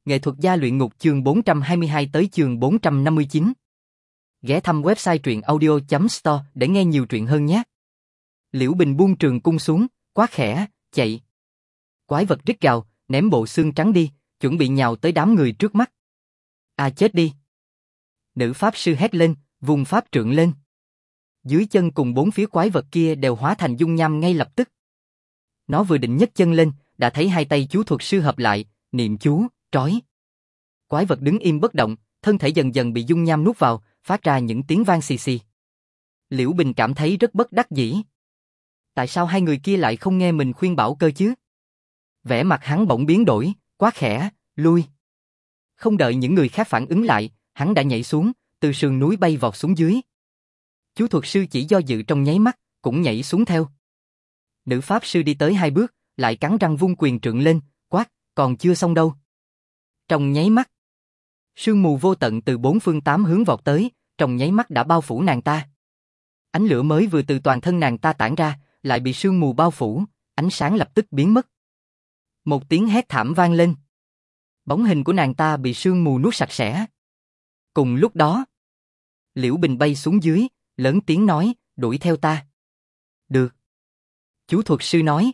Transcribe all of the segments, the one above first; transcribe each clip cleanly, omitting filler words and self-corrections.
Nghệ thuật gia luyện ngục chương 422 tới chương 459. Ghé thăm website truyện audio.store để nghe nhiều truyện hơn nhé. Liễu Bình buông trường cung xuống, quát khẽ, chạy. Quái vật rít gào, ném bộ xương trắng đi, chuẩn bị nhào tới đám người trước mắt. À chết đi. Nữ pháp sư hét lên, vùng pháp trượng lên. Dưới chân cùng bốn phía quái vật kia đều hóa thành dung nham ngay lập tức. Nó vừa định nhấc chân lên, đã thấy hai tay chú thuật sư hợp lại, niệm chú, trói. Quái vật đứng im bất động, thân thể dần dần bị dung nham nuốt vào, phát ra những tiếng vang xì xì. Liễu Bình cảm thấy rất bất đắc dĩ. Tại sao hai người kia lại không nghe mình khuyên bảo cơ chứ? Vẻ mặt hắn bỗng biến đổi, quát khẽ, lui. Không đợi những người khác phản ứng lại, hắn đã nhảy xuống, từ sườn núi bay vọt xuống dưới. Chú thuật sư chỉ do dự trong nháy mắt, cũng nhảy xuống theo. Nữ pháp sư đi tới hai bước, lại cắn răng vung quyền trượng lên, quát, còn chưa xong đâu. Trong nháy mắt, sương mù vô tận từ bốn phương tám hướng vọt tới, trong nháy mắt đã bao phủ nàng ta. Ánh lửa mới vừa từ toàn thân nàng ta tản ra, lại bị sương mù bao phủ, ánh sáng lập tức biến mất. Một tiếng hét thảm vang lên. Bóng hình của nàng ta bị sương mù nuốt sạch sẽ. Cùng lúc đó, Liễu Bình bay xuống dưới, lớn tiếng nói, đuổi theo ta. Được. Chú thuật sư nói.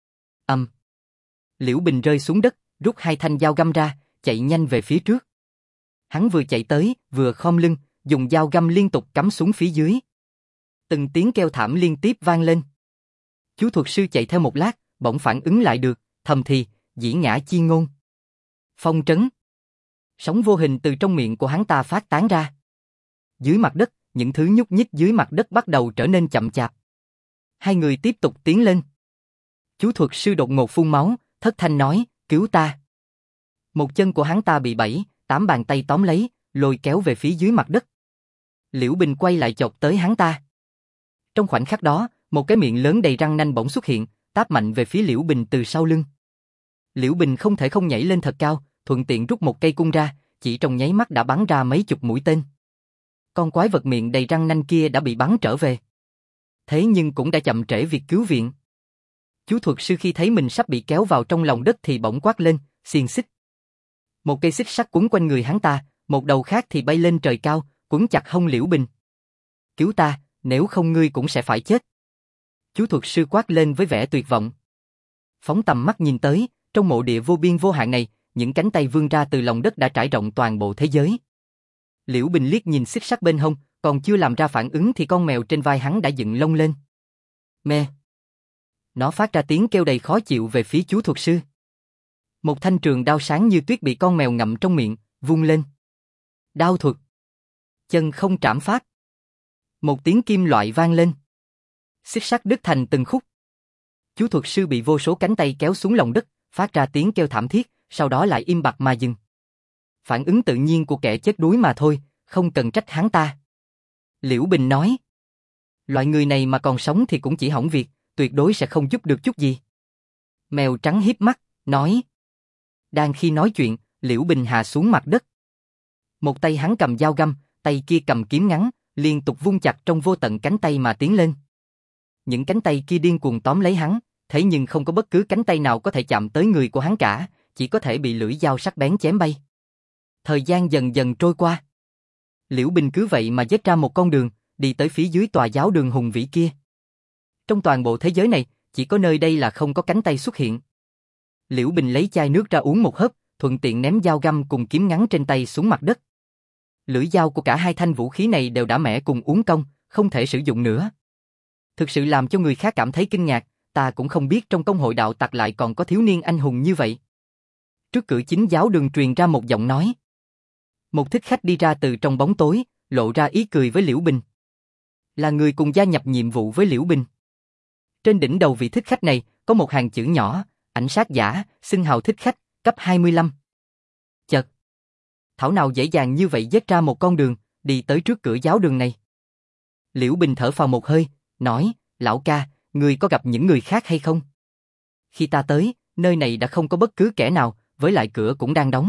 Liễu Bình rơi xuống đất, rút hai thanh dao găm ra, chạy nhanh về phía trước. Hắn vừa chạy tới, vừa khom lưng, dùng dao găm liên tục cắm xuống phía dưới. Từng tiếng kêu thảm liên tiếp vang lên. Chú thuật sư chạy theo một lát, bỗng phản ứng lại được, thầm thì, dĩ ngã chi ngôn. Phong trấn. Sóng vô hình từ trong miệng của hắn ta phát tán ra. Dưới mặt đất, những thứ nhúc nhích dưới mặt đất bắt đầu trở nên chậm chạp. Hai người tiếp tục tiến lên. Chú thuật sư đột ngột phun máu, thất thanh nói, cứu ta. Một chân của hắn ta bị 7-8 bàn tay tóm lấy, lôi kéo về phía dưới mặt đất. Liễu Bình quay lại chộp tới hắn ta. Trong khoảnh khắc đó, một cái miệng lớn đầy răng nanh bỗng xuất hiện, táp mạnh về phía Liễu Bình từ sau lưng. Liễu Bình không thể không nhảy lên thật cao, thuận tiện rút một cây cung ra, chỉ trong nháy mắt đã bắn ra mấy chục mũi tên. Con quái vật miệng đầy răng nanh kia đã bị bắn trở về. Thế nhưng cũng đã chậm trễ việc cứu viện. Chú thuật sư khi thấy mình sắp bị kéo vào trong lòng đất thì bỗng quát lên, xiềng xích. Một cây xích sắt quấn quanh người hắn ta, một đầu khác thì bay lên trời cao, quấn chặt hông Liễu Bình. Cứu ta, nếu không ngươi cũng sẽ phải chết. Chú thuật sư quát lên với vẻ tuyệt vọng. Phóng tầm mắt nhìn tới, trong mộ địa vô biên vô hạn này, những cánh tay vươn ra từ lòng đất đã trải rộng toàn bộ thế giới. Liễu Bình liếc nhìn xích sắt bên hông, còn chưa làm ra phản ứng thì con mèo trên vai hắn đã dựng lông lên. Mê. Nó phát ra tiếng kêu đầy khó chịu về phía chú thuật sư. Một thanh trường đao sáng như tuyết bị con mèo ngậm trong miệng, vung lên. Đao thuật. Chân không trảm pháp. Một tiếng kim loại vang lên. Xích sắt đứt thành từng khúc. Chú thuật sư bị vô số cánh tay kéo xuống lòng đất, phát ra tiếng kêu thảm thiết, sau đó lại im bặt mà dừng. Phản ứng tự nhiên của kẻ chết đuối mà thôi, không cần trách hắn ta. Liễu Bình nói. Loại người này mà còn sống thì cũng chỉ hỏng việc, tuyệt đối sẽ không giúp được chút gì. Mèo trắng híp mắt, nói. Đang khi nói chuyện, Liễu Bình hạ xuống mặt đất. Một tay hắn cầm dao găm, tay kia cầm kiếm ngắn, liên tục vung chặt trong vô tận cánh tay mà tiến lên. Những cánh tay kia điên cuồng tóm lấy hắn, thế nhưng không có bất cứ cánh tay nào có thể chạm tới người của hắn cả, chỉ có thể bị lưỡi dao sắc bén chém bay. Thời gian dần dần trôi qua. Liễu Bình cứ vậy mà dết ra một con đường, đi tới phía dưới tòa giáo đường hùng vĩ kia. Trong toàn bộ thế giới này, chỉ có nơi đây là không có cánh tay xuất hiện. Liễu Bình lấy chai nước ra uống một hớp, thuận tiện ném dao găm cùng kiếm ngắn trên tay xuống mặt đất. Lưỡi dao của cả hai thanh vũ khí này đều đã mẻ cùng uống cong, không thể sử dụng nữa. Thực sự làm cho người khác cảm thấy kinh ngạc, ta cũng không biết trong công hội đạo tặc lại còn có thiếu niên anh hùng như vậy. Trước cửa chính giáo đường truyền ra một giọng nói. Một thích khách đi ra từ trong bóng tối, lộ ra ý cười với Liễu Bình. Là người cùng gia nhập nhiệm vụ với Liễu Bình. Trên đỉnh đầu vị thích khách này, có một hàng chữ nhỏ, ảnh sát giả, xưng hào thích khách, cấp 25. Chật. Thảo nào dễ dàng như vậy dết ra một con đường, đi tới trước cửa giáo đường này. Liễu Bình thở phào một hơi, nói, lão ca, ngươi có gặp những người khác hay không? Khi ta tới, nơi này đã không có bất cứ kẻ nào, với lại cửa cũng đang đóng.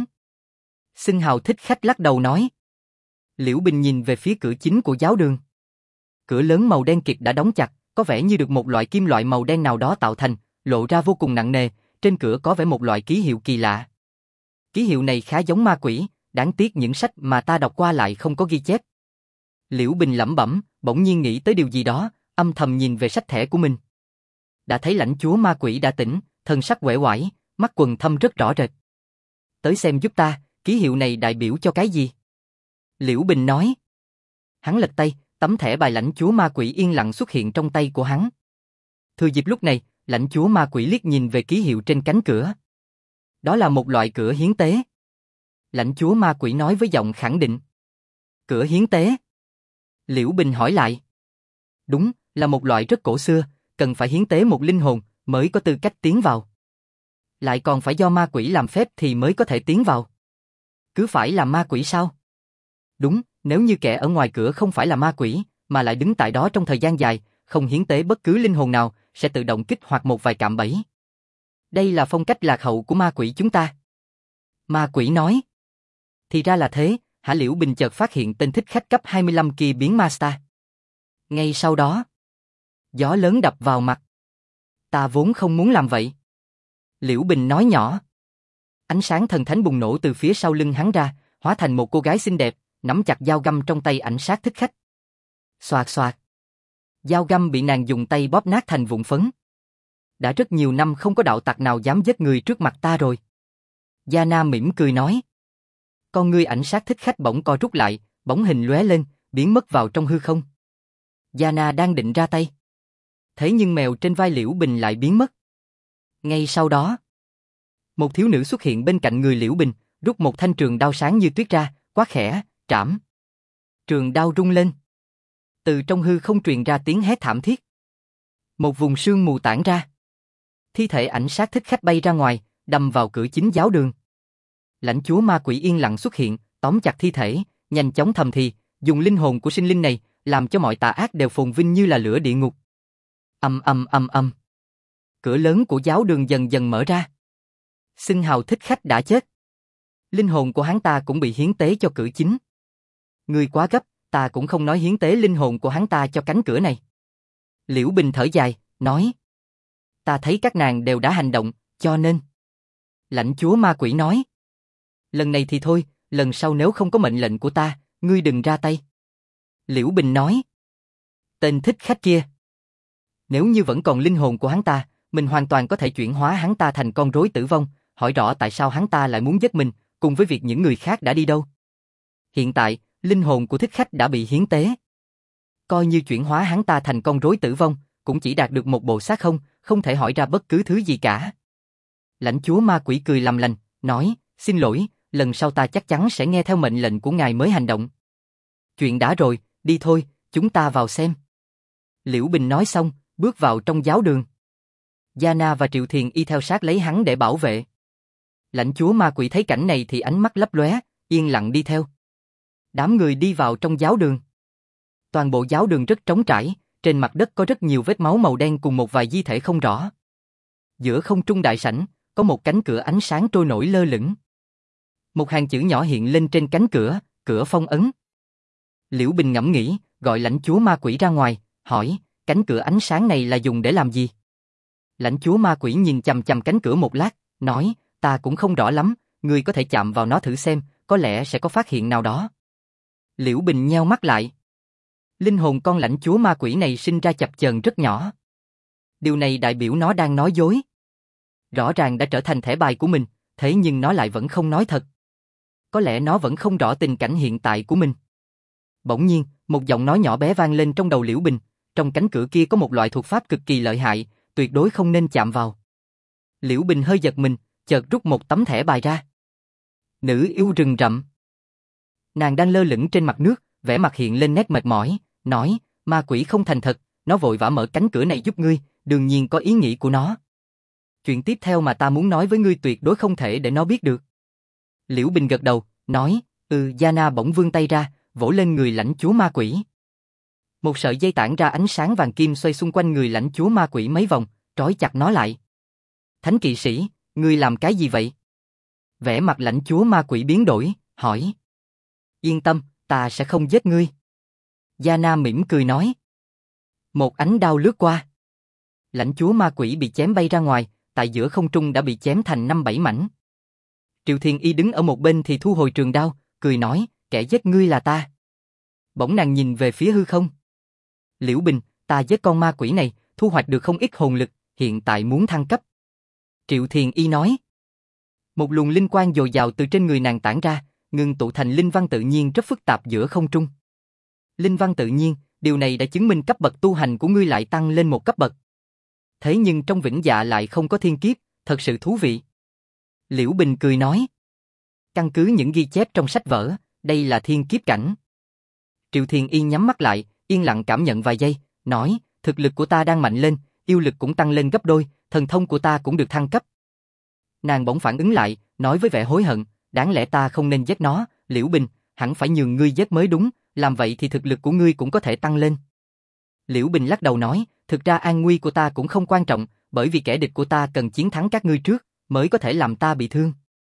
Xưng hào thích khách lắc đầu nói. Liễu Bình nhìn về phía cửa chính của giáo đường. Cửa lớn màu đen kịt đã đóng chặt, có vẻ như được một loại kim loại màu đen nào đó tạo thành, lộ ra vô cùng nặng nề, trên cửa có vẽ một loại ký hiệu kỳ lạ. Ký hiệu này khá giống ma quỷ, đáng tiếc những sách mà ta đọc qua lại không có ghi chép. Liễu Bình lẩm bẩm, bỗng nhiên nghĩ tới điều gì đó, âm thầm nhìn về sách thẻ của mình. Đã thấy lãnh chúa ma quỷ đã tỉnh, thân sắc uể oải, mắt quầng thâm rất rõ rệt. Tới xem giúp ta, ký hiệu này đại biểu cho cái gì? Liễu Bình nói. Hắn lật tay, tấm thẻ bài lãnh chúa ma quỷ yên lặng xuất hiện trong tay của hắn. Thừa dịp lúc này, lãnh chúa ma quỷ liếc nhìn về ký hiệu trên cánh cửa. Đó là một loại cửa hiến tế. Lãnh chúa ma quỷ nói với giọng khẳng định. Cửa hiến tế? Liễu Bình hỏi lại. Đúng, là một loại rất cổ xưa, cần phải hiến tế một linh hồn mới có tư cách tiến vào. Lại còn phải do ma quỷ làm phép thì mới có thể tiến vào. Cứ phải là ma quỷ sao? Đúng, nếu như kẻ ở ngoài cửa không phải là ma quỷ, mà lại đứng tại đó trong thời gian dài, không hiến tế bất cứ linh hồn nào, sẽ tự động kích hoạt một vài cạm bẫy. Đây là phong cách lạc hậu của ma quỷ chúng ta. Ma quỷ nói. Thì ra là thế, hả? Liễu Bình chợt phát hiện tên thích khách cấp 25 kia biến Master. Ngay sau đó, gió lớn đập vào mặt. Ta vốn không muốn làm vậy. Liễu Bình nói nhỏ. Ánh sáng thần thánh bùng nổ từ phía sau lưng hắn ra, hóa thành một cô gái xinh đẹp, nắm chặt dao găm trong tay ảnh sát thích khách. Xoạt xoạt. Dao găm bị nàng dùng tay bóp nát thành vụn phấn. Đã rất nhiều năm không có đạo tặc nào dám giết người trước mặt ta rồi. Yana mỉm cười nói. Con ngươi ảnh sát thích khách bỗng co rút lại, bóng hình lóe lên, biến mất vào trong hư không. Yana đang định ra tay. Thế nhưng mèo trên vai Liễu Bình lại biến mất. Ngay sau đó, một thiếu nữ xuất hiện bên cạnh người Liễu Bình, rút một thanh trường đao sáng như tuyết ra, quát khẽ, trảm. Trường đao rung lên. Từ trong hư không truyền ra tiếng hét thảm thiết. Một vùng sương mù tản ra. Thi thể ảnh sát thích khách bay ra ngoài, đâm vào cửa chính giáo đường. Lãnh chúa ma quỷ yên lặng xuất hiện, tóm chặt thi thể, nhanh chóng thầm thì, dùng linh hồn của sinh linh này, làm cho mọi tà ác đều phồn vinh như là lửa địa ngục. Âm âm âm âm. Cửa lớn của giáo đường dần dần mở ra. Xưng hào thích khách đã chết. Linh hồn của hắn ta cũng bị hiến tế cho cửa chính. Ngươi quá gấp, ta cũng không nói hiến tế linh hồn của hắn ta cho cánh cửa này. Liễu Bình thở dài, nói. Ta thấy các nàng đều đã hành động, cho nên. Lãnh chúa ma quỷ nói. Lần này thì thôi, lần sau nếu không có mệnh lệnh của ta, ngươi đừng ra tay. Liễu Bình nói. Tên thích khách kia. Nếu như vẫn còn linh hồn của hắn ta, mình hoàn toàn có thể chuyển hóa hắn ta thành con rối tử vong, hỏi rõ tại sao hắn ta lại muốn giết mình, cùng với việc những người khác đã đi đâu. Hiện tại, linh hồn của thích khách đã bị hiến tế. Coi như chuyển hóa hắn ta thành con rối tử vong, cũng chỉ đạt được một bộ xác không thể hỏi ra bất cứ thứ gì cả. Lãnh chúa ma quỷ cười làm lành, nói, xin lỗi, lần sau ta chắc chắn sẽ nghe theo mệnh lệnh của ngài mới hành động. Chuyện đã rồi, đi thôi, chúng ta vào xem. Liễu Bình nói xong, bước vào trong giáo đường. Yana và Triệu Thiền y theo sát lấy hắn để bảo vệ. Lãnh chúa ma quỷ thấy cảnh này thì ánh mắt lấp lóe, yên lặng đi theo. Đám người đi vào trong giáo đường. Toàn bộ giáo đường rất trống trải, trên mặt đất có rất nhiều vết máu màu đen cùng một vài di thể không rõ. Giữa không trung đại sảnh, có một cánh cửa ánh sáng trôi nổi lơ lửng. Một hàng chữ nhỏ hiện lên trên cánh cửa, cửa phong ấn. Liễu Bình ngẫm nghĩ, gọi lãnh chúa ma quỷ ra ngoài, hỏi, cánh cửa ánh sáng này là dùng để làm gì? Lãnh chúa ma quỷ nhìn chằm chằm cánh cửa một lát, nói, ta cũng không rõ lắm, ngươi có thể chạm vào nó thử xem, có lẽ sẽ có phát hiện nào đó. Liễu Bình nheo mắt lại. Linh hồn con lãnh chúa ma quỷ này sinh ra chập chờn rất nhỏ. Điều này đại biểu nó đang nói dối. Rõ ràng đã trở thành thẻ bài của mình, thế nhưng nó lại vẫn không nói thật. Có lẽ nó vẫn không rõ tình cảnh hiện tại của mình. Bỗng nhiên, một giọng nói nhỏ bé vang lên trong đầu Liễu Bình, trong cánh cửa kia có một loại thuật pháp cực kỳ lợi hại, tuyệt đối không nên chạm vào. Liễu Bình hơi giật mình, chợt rút một tấm thẻ bài ra. Nữ yêu rừng rậm. Nàng đang lơ lửng trên mặt nước, vẻ mặt hiện lên nét mệt mỏi, nói, ma quỷ không thành thật, nó vội vã mở cánh cửa này giúp ngươi, đương nhiên có ý nghĩ của nó. Chuyện tiếp theo mà ta muốn nói với ngươi tuyệt đối không thể để nó biết được. Liễu Bình gật đầu, nói, Yana bỗng vươn tay ra, vỗ lên người lãnh chúa ma quỷ. Một sợi dây tản ra ánh sáng vàng kim xoay xung quanh người lãnh chúa ma quỷ mấy vòng, trói chặt nó lại. Thánh kỵ sĩ, ngươi làm cái gì vậy? Vẻ mặt lãnh chúa ma quỷ biến đổi, hỏi. Yên tâm, ta sẽ không giết ngươi. Yana mỉm cười nói. Một ánh đao lướt qua. Lãnh chúa ma quỷ bị chém bay ra ngoài, tại giữa không trung đã bị chém thành 5-7 mảnh. Triệu Thiền Y đứng ở một bên thì thu hồi trường đao, cười nói, kẻ giết ngươi là ta. Bỗng nàng nhìn về phía hư không. Liễu Bình, ta giết con ma quỷ này, thu hoạch được không ít hồn lực, hiện tại muốn thăng cấp. Triệu Thiền Y nói. Một luồng linh quang dồi dào từ trên người nàng tản ra, ngưng tụ thành linh văn tự nhiên rất phức tạp giữa không trung. Linh văn tự nhiên, điều này đã chứng minh cấp bậc tu hành của ngươi lại tăng lên một cấp bậc. Thế nhưng trong vĩnh dạ lại không có thiên kiếp, thật sự thú vị. Liễu Bình cười nói. Căn cứ những ghi chép trong sách vở, đây là thiên kiếp cảnh. Triệu Thiền Y nhắm mắt lại, yên lặng cảm nhận vài giây, nói, thực lực của ta đang mạnh lên, yêu lực cũng tăng lên gấp đôi, thần thông của ta cũng được thăng cấp. Nàng bỗng phản ứng lại, nói với vẻ hối hận, đáng lẽ ta không nên giết nó, Liễu Bình, hẳn phải nhường ngươi giết mới đúng, làm vậy thì thực lực của ngươi cũng có thể tăng lên. Liễu Bình lắc đầu nói, thực ra an nguy của ta cũng không quan trọng, bởi vì kẻ địch của ta cần chiến thắng các ngươi trước, mới có thể làm ta bị thương.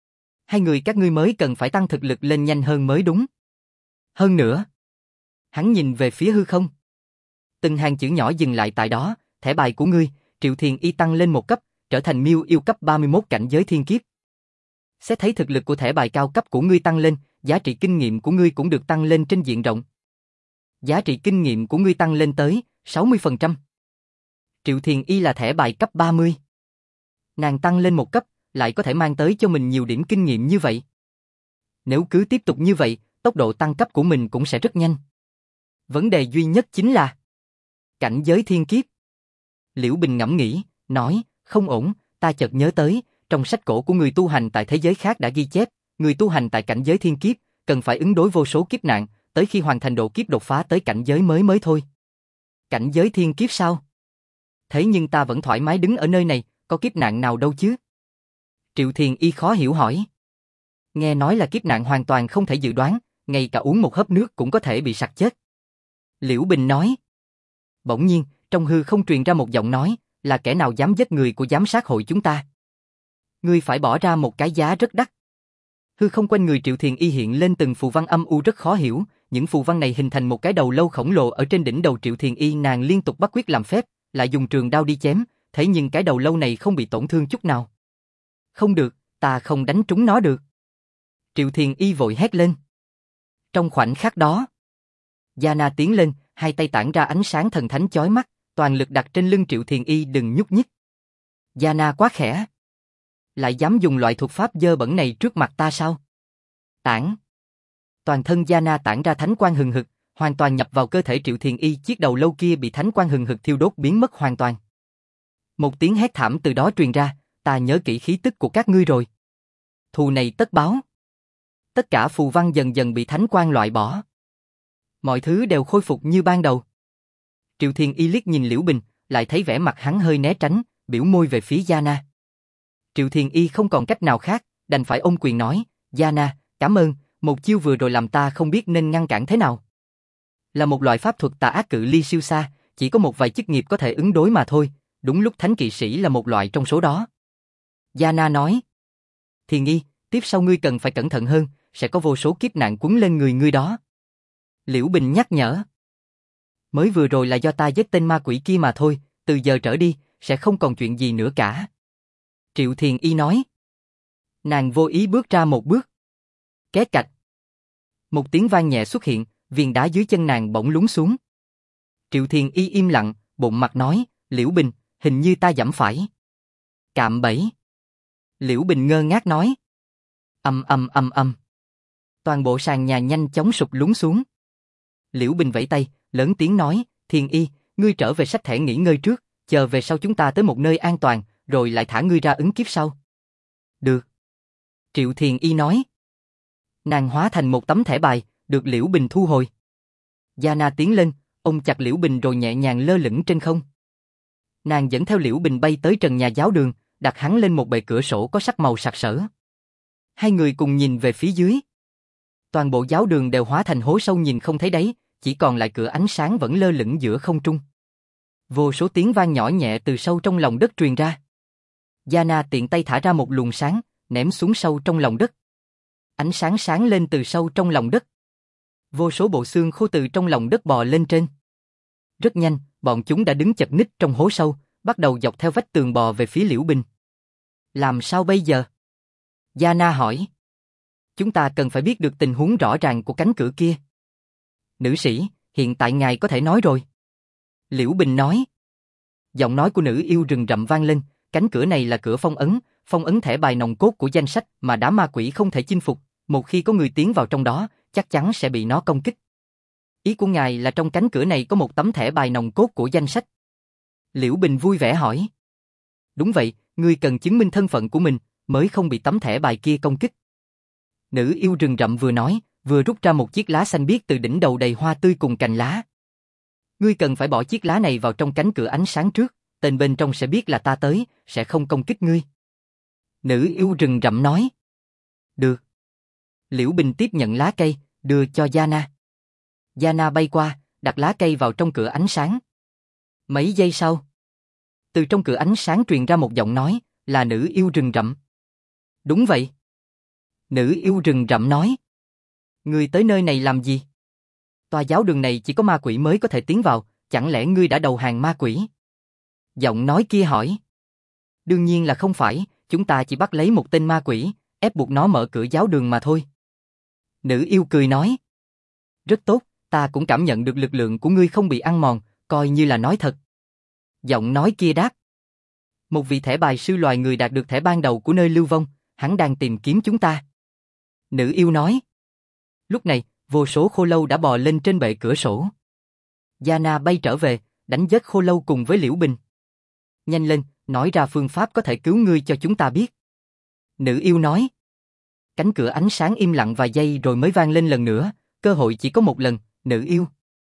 Hai người các ngươi mới cần phải tăng thực lực lên nhanh hơn mới đúng. Hơn nữa, hắn nhìn về phía hư không. Từng hàng chữ nhỏ dừng lại tại đó, thẻ bài của ngươi, Triệu Thiền Y tăng lên một cấp, trở thành Miêu yêu cấp 31 cảnh giới thiên kiếp. Sẽ thấy thực lực của thẻ bài cao cấp của ngươi tăng lên, giá trị kinh nghiệm của ngươi cũng được tăng lên trên diện rộng. Giá trị kinh nghiệm của ngươi tăng lên tới 60%. Triệu Thiền Y là thẻ bài cấp 30. Nàng tăng lên một cấp, lại có thể mang tới cho mình nhiều điểm kinh nghiệm như vậy. Nếu cứ tiếp tục như vậy, tốc độ tăng cấp của mình cũng sẽ rất nhanh. Vấn đề duy nhất chính là cảnh giới thiên kiếp. Liễu Bình ngẫm nghĩ, nói, không ổn, ta chợt nhớ tới, trong sách cổ của người tu hành tại thế giới khác đã ghi chép, người tu hành tại cảnh giới thiên kiếp, cần phải ứng đối vô số kiếp nạn, tới khi hoàn thành độ kiếp đột phá tới cảnh giới mới thôi. Cảnh giới thiên kiếp sao? Thế nhưng ta vẫn thoải mái đứng ở nơi này, có kiếp nạn nào đâu chứ? Triệu Thiền Y khó hiểu hỏi. Nghe nói là kiếp nạn hoàn toàn không thể dự đoán, ngay cả uống một hớp nước cũng có thể bị sặc chết. Liễu Bình nói. Bỗng nhiên, trong hư không truyền ra một giọng nói, là kẻ nào dám giết người của giám sát hội chúng ta? Ngươi phải bỏ ra một cái giá rất đắt. Hư không quanh người Triệu Thiền Y hiện lên từng phù văn âm u rất khó hiểu, những phù văn này hình thành một cái đầu lâu khổng lồ ở trên đỉnh đầu Triệu Thiền Y, nàng liên tục bắt quyết làm phép, lại dùng trường đao đi chém, thế nhưng cái đầu lâu này không bị tổn thương chút nào. Không được, ta không đánh trúng nó được. Triệu Thiền Y vội hét lên. Trong khoảnh khắc đó, Giana tiến lên, hai tay tản ra ánh sáng thần thánh chói mắt, toàn lực đặt trên lưng Triệu Thiền Y đừng nhúc nhích. Giana quá khẽ. Lại dám dùng loại thuật pháp dơ bẩn này trước mặt ta sao? Tản. Toàn thân Giana tản ra thánh quang hừng hực, hoàn toàn nhập vào cơ thể Triệu Thiền Y, chiếc đầu lâu kia bị thánh quang hừng hực thiêu đốt biến mất hoàn toàn. Một tiếng hét thảm từ đó truyền ra, ta nhớ kỹ khí tức của các ngươi rồi. Thù này tất báo. Tất cả phù văn dần dần bị thánh quang loại bỏ. Mọi thứ đều khôi phục như ban đầu. Triệu Thiền Y liếc nhìn Liễu Bình, lại thấy vẻ mặt hắn hơi né tránh, biểu môi về phía Giana. Triệu Thiền Y không còn cách nào khác, đành phải ôm quyền nói, Giana, cảm ơn, một chiêu vừa rồi làm ta không biết nên ngăn cản thế nào. Là một loại pháp thuật tà ác cự ly siêu xa, chỉ có một vài chức nghiệp có thể ứng đối mà thôi, đúng lúc thánh kỵ sĩ là một loại trong số đó. Giana nói, Thiền Y, tiếp sau ngươi cần phải cẩn thận hơn, sẽ có vô số kiếp nạn quấn lên người ngươi đó. Liễu Bình nhắc nhở. Mới vừa rồi là do ta giết tên ma quỷ kia mà thôi, từ giờ trở đi, sẽ không còn chuyện gì nữa cả. Triệu Thiền Y nói. Nàng vô ý bước ra một bước. Két cạch. Một tiếng vang nhẹ xuất hiện, viên đá dưới chân nàng bỗng lún xuống. Triệu Thiền Y im lặng, bụng mặt nói, Liễu Bình, hình như ta giẫm phải. Cạm bẫy. Liễu Bình ngơ ngác nói. Âm. Toàn bộ sàn nhà nhanh chóng sụp lún xuống. Liễu Bình vẫy tay, lớn tiếng nói, Thiền Y, ngươi trở về sách thẻ nghỉ ngơi trước, chờ về sau chúng ta tới một nơi an toàn, rồi lại thả ngươi ra ứng kiếp sau. Được. Triệu Thiền Y nói. Nàng hóa thành một tấm thẻ bài, được Liễu Bình thu hồi. Giana tiến lên, ôm chặt Liễu Bình rồi nhẹ nhàng lơ lửng trên không. Nàng dẫn theo Liễu Bình bay tới trần nhà giáo đường, đặt hắn lên một bệ cửa sổ có sắc màu sặc sỡ. Hai người cùng nhìn về phía dưới. Toàn bộ giáo đường đều hóa thành hố sâu nhìn không thấy đáy, chỉ còn lại cửa ánh sáng vẫn lơ lửng giữa không trung. Vô số tiếng vang nhỏ nhẹ từ sâu trong lòng đất truyền ra. Giana tiện tay thả ra một luồng sáng, ném xuống sâu trong lòng đất. Ánh sáng sáng lên từ sâu trong lòng đất. Vô số bộ xương khô từ trong lòng đất bò lên trên. Rất nhanh, bọn chúng đã đứng chật ních trong hố sâu, bắt đầu dọc theo vách tường bò về phía Liễu Bình. Làm sao bây giờ? Yana hỏi. Chúng ta cần phải biết được tình huống rõ ràng của cánh cửa kia. Nữ sĩ, hiện tại ngài có thể nói rồi. Liễu Bình nói. Giọng nói của nữ yêu rừng rậm vang lên, cánh cửa này là cửa phong ấn thẻ bài nòng cốt của danh sách mà đám ma quỷ không thể chinh phục, một khi có người tiến vào trong đó, chắc chắn sẽ bị nó công kích. Ý của ngài là trong cánh cửa này có một tấm thẻ bài nòng cốt của danh sách. Liễu Bình vui vẻ hỏi. Đúng vậy, ngươi cần chứng minh thân phận của mình, mới không bị tấm thẻ bài kia công kích. Nữ yêu rừng rậm vừa nói, vừa rút ra một chiếc lá xanh biếc từ đỉnh đầu đầy hoa tươi cùng cành lá. Ngươi cần phải bỏ chiếc lá này vào trong cánh cửa ánh sáng trước, tên bên trong sẽ biết là ta tới, sẽ không công kích ngươi. Nữ yêu rừng rậm nói. Được. Liễu Bình tiếp nhận lá cây, đưa cho Yana. Yana bay qua, đặt lá cây vào trong cửa ánh sáng. Mấy giây sau, từ trong cửa ánh sáng truyền ra một giọng nói, là nữ yêu rừng rậm. Đúng vậy. Nữ yêu rừng rậm nói. Ngươi tới nơi này làm gì? Tòa giáo đường này chỉ có ma quỷ mới có thể tiến vào, chẳng lẽ ngươi đã đầu hàng ma quỷ? Giọng nói kia hỏi. Đương nhiên là không phải, chúng ta chỉ bắt lấy một tên ma quỷ, ép buộc nó mở cửa giáo đường mà thôi. Nữ yêu cười nói. Rất tốt, ta cũng cảm nhận được lực lượng của ngươi không bị ăn mòn, coi như là nói thật. Giọng nói kia đáp. Một vị thẻ bài sư loài người đạt được thẻ ban đầu của nơi lưu vong, hắn đang tìm kiếm chúng ta. Nữ yêu nói. Lúc này, vô số khô lâu đã bò lên trên bệ cửa sổ. Yana bay trở về, đánh giết khô lâu cùng với Liễu Bình. Nhanh lên, nói ra phương pháp có thể cứu ngươi cho chúng ta biết. Nữ yêu nói. Cánh cửa ánh sáng im lặng vài giây rồi mới vang lên lần nữa, cơ hội chỉ có một lần, nữ yêu.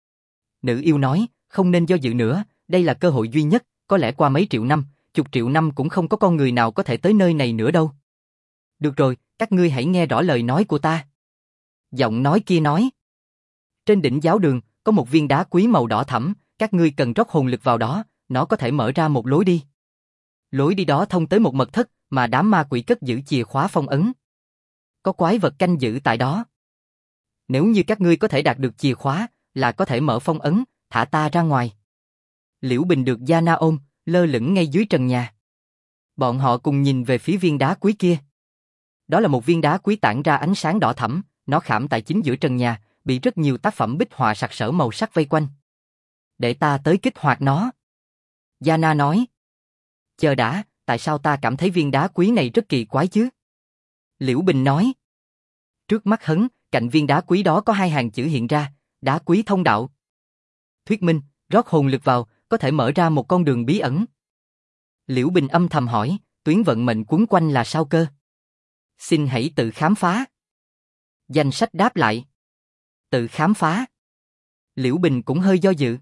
Nữ yêu nói, không nên do dự nữa, đây là cơ hội duy nhất, có lẽ qua mấy triệu năm, chục triệu năm cũng không có con người nào có thể tới nơi này nữa đâu. Được rồi, các ngươi hãy nghe rõ lời nói của ta. Giọng nói kia nói. Trên đỉnh giáo đường, có một viên đá quý màu đỏ thẫm, các ngươi cần rót hồn lực vào đó, nó có thể mở ra một lối đi. Lối đi đó thông tới một mật thất mà đám ma quỷ cất giữ chìa khóa phong ấn. Có quái vật canh giữ tại đó. Nếu như các ngươi có thể đạt được chìa khóa, là có thể mở phong ấn, thả ta ra ngoài. Liễu Bình được Yana ôm, lơ lửng ngay dưới trần nhà. Bọn họ cùng nhìn về phía viên đá quý kia. Đó là một viên đá quý tản ra ánh sáng đỏ thẫm, nó khảm tại chính giữa trần nhà, bị rất nhiều tác phẩm bích họa sặc sỡ màu sắc vây quanh. Để ta tới kích hoạt nó. Yana nói. Chờ đã, tại sao ta cảm thấy viên đá quý này rất kỳ quái chứ? Liễu Bình nói. Trước mắt hắn, cạnh viên đá quý đó có hai hàng chữ hiện ra, đá quý thông đạo. Thuyết minh, rót hồn lực vào, có thể mở ra một con đường bí ẩn. Liễu Bình âm thầm hỏi, tuyến vận mệnh quấn quanh là sao cơ? Xin hãy tự khám phá. Danh sách đáp lại. Tự khám phá. Liễu Bình cũng hơi do dự.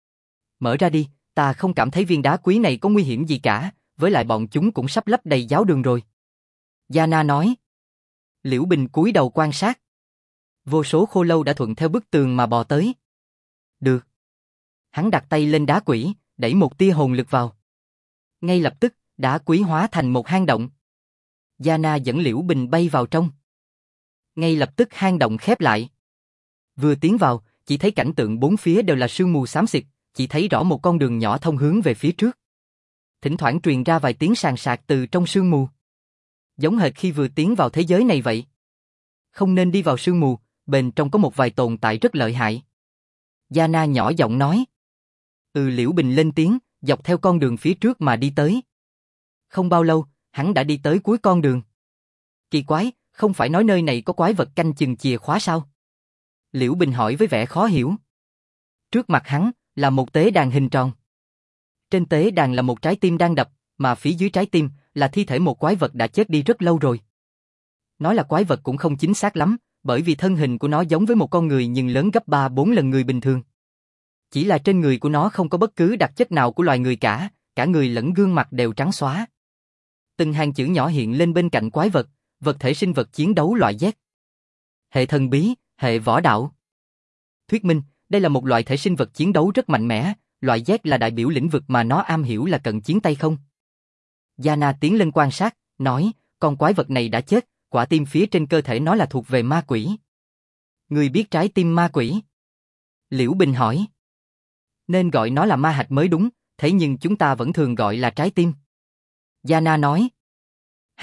Mở ra đi, ta không cảm thấy viên đá quý này có nguy hiểm gì cả, với lại bọn chúng cũng sắp lấp đầy giáo đường rồi. Yana nói. Liễu Bình cúi đầu quan sát. Vô số khô lâu đã thuận theo bức tường mà bò tới. Được. Hắn đặt tay lên đá quỷ, đẩy một tia hồn lực vào. Ngay lập tức, đá quý hóa thành một hang động. Yana dẫn Liễu Bình bay vào trong. Ngay lập tức hang động khép lại. Vừa tiến vào, chỉ thấy cảnh tượng bốn phía đều là sương mù xám xịt, chỉ thấy rõ một con đường nhỏ thông hướng về phía trước. Thỉnh thoảng truyền ra vài tiếng sàn sạc từ trong sương mù. Giống hệt khi vừa tiến vào thế giới này vậy. Không nên đi vào sương mù, bên trong có một vài tồn tại rất lợi hại. Yana nhỏ giọng nói. Liễu Bình lên tiếng, dọc theo con đường phía trước mà đi tới. Không bao lâu, hắn đã đi tới cuối con đường. Kỳ quái, không phải nói nơi này có quái vật canh chừng chìa khóa sao? Liễu Bình hỏi với vẻ khó hiểu. Trước mặt hắn là một tế đàn hình tròn. Trên tế đàn là một trái tim đang đập, mà phía dưới trái tim là thi thể một quái vật đã chết đi rất lâu rồi. Nói là quái vật cũng không chính xác lắm, bởi vì thân hình của nó giống với một con người nhưng lớn gấp 3-4 lần người bình thường. Chỉ là trên người của nó không có bất cứ đặc chất nào của loài người cả người lẫn gương mặt đều trắng xóa. Từng hàng chữ nhỏ hiện lên bên cạnh quái vật, vật thể sinh vật chiến đấu loại Z. Hệ thần bí, hệ võ đạo. Thuyết minh, đây là một loại thể sinh vật chiến đấu rất mạnh mẽ, loại Z là đại biểu lĩnh vực mà nó am hiểu là cận chiến tay không. Yana tiến lên quan sát, nói, con quái vật này đã chết, quả tim phía trên cơ thể nó là thuộc về ma quỷ. Người biết trái tim ma quỷ? Liễu Bình hỏi. Nên gọi nó là ma hạch mới đúng, thế nhưng chúng ta vẫn thường gọi là trái tim. Yana nói.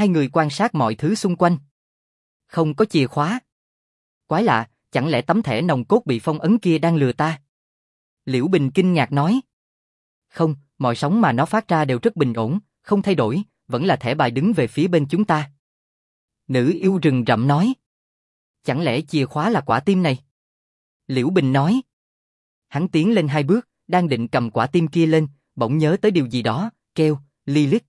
Hai người quan sát mọi thứ xung quanh. Không có chìa khóa. Quái lạ, chẳng lẽ tấm thẻ nòng cốt bị phong ấn kia đang lừa ta? Liễu Bình kinh ngạc nói. Không, mọi sóng mà nó phát ra đều rất bình ổn, không thay đổi, vẫn là thẻ bài đứng về phía bên chúng ta. Nữ yêu rừng rậm nói. Chẳng lẽ chìa khóa là quả tim này? Liễu Bình nói. Hắn tiến lên 2 bước, đang định cầm quả tim kia lên, bỗng nhớ tới điều gì đó, kêu, Lilith.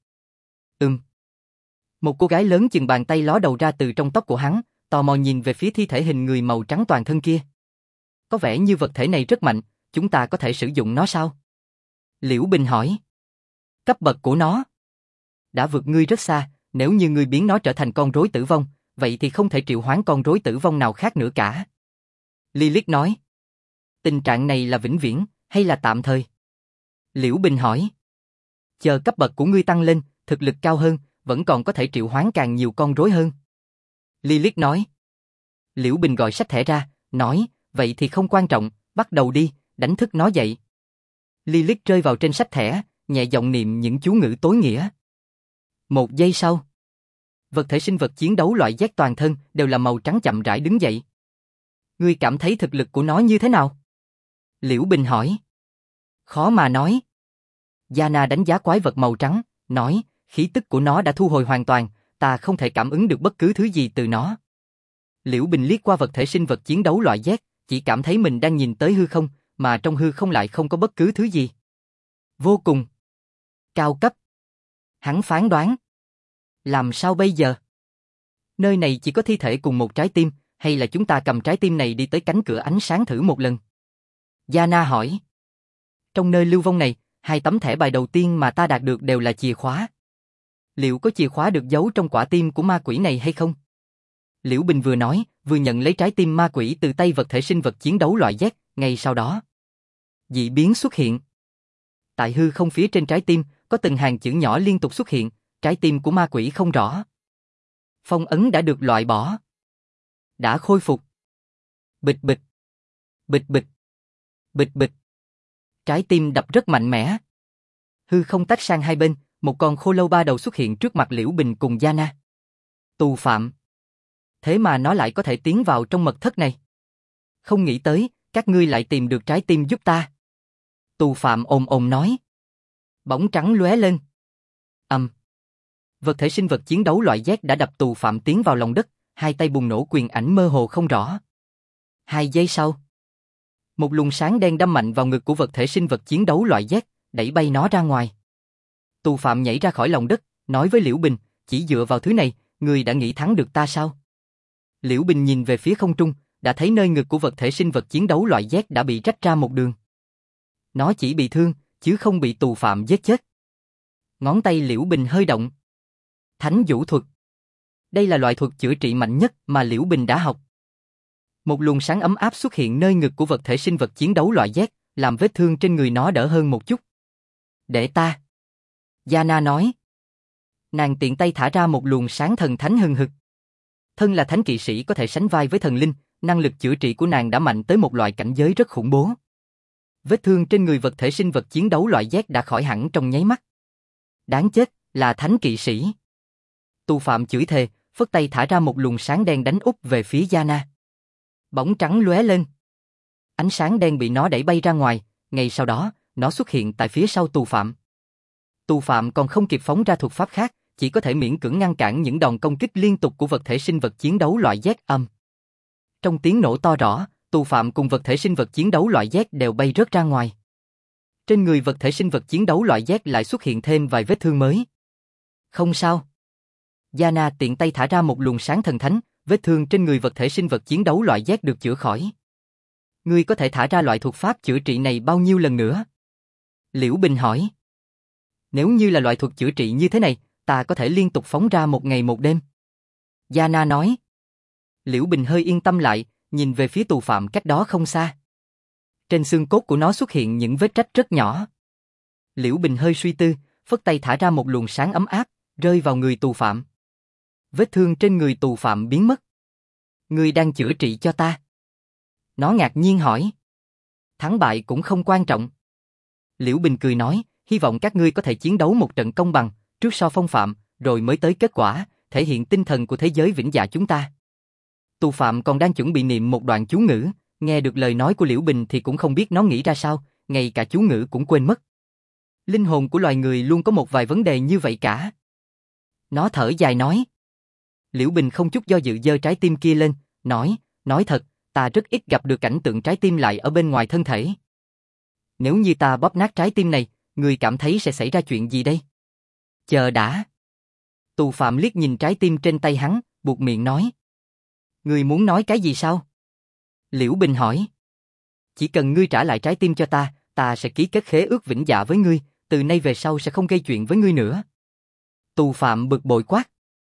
Một cô gái lớn chừng bàn tay ló đầu ra từ trong tóc của hắn, tò mò nhìn về phía thi thể hình người màu trắng toàn thân kia. Có vẻ như vật thể này rất mạnh, chúng ta có thể sử dụng nó sao? Liễu Bình hỏi. Cấp bậc của nó đã vượt ngươi rất xa, nếu như ngươi biến nó trở thành con rối tử vong, vậy thì không thể triệu hoán con rối tử vong nào khác nữa cả. Lilith nói. Tình trạng này là vĩnh viễn, hay là tạm thời? Liễu Bình hỏi. Chờ cấp bậc của ngươi tăng lên, thực lực cao hơn, vẫn còn có thể triệu hoán càng nhiều con rối hơn. Lilith nói. Liễu Bình gọi sách thẻ ra, nói, vậy thì không quan trọng, bắt đầu đi, đánh thức nó dậy. Lilith rơi vào trên sách thẻ, nhẹ giọng niệm những chú ngữ tối nghĩa. 1 giây sau, vật thể sinh vật chiến đấu loại Z toàn thân đều là màu trắng chậm rãi đứng dậy. Ngươi cảm thấy thực lực của nó như thế nào? Liễu Bình hỏi. Khó mà nói. Yana đánh giá quái vật màu trắng, nói, khí tức của nó đã thu hồi hoàn toàn, ta không thể cảm ứng được bất cứ thứ gì từ nó. Liễu Bình liếc qua vật thể sinh vật chiến đấu loại Z, chỉ cảm thấy mình đang nhìn tới hư không, mà trong hư không lại không có bất cứ thứ gì. Vô cùng cao cấp. Hắn phán đoán. Làm sao bây giờ? Nơi này chỉ có thi thể cùng một trái tim, hay là chúng ta cầm trái tim này đi tới cánh cửa ánh sáng thử một lần? Yana hỏi. Trong nơi lưu vong này, 2 tấm thẻ bài đầu tiên mà ta đạt được đều là chìa khóa. Liệu có chìa khóa được giấu trong quả tim của ma quỷ này hay không? Liễu Bình vừa nói, vừa nhận lấy trái tim ma quỷ từ tay vật thể sinh vật chiến đấu loại Z, ngay sau đó. Dị biến xuất hiện. Tại hư không phía trên trái tim, có từng hàng chữ nhỏ liên tục xuất hiện, trái tim của ma quỷ không rõ. Phong ấn đã được loại bỏ. Đã khôi phục. Bịch bịch. Bịch bịch. Bịch bịch. Trái tim đập rất mạnh mẽ. Hư không tách sang hai bên, một con khô lâu 3 đầu xuất hiện trước mặt Liễu Bình cùng Yana. Tù phạm. Thế mà nó lại có thể tiến vào trong mật thất này. Không nghĩ tới, các ngươi lại tìm được trái tim giúp ta. Tù phạm ồm ồm nói. Bóng trắng lóe lên. Vật thể sinh vật chiến đấu loại Z đã đập tù phạm tiến vào lòng đất, 2 tay bùng nổ quyền ảnh mơ hồ không rõ. 2 giây sau, một luồng sáng đen đâm mạnh vào ngực của vật thể sinh vật chiến đấu loại Z, đẩy bay nó ra ngoài. Tù phạm nhảy ra khỏi lòng đất, nói với Liễu Bình, chỉ dựa vào thứ này, ngươi đã nghĩ thắng được ta sao? Liễu Bình nhìn về phía không trung, đã thấy nơi ngực của vật thể sinh vật chiến đấu loại Z đã bị rách ra một đường. Nó chỉ bị thương, chứ không bị tù phạm giết chết. Ngón tay Liễu Bình hơi động. Thánh vũ thuật. Đây là loại thuật chữa trị mạnh nhất mà Liễu Bình đã học. Một luồng sáng ấm áp xuất hiện nơi ngực của vật thể sinh vật chiến đấu loại Z, làm vết thương trên người nó đỡ hơn một chút. Để ta. Yana nói. Nàng tiện tay thả ra một luồng sáng thần thánh hừng hực. Thân là thánh kỵ sĩ có thể sánh vai với thần linh, năng lực chữa trị của nàng đã mạnh tới một loại cảnh giới rất khủng bố. Vết thương trên người vật thể sinh vật chiến đấu loại Z đã khỏi hẳn trong nháy mắt. Đáng chết, là thánh kỵ sĩ. Tù phạm chửi thề, phất tay thả ra một luồng sáng đen đánh úp về phía Yana. Bóng trắng lóe lên. Ánh sáng đen bị nó đẩy bay ra ngoài, ngay sau đó, nó xuất hiện tại phía sau tù phạm. Tù phạm còn không kịp phóng ra thuật pháp khác, chỉ có thể miễn cưỡng ngăn cản những đòn công kích liên tục của vật thể sinh vật chiến đấu loại Z. Trong tiếng nổ to rõ, tù phạm cùng vật thể sinh vật chiến đấu loại Z đều bay rớt ra ngoài. Trên người vật thể sinh vật chiến đấu loại Z lại xuất hiện thêm vài vết thương mới. Không sao. Yana tiện tay thả ra một luồng sáng thần thánh, vết thương trên người vật thể sinh vật chiến đấu loại Z được chữa khỏi. Ngươi có thể thả ra loại thuật pháp chữa trị này bao nhiêu lần nữa? Liễu Bình hỏi. Nếu như là loại thuật chữa trị như thế này, ta có thể liên tục phóng ra 1 ngày 1 đêm. Yana nói. Liễu Bình hơi yên tâm lại, nhìn về phía tù phạm cách đó không xa. Trên xương cốt của nó xuất hiện những vết rách rất nhỏ. Liễu Bình hơi suy tư, phất tay thả ra một luồng sáng ấm áp, rơi vào người tù phạm. Vết thương trên người tù phạm biến mất. Ngươi đang chữa trị cho ta? Nó ngạc nhiên hỏi. Thắng bại cũng không quan trọng. Liễu Bình cười nói, hy vọng các ngươi có thể chiến đấu một trận công bằng, trước so phong phạm, rồi mới tới kết quả, thể hiện tinh thần của thế giới vĩnh dạ chúng ta. Tù phạm còn đang chuẩn bị niệm một đoạn chú ngữ, nghe được lời nói của Liễu Bình thì cũng không biết nó nghĩ ra sao, ngay cả chú ngữ cũng quên mất. Linh hồn của loài người luôn có một vài vấn đề như vậy cả. Nó thở dài nói. Liễu Bình không chút do dự giơ trái tim kia lên, nói thật, ta rất ít gặp được cảnh tượng trái tim lại ở bên ngoài thân thể. Nếu như ta bóp nát trái tim này, ngươi cảm thấy sẽ xảy ra chuyện gì đây? Chờ đã. Tù phạm liếc nhìn trái tim trên tay hắn, buột miệng nói. Ngươi muốn nói cái gì sao? Liễu Bình hỏi. Chỉ cần ngươi trả lại trái tim cho ta, ta sẽ ký kết khế ước vĩnh dạ với ngươi, từ nay về sau sẽ không gây chuyện với ngươi nữa. Tù phạm bực bội quát.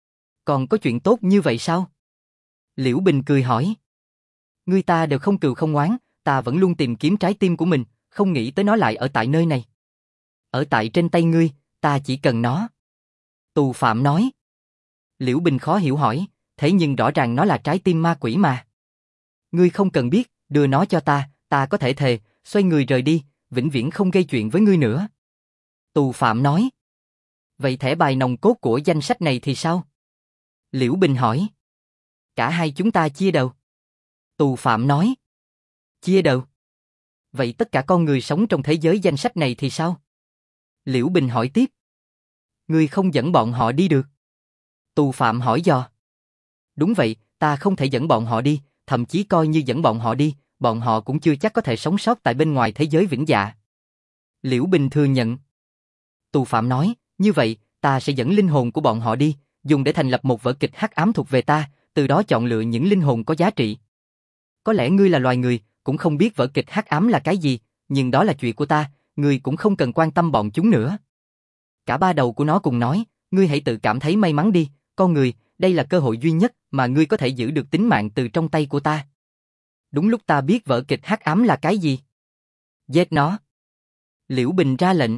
Còn có chuyện tốt như vậy sao? Liễu Bình cười hỏi. Ngươi ta đều không cừu không oán, ta vẫn luôn tìm kiếm trái tim của mình, không nghĩ tới nó lại ở tại nơi này. Ở tại trên tay ngươi, ta chỉ cần nó. Tù phạm nói. Liễu Bình khó hiểu hỏi, thế nhưng rõ ràng nó là trái tim ma quỷ mà. Ngươi không cần biết, đưa nó cho ta có thể thề, xoay người rời đi, vĩnh viễn không gây chuyện với ngươi nữa. Tù phạm nói. Vậy thẻ bài nòng cốt của danh sách này thì sao? Liễu Bình hỏi. Cả hai chúng ta chia đều. Tù phạm nói. Chia đều? Vậy tất cả con người sống trong thế giới danh sách này thì sao? Liễu Bình hỏi tiếp. Ngươi không dẫn bọn họ đi được. Tù phạm hỏi dò. Đúng vậy, ta không thể dẫn bọn họ đi, thậm chí coi như dẫn bọn họ đi, bọn họ cũng chưa chắc có thể sống sót tại bên ngoài thế giới vĩnh dạ. Liễu Bình thừa nhận. Tù phạm nói, như vậy, ta sẽ dẫn linh hồn của bọn họ đi, dùng để thành lập một vở kịch hắc ám thuộc về ta, từ đó chọn lựa những linh hồn có giá trị. Có lẽ ngươi là loài người, cũng không biết vở kịch hắc ám là cái gì, nhưng đó là chuyện của ta, ngươi cũng không cần quan tâm bọn chúng nữa. Cả ba đầu của nó cùng nói, ngươi hãy tự cảm thấy may mắn đi, con người, đây là cơ hội duy nhất mà ngươi có thể giữ được tính mạng từ trong tay của ta. Đúng lúc ta biết vở kịch hắc ám là cái gì. Giết nó. Liễu Bình ra lệnh.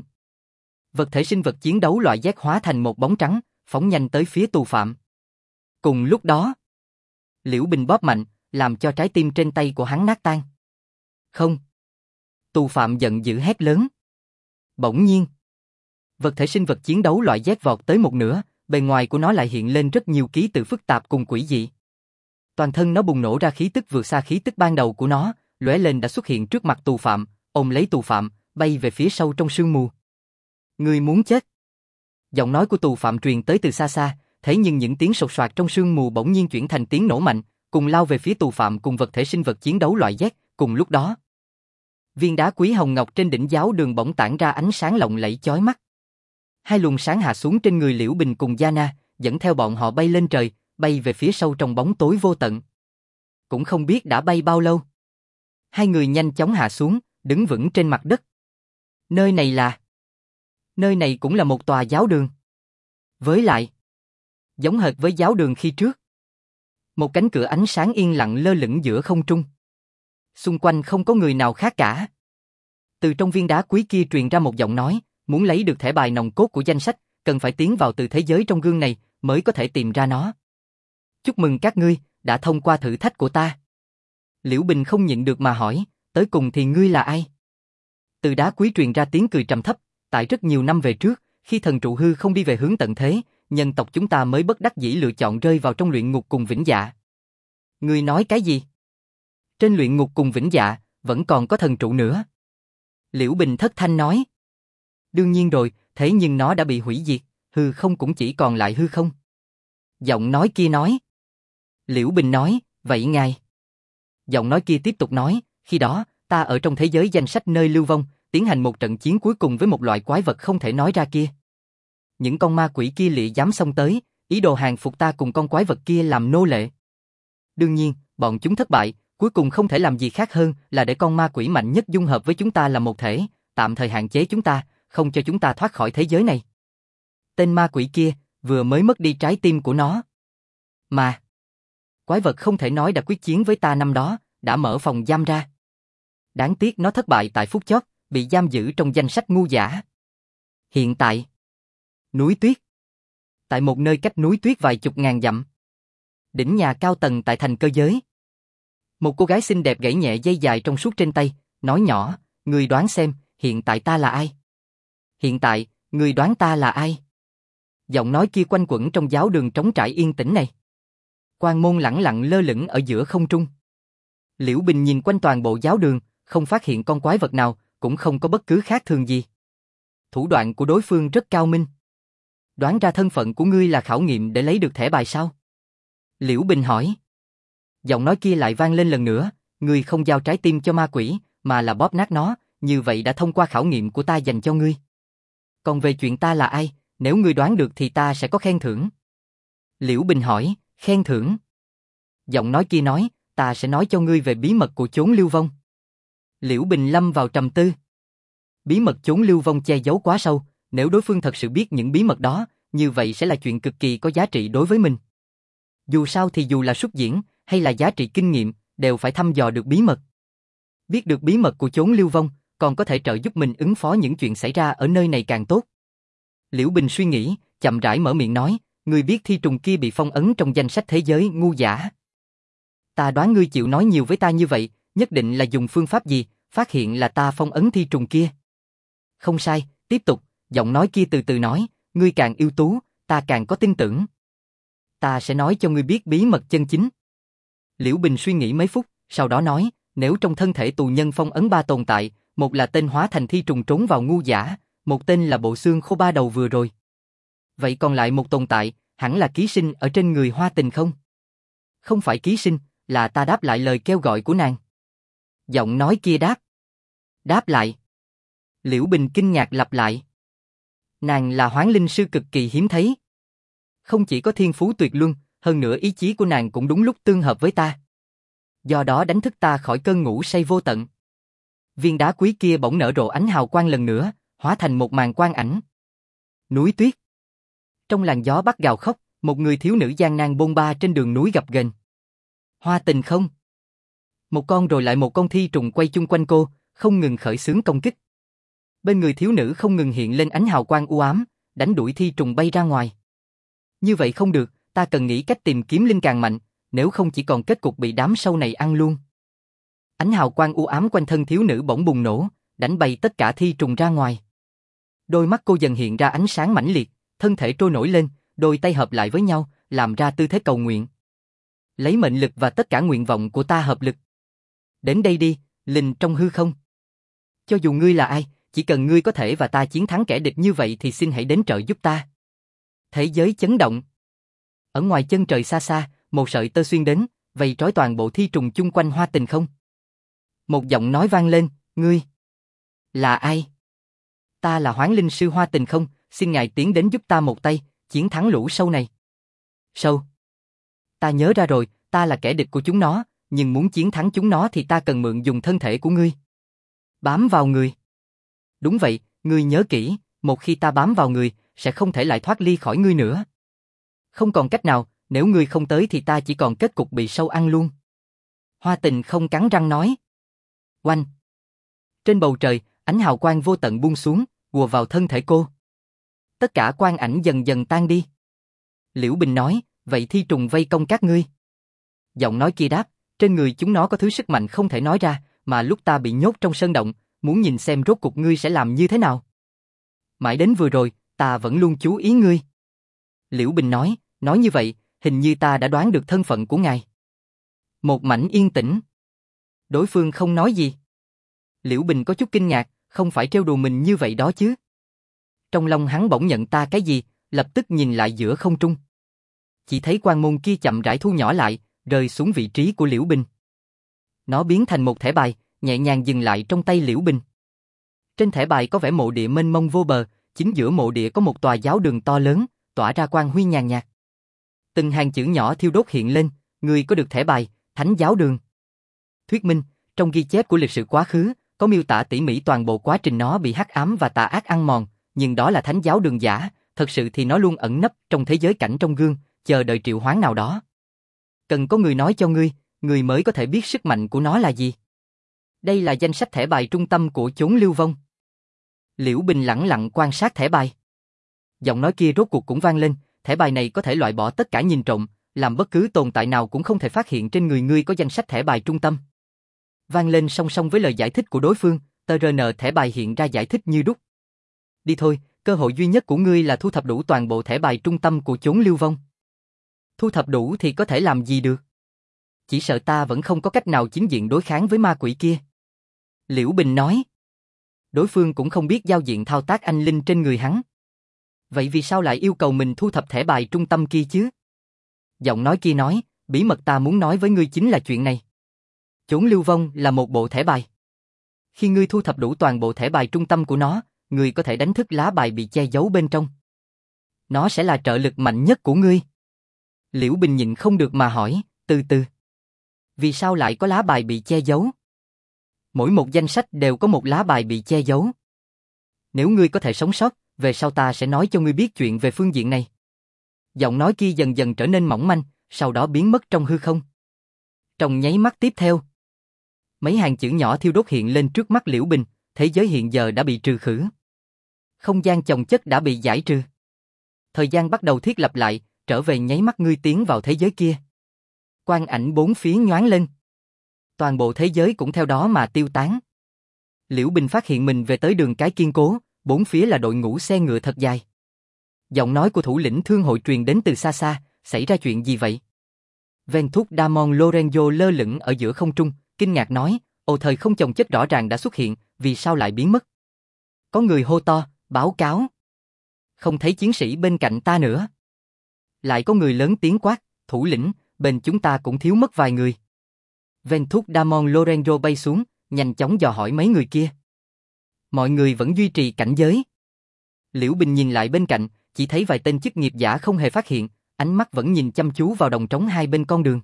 Vật thể sinh vật chiến đấu loại Z hóa thành một bóng trắng, phóng nhanh tới phía tù phạm. Cùng lúc đó, Liễu Bình bóp mạnh, làm cho trái tim trên tay của hắn nát tan. Không. Tù phạm giận dữ hét lớn. Bỗng nhiên, vật thể sinh vật chiến đấu loại Z vọt tới một nửa, bề ngoài của nó lại hiện lên rất nhiều ký tự phức tạp cùng quỷ dị. Toàn thân nó bùng nổ ra khí tức vượt xa khí tức ban đầu của nó, lóe lên đã xuất hiện trước mặt tù phạm, ôm lấy tù phạm, bay về phía sâu trong sương mù. Ngươi muốn chết. Giọng nói của tù phạm truyền tới từ xa xa, thế nhưng những tiếng sột soạt trong sương mù bỗng nhiên chuyển thành tiếng nổ mạnh, cùng lao về phía tù phạm cùng vật thể sinh vật chiến đấu loại Z, cùng lúc đó. Viên đá quý hồng ngọc trên đỉnh giáo đường bỗng tản ra ánh sáng lộng lẫy chói mắt. Hai luồng sáng hạ xuống trên người Liễu Bình cùng Giana, dẫn theo bọn họ bay lên trời, bay về phía sâu trong bóng tối vô tận. Cũng không biết đã bay bao lâu. Hai người nhanh chóng hạ xuống, đứng vững trên mặt đất. Nơi này cũng là một tòa giáo đường. Với lại, giống hệt với giáo đường khi trước. Một cánh cửa ánh sáng yên lặng lơ lửng giữa không trung. Xung quanh không có người nào khác cả. Từ trong viên đá quý kia truyền ra một giọng nói, muốn lấy được thẻ bài nòng cốt của danh sách, cần phải tiến vào từ thế giới trong gương này, mới có thể tìm ra nó. Chúc mừng các ngươi, đã thông qua thử thách của ta. Liễu Bình không nhịn được mà hỏi, tới cùng thì ngươi là ai? Từ đá quý truyền ra tiếng cười trầm thấp, tại rất nhiều năm về trước, khi thần trụ hư không đi về hướng tận thế, nhân tộc chúng ta mới bất đắc dĩ lựa chọn rơi vào trong luyện ngục cùng vĩnh dạ. Ngươi nói cái gì? Trên luyện ngục cùng vĩnh dạ, vẫn còn có thần trụ nữa. Liễu Bình thất thanh nói. Đương nhiên rồi, thế nhưng nó đã bị hủy diệt, hư không cũng chỉ còn lại hư không. Giọng nói kia nói. Liễu Bình nói, vậy ngài. Giọng nói kia tiếp tục nói, khi đó, ta ở trong thế giới danh sách nơi lưu vong, tiến hành một trận chiến cuối cùng với một loại quái vật không thể nói ra kia. Những con ma quỷ kia lịa dám xông tới, ý đồ hàng phục ta cùng con quái vật kia làm nô lệ. Đương nhiên, bọn chúng thất bại, cuối cùng không thể làm gì khác hơn là để con ma quỷ mạnh nhất dung hợp với chúng ta là một thể, tạm thời hạn chế chúng ta, không cho chúng ta thoát khỏi thế giới này. Tên ma quỷ kia, vừa mới mất đi trái tim của nó. Mà, quái vật không thể nói đã quyết chiến với ta năm đó, đã mở phòng giam ra. Đáng tiếc nó thất bại tại phút chót, bị giam giữ trong danh sách ngu dã. Hiện tại, núi tuyết. Tại một nơi cách núi tuyết vài chục ngàn dặm. Đỉnh nhà cao tầng tại thành cơ giới. Một cô gái xinh đẹp gãy nhẹ dây dài trong suốt trên tay, nói nhỏ, ngươi đoán xem, hiện tại ta là ai? Hiện tại, ngươi đoán ta là ai? Giọng nói kia quanh quẩn trong giáo đường trống trải yên tĩnh này. Quan môn lẳng lặng lơ lửng ở giữa không trung. Liễu Bình nhìn quanh toàn bộ giáo đường, không phát hiện con quái vật nào, cũng không có bất cứ khác thường gì. Thủ đoạn của đối phương rất cao minh. Đoán ra thân phận của ngươi là khảo nghiệm để lấy được thẻ bài sao? Liễu Bình hỏi. Giọng nói kia lại vang lên lần nữa, ngươi không giao trái tim cho ma quỷ, mà là bóp nát nó, như vậy đã thông qua khảo nghiệm của ta dành cho ngươi. Còn về chuyện ta là ai, nếu ngươi đoán được thì ta sẽ có khen thưởng. Liễu Bình hỏi, khen thưởng? Giọng nói kia nói, ta sẽ nói cho ngươi về bí mật của chốn lưu vong. Liễu Bình lâm vào trầm tư. Bí mật chốn lưu vong che giấu quá sâu, nếu đối phương thật sự biết những bí mật đó, như vậy sẽ là chuyện cực kỳ có giá trị đối với mình. Dù sao thì dù là xuất diễn, hay là giá trị kinh nghiệm, đều phải thăm dò được bí mật. Biết được bí mật của chốn lưu vong, còn có thể trợ giúp mình ứng phó những chuyện xảy ra ở nơi này càng tốt. Liễu Bình suy nghĩ, chậm rãi mở miệng nói, ngươi biết thi trùng kia bị phong ấn trong danh sách thế giới ngu giả. Ta đoán ngươi chịu nói nhiều với ta như vậy, nhất định là dùng phương pháp gì, phát hiện là ta phong ấn thi trùng kia. Không sai, tiếp tục, giọng nói kia từ từ nói, ngươi càng ưu tú, ta càng có tin tưởng. Ta sẽ nói cho ngươi biết bí mật chân chính. Liễu Bình suy nghĩ mấy phút, sau đó nói, nếu trong thân thể tù nhân phong ấn 3 tồn tại, một là tên hóa thành thi trùng trốn vào ngu giả, một tên là bộ xương khô 3 đầu vừa rồi. Vậy còn lại một tồn tại, hẳn là ký sinh ở trên người Hoa Tình không? Không phải ký sinh, là ta đáp lại lời kêu gọi của nàng. Giọng nói kia đáp. Đáp lại. Liễu Bình kinh ngạc lặp lại. Nàng là hoán linh sư cực kỳ hiếm thấy. Không chỉ có thiên phú tuyệt luân, hơn nữa ý chí của nàng cũng đúng lúc tương hợp với ta. Do đó đánh thức ta khỏi cơn ngủ say vô tận. Viên đá quý kia bỗng nở rộ ánh hào quang lần nữa, hóa thành một màn quang ảnh. Núi tuyết. Trong làn gió bắt gào khóc, một người thiếu nữ gian nan bôn ba trên đường núi gập ghềnh. Hoa Tình không? Một con rồi lại một con thi trùng quay chung quanh cô, không ngừng khởi xướng công kích. Bên người thiếu nữ không ngừng hiện lên ánh hào quang u ám, đánh đuổi thi trùng bay ra ngoài. Như vậy không được, ta cần nghĩ cách tìm kiếm linh càng mạnh, nếu không chỉ còn kết cục bị đám sâu này ăn luôn. Ánh hào quang u ám quanh thân thiếu nữ bỗng bùng nổ, đánh bay tất cả thi trùng ra ngoài. Đôi mắt cô dần hiện ra ánh sáng mãnh liệt, thân thể trôi nổi lên, đôi tay hợp lại với nhau, làm ra tư thế cầu nguyện. Lấy mệnh lực và tất cả nguyện vọng của ta hợp lực. Đến đây đi, linh trong hư không. Cho dù ngươi là ai, chỉ cần ngươi có thể và ta chiến thắng kẻ địch như vậy thì xin hãy đến trợ giúp ta. Thế giới chấn động. Ở ngoài chân trời xa xa, một sợi tơ xuyên đến, vây trói toàn bộ thi trùng chung quanh Hoa Tình không. Một giọng nói vang lên, ngươi là ai? Ta là Hoán Linh sư Hoa Tình không, xin ngài tiến đến giúp ta một tay, chiến thắng lũ sâu này. Sâu? Ta nhớ ra rồi, ta là kẻ địch của chúng nó, nhưng muốn chiến thắng chúng nó thì ta cần mượn dùng thân thể của ngươi. Bám vào người. Đúng vậy, ngươi nhớ kỹ, một khi ta bám vào người, sẽ không thể lại thoát ly khỏi ngươi nữa. Không còn cách nào, nếu ngươi không tới thì ta chỉ còn kết cục bị sâu ăn luôn. Hoa Tình không cắn răng nói. Oanh! Trên bầu trời, ánh hào quang vô tận buông xuống, ùa vào thân thể cô. Tất cả quang ảnh dần dần tan đi. Liễu Bình nói, vậy thi trùng vây công các ngươi. Giọng nói kia đáp, trên người chúng nó có thứ sức mạnh không thể nói ra, mà lúc ta bị nhốt trong sơn động, muốn nhìn xem rốt cuộc ngươi sẽ làm như thế nào. Mãi đến vừa rồi, ta vẫn luôn chú ý ngươi. Liễu Bình nói như vậy, hình như ta đã đoán được thân phận của ngài. Một mảnh yên tĩnh. Đối phương không nói gì. Liễu Bình có chút kinh ngạc, không phải trêu đùa mình như vậy đó chứ. Trong lòng hắn bỗng nhận ta cái gì, lập tức nhìn lại giữa không trung. Chỉ thấy quang môn kia chậm rãi thu nhỏ lại, rơi xuống vị trí của Liễu Bình. Nó biến thành một thẻ bài, nhẹ nhàng dừng lại trong tay Liễu Bình. Trên thẻ bài có vẽ mộ địa mênh mông vô bờ, chính giữa mộ địa có một tòa giáo đường to lớn, tỏa ra quang huy nhàn nhạt. Từng hàng chữ nhỏ thiêu đốt hiện lên, người có được thẻ bài, Thánh giáo đường. Thuyết minh, trong ghi chép của lịch sử quá khứ, có miêu tả tỉ mỉ toàn bộ quá trình nó bị hắc ám và tà ác ăn mòn, nhưng đó là Thánh giáo đường giả, thật sự thì nó luôn ẩn nấp trong thế giới cảnh trong gương, chờ đợi triệu hoán nào đó. Cần có người nói cho ngươi mới có thể biết sức mạnh của nó là gì. Đây là danh sách thẻ bài trung tâm của chốn lưu vong. Liễu Bình lẳng lặng quan sát thẻ bài. Giọng nói kia rốt cuộc cũng vang lên, thẻ bài này có thể loại bỏ tất cả nhìn trộm, làm bất cứ tồn tại nào cũng không thể phát hiện trên người ngươi có danh sách thẻ bài trung tâm. Vang lên song song với lời giải thích của đối phương, tờ RN thẻ bài hiện ra giải thích như đúc. Đi thôi, Cơ hội duy nhất của ngươi là thu thập đủ toàn bộ thẻ bài trung tâm của chốn lưu vong. Thu thập đủ thì có thể làm gì được? Chỉ sợ ta vẫn không có cách nào chính diện đối kháng với ma quỷ kia. Liễu Bình nói. Đối phương cũng không biết giao diện thao tác anh linh trên người hắn. Vậy vì sao lại yêu cầu mình thu thập thẻ bài trung tâm kia chứ? Giọng nói kia nói, bí mật ta muốn nói với ngươi chính là chuyện này. Chốn lưu vong là một bộ thẻ bài. Khi ngươi thu thập đủ toàn bộ thẻ bài trung tâm của nó, ngươi có thể đánh thức lá bài bị che giấu bên trong. Nó sẽ là trợ lực mạnh nhất của ngươi. Liễu Bình nhịn không được mà hỏi, từ từ. Vì sao lại có lá bài bị che giấu? Mỗi một danh sách đều có một lá bài bị che giấu. Nếu ngươi có thể sống sót, về sau ta sẽ nói cho ngươi biết chuyện về phương diện này. Giọng nói kia dần dần trở nên mỏng manh, sau đó biến mất trong hư không. Trong nháy mắt tiếp theo, mấy hàng chữ nhỏ thiêu đốt hiện lên trước mắt Liễu Bình, thế giới hiện giờ đã bị trừ khử. Không gian chồng chất đã bị giải trừ. Thời gian bắt đầu thiết lập lại, trở về nháy mắt ngươi tiến vào thế giới kia. Quang ảnh bốn phía nhoáng lên. Toàn bộ thế giới cũng theo đó mà tiêu tán. Liễu Bình phát hiện mình về tới đường cái kiên cố, bốn phía là đội ngũ xe ngựa thật dài. Giọng nói của thủ lĩnh thương hội truyền đến từ xa xa, xảy ra chuyện gì vậy? Ventus Damon Lorenzo lơ lửng ở giữa không trung, kinh ngạc nói, ồ thời không chồng chất rõ ràng đã xuất hiện, vì sao lại biến mất? Có người hô to, báo cáo. Không thấy chiến sĩ bên cạnh ta nữa. Lại có người lớn tiếng quát, thủ lĩnh, bên chúng ta cũng thiếu mất vài người. Ventus Damon Lorenzo bay xuống, nhanh chóng dò hỏi mấy người kia. Mọi người vẫn duy trì cảnh giới. Liễu Bình nhìn lại bên cạnh, chỉ thấy vài tên chức nghiệp giả không hề phát hiện, ánh mắt vẫn nhìn chăm chú vào đồng trống hai bên con đường.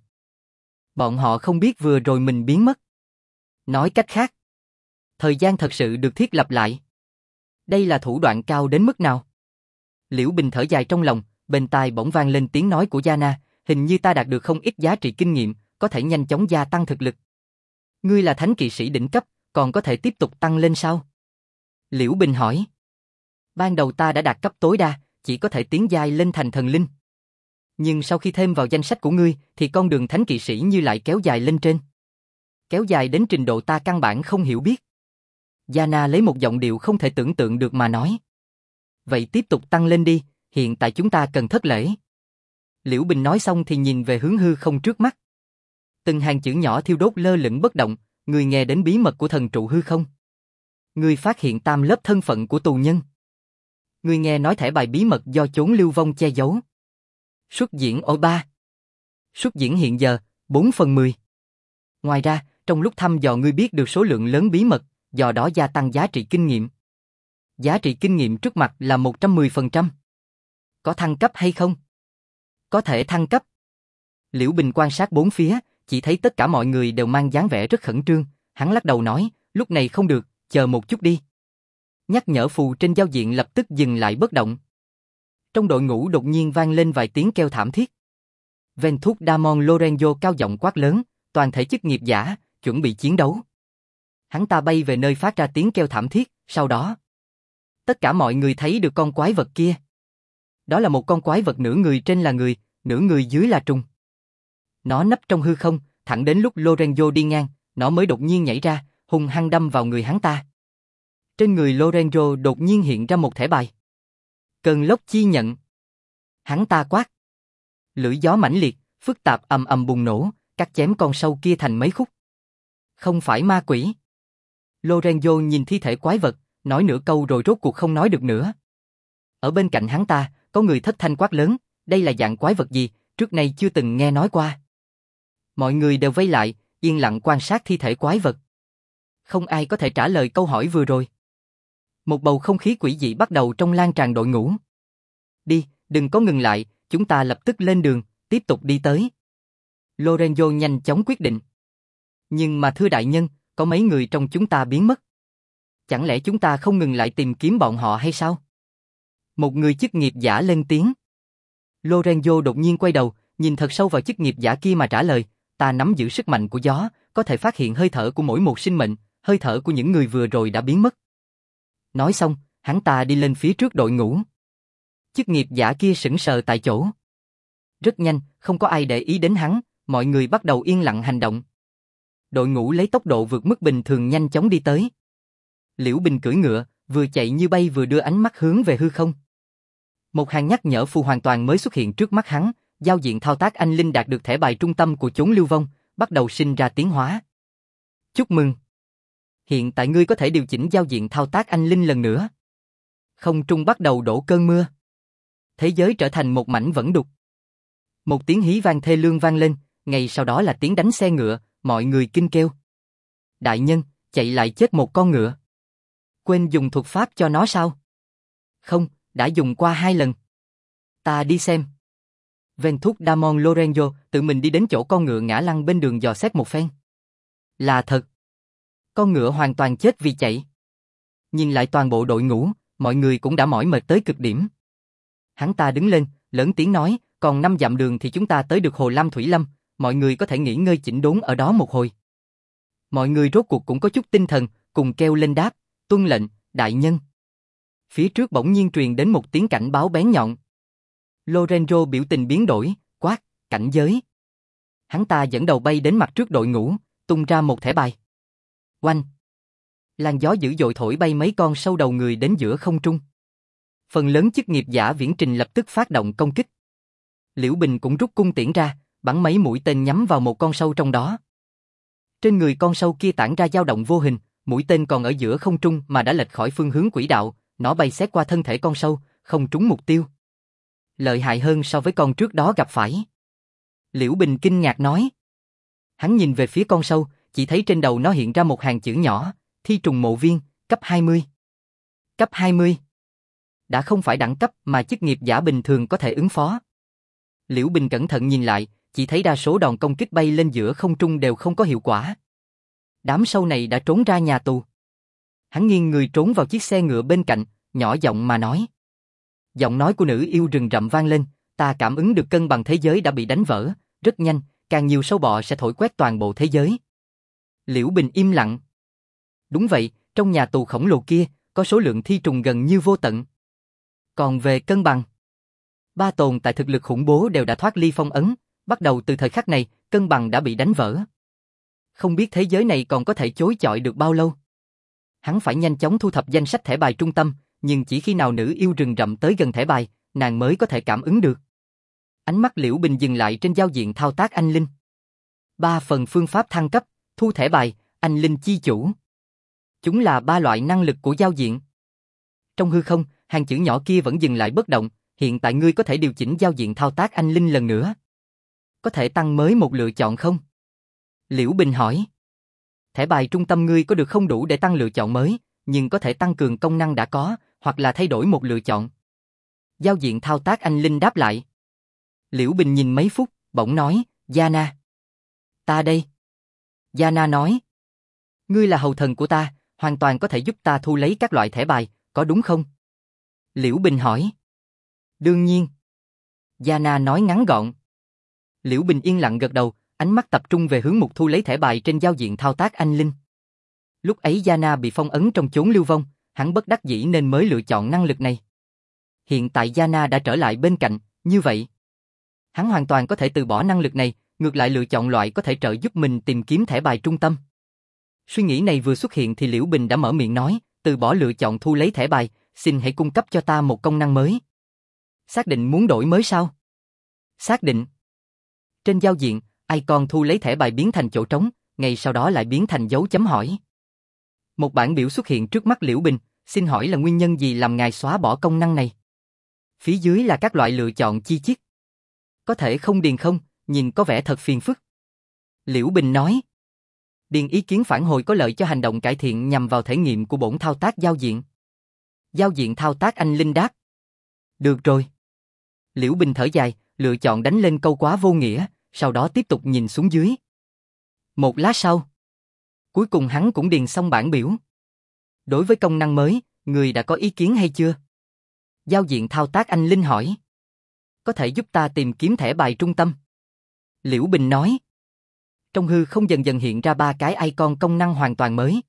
Bọn họ không biết vừa rồi mình biến mất. Nói cách khác, thời gian thật sự được thiết lập lại. Đây là thủ đoạn cao đến mức nào? Liễu Bình thở dài trong lòng, bên tai bỗng vang lên tiếng nói của Yana, hình như ta đạt được không ít giá trị kinh nghiệm, có thể nhanh chóng gia tăng thực lực. Ngươi là thánh kỵ sĩ đỉnh cấp, còn có thể tiếp tục tăng lên sao? Liễu Bình hỏi. Ban đầu ta đã đạt cấp tối đa, chỉ có thể tiến giai lên thành thần linh. Nhưng sau khi thêm vào danh sách của ngươi, thì con đường thánh kỵ sĩ như lại kéo dài lên trên. Kéo dài đến trình độ ta căn bản không hiểu biết. Yana lấy một giọng điệu không thể tưởng tượng được mà nói. Vậy tiếp tục tăng lên đi, hiện tại chúng ta cần thất lễ. Liễu Bình nói xong thì nhìn về hướng hư không trước mắt. Từng hàng chữ nhỏ thiêu đốt lơ lửng bất động, ngươi nghe đến bí mật của thần trụ hư không? Ngươi phát hiện tam lớp thân phận của tù nhân. Ngươi nghe nói thẻ bài bí mật do chốn lưu vong che giấu. Xuất diễn ở 3. Xuất diễn hiện giờ, 4/10. Ngoài ra, trong lúc thăm dò ngươi biết được số lượng lớn bí mật, do đó gia tăng giá trị kinh nghiệm. Giá trị kinh nghiệm trước mặt là 110%. Có thăng cấp hay không? Có thể thăng cấp. Liễu Bình quan sát bốn phía, chỉ thấy tất cả mọi người đều mang dáng vẻ rất khẩn trương, hắn lắc đầu nói, lúc này không được, chờ một chút đi. Nhắc nhở phù trên giao diện lập tức dừng lại bất động. Trong đội ngũ đột nhiên vang lên vài tiếng kêu thảm thiết. Ventus Damon Lorenzo cao giọng quát lớn, toàn thể chức nghiệp giả, chuẩn bị chiến đấu. Hắn ta bay về nơi phát ra tiếng kêu thảm thiết, sau đó tất cả mọi người thấy được con quái vật kia. Đó là một con quái vật nửa người trên là người, nửa người dưới là trùng. Nó nấp trong hư không, thẳng đến lúc Lorenzo đi ngang, nó mới đột nhiên nhảy ra, hung hăng đâm vào người hắn ta. Trên người Lorenzo đột nhiên hiện ra một thẻ bài. Cơn lốc chi nhận. Hắn ta quát. Lưỡi gió mãnh liệt, phức tạp ầm ầm bùng nổ, cắt chém con sâu kia thành mấy khúc. Không phải ma quỷ. Lorenzo nhìn thi thể quái vật, nói nửa câu rồi rốt cuộc không nói được nữa. Ở bên cạnh hắn ta, có người thất thanh quát lớn, đây là dạng quái vật gì, trước nay chưa từng nghe nói qua. Mọi người đều vây lại, yên lặng quan sát thi thể quái vật. Không ai có thể trả lời câu hỏi vừa rồi. Một bầu không khí quỷ dị bắt đầu trong lan tràn đội ngũ. Đi, đừng có ngừng lại, chúng ta lập tức lên đường, tiếp tục đi tới. Lorenzo nhanh chóng quyết định. Nhưng mà thưa đại nhân, có mấy người trong chúng ta biến mất. Chẳng lẽ chúng ta không ngừng lại tìm kiếm bọn họ hay sao? Một người chức nghiệp giả lên tiếng. Lorenzo đột nhiên quay đầu, nhìn thật sâu vào chức nghiệp giả kia mà trả lời, ta nắm giữ sức mạnh của gió, có thể phát hiện hơi thở của mỗi một sinh mệnh, hơi thở của những người vừa rồi đã biến mất. Nói xong, hắn ta đi lên phía trước đội ngũ. Chức nghiệp giả kia sững sờ tại chỗ. Rất nhanh, không có ai để ý đến hắn, mọi người bắt đầu yên lặng hành động. Đội ngũ lấy tốc độ vượt mức bình thường nhanh chóng đi tới. Liễu Bình cưỡi ngựa, vừa chạy như bay vừa đưa ánh mắt hướng về hư không. Một hàng nhắc nhở phù hoàn toàn mới xuất hiện trước mắt hắn, giao diện thao tác anh linh đạt được thẻ bài trung tâm của chốn lưu vong, bắt đầu sinh ra tiến hóa. Chúc mừng! Hiện tại ngươi có thể điều chỉnh giao diện thao tác anh linh lần nữa. Không trung bắt đầu đổ cơn mưa. Thế giới trở thành một mảnh vẫn đục. Một tiếng hí vang thê lương vang lên, ngay sau đó là tiếng đánh xe ngựa, mọi người kinh kêu. Đại nhân, chạy lại chết một con ngựa. Quên dùng thuật pháp cho nó sao? Không, đã dùng qua 2 lần. Ta đi xem. Ventus Damon Lorenzo tự mình đi đến chỗ con ngựa ngã lăn bên đường dò xét một phen. Là thật. Con ngựa hoàn toàn chết vì chạy. Nhìn lại toàn bộ đội ngũ, mọi người cũng đã mỏi mệt tới cực điểm. Hắn ta đứng lên, lớn tiếng nói, còn 5 dặm đường thì chúng ta tới được Hồ Lam Thủy Lâm, mọi người có thể nghỉ ngơi chỉnh đốn ở đó một hồi. Mọi người rốt cuộc cũng có chút tinh thần, cùng kêu lên đáp, tuân lệnh, đại nhân. Phía trước bỗng nhiên truyền đến một tiếng cảnh báo bén nhọn. Lorenzo biểu tình biến đổi, quát, cảnh giới. Hắn ta dẫn đầu bay đến mặt trước đội ngũ, tung ra một thẻ bài. Oanh! Làn gió dữ dội thổi bay mấy con sâu đầu người đến giữa không trung. Phần lớn chức nghiệp giả viễn trình lập tức phát động công kích. Liễu Bình cũng rút cung tiễn ra, bắn mấy mũi tên nhắm vào một con sâu trong đó. Trên người con sâu kia tản ra dao động vô hình, mũi tên còn ở giữa không trung mà đã lệch khỏi phương hướng quỹ đạo, nó bay xét qua thân thể con sâu, không trúng mục tiêu. Lợi hại hơn so với con trước đó gặp phải. Liễu Bình kinh ngạc nói. Hắn nhìn về phía con sâu, chỉ thấy trên đầu nó hiện ra một hàng chữ nhỏ, Thi trùng mộ viên, cấp 20. Cấp 20. Đã không phải đẳng cấp mà chức nghiệp giả bình thường có thể ứng phó. Liễu Bình cẩn thận nhìn lại, chỉ thấy đa số đòn công kích bay lên giữa không trung đều không có hiệu quả. Đám sâu này đã trốn ra nhà tù. Hắn nghiêng người trốn vào chiếc xe ngựa bên cạnh, nhỏ giọng mà nói. Giọng nói của nữ yêu rừng rậm vang lên, ta cảm ứng được cân bằng thế giới đã bị đánh vỡ, rất nhanh, càng nhiều sâu bọ sẽ thổi quét toàn bộ thế giới. Liễu Bình im lặng. Đúng vậy, trong nhà tù khổng lồ kia, có số lượng thi trùng gần như vô tận. Còn về cân bằng, 3 tồn tại thực lực khủng bố đều đã thoát ly phong ấn, bắt đầu từ thời khắc này, cân bằng đã bị đánh vỡ. Không biết thế giới này còn có thể chối chọi được bao lâu. Hắn phải nhanh chóng thu thập danh sách thẻ bài trung tâm, nhưng chỉ khi nào nữ yêu rừng rậm tới gần thẻ bài, nàng mới có thể cảm ứng được. Ánh mắt Liễu Bình dừng lại trên giao diện thao tác anh linh. 3 phần phương pháp thăng cấp, thu thẻ bài, anh linh chi chủ. Chúng là 3 loại năng lực của giao diện. Trong hư không, hàng chữ nhỏ kia vẫn dừng lại bất động, hiện tại ngươi có thể điều chỉnh giao diện thao tác anh linh lần nữa. Có thể tăng mới một lựa chọn không? Liễu Bình hỏi. Thẻ bài trung tâm ngươi có được không đủ để tăng lựa chọn mới, nhưng có thể tăng cường công năng đã có, hoặc là thay đổi một lựa chọn. Giao diện thao tác anh linh đáp lại. Liễu Bình nhìn mấy phút, bỗng nói, Yana. Ta đây. Yana nói. Ngươi là hầu thần của ta, hoàn toàn có thể giúp ta thu lấy các loại thẻ bài, có đúng không? Liễu Bình hỏi. Đương nhiên. Yana nói ngắn gọn. Liễu Bình yên lặng gật đầu, ánh mắt tập trung về hướng mục thu lấy thẻ bài trên giao diện thao tác anh linh. Lúc ấy Yana bị phong ấn trong chốn lưu vong, hắn bất đắc dĩ nên mới lựa chọn năng lực này. Hiện tại Yana đã trở lại bên cạnh, như vậy hắn hoàn toàn có thể từ bỏ năng lực này, ngược lại lựa chọn loại có thể trợ giúp mình tìm kiếm thẻ bài trung tâm. Suy nghĩ này vừa xuất hiện thì Liễu Bình đã mở miệng nói, từ bỏ lựa chọn thu lấy thẻ bài, xin hãy cung cấp cho ta một công năng mới. Xác định muốn đổi mới sao? Xác định. Trên giao diện, icon thu lấy thẻ bài biến thành chỗ trống, ngay sau đó lại biến thành dấu chấm hỏi. Một bảng biểu xuất hiện trước mắt Liễu Bình, xin hỏi là nguyên nhân gì làm ngài xóa bỏ công năng này? Phía dưới là các loại lựa chọn chi tiết. Có thể không điền không, nhìn có vẻ thật phiền phức. Liễu Bình nói. Điền ý kiến phản hồi có lợi cho hành động cải thiện nhằm vào thể nghiệm của bổn thao tác giao diện. Giao diện thao tác anh linh đáp. Được rồi. Liễu Bình thở dài, lựa chọn đánh lên câu quá vô nghĩa, sau đó tiếp tục nhìn xuống dưới. Một lát sau, cuối cùng hắn cũng điền xong bảng biểu. Đối với công năng mới, người đã có ý kiến hay chưa? Giao diện thao tác anh linh hỏi. Có thể giúp ta tìm kiếm thẻ bài trung tâm? Liễu Bình nói. Trong hư không dần dần hiện ra 3 cái icon công năng hoàn toàn mới.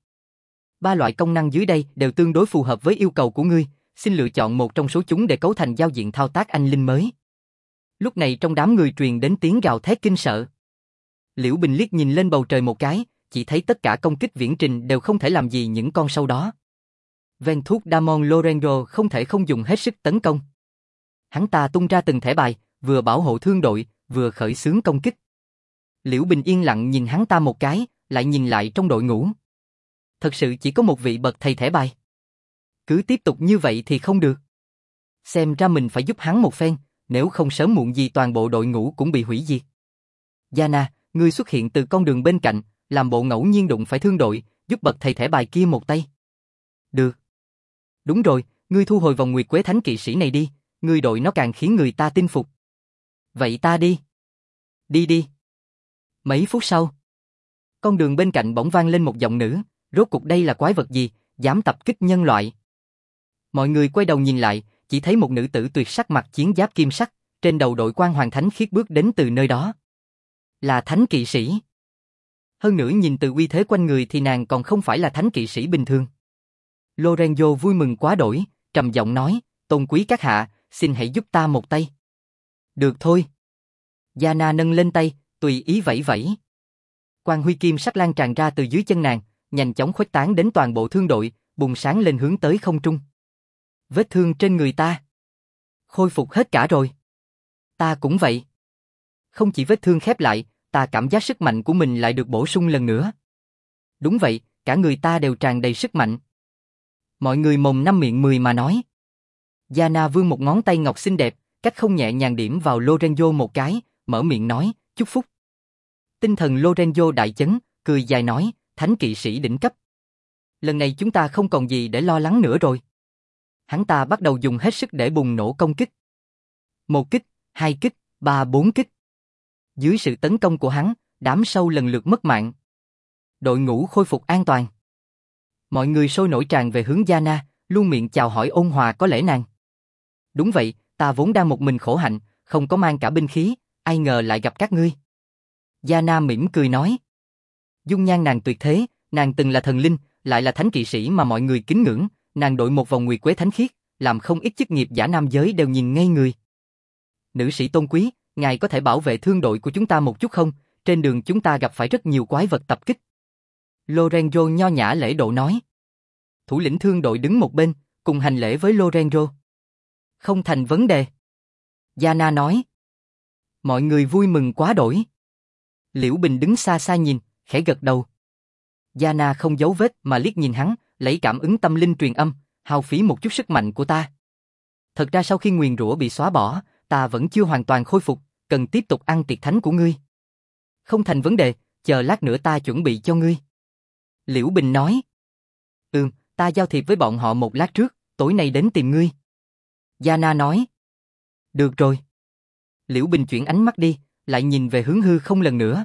3 loại công năng dưới đây đều tương đối phù hợp với yêu cầu của ngươi, xin lựa chọn một trong số chúng để cấu thành giao diện thao tác anh linh mới. Lúc này trong đám người truyền đến tiếng gào thét kinh sợ. Liễu Bình liếc nhìn lên bầu trời một cái, chỉ thấy tất cả công kích viễn trình đều không thể làm gì những con sâu đó. Ventus Damon Lorenzo không thể không dùng hết sức tấn công. Hắn ta tung ra từng thẻ bài, vừa bảo hộ thương đội, vừa khởi xướng công kích. Liễu Bình yên lặng nhìn hắn ta một cái, lại nhìn lại trong đội ngũ. Thật sự chỉ có một vị bậc thầy thẻ bài. Cứ tiếp tục như vậy thì không được. Xem ra mình phải giúp hắn một phen, nếu không sớm muộn gì toàn bộ đội ngũ cũng bị hủy diệt. Yana, ngươi xuất hiện từ con đường bên cạnh, làm bộ ngẫu nhiên đụng phải thương đội, giúp bậc thầy thẻ bài kia một tay. Được. Đúng rồi, ngươi thu hồi vòng nguyệt quế thánh kỵ sĩ này đi, ngươi đội nó càng khiến người ta tin phục. Vậy ta đi. Đi đi. Mấy phút sau, con đường bên cạnh bỗng vang lên một giọng nữ, rốt cuộc đây là quái vật gì, dám tập kích nhân loại. Mọi người quay đầu nhìn lại, chỉ thấy một nữ tử tuyệt sắc mặc chiến giáp kim sắc, trên đầu đội quan hoàng thánh khiết bước đến từ nơi đó. Là thánh kỵ sĩ. Hơn nữa nhìn từ uy thế quanh người thì nàng còn không phải là thánh kỵ sĩ bình thường. Lorenzo vui mừng quá đỗi, trầm giọng nói, tôn quý các hạ, xin hãy giúp ta một tay. Được thôi. Yana nâng lên tay, tùy ý vẫy vẫy. Quang huy kim sắc lan tràn ra từ dưới chân nàng, nhanh chóng khuếch tán đến toàn bộ thương đội, bùng sáng lên hướng tới không trung. Vết thương trên người ta khôi phục hết cả rồi. Ta cũng vậy. Không chỉ vết thương khép lại, ta cảm giác sức mạnh của mình lại được bổ sung lần nữa. Đúng vậy, cả người ta đều tràn đầy sức mạnh. Mọi người mồm năm miệng mười mà nói. Yana vươn một ngón tay ngọc xinh đẹp, cách không nhẹ nhàng điểm vào Lorenzo một cái, mở miệng nói, chúc phúc. Tinh thần Lorenzo đại chấn, cười dài nói, thánh kỵ sĩ đỉnh cấp. Lần này chúng ta không còn gì để lo lắng nữa rồi. Hắn ta bắt đầu dùng hết sức để bùng nổ công kích. Một kích, hai kích, ba bốn kích. Dưới sự tấn công của hắn, đám sâu lần lượt mất mạng. Đội ngũ khôi phục an toàn. Mọi người sôi nổi tràn về hướng Yana, luôn miệng chào hỏi ôn hòa có lễ nàng. Đúng vậy, ta vốn đang một mình khổ hạnh, không có mang cả binh khí, ai ngờ lại gặp các ngươi. Yana mỉm cười nói. Dung nhan nàng tuyệt thế, nàng từng là thần linh, lại là thánh kỵ sĩ mà mọi người kính ngưỡng, nàng đội một vòng nguyệt quế thánh khiết, làm không ít chức nghiệp giả nam giới đều nhìn ngây người. Nữ sĩ tôn quý, ngài có thể bảo vệ thương đội của chúng ta một chút không? Trên đường chúng ta gặp phải rất nhiều quái vật tập kích. Lorenzo nho nhã lễ độ nói. Thủ lĩnh thương đội đứng một bên, cùng hành lễ với Lorenzo. Không thành vấn đề. Yana nói. Mọi người vui mừng quá đỗi. Liễu Bình đứng xa xa nhìn, khẽ gật đầu. Yana không giấu vết mà liếc nhìn hắn, lấy cảm ứng tâm linh truyền âm, hao phí một chút sức mạnh của ta. Thật ra sau khi nguyền rủa bị xóa bỏ, ta vẫn chưa hoàn toàn khôi phục, cần tiếp tục ăn tiệc thánh của ngươi. Không thành vấn đề, chờ lát nữa ta chuẩn bị cho ngươi. Liễu Bình nói. Ta giao thiệp với bọn họ một lát trước, tối nay đến tìm ngươi. Yana nói. Được rồi. Liễu Bình chuyển ánh mắt đi, lại nhìn về hướng hư không lần nữa.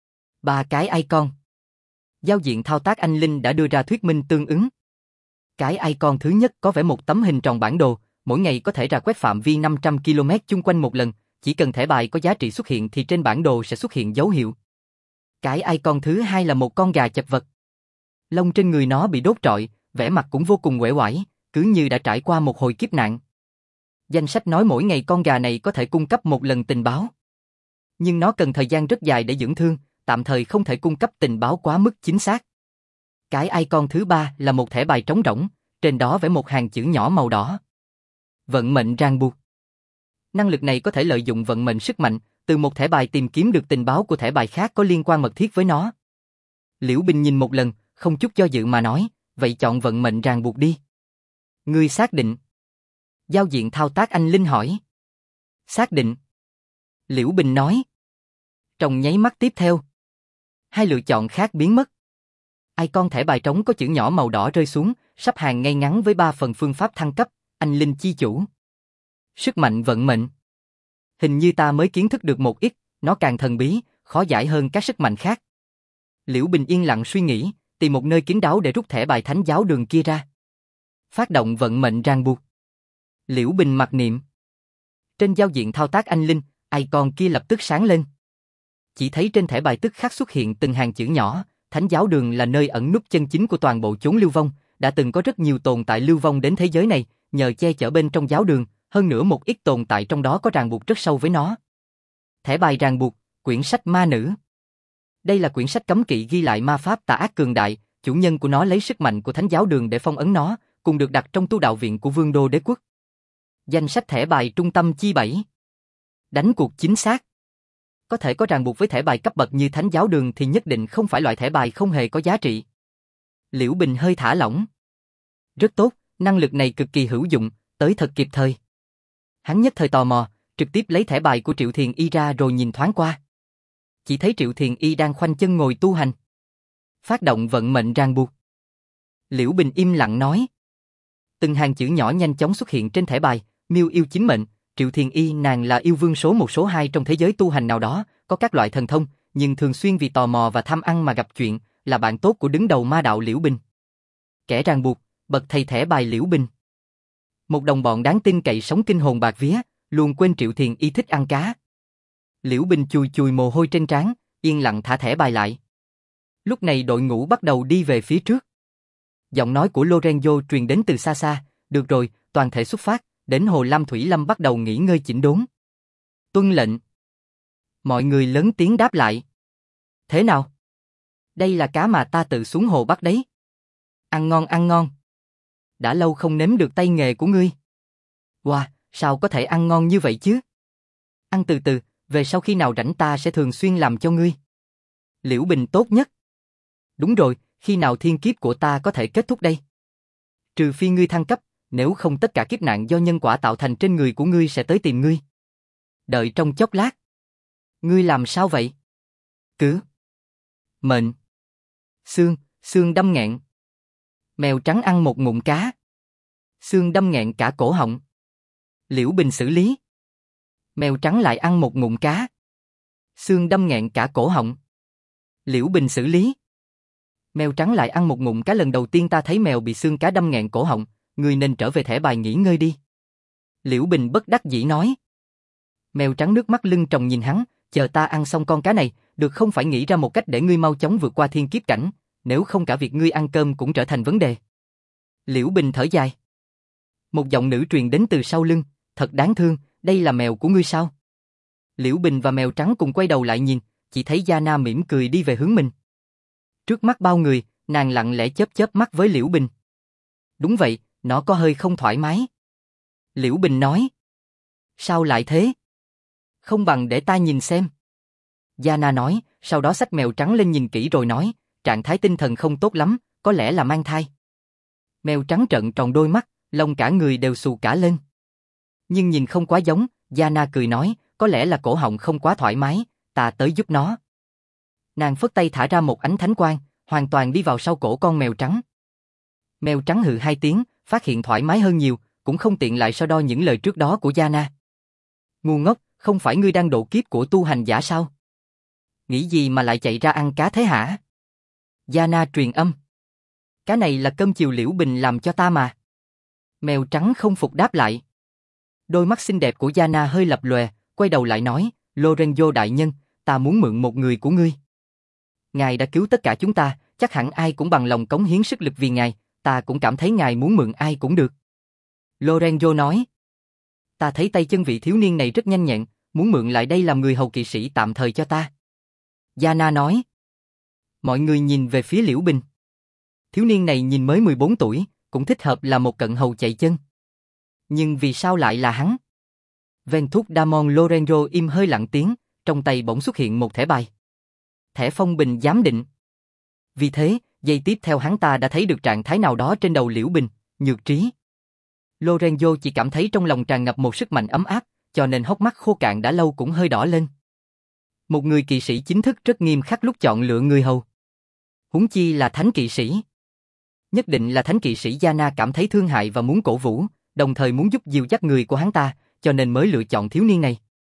3 cái icon. Giao diện thao tác anh Linh đã đưa ra thuyết minh tương ứng. Cái icon thứ nhất có vẻ một tấm hình tròn bản đồ, mỗi ngày có thể rà quét phạm vi 500 km chung quanh một lần, chỉ cần thẻ bài có giá trị xuất hiện thì trên bản đồ sẽ xuất hiện dấu hiệu. Cái icon thứ hai là một con gà chật vật. Lông trên người nó bị đốt trọi, vẻ mặt cũng vô cùng uể oải, cứ như đã trải qua một hồi kiếp nạn. Danh sách nói mỗi ngày con gà này có thể cung cấp một lần tình báo. Nhưng nó cần thời gian rất dài để dưỡng thương, tạm thời không thể cung cấp tình báo quá mức chính xác. Cái icon thứ ba là một thẻ bài trống rỗng, trên đó vẽ một hàng chữ nhỏ màu đỏ. Vận mệnh ràng buộc. Năng lực này có thể lợi dụng vận mệnh sức mạnh, từ một thẻ bài tìm kiếm được tình báo của thẻ bài khác có liên quan mật thiết với nó. Liễu Bình nhìn một lần, không chút do dự mà nói, vậy chọn vận mệnh ràng buộc đi. Ngươi xác định. Giao diện thao tác anh Linh hỏi. Xác định. Liễu Bình nói. Trong nháy mắt tiếp theo, hai lựa chọn khác biến mất. Icon thẻ bài trống có chữ nhỏ màu đỏ rơi xuống, sắp hàng ngay ngắn với 3 phần phương pháp thăng cấp, anh Linh chi chủ. Sức mạnh vận mệnh. Hình như ta mới kiến thức được một ít, nó càng thần bí, khó giải hơn các sức mạnh khác. Liễu Bình yên lặng suy nghĩ, tìm một nơi kín đáo để rút thẻ bài thánh giáo đường kia ra. Phát động vận mệnh ràng buộc. Liễu Bình mặc niệm. Trên giao diện thao tác anh Linh, icon kia lập tức sáng lên. Chỉ thấy trên thẻ bài tức khắc xuất hiện từng hàng chữ nhỏ, thánh giáo đường là nơi ẩn núp chân chính của toàn bộ chốn lưu vong, đã từng có rất nhiều tồn tại lưu vong đến thế giới này, nhờ che chở bên trong giáo đường, hơn nữa một ít tồn tại trong đó có ràng buộc rất sâu với nó. Thẻ bài ràng buộc, quyển sách ma nữ. Đây là quyển sách cấm kỵ ghi lại ma pháp tà ác cường đại, chủ nhân của nó lấy sức mạnh của thánh giáo đường để phong ấn nó, cùng được đặt trong tu đạo viện của Vương đô đế quốc. Danh sách thẻ bài trung tâm chi 7. Đánh cuộc chính xác. Có thể có ràng buộc với thẻ bài cấp bậc như Thánh giáo đường thì nhất định không phải loại thẻ bài không hề có giá trị. Liễu Bình hơi thả lỏng. Rất tốt, năng lực này cực kỳ hữu dụng, tới thật kịp thời. Hắn nhất thời tò mò, trực tiếp lấy thẻ bài của Triệu Thiền Y ra rồi nhìn thoáng qua. Chỉ thấy Triệu Thiền Y đang khoanh chân ngồi tu hành. Phát động vận mệnh ràng buộc. Liễu Bình im lặng nói. Từng hàng chữ nhỏ nhanh chóng xuất hiện trên thẻ bài, Miêu yêu chính mệnh, Triệu Thiền Y nàng là yêu vương số 1 số 2 trong thế giới tu hành nào đó, có các loại thần thông, nhưng thường xuyên vì tò mò và tham ăn mà gặp chuyện, là bạn tốt của đứng đầu ma đạo Liễu Bình. Kẻ ràng buộc, bậc thầy thẻ bài Liễu Bình. Một đồng bọn đáng tin cậy sống kinh hồn bạc vía, luôn quên Triệu Thiền Y thích ăn cá. Liễu Bình chùi chùi mồ hôi trên trán, yên lặng thả thẻ bài lại. Lúc này đội ngũ bắt đầu đi về phía trước. Giọng nói của Lorenzo truyền đến từ xa xa, được rồi, toàn thể xuất phát, đến Hồ Lam Thủy Lâm bắt đầu nghỉ ngơi chỉnh đốn. Tuân lệnh. Mọi người lớn tiếng đáp lại. Thế nào? Đây là cá mà ta tự xuống hồ bắt đấy. Ăn ngon ăn ngon. Đã lâu không nếm được tay nghề của ngươi. Wow, sao có thể ăn ngon như vậy chứ? Ăn từ từ, về sau khi nào rảnh ta sẽ thường xuyên làm cho ngươi. Liễu Bình tốt nhất. Đúng rồi, khi nào thiên kiếp của ta có thể kết thúc đây? Trừ phi ngươi thăng cấp, nếu không tất cả kiếp nạn do nhân quả tạo thành trên người của ngươi sẽ tới tìm ngươi. Đợi trong chốc lát. Ngươi làm sao vậy? Cứ. Mệnh. Xương đâm nghẹn. Mèo trắng ăn một ngụm cá. Xương đâm nghẹn cả cổ họng. Liễu Bình xử lý. Mèo trắng lại ăn một ngụm cá. Xương đâm nghẹn cả cổ họng. Liễu Bình xử lý. Mèo trắng lại ăn một ngụm cá, lần đầu tiên ta thấy mèo bị xương cá đâm nghẹn cổ họng, ngươi nên trở về thẻ bài nghỉ ngơi đi. Liễu Bình bất đắc dĩ nói. Mèo trắng nước mắt lưng tròng nhìn hắn, chờ ta ăn xong con cá này, được không phải nghĩ ra một cách để ngươi mau chóng vượt qua thiên kiếp cảnh, nếu không cả việc ngươi ăn cơm cũng trở thành vấn đề. Liễu Bình thở dài. Một giọng nữ truyền đến từ sau lưng, thật đáng thương, đây là mèo của ngươi sao? Liễu Bình và mèo trắng cùng quay đầu lại nhìn, chỉ thấy Yana mỉm cười đi về hướng mình. Trước mắt bao người, nàng lặng lẽ chớp chớp mắt với Liễu Bình. Đúng vậy, nó có hơi không thoải mái. Liễu Bình nói. Sao lại thế? Không bằng để ta nhìn xem. Yana nói, sau đó xách mèo trắng lên nhìn kỹ rồi nói, trạng thái tinh thần không tốt lắm, có lẽ là mang thai. Mèo trắng trợn tròn đôi mắt, lông cả người đều xù cả lên. Nhưng nhìn không quá giống, Yana cười nói, có lẽ là cổ họng không quá thoải mái, ta tới giúp nó. Nàng phất tay thả ra một ánh thánh quang, hoàn toàn đi vào sau cổ con mèo trắng. Mèo trắng hừ 2 tiếng, phát hiện thoải mái hơn nhiều, cũng không tiện lại so đo những lời trước đó của Yana. Ngu ngốc, không phải ngươi đang độ kiếp của tu hành giả sao? Nghĩ gì mà lại chạy ra ăn cá thế hả? Yana truyền âm. Cái này là cơm chiều Liễu Bình làm cho ta mà. Mèo trắng không phục đáp lại. Đôi mắt xinh đẹp của Yana hơi lập lòe, quay đầu lại nói, Lorenzo đại nhân, ta muốn mượn một người của ngươi. Ngài đã cứu tất cả chúng ta, chắc hẳn ai cũng bằng lòng cống hiến sức lực vì ngài, ta cũng cảm thấy ngài muốn mượn ai cũng được. Lorenzo nói. Ta thấy tay chân vị thiếu niên này rất nhanh nhẹn, muốn mượn lại đây làm người hầu kỵ sĩ tạm thời cho ta. Yana nói. Mọi người nhìn về phía Liễu Bình. Thiếu niên này nhìn mới 14 tuổi, cũng thích hợp là một cận hầu chạy chân. Nhưng vì sao lại là hắn? Ventus Damon Lorenzo im hơi lặng tiếng, trong tay bỗng xuất hiện một thẻ bài. Thẻ phong bình giám định. Vì thế, giây tiếp theo hắn ta đã thấy được trạng thái nào đó trên đầu Liễu Bình, nhược trí. Lorenzo chỉ cảm thấy trong lòng tràn ngập một sức mạnh ấm áp, cho nên hốc mắt khô cạn đã lâu cũng hơi đỏ lên. Một người kỵ sĩ chính thức rất nghiêm khắc lúc chọn lựa người hầu. Huống chi là thánh kỵ sĩ. Nhất định là thánh kỵ sĩ Yana cảm thấy thương hại và muốn cổ vũ, đồng thời muốn giúp dìu dắt người của hắn ta, cho nên mới lựa chọn thiếu niên này.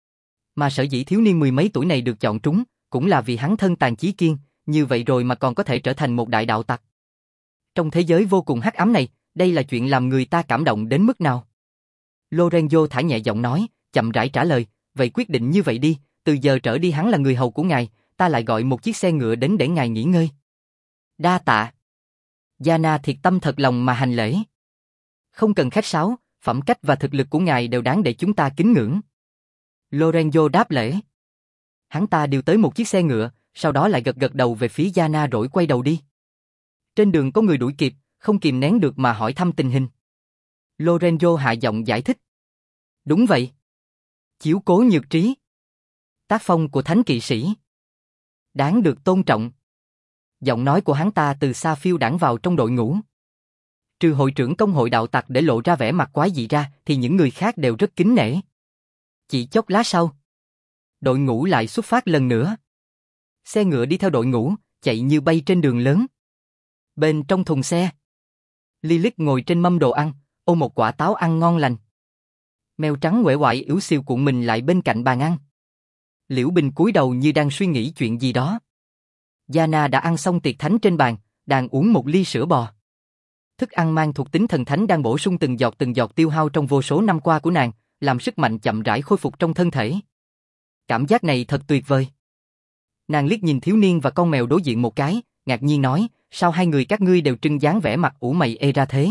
Mà sở dĩ thiếu niên mười mấy tuổi này được chọn trúng, cũng là vì hắn thân tàn chí kiên, như vậy rồi mà còn có thể trở thành một đại đạo tặc. Trong thế giới vô cùng hắc ám này, đây là chuyện làm người ta cảm động đến mức nào? Lorenzo thả nhẹ giọng nói, chậm rãi trả lời, vậy quyết định như vậy đi, từ giờ trở đi hắn là người hầu của ngài, ta lại gọi một chiếc xe ngựa đến để ngài nghỉ ngơi. Đa tạ. Yana thiệt tâm thật lòng mà hành lễ. Không cần khách sáo, phẩm cách và thực lực của ngài đều đáng để chúng ta kính ngưỡng. Lorenzo đáp lễ. Hắn ta điều tới một chiếc xe ngựa, sau đó lại gật gật đầu về phía Yana rồi quay đầu đi. Trên đường có người đuổi kịp, không kìm nén được mà hỏi thăm tình hình. Lorenzo hạ giọng giải thích. Đúng vậy. Chiếu cố nhược trí. Tác phong của thánh kỵ sĩ. Đáng được tôn trọng. Giọng nói của hắn ta từ xa phiêu đãng vào trong đội ngũ. Trừ hội trưởng công hội đạo tặc để lộ ra vẻ mặt quái dị ra, thì những người khác đều rất kính nể. Chỉ chốc lát sau, đội ngũ lại xuất phát lần nữa. Xe ngựa đi theo đội ngũ, chạy như bay trên đường lớn. Bên trong thùng xe, Lilith ngồi trên mâm đồ ăn, ôm một quả táo ăn ngon lành. Mèo trắng uể oải yếu xìu cuộn mình lại bên cạnh bàn ăn. Liễu Bình cúi đầu như đang suy nghĩ chuyện gì đó. Yana đã ăn xong tiệc thánh trên bàn, đang uống một ly sữa bò. Thức ăn mang thuộc tính thần thánh đang bổ sung từng giọt tiêu hao trong vô số năm qua của nàng, làm sức mạnh chậm rãi khôi phục trong thân thể. Cảm giác này thật tuyệt vời. Nàng liếc nhìn thiếu niên và con mèo đối diện một cái, ngạc nhiên nói, sao hai người các ngươi đều trưng dáng vẻ mặt ủ mày ê ra thế?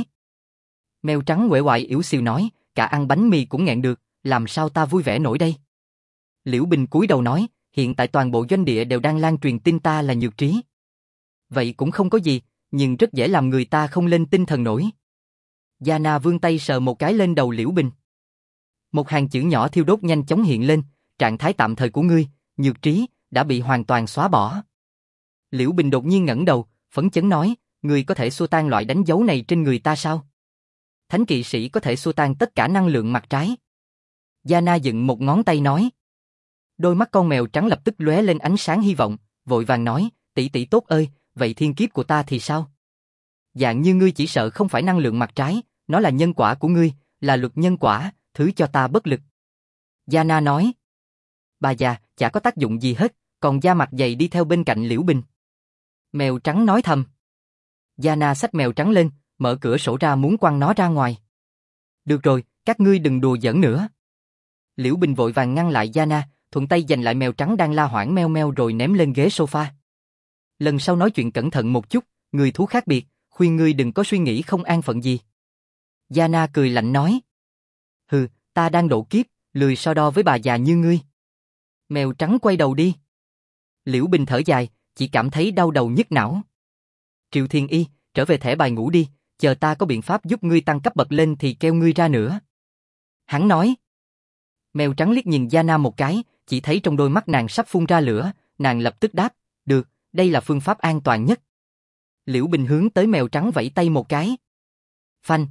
Mèo trắng uể oải yếu xìu nói, cả ăn bánh mì cũng nghẹn được, làm sao ta vui vẻ nổi đây? Liễu Bình cúi đầu nói, hiện tại toàn bộ doanh địa đều đang lan truyền tin ta là nhược trí. Vậy cũng không có gì, nhưng rất dễ làm người ta không lên tinh thần nổi. Yana vươn tay sờ một cái lên đầu Liễu Bình. Một hàng chữ nhỏ thiêu đốt nhanh chóng hiện lên, trạng thái tạm thời của ngươi, nhược trí, đã bị hoàn toàn xóa bỏ. Liễu Bình đột nhiên ngẩng đầu, phấn chấn nói, ngươi có thể xua tan loại đánh dấu này trên người ta sao? Thánh kỵ sĩ có thể xua tan tất cả năng lượng mặt trái. Yana dựng một ngón tay nói. Đôi mắt con mèo trắng lập tức lóe lên ánh sáng hy vọng, vội vàng nói, tỷ tỷ tốt ơi, vậy thiên kiếp của ta thì sao? Dạng như ngươi chỉ sợ không phải năng lượng mặt trái, nó là nhân quả của ngươi, là luật nhân quả, thứ cho ta bất lực. Yana nói. Bà già, chả có tác dụng gì hết, còn da mặt dày đi theo bên cạnh Liễu Bình. Mèo trắng nói thầm. Yana xách mèo trắng lên, mở cửa sổ ra muốn quăng nó ra ngoài. Được rồi, các ngươi đừng đùa giỡn nữa. Liễu Bình vội vàng ngăn lại Yana, thuận tay giành lại mèo trắng đang la hoảng meo meo rồi ném lên ghế sofa. Lần sau nói chuyện cẩn thận một chút, người thú khác biệt, khuyên ngươi đừng có suy nghĩ không an phận gì. Yana cười lạnh nói. Hừ, ta đang độ kiếp, lười so đo với bà già như ngươi. Mèo trắng quay đầu đi. Liễu Bình thở dài, chỉ cảm thấy đau đầu nhức não. Triệu Thiên Y, trở về thẻ bài ngủ đi, chờ ta có biện pháp giúp ngươi tăng cấp bậc lên thì kêu ngươi ra nữa. Hắn nói. Mèo trắng liếc nhìn Yana một cái, chỉ thấy trong đôi mắt nàng sắp phun ra lửa, nàng lập tức đáp, được, đây là phương pháp an toàn nhất. Liễu Bình hướng tới mèo trắng vẫy tay một cái. Phanh.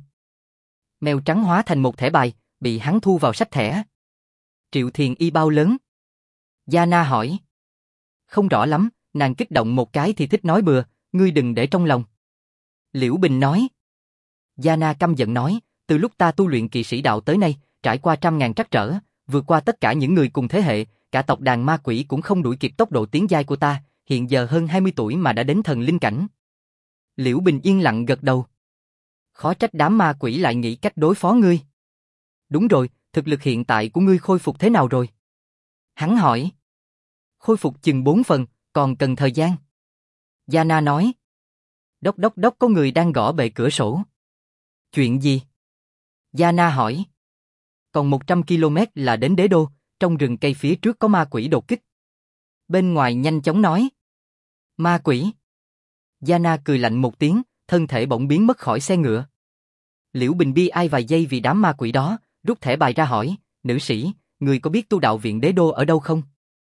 Mèo trắng hóa thành một thẻ bài, bị hắn thu vào sách thẻ. Triệu Thiền Y bao lớn? Yana hỏi. Không rõ lắm, nàng kích động một cái thì thích nói bừa, ngươi đừng để trong lòng. Liễu Bình nói. Yana căm giận nói, từ lúc ta tu luyện kỵ sĩ đạo tới nay, trải qua trăm ngàn trắc trở, vượt qua tất cả những người cùng thế hệ, cả tộc đàn ma quỷ cũng không đuổi kịp tốc độ tiến giai của ta, hiện giờ hơn 20 tuổi mà đã đến thần linh cảnh. Liễu Bình yên lặng gật đầu. Khó trách đám ma quỷ lại nghĩ cách đối phó ngươi. Đúng rồi, thực lực hiện tại của ngươi khôi phục thế nào rồi? Hắn hỏi. Khôi phục chừng 4 phần, còn cần thời gian. Yana nói. Đốc đốc đốc, có người đang gõ bệ cửa sổ. Chuyện gì? Yana hỏi. Còn 100 km là đến đế đô, trong rừng cây phía trước có ma quỷ đột kích. Bên ngoài nhanh chóng nói. Ma quỷ. Yana cười lạnh một tiếng, thân thể bỗng biến mất khỏi xe ngựa. Liễu Bình bi ai vài giây vì đám ma quỷ đó, rút thẻ bài ra hỏi, nữ sĩ, người có biết tu đạo viện đế đô ở đâu không?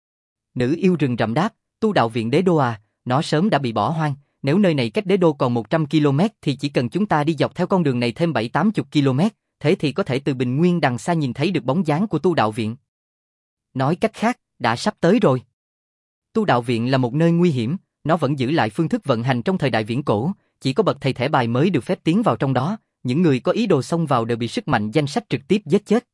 Nữ yêu rừng rậm đáp, tu đạo viện đế đô à, nó sớm đã bị bỏ hoang, nếu nơi này cách đế đô còn 100 km thì chỉ cần chúng ta đi dọc theo con đường này thêm 7-80 km, thế thì có thể từ bình nguyên đằng xa nhìn thấy được bóng dáng của tu đạo viện. Nói cách khác, đã sắp tới rồi. Tu đạo viện là một nơi nguy hiểm, nó vẫn giữ lại phương thức vận hành trong thời đại viễn cổ, chỉ có bậc thầy thẻ bài mới được phép tiến vào trong đó, những người có ý đồ xông vào đều bị sức mạnh danh sách trực tiếp giết chết.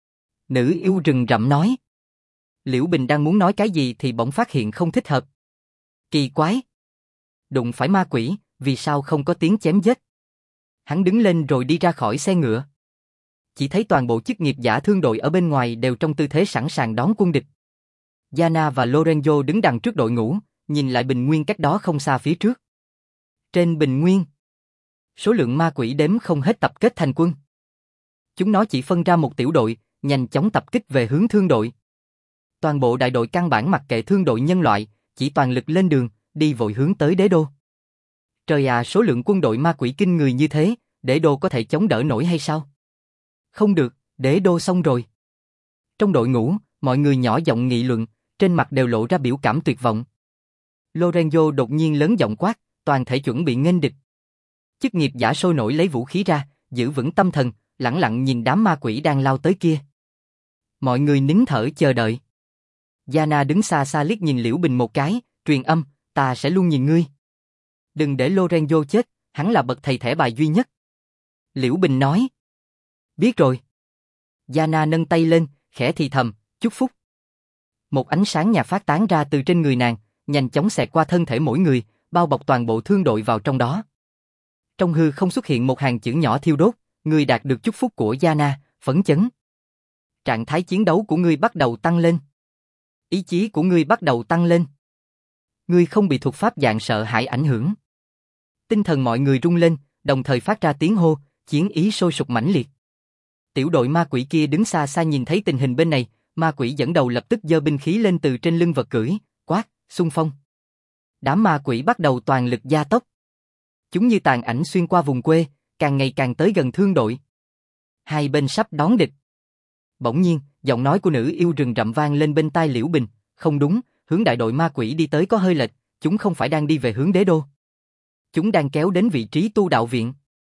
Nữ yêu rừng rậm nói. Liễu Bình đang muốn nói cái gì thì bỗng phát hiện không thích hợp. Kỳ quái. Đụng phải ma quỷ, vì sao không có tiếng chém giết? Hắn đứng lên rồi đi ra khỏi xe ngựa. Chỉ thấy toàn bộ chức nghiệp giả thương đội ở bên ngoài đều trong tư thế sẵn sàng đón quân địch. Yana và Lorenzo đứng đằng trước đội ngũ, nhìn lại bình nguyên cách đó không xa phía trước. Trên bình nguyên, số lượng ma quỷ đếm không hết tập kết thành quân. Chúng nó chỉ phân ra một tiểu đội, nhanh chóng tập kích về hướng thương đội. Toàn bộ đại đội căn bản mặc kệ thương đội nhân loại, chỉ toàn lực lên đường, đi vội hướng tới đế đô. Trời à, số lượng quân đội ma quỷ kinh người như thế, Đế đô có thể chống đỡ nổi hay sao? Không được, Đế đô xong rồi. Trong đội ngũ, mọi người nhỏ giọng nghị luận, trên mặt đều lộ ra biểu cảm tuyệt vọng. Lorenzo đột nhiên lớn giọng quát, toàn thể chuẩn bị nghênh địch. Chức nghiệp giả sôi nổi lấy vũ khí ra, giữ vững tâm thần, lẳng lặng nhìn đám ma quỷ đang lao tới kia. Mọi người nín thở chờ đợi. Yana đứng xa xa liếc nhìn Liễu Bình một cái, truyền âm, ta sẽ luôn nhìn ngươi. Đừng để Lorenzo chết, hắn là bậc thầy thẻ bài duy nhất. Liễu Bình nói. Biết rồi. Yana nâng tay lên, khẽ thì thầm, chúc phúc. Một ánh sáng nhạt phát tán ra từ trên người nàng, nhanh chóng xẹt qua thân thể mỗi người, bao bọc toàn bộ thương đội vào trong đó. Trong hư không xuất hiện một hàng chữ nhỏ thiêu đốt, ngươi đạt được chúc phúc của Yana, phấn chấn. Trạng thái chiến đấu của ngươi bắt đầu tăng lên. Ý chí của ngươi bắt đầu tăng lên. Ngươi không bị thuật pháp dạng sợ hãi ảnh hưởng. Tinh thần mọi người rung lên, đồng thời phát ra tiếng hô, chiến ý sôi sục mãnh liệt. Tiểu đội ma quỷ kia đứng xa xa nhìn thấy tình hình bên này, ma quỷ dẫn đầu lập tức giơ binh khí lên từ trên lưng vật cưỡi, quát, xung phong. Đám ma quỷ bắt đầu toàn lực gia tốc. Chúng như tàn ảnh xuyên qua vùng quê, càng ngày càng tới gần thương đội. Hai bên sắp đón địch. Bỗng nhiên, giọng nói của nữ yêu rừng rậm vang lên bên tai Liễu Bình, không đúng, hướng đại đội ma quỷ đi tới có hơi lệch, chúng không phải đang đi về hướng đế đô. Chúng đang kéo đến vị trí tu đạo viện.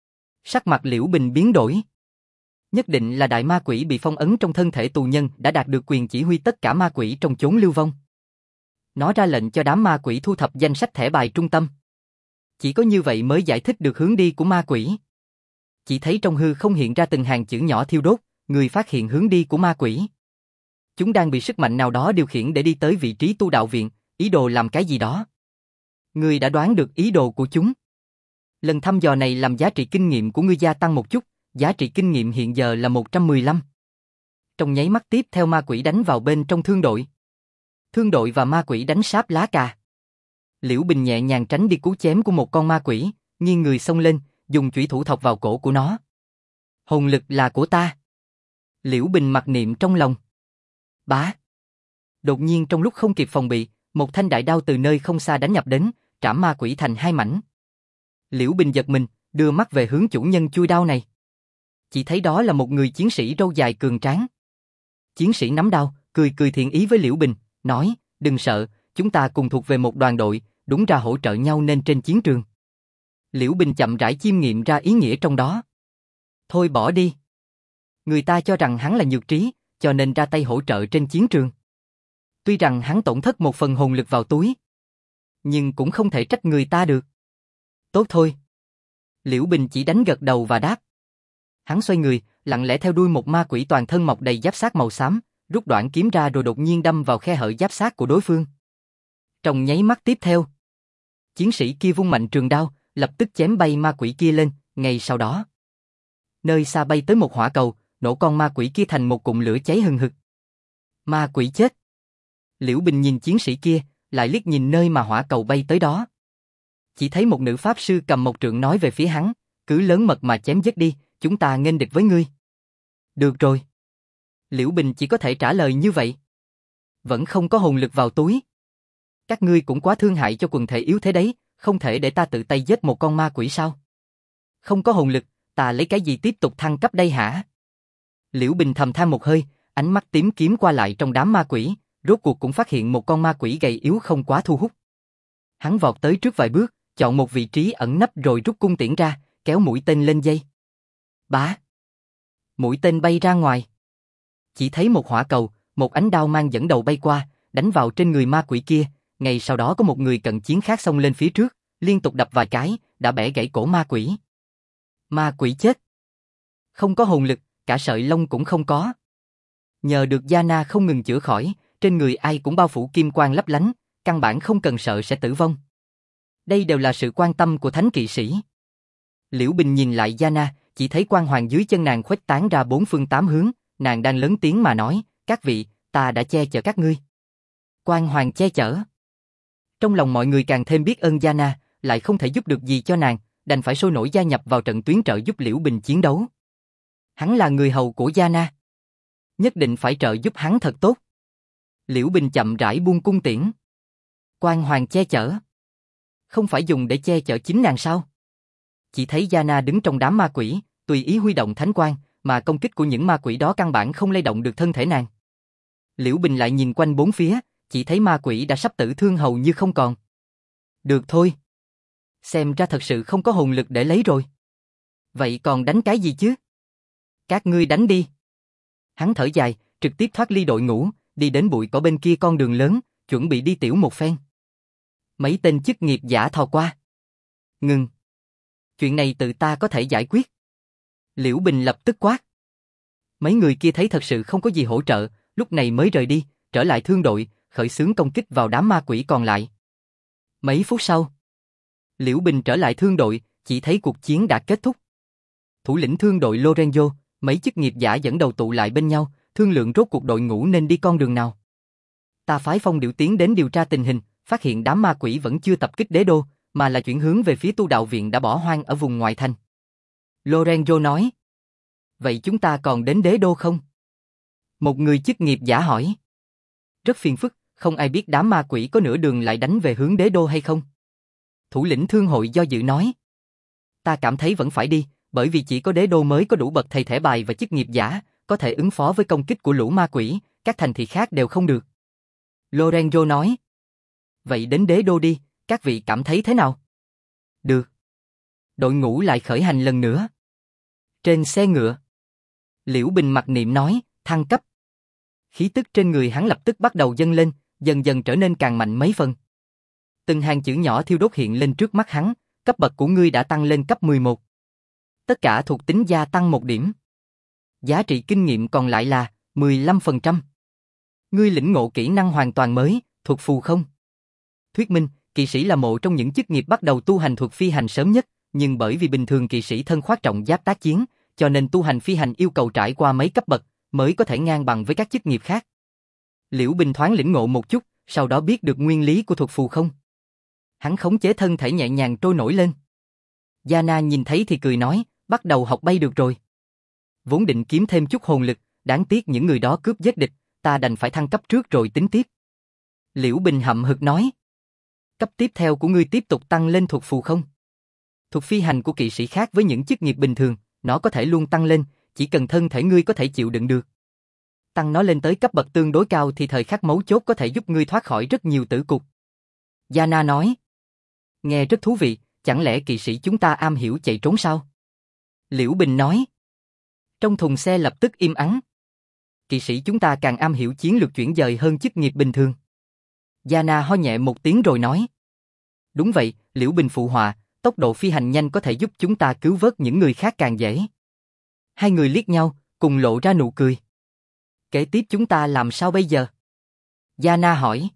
Sắc mặt Liễu Bình biến đổi. Nhất định là đại ma quỷ bị phong ấn trong thân thể tù nhân đã đạt được quyền chỉ huy tất cả ma quỷ trong chốn lưu vong. Nó ra lệnh cho đám ma quỷ thu thập danh sách thẻ bài trung tâm. Chỉ có như vậy mới giải thích được hướng đi của ma quỷ. Chỉ thấy trong hư không hiện ra từng hàng chữ nhỏ thiêu đốt, người phát hiện hướng đi của ma quỷ. Chúng đang bị sức mạnh nào đó điều khiển để đi tới vị trí tu đạo viện, ý đồ làm cái gì đó. Ngươi đã đoán được ý đồ của chúng. Lần thăm dò này làm giá trị kinh nghiệm của ngươi gia tăng một chút, giá trị kinh nghiệm hiện giờ là 115. Trong nháy mắt tiếp theo ma quỷ đánh vào bên trong thương đội. Thương đội và ma quỷ đánh sáp lá cà. Liễu Bình nhẹ nhàng tránh đi cú chém của một con ma quỷ, nghiêng người xông lên, dùng chủy thủ thọc vào cổ của nó. Hồn lực là của ta. Liễu Bình mặc niệm trong lòng. Bá. Đột nhiên trong lúc không kịp phòng bị, một thanh đại đao từ nơi không xa đánh nhập đến, trảm ma quỷ thành hai mảnh. Liễu Bình giật mình, đưa mắt về hướng chủ nhân chui đao này. Chỉ thấy đó là một người chiến sĩ râu dài cường tráng. Chiến sĩ nắm đao, cười cười thiện ý với Liễu Bình, nói, đừng sợ, chúng ta cùng thuộc về một đoàn đội, đúng ra hỗ trợ nhau nên trên chiến trường. Liễu Bình chậm rãi chiêm nghiệm ra ý nghĩa trong đó. Thôi bỏ đi. Người ta cho rằng hắn là nhược trí, cho nên ra tay hỗ trợ trên chiến trường. Tuy rằng hắn tổn thất một phần hồn lực vào túi, nhưng cũng không thể trách người ta được. Tốt thôi. Liễu Bình chỉ đánh gật đầu và đáp. Hắn xoay người, lặng lẽ theo đuôi một ma quỷ toàn thân mọc đầy giáp xác màu xám, rút đoạn kiếm ra rồi đột nhiên đâm vào khe hở giáp xác của đối phương. Trong nháy mắt tiếp theo, chiến sĩ kia vung mạnh trường đao, lập tức chém bay ma quỷ kia lên, ngay sau đó. Nơi xa bay tới một hỏa cầu, nổ con ma quỷ kia thành một cụm lửa cháy hừng hực. Ma quỷ chết. Liễu Bình nhìn chiến sĩ kia, lại liếc nhìn nơi mà hỏa cầu bay tới đó. Chỉ thấy một nữ pháp sư cầm một trượng nói về phía hắn, cứ lớn mật mà chém giết đi, chúng ta nghênh địch với ngươi. Được rồi. Liễu Bình chỉ có thể trả lời như vậy. Vẫn không có hồn lực vào túi. Các ngươi cũng quá thương hại cho quần thể yếu thế đấy, không thể để ta tự tay giết một con ma quỷ sao? Không có hồn lực, ta lấy cái gì tiếp tục thăng cấp đây hả? Liễu Bình thầm than một hơi, ánh mắt tím kiếm qua lại trong đám ma quỷ, rốt cuộc cũng phát hiện một con ma quỷ gầy yếu không quá thu hút. Hắn vọt tới trước vài bước, chọn một vị trí ẩn nấp rồi rút cung tiễn ra, kéo mũi tên lên dây. Bá! Mũi tên bay ra ngoài. Chỉ thấy một hỏa cầu, một ánh đao mang dẫn đầu bay qua, đánh vào trên người ma quỷ kia, ngay sau đó có một người cận chiến khác xông lên phía trước, liên tục đập vài cái, đã bẻ gãy cổ ma quỷ. Ma quỷ chết. Không có hồn lực, cả sợi lông cũng không có. Nhờ được Yana không ngừng chữa khỏi, trên người ai cũng bao phủ kim quang lấp lánh, căn bản không cần sợ sẽ tử vong. Đây đều là sự quan tâm của thánh kỵ sĩ. Liễu Bình nhìn lại Yana, chỉ thấy quang hoàng dưới chân nàng khuếch tán ra bốn phương tám hướng, nàng đang lớn tiếng mà nói, các vị, ta đã che chở các ngươi. Quang hoàng che chở. Trong lòng mọi người càng thêm biết ơn Yana, lại không thể giúp được gì cho nàng, đành phải sôi nổi gia nhập vào trận tuyến trợ giúp Liễu Bình chiến đấu. Hắn là người hầu của Yana, nhất định phải trợ giúp hắn thật tốt. Liễu Bình chậm rãi buông cung tiễn. Quang hoàng che chở. Không phải dùng để che chở chính nàng sao? Chỉ thấy Yana đứng trong đám ma quỷ, tùy ý huy động thánh quang, mà công kích của những ma quỷ đó căn bản không lay động được thân thể nàng. Liễu Bình lại nhìn quanh bốn phía, chỉ thấy ma quỷ đã sắp tử thương hầu như không còn. Được thôi. Xem ra thật sự không có hồn lực để lấy rồi. Vậy còn đánh cái gì chứ? Các ngươi đánh đi. Hắn thở dài, trực tiếp thoát ly đội ngũ, đi đến bụi cỏ bên kia con đường lớn, chuẩn bị đi tiểu một phen. Mấy tên chức nghiệp giả thò qua. Ngừng. Chuyện này tự ta có thể giải quyết. Liễu Bình lập tức quát. Mấy người kia thấy thật sự không có gì hỗ trợ, lúc này mới rời đi, trở lại thương đội, khởi xướng công kích vào đám ma quỷ còn lại. Mấy phút sau, Liễu Bình trở lại thương đội, chỉ thấy cuộc chiến đã kết thúc. Thủ lĩnh thương đội Lorenzo, mấy chức nghiệp giả dẫn đầu tụ lại bên nhau, thương lượng rốt cuộc đội ngũ nên đi con đường nào. Ta phái Phong Điểu tiến đến điều tra tình hình, phát hiện đám ma quỷ vẫn chưa tập kích đế đô, mà là chuyển hướng về phía tu đạo viện đã bỏ hoang ở vùng ngoại thành. Lorenzo nói. Vậy chúng ta còn đến đế đô không? Một người chức nghiệp giả hỏi. Rất phiền phức, không ai biết đám ma quỷ có nửa đường lại đánh về hướng đế đô hay không. Thủ lĩnh thương hội do dự nói. Ta cảm thấy vẫn phải đi, bởi vì chỉ có đế đô mới có đủ bậc thầy thẻ bài và chức nghiệp giả, có thể ứng phó với công kích của lũ ma quỷ, các thành thị khác đều không được. Lorenzo nói. Vậy đến đế đô đi, các vị cảm thấy thế nào? Được. Đội ngũ lại khởi hành lần nữa. Trên xe ngựa, Liễu Bình mặc niệm nói, thăng cấp. Khí tức trên người hắn lập tức bắt đầu dâng lên, dần dần trở nên càng mạnh mấy phần. Từng hàng chữ nhỏ thiêu đốt hiện lên trước mắt hắn, cấp bậc của ngươi đã tăng lên cấp 11. Tất cả thuộc tính gia tăng 1 điểm. Giá trị kinh nghiệm còn lại là 15%. Ngươi lĩnh ngộ kỹ năng hoàn toàn mới, thuật phù không. Thuyết minh, kỵ sĩ là một trong những chức nghiệp bắt đầu tu hành thuật phi hành sớm nhất, nhưng bởi vì bình thường kỵ sĩ thân khoác trọng giáp tác chiến, cho nên tu hành phi hành yêu cầu trải qua mấy cấp bậc, mới có thể ngang bằng với các chức nghiệp khác. Liễu Bình thoáng lĩnh ngộ một chút, sau đó biết được nguyên lý của thuật phù không. Hắn khống chế thân thể nhẹ nhàng trôi nổi lên. Yana nhìn thấy thì cười nói, bắt đầu học bay được rồi. Vốn định kiếm thêm chút hồn lực, đáng tiếc những người đó cướp giết địch, ta đành phải thăng cấp trước rồi tính tiếp. Liễu Bình hậm hực nói. Cấp tiếp theo của ngươi tiếp tục tăng lên thuật phù không. Thuật phi hành của kỵ sĩ khác với những chức nghiệp bình thường, nó có thể luôn tăng lên, chỉ cần thân thể ngươi có thể chịu đựng được. Tăng nó lên tới cấp bậc tương đối cao thì thời khắc mấu chốt có thể giúp ngươi thoát khỏi rất nhiều tử cục. Yana nói. Nghe rất thú vị, chẳng lẽ kỵ sĩ chúng ta am hiểu chạy trốn sao? Liễu Bình nói. Trong thùng xe lập tức im ắng. Kỵ sĩ chúng ta càng am hiểu chiến lược chuyển dời hơn chức nghiệp bình thường. Yana ho nhẹ một tiếng rồi nói. Đúng vậy, Liễu Bình phụ họa, tốc độ phi hành nhanh có thể giúp chúng ta cứu vớt những người khác càng dễ. Hai người liếc nhau, cùng lộ ra nụ cười. Kế tiếp chúng ta làm sao bây giờ? Yana hỏi.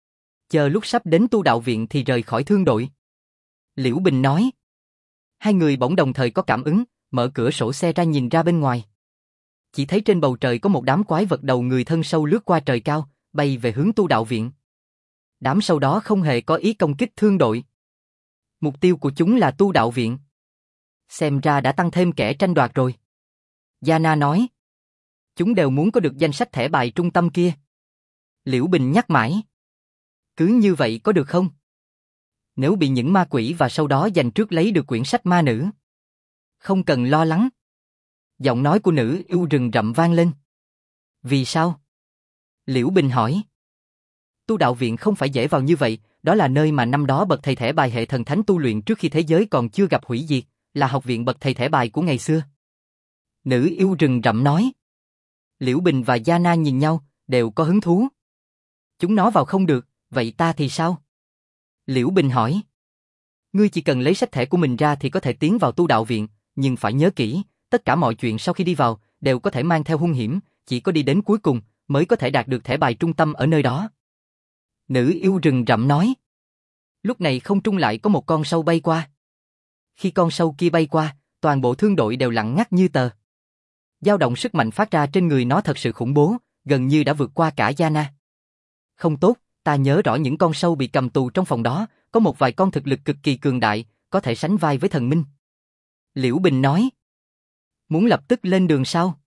Chờ lúc sắp đến tu đạo viện thì rời khỏi thương đội. Liễu Bình nói. Hai người bỗng đồng thời có cảm ứng, mở cửa sổ xe ra nhìn ra bên ngoài. Chỉ thấy trên bầu trời có một đám quái vật đầu người thân sâu lướt qua trời cao, bay về hướng tu đạo viện. Đám sâu đó không hề có ý công kích thương đội. Mục tiêu của chúng là tu đạo viện. Xem ra đã tăng thêm kẻ tranh đoạt rồi. Yana nói. Chúng đều muốn có được danh sách thẻ bài trung tâm kia. Liễu Bình nhắc mãi. Cứ như vậy có được không? Nếu bị những ma quỷ và sau đó giành trước lấy được quyển sách ma nữ. Không cần lo lắng. Giọng nói của nữ yêu rừng rậm vang lên. Vì sao? Liễu Bình hỏi. Tu đạo viện không phải dễ vào như vậy, đó là nơi mà năm đó bậc thầy thẻ bài hệ thần thánh tu luyện trước khi thế giới còn chưa gặp hủy diệt, là học viện bậc thầy thẻ bài của ngày xưa. Nữ yêu rừng rậm nói. Liễu Bình và Yana nhìn nhau, đều có hứng thú. Chúng nó vào không được, vậy ta thì sao? Liễu Bình hỏi. Ngươi chỉ cần lấy sách thẻ của mình ra thì có thể tiến vào tu đạo viện, nhưng phải nhớ kỹ, tất cả mọi chuyện sau khi đi vào, đều có thể mang theo hung hiểm, chỉ có đi đến cuối cùng, mới có thể đạt được thẻ bài trung tâm ở nơi đó. Nữ yêu rừng rậm nói. Lúc này không trung lại có một con sâu bay qua. Khi con sâu kia bay qua, toàn bộ thương đội đều lặng ngắt như tờ. Dao động sức mạnh phát ra trên người nó thật sự khủng bố, gần như đã vượt qua cả Yana. Không tốt, ta nhớ rõ những con sâu bị cầm tù trong phòng đó, có một vài con thực lực cực kỳ cường đại, có thể sánh vai với thần minh. Liễu Bình nói. Muốn lập tức lên đường sao?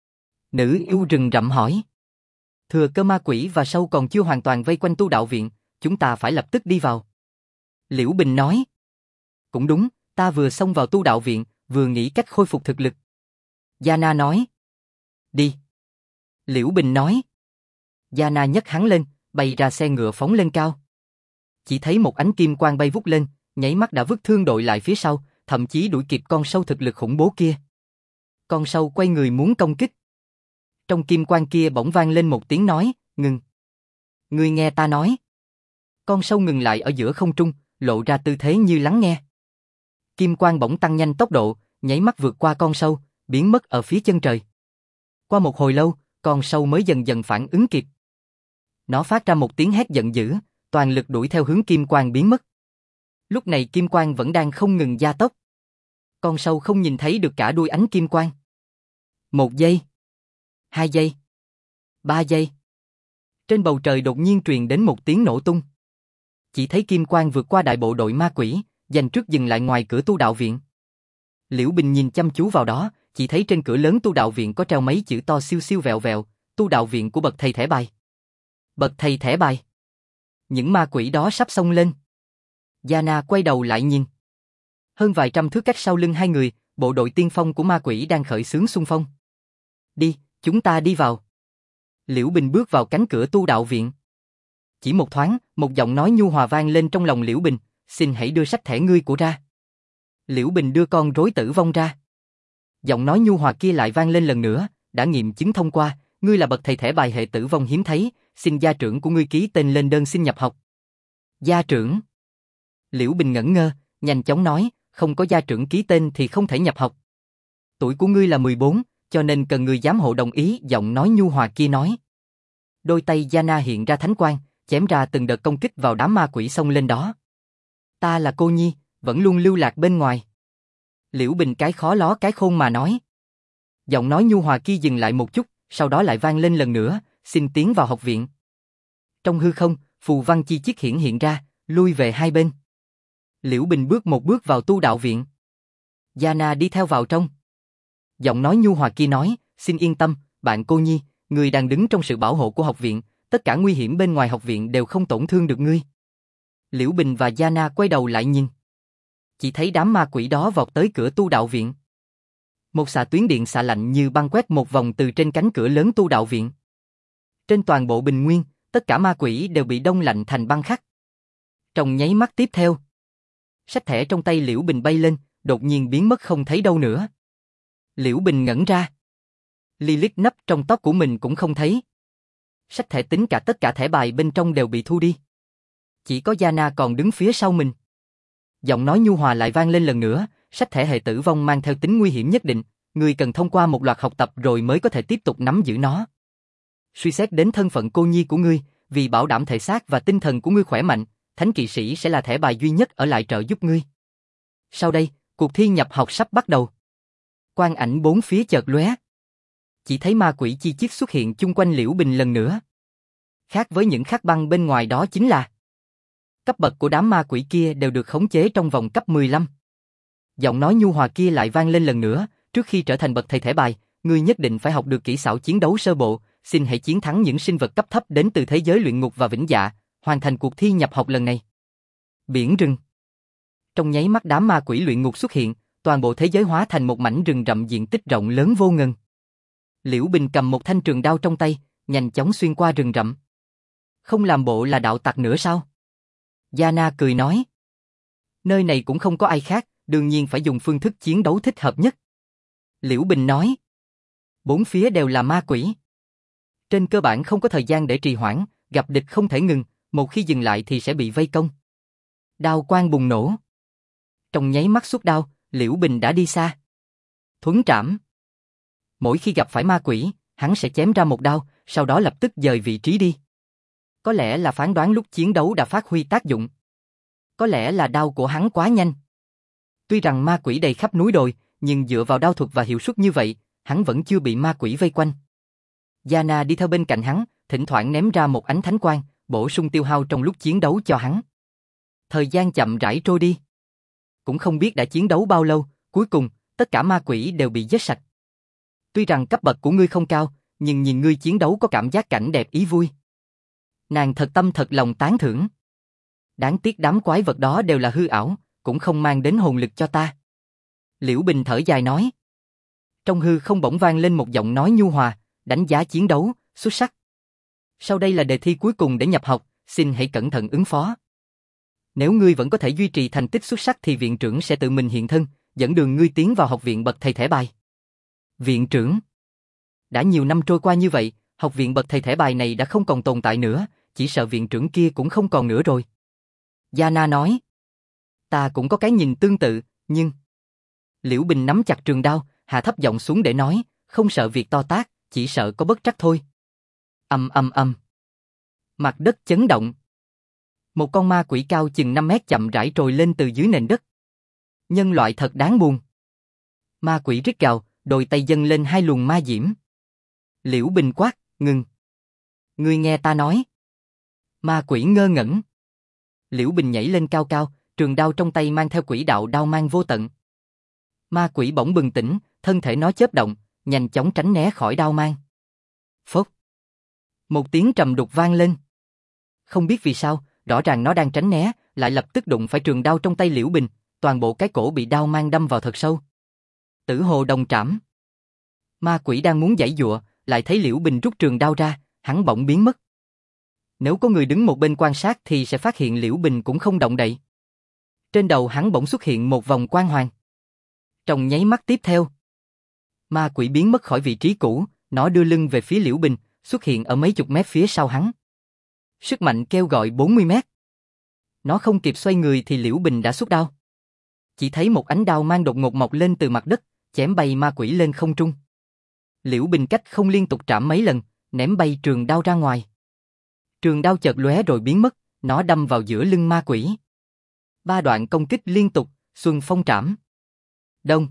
Nữ yêu rừng rậm hỏi. Thừa cơ ma quỷ và sâu còn chưa hoàn toàn vây quanh tu đạo viện, chúng ta phải lập tức đi vào. Liễu Bình nói. Cũng đúng, ta vừa xông vào tu đạo viện, vừa nghĩ cách khôi phục thực lực. Yana nói. Đi. Liễu Bình nói. Yana nhấc hắn lên, bay ra xe ngựa phóng lên cao. Chỉ thấy một ánh kim quang bay vút lên, nháy mắt đã vứt thương đội lại phía sau, thậm chí đuổi kịp con sâu thực lực khủng bố kia. Con sâu quay người muốn công kích. Trong kim quang kia bỗng vang lên một tiếng nói, ngừng. Ngươi nghe ta nói. Con sâu ngừng lại ở giữa không trung, lộ ra tư thế như lắng nghe. Kim quang bỗng tăng nhanh tốc độ, nháy mắt vượt qua con sâu, biến mất ở phía chân trời. Qua một hồi lâu, con sâu mới dần dần phản ứng kịp. Nó phát ra một tiếng hét giận dữ, toàn lực đuổi theo hướng kim quang biến mất. Lúc này kim quang vẫn đang không ngừng gia tốc. Con sâu không nhìn thấy được cả đuôi ánh kim quang. 1 giây, 2 giây, 3 giây. Trên bầu trời đột nhiên truyền đến một tiếng nổ tung. Chỉ thấy kim quang vượt qua đại bộ đội ma quỷ, dành trước dừng lại ngoài cửa tu đạo viện. Liễu Bình nhìn chăm chú vào đó, chỉ thấy trên cửa lớn tu đạo viện có treo mấy chữ to xiu xiu vẹo vẹo, tu đạo viện của bậc thầy thẻ bài. Bậc thầy thẻ bài. Những ma quỷ đó sắp xông lên. Yana quay đầu lại nhìn. Hơn vài trăm thước cách sau lưng hai người, bộ đội tiên phong của ma quỷ đang khởi xướng xung phong. Đi, chúng ta đi vào. Liễu Bình bước vào cánh cửa tu đạo viện. Chỉ một thoáng, một giọng nói nhu hòa vang lên trong lòng Liễu Bình, xin hãy đưa sách thẻ ngươi của ra. Liễu Bình đưa con rối tử vong ra. Giọng nói nhu hòa kia lại vang lên lần nữa, đã nghiệm chứng thông qua, ngươi là bậc thầy thẻ bài hệ tử vong hiếm thấy, xin gia trưởng của ngươi ký tên lên đơn xin nhập học. Gia trưởng. Liễu Bình ngẩn ngơ, nhanh chóng nói, không có gia trưởng ký tên thì không thể nhập học. Tuổi của ngươi là 14, cho nên cần người giám hộ đồng ý, giọng nói nhu hòa kia nói. Đôi tay Yana hiện ra thánh quang, chém ra từng đợt công kích vào đám ma quỷ xông lên đó. Ta là cô nhi, vẫn luôn lưu lạc bên ngoài. Liễu Bình cái khó ló cái khôn mà nói. Giọng nói nhu hòa kia dừng lại một chút, sau đó lại vang lên lần nữa, xin tiến vào học viện. Trong hư không, phù văn chi chiết hiện ra, lui về hai bên. Liễu Bình bước một bước vào tu đạo viện. Yana đi theo vào trong. Giọng nói nhu hòa kia nói, xin yên tâm, bạn cô nhi, người đang đứng trong sự bảo hộ của học viện, tất cả nguy hiểm bên ngoài học viện đều không tổn thương được ngươi. Liễu Bình và Yana quay đầu lại nhìn. Chỉ thấy đám ma quỷ đó vọt tới cửa tu đạo viện. Một xạ tuyến điện xạ lạnh như băng quét một vòng từ trên cánh cửa lớn tu đạo viện. Trên toàn bộ bình nguyên, tất cả ma quỷ đều bị đông lạnh thành băng khắc. Trong nháy mắt tiếp theo, sách thẻ trong tay Liễu Bình bay lên, đột nhiên biến mất không thấy đâu nữa. Liễu Bình ngẩn ra. Lilith nấp trong tóc của mình cũng không thấy. Sách thẻ tính cả tất cả thẻ bài bên trong đều bị thu đi. Chỉ có Yana còn đứng phía sau mình. Giọng nói nhu hòa lại vang lên lần nữa, sách thẻ hệ tử vong mang theo tính nguy hiểm nhất định, ngươi cần thông qua một loạt học tập rồi mới có thể tiếp tục nắm giữ nó. Suy xét đến thân phận cô nhi của ngươi, vì bảo đảm thể xác và tinh thần của ngươi khỏe mạnh, Thánh kỵ sĩ sẽ là thẻ bài duy nhất ở lại trợ giúp ngươi. Sau đây, cuộc thi nhập học sắp bắt đầu. Quang ảnh bốn phía chợt lóe. Chỉ thấy ma quỷ chi chiết xuất hiện chung quanh Liễu Bình lần nữa. Khác với những khắc băng bên ngoài đó chính là cấp bậc của đám ma quỷ kia đều được khống chế trong vòng cấp 15. Giọng nói nhu hòa kia lại vang lên lần nữa, trước khi trở thành bậc thầy thẻ bài, ngươi nhất định phải học được kỹ xảo chiến đấu sơ bộ, xin hãy chiến thắng những sinh vật cấp thấp đến từ thế giới luyện ngục và vĩnh dạ, hoàn thành cuộc thi nhập học lần này. Biển rừng. Trong nháy mắt đám ma quỷ luyện ngục xuất hiện, toàn bộ thế giới hóa thành một mảnh rừng rậm diện tích rộng lớn vô ngần. Liễu Bình cầm một thanh trường đao trong tay, nhanh chóng xuyên qua rừng rậm. Không làm bộ là đạo tặc nữa sao? Yana cười nói. Nơi này cũng không có ai khác, đương nhiên phải dùng phương thức chiến đấu thích hợp nhất. Liễu Bình nói. Bốn phía đều là ma quỷ. Trên cơ bản không có thời gian để trì hoãn, gặp địch không thể ngừng, một khi dừng lại thì sẽ bị vây công. Đao quang bùng nổ. Trong nháy mắt xuất đao, Liễu Bình đã đi xa. Thuấn trảm. Mỗi khi gặp phải ma quỷ, hắn sẽ chém ra một đao, sau đó lập tức dời vị trí đi. Có lẽ là phán đoán lúc chiến đấu đã phát huy tác dụng. Có lẽ là đao của hắn quá nhanh. Tuy rằng ma quỷ đầy khắp núi đồi, nhưng dựa vào đao thuật và hiệu suất như vậy, hắn vẫn chưa bị ma quỷ vây quanh. Yana đi theo bên cạnh hắn, thỉnh thoảng ném ra một ánh thánh quang, bổ sung tiêu hao trong lúc chiến đấu cho hắn. Thời gian chậm rãi trôi đi. Cũng không biết đã chiến đấu bao lâu, cuối cùng, tất cả ma quỷ đều bị giết sạch. Tuy rằng cấp bậc của ngươi không cao, nhưng nhìn ngươi chiến đấu có cảm giác cảnh đẹp ý vui. Nàng thật tâm thật lòng tán thưởng. Đáng tiếc đám quái vật đó đều là hư ảo, cũng không mang đến hồn lực cho ta. Liễu Bình thở dài nói. Trong hư không bỗng vang lên một giọng nói nhu hòa, đánh giá chiến đấu, xuất sắc. Sau đây là đề thi cuối cùng để nhập học, xin hãy cẩn thận ứng phó. Nếu ngươi vẫn có thể duy trì thành tích xuất sắc thì viện trưởng sẽ tự mình hiện thân, dẫn đường ngươi tiến vào học viện bậc thầy thẻ bài. Viện trưởng? Đã nhiều năm trôi qua như vậy, học viện bậc thầy thẻ bài này đã không còn tồn tại nữa, chỉ sợ viện trưởng kia cũng không còn nữa rồi. Yana nói. Ta cũng có cái nhìn tương tự, nhưng... Liễu Bình nắm chặt trường đao, hạ thấp giọng xuống để nói, không sợ việc to tát, chỉ sợ có bất trắc thôi. Ầm ầm ầm. Mặt đất chấn động. Một con ma quỷ cao chừng 5 mét chậm rãi trồi lên từ dưới nền đất. Nhân loại thật đáng buồn. Ma quỷ rít gào, đôi tay dâng lên hai luồng ma diễm. Liễu Bình quát, ngừng. Ngươi nghe ta nói. Ma quỷ ngơ ngẩn. Liễu Bình nhảy lên cao cao, trường đao trong tay mang theo quỷ đạo đao mang vô tận. Ma quỷ bỗng bừng tỉnh, thân thể nó chớp động, nhanh chóng tránh né khỏi đao mang. Phốc. Một tiếng trầm đục vang lên. Không biết vì sao, rõ ràng nó đang tránh né, lại lập tức đụng phải trường đao trong tay Liễu Bình, toàn bộ cái cổ bị đao mang đâm vào thật sâu. Tử hồ đồng trảm. Ma quỷ đang muốn giãy giụa, lại thấy Liễu Bình rút trường đao ra, hắn bỗng biến mất. Nếu có người đứng một bên quan sát thì sẽ phát hiện Liễu Bình cũng không động đậy. Trên đầu hắn bỗng xuất hiện một vòng quang hoàng. Trong nháy mắt tiếp theo, ma quỷ biến mất khỏi vị trí cũ, nó đưa lưng về phía Liễu Bình, xuất hiện ở mấy chục mét phía sau hắn. Sức mạnh kêu gọi 40 mét. Nó không kịp xoay người thì Liễu Bình đã xuất đao. Chỉ thấy một ánh đao mang đột ngột mọc lên từ mặt đất, chém bay ma quỷ lên không trung. Liễu Bình cách không liên tục trảm mấy lần, ném bay trường đao ra ngoài. Trường đao chợt lóe rồi biến mất, nó đâm vào giữa lưng ma quỷ. 3 đoạn công kích liên tục, xuân phong trảm. Đông.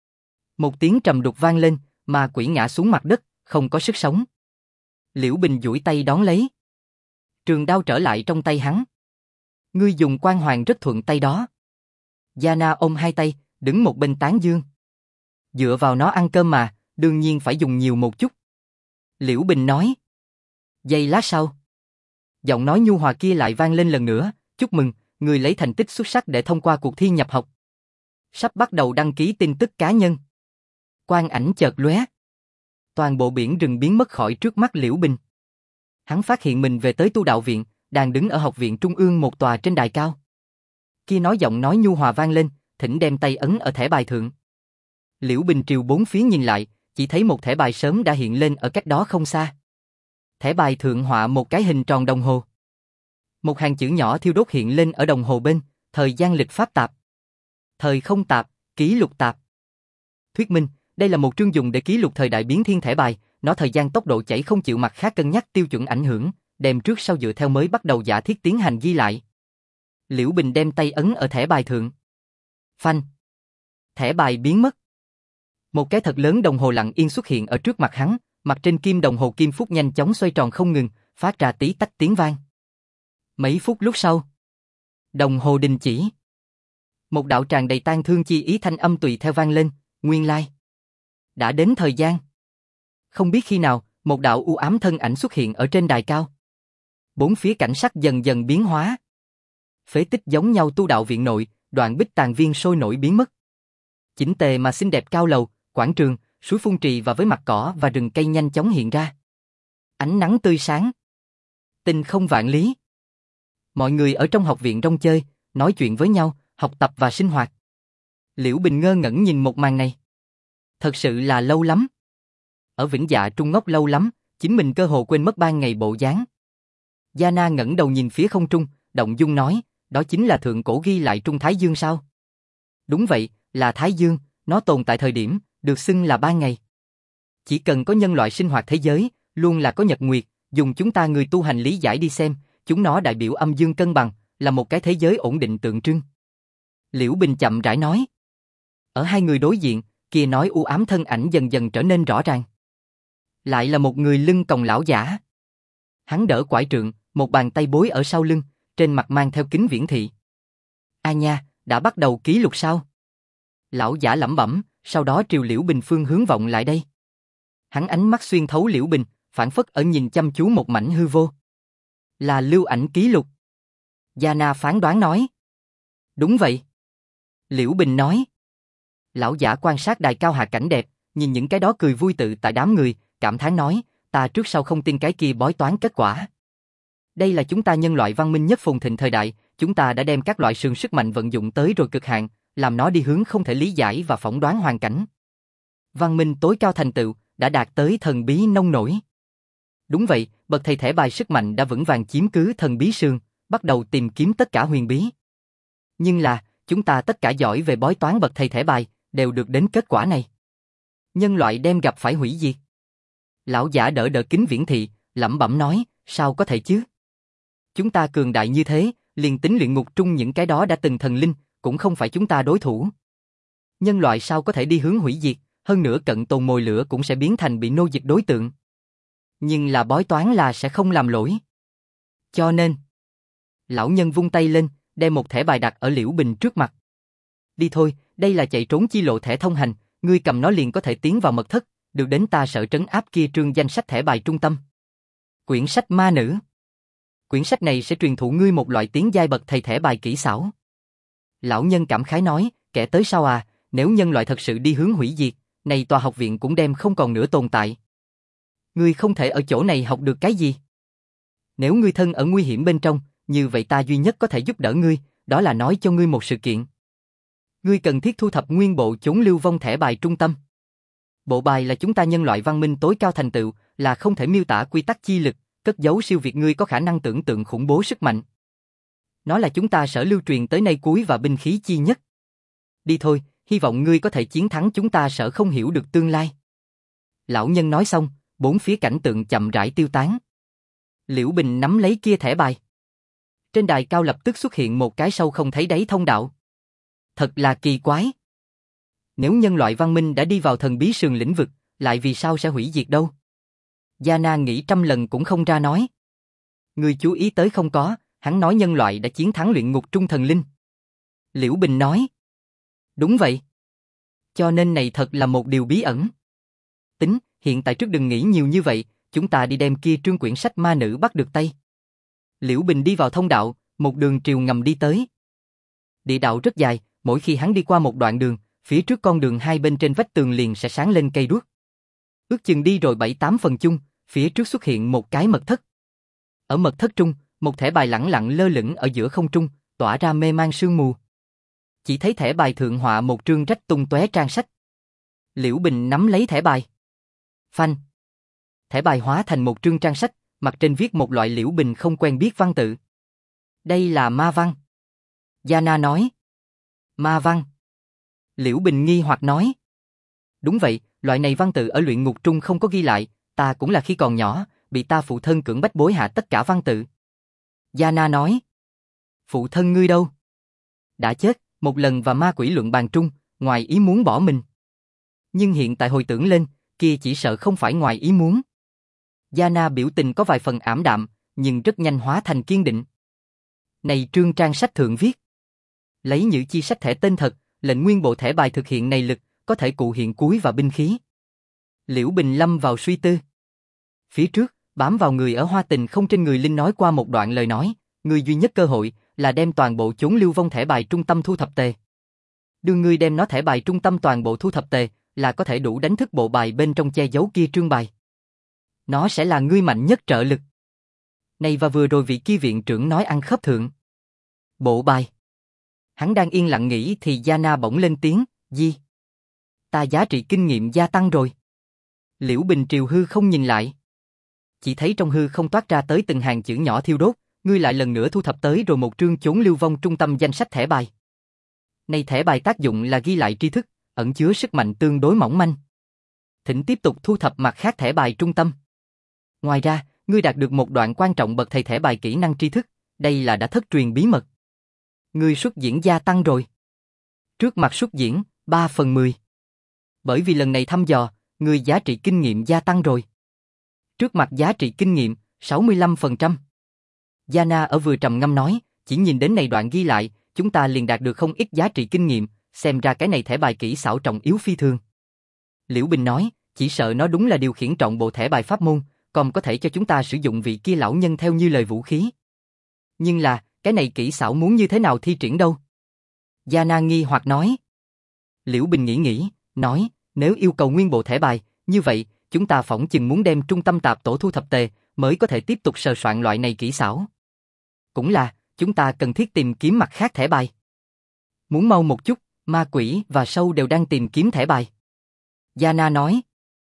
Một tiếng trầm đục vang lên, ma quỷ ngã xuống mặt đất, không có sức sống. Liễu Bình duỗi tay đón lấy. Trường đao trở lại trong tay hắn. Ngươi dùng quang hoàng rất thuận tay đó. Yana ôm hai tay, đứng một bên tán dương. Dựa vào nó ăn cơm mà, đương nhiên phải dùng nhiều một chút. Liễu Bình nói. Giây lát sau, giọng nói nhu hòa kia lại vang lên lần nữa. Chúc mừng, ngươi lấy thành tích xuất sắc để thông qua cuộc thi nhập học. Sắp bắt đầu đăng ký tin tức cá nhân. Quang ảnh chợt lóe. Toàn bộ biển rừng biến mất khỏi trước mắt Liễu Bình. Hắn phát hiện mình về tới tu đạo viện, đang đứng ở học viện trung ương một tòa trên đài cao. Kia nói giọng nói nhu hòa vang lên, thỉnh đem tay ấn ở thẻ bài thượng. Liễu Bình triều bốn phía nhìn lại, chỉ thấy một thẻ bài sớm đã hiện lên ở cách đó không xa. Thẻ bài thượng họa một cái hình tròn đồng hồ. Một hàng chữ nhỏ thiêu đốt hiện lên ở đồng hồ bên, thời gian lịch pháp tạp. Thời không tạp, ký lục tạp. Thuyết minh, đây là một chương dùng để ký lục thời đại biến thiên thẻ bài, nó thời gian tốc độ chảy không chịu mặt khác cân nhắc tiêu chuẩn ảnh hưởng, đem trước sau dựa theo mới bắt đầu giả thiết tiến hành ghi lại. Liễu Bình đem tay ấn ở thẻ bài thượng. Phanh. Thẻ bài biến mất. Một cái thật lớn đồng hồ lặng yên xuất hiện ở trước mặt hắn, mặt trên kim đồng hồ kim phút nhanh chóng xoay tròn không ngừng, phát ra tí tách tiếng vang. Mấy phút lúc sau, đồng hồ đình chỉ. Một đạo tràn đầy tang thương chi ý thanh âm tùy theo vang lên, nguyên lai. Đã đến thời gian. Không biết khi nào, một đạo u ám thân ảnh xuất hiện ở trên đài cao. Bốn phía cảnh sắc dần dần biến hóa. Phế tích giống nhau tu đạo viện nội, đoạn bích tàn viên sôi nổi biến mất. Chỉnh tề mà xinh đẹp cao lầu, quảng trường, suối phun trì và với mặt cỏ và rừng cây nhanh chóng hiện ra. Ánh nắng tươi sáng. Tinh không vạn lý. Mọi người ở trong học viện rong chơi, nói chuyện với nhau, học tập và sinh hoạt. Liễu Bình ngơ ngẩn nhìn một màn này. Thật sự là lâu lắm. Ở Vĩnh Dạ Trung ngốc lâu lắm, chính mình cơ hồ quên mất ban ngày bộ dáng. Yana ngẩng đầu nhìn phía không trung, động dung nói, đó chính là thượng cổ ghi lại Trung Thái Dương sao? Đúng vậy, là Thái Dương, nó tồn tại thời điểm, được xưng là ban ngày. Chỉ cần có nhân loại sinh hoạt thế giới, luôn là có nhật nguyệt, dùng chúng ta người tu hành lý giải đi xem, chúng nó đại biểu âm dương cân bằng, là một cái thế giới ổn định tượng trưng. Liễu Bình chậm rãi nói. Ở hai người đối diện, kia nói u ám thân ảnh dần dần trở nên rõ ràng. Lại là một người lưng còng lão giả. Hắn đỡ quải trượng, một bàn tay bối ở sau lưng, trên mặt mang theo kính viễn thị. A nha, đã bắt đầu ký lục sao? Lão giả lẩm bẩm, sau đó triều Liễu Bình phương hướng vọng lại đây. Hắn ánh mắt xuyên thấu Liễu Bình, phảng phất ở nhìn chăm chú một mảnh hư vô. Là lưu ảnh ký lục. Giana phán đoán nói. Đúng vậy. Liễu Bình nói. Lão giả quan sát đài cao hạ cảnh đẹp, nhìn những cái đó cười vui tự tại đám người, cảm thán nói, ta trước sau không tin cái kia bói toán kết quả. Đây là chúng ta nhân loại văn minh nhất phồn thịnh thời đại, chúng ta đã đem các loại sừng sức mạnh vận dụng tới rồi cực hạn, làm nó đi hướng không thể lý giải và phỏng đoán hoàn cảnh. Văn minh tối cao thành tựu, đã đạt tới thần bí nông nổi. Đúng vậy, bậc thầy thẻ bài sức mạnh đã vững vàng chiếm cứ thần bí sương, bắt đầu tìm kiếm tất cả huyền bí. Nhưng là, chúng ta tất cả giỏi về bói toán bậc thầy thẻ bài, đều được đến kết quả này. Nhân loại đem gặp phải hủy diệt. Lão giả đỡ đỡ Kính Viễn Thị, lẩm bẩm nói, sao có thể chứ? Chúng ta cường đại như thế, liền tính luyện ngục trung những cái đó đã từng thần linh, cũng không phải chúng ta đối thủ. Nhân loại sao có thể đi hướng hủy diệt, hơn nữa cận tồn mồi lửa cũng sẽ biến thành bị nô dịch đối tượng. Nhưng là bói toán là sẽ không làm lỗi. Cho nên, lão nhân vung tay lên, đem một thẻ bài đặt ở Liễu Bình trước mặt. Đi thôi, đây là chạy trốn chi lộ thẻ thông hành, ngươi cầm nó liền có thể tiến vào mật thất, được đến ta sở trấn áp kia trương danh sách thẻ bài trung tâm. Quyển sách ma nữ. Quyển sách này sẽ truyền thụ ngươi một loại tiến giai bậc thầy thẻ bài kỹ xảo. Lão nhân cảm khái nói, kẻ tới sau à, nếu nhân loại thật sự đi hướng hủy diệt, này tòa học viện cũng đem không còn nữa tồn tại. Ngươi không thể ở chỗ này học được cái gì. Nếu ngươi thân ở nguy hiểm bên trong, như vậy ta duy nhất có thể giúp đỡ ngươi, đó là nói cho ngươi một sự kiện. Ngươi cần thiết thu thập nguyên bộ chốn lưu vong thẻ bài trung tâm. Bộ bài là chúng ta nhân loại văn minh tối cao thành tựu, là không thể miêu tả quy tắc chi lực, cất giấu siêu việt ngươi có khả năng tưởng tượng khủng bố sức mạnh. Nó là chúng ta sở lưu truyền tới nay cuối và binh khí chi nhất. Đi thôi, hy vọng ngươi có thể chiến thắng chúng ta sở không hiểu được tương lai. Lão nhân nói xong, bốn phía cảnh tượng chậm rãi tiêu tán. Liễu Bình nắm lấy kia thẻ bài. Trên đài cao lập tức xuất hiện một cái sâu không thấy đáy thông đạo. Thật là kỳ quái. Nếu nhân loại văn minh đã đi vào thần bí sườn lĩnh vực, lại vì sao sẽ hủy diệt đâu? Giana nghĩ trăm lần cũng không ra nói. Ngươi chú ý tới không có, hắn nói nhân loại đã chiến thắng luyện ngục trung thần linh. Liễu Bình nói. Đúng vậy. Cho nên này thật là một điều bí ẩn. Tính, hiện tại trước đừng nghĩ nhiều như vậy, chúng ta đi đem kia trương quyển sách ma nữ bắt được tay. Liễu Bình đi vào thông đạo, một đường triều ngầm đi tới. Địa đạo rất dài, mỗi khi hắn đi qua một đoạn đường, phía trước con đường hai bên trên vách tường liền sẽ sáng lên cây đuốc. Ước chừng đi rồi 7-8 phần chung, phía trước xuất hiện một cái mật thất. Ở mật thất trung, một thẻ bài lẳng lặng lơ lửng ở giữa không trung, tỏa ra mê man sương mù. Chỉ thấy thẻ bài thượng họa một trương rách tung tóe trang sách. Liễu Bình nắm lấy thẻ bài. Phanh. Thẻ bài hóa thành một trương trang sách, mặt trên viết một loại Liễu Bình không quen biết văn tự. Đây là ma văn. Giana nói. Ma văn. Liễu Bình nghi hoặc nói. Đúng vậy, loại này văn tự ở luyện ngục trung không có ghi lại, ta cũng là khi còn nhỏ, bị ta phụ thân cưỡng bách bối hạ tất cả văn tự. Giana nói. Phụ thân ngươi đâu? Đã chết, một lần và ma quỷ luận bàn trung, ngoài ý muốn bỏ mình. Nhưng hiện tại hồi tưởng lên, kia chỉ sợ không phải ngoài ý muốn. Giana biểu tình có vài phần ảm đạm, nhưng rất nhanh hóa thành kiên định. Này trương trang sách thượng viết. Lấy nhữ chi sách thẻ tên thật, lệnh nguyên bộ thẻ bài thực hiện này lực, có thể cụ hiện cuối và binh khí. Liễu Bình lâm vào suy tư. Phía trước, bám vào người ở Hoa Tình không trên người Linh nói qua một đoạn lời nói, người duy nhất cơ hội là đem toàn bộ chốn lưu vong thẻ bài trung tâm thu thập tề. Đương ngươi đem nó thẻ bài trung tâm toàn bộ thu thập tề, là có thể đủ đánh thức bộ bài bên trong che giấu kia trương bài. Nó sẽ là ngươi mạnh nhất trợ lực. Này và vừa rồi vị kia viện trưởng nói ăn khớp thượng. Bộ bài. Hắn đang yên lặng nghĩ thì Giana bỗng lên tiếng, gì? Ta giá trị kinh nghiệm gia tăng rồi. Liễu Bình triều hư không nhìn lại. Chỉ thấy trong hư không toát ra tới từng hàng chữ nhỏ thiêu đốt, ngươi lại lần nữa thu thập tới rồi một trương chốn lưu vong trung tâm danh sách thẻ bài. Này thẻ bài tác dụng là ghi lại tri thức, ẩn chứa sức mạnh tương đối mỏng manh. Thỉnh tiếp tục thu thập mặt khác thẻ bài trung tâm. Ngoài ra, ngươi đạt được một đoạn quan trọng bậc thầy thẻ bài kỹ năng tri thức, đây là đã thất truyền bí mật. Ngươi xuất diễn gia tăng rồi. Trước mặt xuất diễn, 3/10. Bởi vì lần này thăm dò, ngươi giá trị kinh nghiệm gia tăng rồi. Trước mặt giá trị kinh nghiệm, 65%. Giana ở vừa trầm ngâm nói, chỉ nhìn đến này đoạn ghi lại, chúng ta liền đạt được không ít giá trị kinh nghiệm, xem ra cái này thẻ bài kỹ xảo trọng yếu phi thường. Liễu Bình nói, chỉ sợ nó đúng là điều khiển trọng bộ thẻ bài pháp môn, còn có thể cho chúng ta sử dụng vị kia lão nhân theo như lời vũ khí. Nhưng là, cái này kỹ xảo muốn như thế nào thi triển đâu? Yana nghi hoặc nói. Liễu Bình nghĩ, nói, nếu yêu cầu nguyên bộ thẻ bài, như vậy, chúng ta phỏng chừng muốn đem trung tâm tạp tổ thu thập tề, mới có thể tiếp tục sờ soạn loại này kỹ xảo. Cũng là, chúng ta cần thiết tìm kiếm mặt khác thẻ bài. Muốn mau một chút, ma quỷ và sâu đều đang tìm kiếm thẻ bài. Yana nói.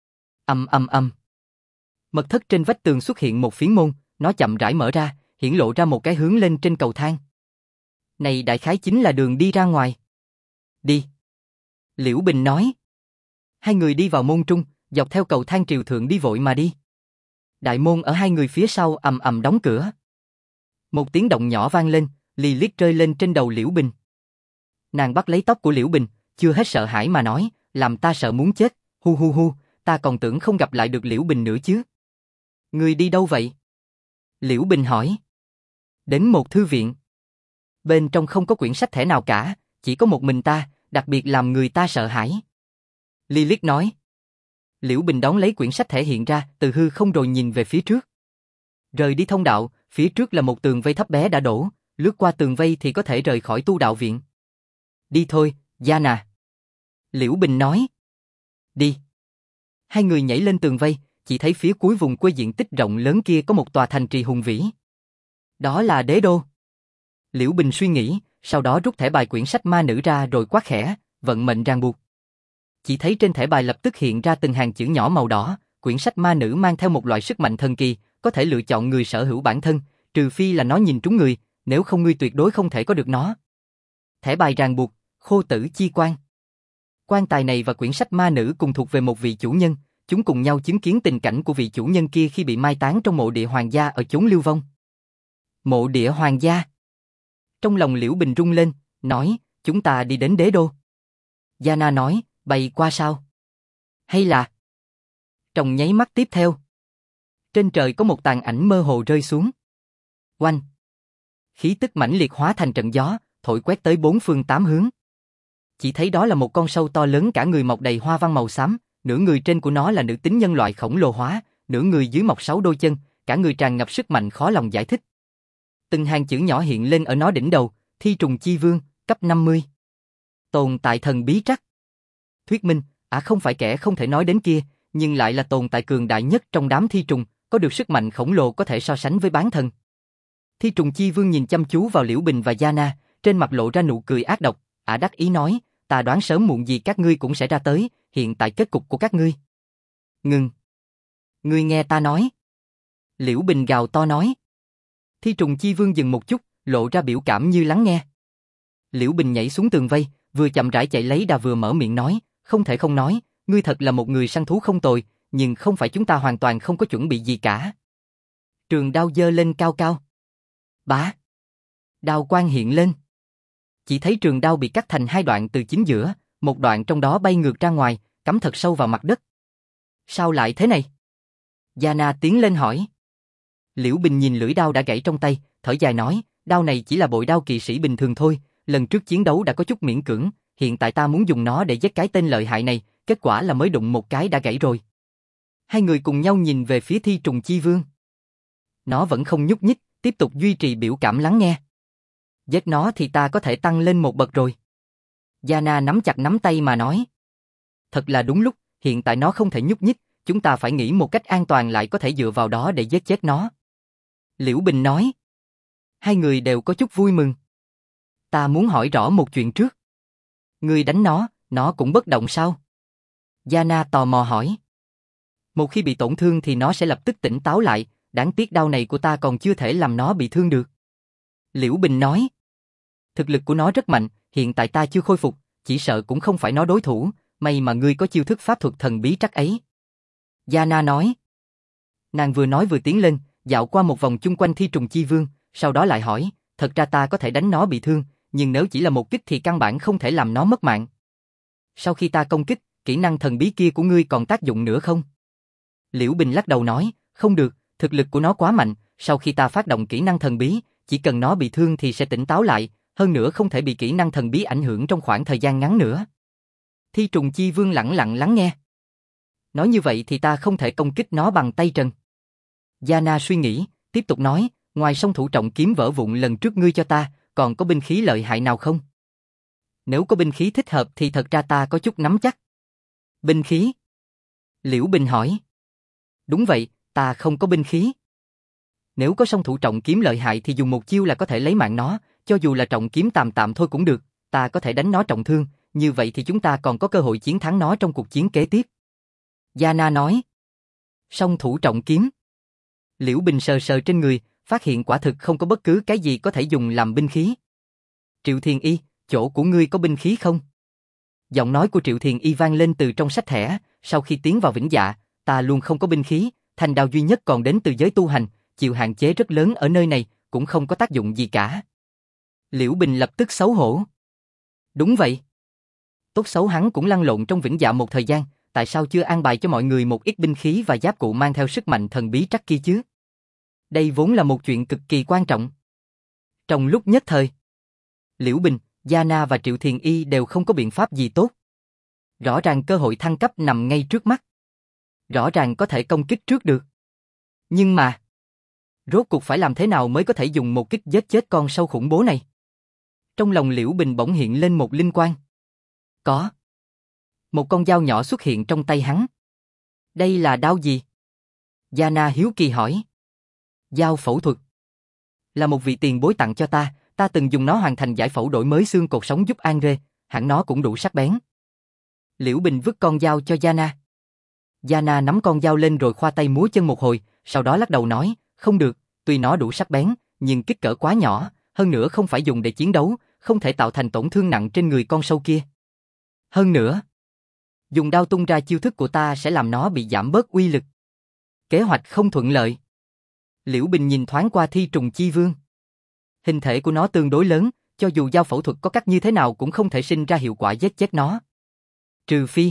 Mật thất trên vách tường xuất hiện một phiến môn, nó chậm rãi mở ra, hiển lộ ra một cái hướng lên trên cầu thang. Này đại khái chính là đường đi ra ngoài. Đi. Liễu Bình nói. Hai người đi vào môn trung, dọc theo cầu thang triều thượng đi vội mà đi. Đại môn ở hai người phía sau ầm đóng cửa. Một tiếng động nhỏ vang lên, Lilith rơi lên trên đầu Liễu Bình. Nàng bắt lấy tóc của Liễu Bình, chưa hết sợ hãi mà nói, làm ta sợ muốn chết, hu, ta còn tưởng không gặp lại được Liễu Bình nữa chứ. Ngươi đi đâu vậy? Liễu Bình hỏi. Đến một thư viện. Bên trong không có quyển sách thẻ nào cả, chỉ có một mình ta, đặc biệt làm người ta sợ hãi. Lilith nói. Liễu Bình đón lấy quyển sách thẻ hiện ra, từ hư không rồi nhìn về phía trước. Rời đi thông đạo, phía trước là một tường vây thấp bé đã đổ, lướt qua tường vây thì có thể rời khỏi tu đạo viện. Đi thôi, Yana. Liễu Bình nói. Đi. Hai người nhảy lên tường vây, chỉ thấy phía cuối vùng quê diện tích rộng lớn kia có một tòa thành trì hùng vĩ. Đó là đế đô. Liễu Bình suy nghĩ, sau đó rút thẻ bài quyển sách ma nữ ra rồi quát khẽ, vận mệnh ràng buộc. Chỉ thấy trên thẻ bài lập tức hiện ra từng hàng chữ nhỏ màu đỏ, quyển sách ma nữ mang theo một loại sức mạnh thần kỳ, có thể lựa chọn người sở hữu bản thân, trừ phi là nó nhìn trúng người, nếu không ngươi tuyệt đối không thể có được nó. Thẻ bài ràng buộc, khô tử chi quan. Quan tài này và quyển sách ma nữ cùng thuộc về một vị chủ nhân, chúng cùng nhau chứng kiến tình cảnh của vị chủ nhân kia khi bị mai táng trong mộ địa hoàng gia ở chốn lưu vong. Mộ địa hoàng gia. Trong lòng Liễu Bình rung lên, nói, chúng ta đi đến đế đô. Yana nói, bay qua sao? Hay là... Trong nháy mắt tiếp theo, trên trời có một tàn ảnh mơ hồ rơi xuống. Oanh! Khí tức mãnh liệt hóa thành trận gió, thổi quét tới bốn phương tám hướng. Chỉ thấy đó là một con sâu to lớn cả người mọc đầy hoa văn màu xám, nửa người trên của nó là nữ tính nhân loại khổng lồ hóa, nửa người dưới mọc 6 đôi chân, cả người tràn ngập sức mạnh khó lòng giải thích. Từng hàng chữ nhỏ hiện lên ở nó đỉnh đầu, Thi Trùng Chi Vương, cấp 50. Tồn tại thần bí trắc. Thuyết minh, không phải kẻ không thể nói đến kia, nhưng lại là tồn tại cường đại nhất trong đám thi trùng, có được sức mạnh khổng lồ có thể so sánh với bán thần. Thi Trùng Chi Vương nhìn chăm chú vào Liễu Bình và Yana, trên mặt lộ ra nụ cười ác độc, đắc ý nói, ta đoán sớm muộn gì các ngươi cũng sẽ ra tới, hiện tại kết cục của các ngươi. Ngừng. Ngươi nghe ta nói. Liễu Bình gào to nói. Thi Trùng Chi Vương dừng một chút, lộ ra biểu cảm như lắng nghe. Liễu Bình nhảy xuống tường vây, vừa chậm rãi chạy lấy đà vừa mở miệng nói, không thể không nói, ngươi thật là một người săn thú không tồi, nhưng không phải chúng ta hoàn toàn không có chuẩn bị gì cả. Trường đao giơ lên cao cao. Bá. Đao quang hiện lên. Chỉ thấy trường đao bị cắt thành hai đoạn từ chính giữa, một đoạn trong đó bay ngược ra ngoài, cắm thật sâu vào mặt đất. Sao lại thế này? Yana tiến lên hỏi. Liễu Bình nhìn lưỡi đao đã gãy trong tay, thở dài nói, đao này chỉ là bội đao kỵ sĩ bình thường thôi, lần trước chiến đấu đã có chút miễn cưỡng, hiện tại ta muốn dùng nó để giết cái tên lợi hại này, kết quả là mới đụng một cái đã gãy rồi. Hai người cùng nhau nhìn về phía Thi Trùng Chi Vương. Nó vẫn không nhúc nhích, tiếp tục duy trì biểu cảm lắng nghe. Giết nó thì ta có thể tăng lên một bậc rồi. Yana nắm chặt nắm tay mà nói. Thật là đúng lúc, hiện tại nó không thể nhúc nhích, chúng ta phải nghĩ một cách an toàn lại có thể dựa vào đó để giết chết nó. Liễu Bình nói. Hai người đều có chút vui mừng. Ta muốn hỏi rõ một chuyện trước. Ngươi đánh nó cũng bất động sao? Yana tò mò hỏi. Một khi bị tổn thương thì nó sẽ lập tức tỉnh táo lại, đáng tiếc đao này của ta còn chưa thể làm nó bị thương được. Liễu Bình nói. Thực lực của nó rất mạnh, hiện tại ta chưa khôi phục, chỉ sợ cũng không phải nó đối thủ, may mà ngươi có chiêu thức pháp thuật thần bí trắc ấy. Yana nói. Nàng vừa nói vừa tiến lên, dạo qua một vòng chung quanh Thi Trùng Chi Vương, sau đó lại hỏi, thật ra ta có thể đánh nó bị thương, nhưng nếu chỉ là một kích thì căn bản không thể làm nó mất mạng. Sau khi ta công kích, kỹ năng thần bí kia của ngươi còn tác dụng nữa không? Liễu Bình lắc đầu nói, không được, thực lực của nó quá mạnh, sau khi ta phát động kỹ năng thần bí, chỉ cần nó bị thương thì sẽ tỉnh táo lại, hơn nữa không thể bị kỹ năng thần bí ảnh hưởng trong khoảng thời gian ngắn nữa. Thi Trùng Chi Vương lẳng lặng lắng nghe. Nói như vậy thì ta không thể công kích nó bằng tay trần. Yana suy nghĩ, tiếp tục nói, Ngoài song thủ trọng kiếm vỡ vụn lần trước ngươi cho ta, còn có binh khí lợi hại nào không? Nếu có binh khí thích hợp thì thật ra ta có chút nắm chắc. Binh khí? Liễu Bình hỏi. Đúng vậy, ta không có binh khí. Nếu có song thủ trọng kiếm lợi hại thì dùng một chiêu là có thể lấy mạng nó, cho dù là trọng kiếm tạm tạm thôi cũng được, ta có thể đánh nó trọng thương, như vậy thì chúng ta còn có cơ hội chiến thắng nó trong cuộc chiến kế tiếp. Yana nói. Song thủ trọng kiếm. Liễu Bình sờ sờ trên người, phát hiện quả thực không có bất cứ cái gì có thể dùng làm binh khí. Triệu Thiền Y, chỗ của ngươi có binh khí không? Giọng nói của Triệu Thiền Y vang lên từ trong sách thẻ, sau khi tiến vào Vĩnh Dạ, ta luôn không có binh khí, thanh đao duy nhất còn đến từ giới tu hành, chịu hạn chế rất lớn ở nơi này, cũng không có tác dụng gì cả. Liễu Bình lập tức xấu hổ. Đúng vậy. Tốt xấu hắn cũng lăn lộn trong Vĩnh Dạ một thời gian, tại sao chưa an bài cho mọi người một ít binh khí và giáp cụ mang theo sức mạnh thần bí trắc kia chứ? Đây vốn là một chuyện cực kỳ quan trọng. Trong lúc nhất thời, Liễu Bình, Yana và Triệu Thiền Y đều không có biện pháp gì tốt. Rõ ràng cơ hội thăng cấp nằm ngay trước mắt. Rõ ràng có thể công kích trước được. Nhưng mà, rốt cuộc phải làm thế nào mới có thể dùng một kích giết chết con sâu khủng bố này? Trong lòng Liễu Bình bỗng hiện lên một linh quang. Có. Một con dao nhỏ xuất hiện trong tay hắn. Đây là đao gì? Yana hiếu kỳ hỏi. Dao phẫu thuật. Là một vị tiền bối tặng cho ta từng dùng nó hoàn thành giải phẫu đổi mới xương cột sống giúp Andre, hẳn nó cũng đủ sắc bén. Liễu Bình vứt con dao cho Yana. Yana nắm con dao lên rồi khoa tay múa chân một hồi, sau đó lắc đầu nói, không được, tuy nó đủ sắc bén, nhưng kích cỡ quá nhỏ, hơn nữa không phải dùng để chiến đấu, không thể tạo thành tổn thương nặng trên người con sâu kia. Hơn nữa, dùng đao tung ra chiêu thức của ta sẽ làm nó bị giảm bớt uy lực. Kế hoạch không thuận lợi. Liễu Bình nhìn thoáng qua Thi Trùng Chi Vương. Hình thể của nó tương đối lớn, cho dù dao phẫu thuật có cắt như thế nào cũng không thể sinh ra hiệu quả giết chết nó. Trừ phi.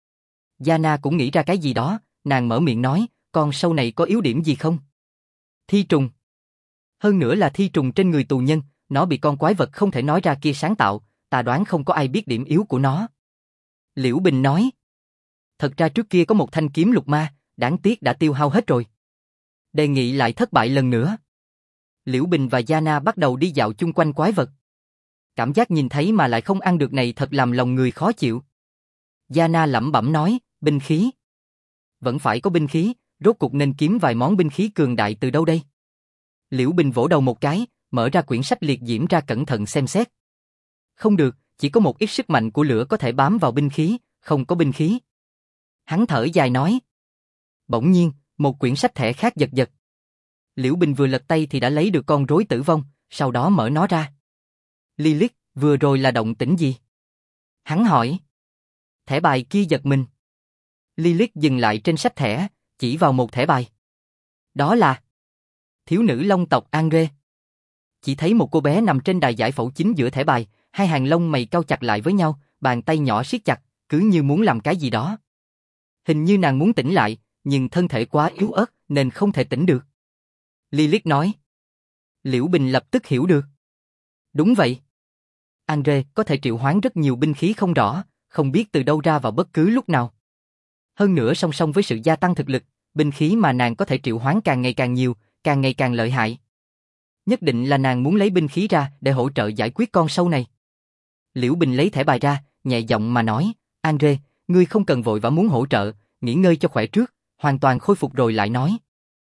Yana cũng nghĩ ra cái gì đó, nàng mở miệng nói, con sâu này có yếu điểm gì không? Thi trùng. Hơn nữa là thi trùng trên người tù nhân, nó bị con quái vật không thể nói ra kia sáng tạo, ta đoán không có ai biết điểm yếu của nó. Liễu Bình nói. Thật ra trước kia có một thanh kiếm lục ma, đáng tiếc đã tiêu hao hết rồi. Đề nghị lại thất bại lần nữa. Liễu Bình và Yana bắt đầu đi dạo chung quanh quái vật. Cảm giác nhìn thấy mà lại không ăn được này thật làm lòng người khó chịu. Yana lẩm bẩm nói, binh khí. Vẫn phải có binh khí, rốt cuộc nên kiếm vài món binh khí cường đại từ đâu đây? Liễu Bình vỗ đầu một cái, mở ra quyển sách liệt diễm ra cẩn thận xem xét. Không được, chỉ có một ít sức mạnh của lửa có thể bám vào binh khí, không có binh khí. Hắn thở dài nói. Bỗng nhiên, một quyển sách thẻ khác giật giật. Liễu Bình vừa lật tay thì đã lấy được con rối tử vong, sau đó mở nó ra. Lilith, vừa rồi là động tĩnh gì? Hắn hỏi. Thẻ bài kia giật mình. Lilith dừng lại trên sách thẻ, chỉ vào một thẻ bài. Đó là thiếu nữ long tộc Andre. Chỉ thấy một cô bé nằm trên đài giải phẫu chính giữa thẻ bài, hai hàng lông mày cau chặt lại với nhau, bàn tay nhỏ siết chặt, cứ như muốn làm cái gì đó. Hình như nàng muốn tỉnh lại, nhưng thân thể quá yếu ớt nên không thể tỉnh được. Lilith nói. Liễu Bình lập tức hiểu được. Đúng vậy. Andre có thể triệu hoán rất nhiều binh khí không rõ, không biết từ đâu ra vào bất cứ lúc nào. Hơn nữa song song với sự gia tăng thực lực, binh khí mà nàng có thể triệu hoán càng ngày càng nhiều, càng ngày càng lợi hại. Nhất định là nàng muốn lấy binh khí ra để hỗ trợ giải quyết con sâu này. Liễu Bình lấy thẻ bài ra, nhẹ giọng mà nói, Andre, ngươi không cần vội vã muốn hỗ trợ, nghỉ ngơi cho khỏe trước, hoàn toàn khôi phục rồi lại nói.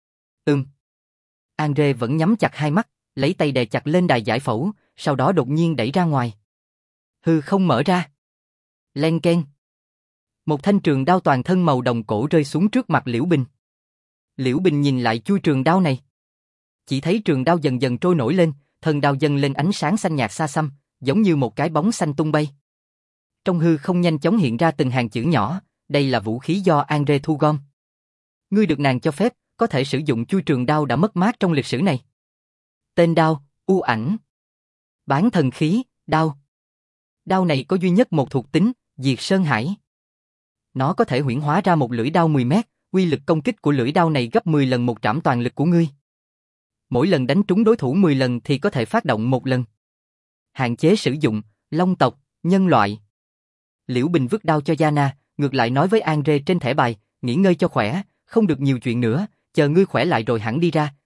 Andre vẫn nhắm chặt hai mắt, lấy tay đè chặt lên đài giải phẫu, sau đó đột nhiên đẩy ra ngoài. Hư không mở ra. Len keng. Một thanh trường đao toàn thân màu đồng cổ rơi xuống trước mặt Liễu Bình. Liễu Bình nhìn lại chui trường đao này. Chỉ thấy trường đao dần dần trôi nổi lên, thân đao dâng lên ánh sáng xanh nhạt xa xăm, giống như một cái bóng xanh tung bay. Trong hư không nhanh chóng hiện ra từng hàng chữ nhỏ, đây là vũ khí do Andre thu gom. Ngươi được nàng cho phép, có thể sử dụng chui trường đao đã mất mát trong lịch sử này. Tên đao, U Ảnh. Bán thần khí, đao. Đao này có duy nhất một thuộc tính, Diệt Sơn Hải. Nó có thể huyễn hóa ra một lưỡi đao 10 mét, uy lực công kích của lưỡi đao này gấp 10 lần một trảm toàn lực của ngươi. Mỗi lần đánh trúng đối thủ 10 lần thì có thể phát động một lần. Hạn chế sử dụng, long tộc, nhân loại. Liễu Bình vứt đao cho Yana, ngược lại nói với Andre trên thẻ bài, nghỉ ngơi cho khỏe, không được nhiều chuyện nữa, chờ ngươi khỏe lại rồi hẳn đi ra,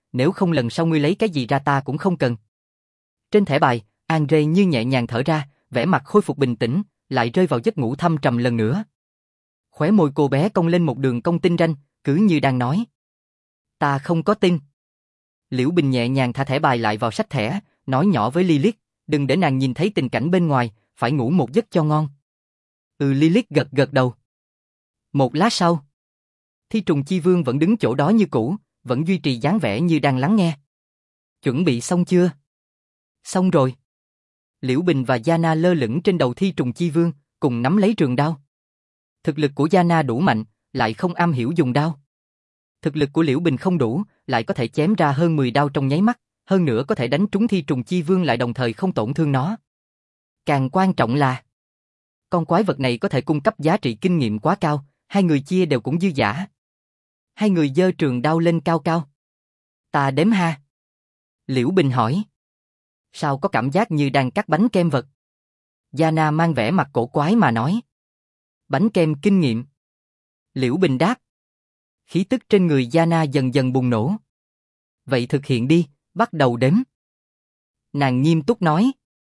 nếu không lần sau ngươi lấy cái gì ra ta cũng không cần. Trên thẻ bài, Andre như nhẹ nhàng thở ra, vẻ mặt khôi phục bình tĩnh, lại rơi vào giấc ngủ thâm trầm lần nữa. Khóe môi cô bé cong lên một đường cong tinh ranh, cứ như đang nói. Ta không có tin. Liễu Bình nhẹ nhàng thả thẻ bài lại vào sách thẻ, nói nhỏ với Lilith, đừng để nàng nhìn thấy tình cảnh bên ngoài, phải ngủ một giấc cho ngon. Lilith gật gật đầu. Một lát sau, Thi Trùng Chi Vương vẫn đứng chỗ đó như cũ, vẫn duy trì dáng vẻ như đang lắng nghe. Chuẩn bị xong chưa? Xong rồi. Liễu Bình và Yana lơ lửng trên đầu Thi Trùng Chi Vương, cùng nắm lấy trường đao. Thực lực của Yana đủ mạnh, lại không am hiểu dùng đao. Thực lực của Liễu Bình không đủ, lại có thể chém ra hơn 10 đao trong nháy mắt, hơn nữa có thể đánh trúng Thi Trùng Chi Vương lại đồng thời không tổn thương nó. Càng quan trọng là, con quái vật này có thể cung cấp giá trị kinh nghiệm quá cao, hai người chia đều cũng dư dả. Hai người giơ trường đao lên cao cao. Ta đếm ha. Liễu Bình hỏi. Sao có cảm giác như đang cắt bánh kem vật? Yana mang vẻ mặt cổ quái mà nói. Bánh kem kinh nghiệm. Liễu Bình đáp. Khí tức trên người Yana dần dần bùng nổ. Vậy thực hiện đi, bắt đầu đếm. Nàng nghiêm túc nói.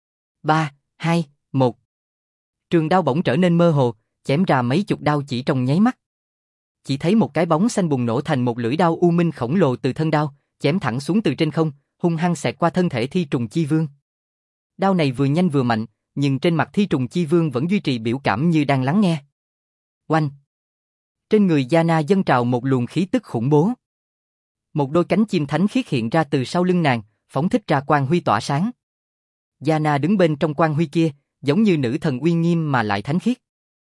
3, 2, 1. Trường đao bỗng trở nên mơ hồ, chém ra mấy chục đao chỉ trong nháy mắt. Chỉ thấy một cái bóng xanh bùng nổ thành một lưỡi đao u minh khổng lồ từ thân đao, chém thẳng xuống từ trên không, hung hăng xẹt qua thân thể Thi Trùng Chi Vương. Đao này vừa nhanh vừa mạnh, nhưng trên mặt Thi Trùng Chi Vương vẫn duy trì biểu cảm như đang lắng nghe. Oanh! Trên người Yana dâng trào một luồng khí tức khủng bố. Một đôi cánh chim thánh khiết hiện ra từ sau lưng nàng, phóng thích ra quang huy tỏa sáng. Yana đứng bên trong quang huy kia, giống như nữ thần uy nghiêm mà lại thánh khiết.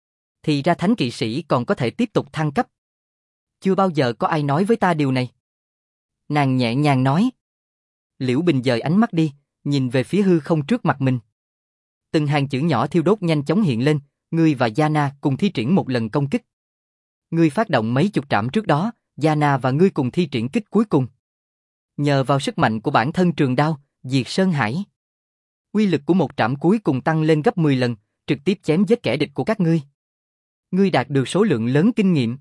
Thì ra thánh kỵ sĩ còn có thể tiếp tục thăng cấp. Chưa bao giờ có ai nói với ta điều này. Nàng nhẹ nhàng nói. Liễu Bình dời ánh mắt đi, nhìn về phía hư không trước mặt mình. Từng hàng chữ nhỏ thiêu đốt nhanh chóng hiện lên, ngươi và Yana cùng thi triển một lần công kích. Ngươi phát động mấy chục trảm trước đó, Yana và ngươi cùng thi triển kích cuối cùng. Nhờ vào sức mạnh của bản thân trường đao, diệt Sơn Hải. Uy lực của một trảm cuối cùng tăng lên gấp 10 lần, trực tiếp chém giết kẻ địch của các ngươi. Ngươi đạt được số lượng lớn kinh nghiệm.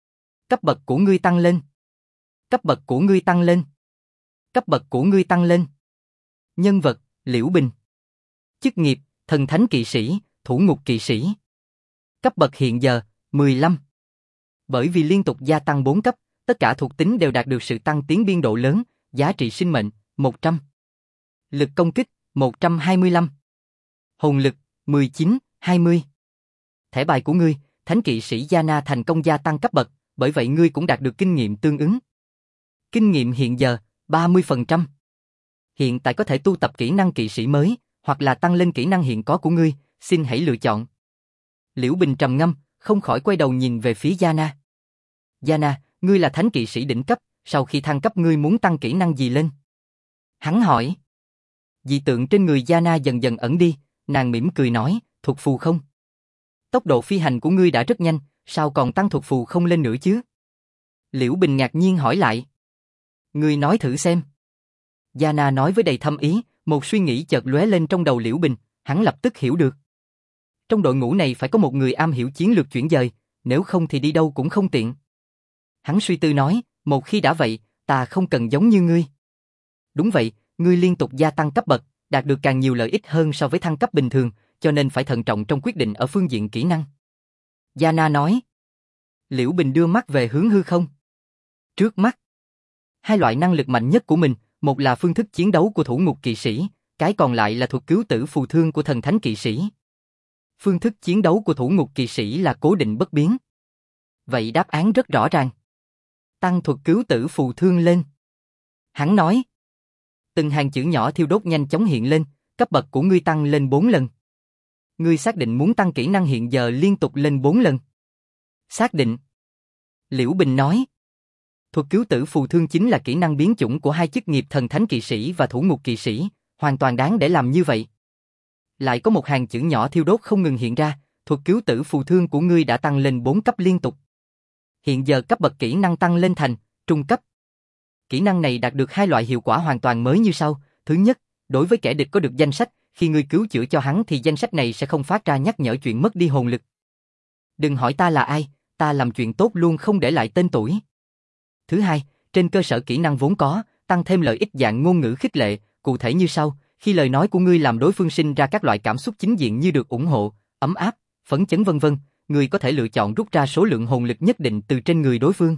Cấp bậc của ngươi tăng lên. Cấp bậc của ngươi tăng lên. Cấp bậc của ngươi tăng lên. Nhân vật, Liễu Bình. Chức nghiệp, thần thánh kỵ sĩ, thủ ngục kỵ sĩ. Cấp bậc hiện giờ, 15. Bởi vì liên tục gia tăng 4 cấp, tất cả thuộc tính đều đạt được sự tăng tiến biên độ lớn, giá trị sinh mệnh, 100. Lực công kích, 125. Hồn lực, 19, 20. Thẻ bài của ngươi, thánh kỵ sĩ Yana thành công gia tăng cấp bậc, bởi vậy ngươi cũng đạt được kinh nghiệm tương ứng. Kinh nghiệm hiện giờ, 30%. Hiện tại có thể tu tập kỹ năng kỵ sĩ mới, hoặc là tăng lên kỹ năng hiện có của ngươi, xin hãy lựa chọn. Liễu Bình trầm ngâm, không khỏi quay đầu nhìn về phía Yana. Yana, ngươi là thánh kỵ sĩ đỉnh cấp, sau khi thăng cấp ngươi muốn tăng kỹ năng gì lên? Hắn hỏi. Dị tượng trên người Yana dần dần ẩn đi, nàng mỉm cười nói, thuật phù không? Tốc độ phi hành của ngươi đã rất nhanh, sao còn tăng thuật phù không lên nữa chứ? Liễu Bình ngạc nhiên hỏi lại. Ngươi nói thử xem. Yana nói với đầy thâm ý, một suy nghĩ chợt lóe lên trong đầu Liễu Bình, hắn lập tức hiểu được. Trong đội ngũ này phải có một người am hiểu chiến lược chuyển dời, nếu không thì đi đâu cũng không tiện. Hắn suy tư nói, một khi đã vậy, ta không cần giống như ngươi. Đúng vậy, ngươi liên tục gia tăng cấp bậc, đạt được càng nhiều lợi ích hơn so với thăng cấp bình thường, cho nên phải thận trọng trong quyết định ở phương diện kỹ năng. Yana nói. Liễu Bình đưa mắt về hướng hư không. Trước mắt, hai loại năng lực mạnh nhất của mình, một là phương thức chiến đấu của thủ ngục kỵ sĩ, cái còn lại là thuật cứu tử phù thương của thần thánh kỵ sĩ. Phương thức chiến đấu của thủ ngục kỵ sĩ là cố định bất biến. Vậy đáp án rất rõ ràng. Tăng thuật cứu tử phù thương lên. Hắn nói. Từng hàng chữ nhỏ thiêu đốt nhanh chóng hiện lên, cấp bậc của ngươi tăng lên 4 lần. Ngươi xác định muốn tăng kỹ năng hiện giờ liên tục lên 4 lần. Xác định. Liễu Bình nói. Thuật cứu tử phù thương chính là kỹ năng biến chủng của hai chức nghiệp thần thánh kỵ sĩ và thủ ngục kỵ sĩ, hoàn toàn đáng để làm như vậy. Lại có một hàng chữ nhỏ thiêu đốt không ngừng hiện ra, thuật cứu tử phù thương của ngươi đã tăng lên 4 cấp liên tục. Hiện giờ cấp bậc kỹ năng tăng lên thành trung cấp. Kỹ năng này đạt được hai loại hiệu quả hoàn toàn mới như sau. Thứ nhất, đối với kẻ địch có được danh sách, khi ngươi cứu chữa cho hắn thì danh sách này sẽ không phát ra nhắc nhở chuyện mất đi hồn lực. Đừng hỏi ta là ai, ta làm chuyện tốt luôn không để lại tên tuổi. Thứ hai, trên cơ sở kỹ năng vốn có, tăng thêm lợi ích dạng ngôn ngữ khích lệ, cụ thể như sau, khi lời nói của ngươi làm đối phương sinh ra các loại cảm xúc chính diện như được ủng hộ, ấm áp, phấn chấn vân vân, ngươi có thể lựa chọn rút ra số lượng hồn lực nhất định từ trên người đối phương.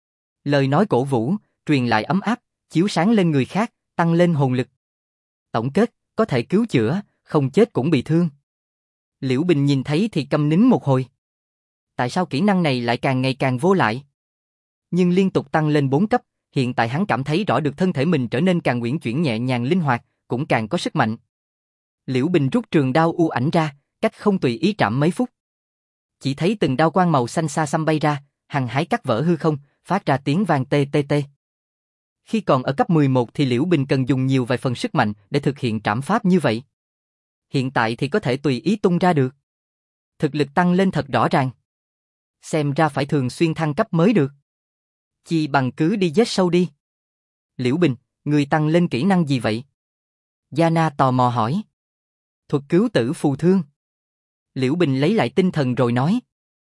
Lời nói cổ vũ, truyền lại ấm áp, chiếu sáng lên người khác, tăng lên hồn lực. Tổng kết, có thể cứu chữa, không chết cũng bị thương. Liễu Bình nhìn thấy thì câm nín một hồi. Tại sao kỹ năng này lại càng ngày càng vô lại? Nhưng liên tục tăng lên 4 cấp, hiện tại hắn cảm thấy rõ được thân thể mình trở nên càng uyển chuyển nhẹ nhàng linh hoạt, cũng càng có sức mạnh. Liễu Bình rút trường đao u ảnh ra, cách không tùy ý trảm mấy phút. Chỉ thấy từng đao quang màu xanh xa xăm bay ra, hằng hái cắt vỡ hư không, phát ra tiếng vang tê tê tê. Khi còn ở cấp 11 thì Liễu Bình cần dùng nhiều vài phần sức mạnh để thực hiện trảm pháp như vậy. Hiện tại thì có thể tùy ý tung ra được. Thực lực tăng lên thật rõ ràng. Xem ra phải thường xuyên thăng cấp mới được. Chi bằng cứ đi giết sâu đi. Liễu Bình, người tăng lên kỹ năng gì vậy? Yana tò mò hỏi. Thuật cứu tử phù thương. Liễu Bình lấy lại tinh thần rồi nói.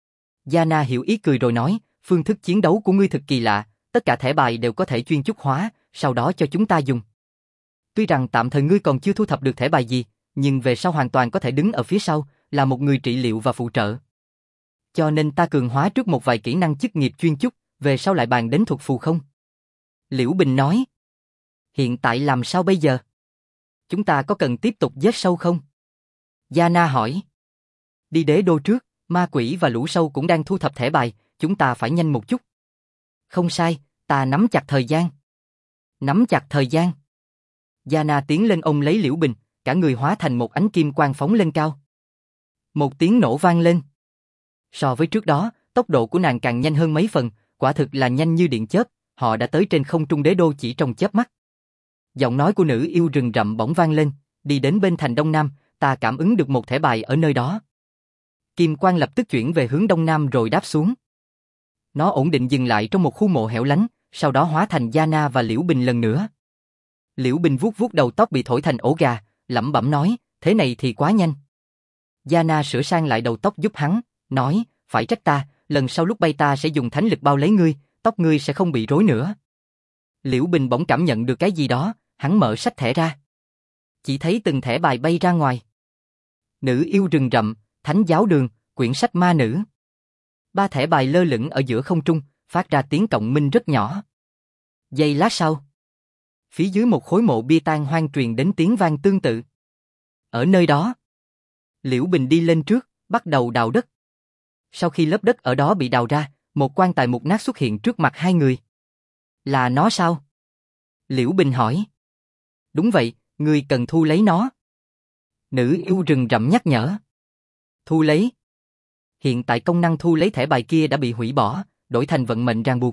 Yana hiểu ý cười rồi nói, phương thức chiến đấu của ngươi thật kỳ lạ, tất cả thẻ bài đều có thể chuyên chúc hóa, sau đó cho chúng ta dùng. Tuy rằng tạm thời ngươi còn chưa thu thập được thẻ bài gì, nhưng về sau hoàn toàn có thể đứng ở phía sau, là một người trị liệu và phụ trợ. Cho nên ta cường hóa trước một vài kỹ năng chức nghiệp chuyên chúc, về sau lại bàn đến thuật phù không. Liễu Bình nói. Hiện tại làm sao bây giờ? Chúng ta có cần tiếp tục giết sâu không? Yana hỏi. Đi đế đô trước, ma quỷ và lũ sâu cũng đang thu thập thẻ bài, chúng ta phải nhanh một chút. Không sai, ta nắm chặt thời gian. Nắm chặt thời gian. Yana tiến lên ôm lấy Liễu Bình, cả người hóa thành một ánh kim quang phóng lên cao. Một tiếng nổ vang lên. So với trước đó, tốc độ của nàng càng nhanh hơn mấy phần, quả thực là nhanh như điện chớp, họ đã tới trên không trung đế đô chỉ trong chớp mắt. Giọng nói của nữ yêu rừng rậm bỗng vang lên, đi đến bên thành Đông Nam, ta cảm ứng được một thẻ bài ở nơi đó. Kim quang lập tức chuyển về hướng Đông Nam rồi đáp xuống. Nó ổn định dừng lại trong một khu mộ hẻo lánh, sau đó hóa thành Yana và Liễu Bình lần nữa. Liễu Bình vuốt vuốt đầu tóc bị thổi thành ổ gà, lẩm bẩm nói, thế này thì quá nhanh. Yana sửa sang lại đầu tóc giúp hắn, nói, phải trách ta, lần sau lúc bay ta sẽ dùng thánh lực bao lấy ngươi, tóc ngươi sẽ không bị rối nữa. Liễu Bình bỗng cảm nhận được cái gì đó, hắn mở sách thẻ ra. Chỉ thấy từng thẻ bài bay ra ngoài. Nữ yêu rừng rậm, thánh giáo đường, quyển sách ma nữ. 3 thẻ bài lơ lửng ở giữa không trung, phát ra tiếng cộng minh rất nhỏ. Giây lát sau, phía dưới một khối mộ bia tan hoang truyền đến tiếng vang tương tự. Ở nơi đó, Liễu Bình đi lên trước, bắt đầu đào đất. Sau khi lớp đất ở đó bị đào ra, một quan tài mục nát xuất hiện trước mặt hai người. Là nó sao? Liễu Bình hỏi. Đúng vậy, ngươi cần thu lấy nó. Nữ yêu rừng rậm nhắc nhở. Thu lấy. Hiện tại công năng thu lấy thẻ bài kia đã bị hủy bỏ, đổi thành vận mệnh ràng buộc.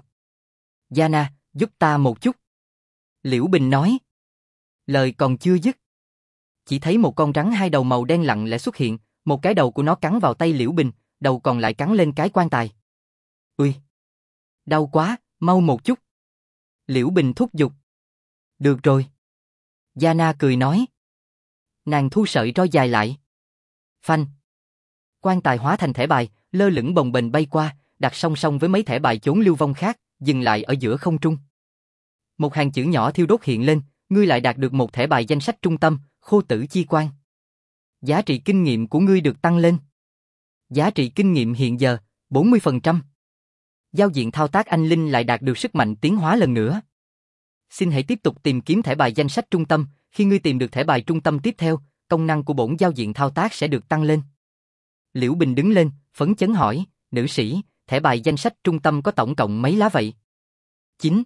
Yana, giúp ta một chút. Liễu Bình nói. Lời còn chưa dứt. Chỉ thấy một con rắn 2 đầu màu đen lặng lẽ xuất hiện, một cái đầu của nó cắn vào tay Liễu Bình, đầu còn lại cắn lên cái quan tài. Ui! Đau quá, mau một chút. Liễu Bình thúc giục. Được rồi. Yana cười nói. Nàng thu sợi roi dài lại. Phanh. Quan tài hóa thành thẻ bài, lơ lửng bồng bềnh bay qua, đặt song song với mấy thẻ bài chốn lưu vong khác, dừng lại ở giữa không trung. Một hàng chữ nhỏ thiêu đốt hiện lên, ngươi lại đạt được một thẻ bài danh sách trung tâm, Khô Tử Chi Quan. Giá trị kinh nghiệm của ngươi được tăng lên. Giá trị kinh nghiệm hiện giờ, 40%. Giao diện thao tác anh Linh lại đạt được sức mạnh tiến hóa lần nữa. Xin hãy tiếp tục tìm kiếm thẻ bài danh sách trung tâm, khi ngươi tìm được thẻ bài trung tâm tiếp theo, công năng của bổn giao diện thao tác sẽ được tăng lên. Liễu Bình đứng lên, phấn chấn hỏi, nữ sĩ, thẻ bài danh sách trung tâm có tổng cộng mấy lá vậy? 9.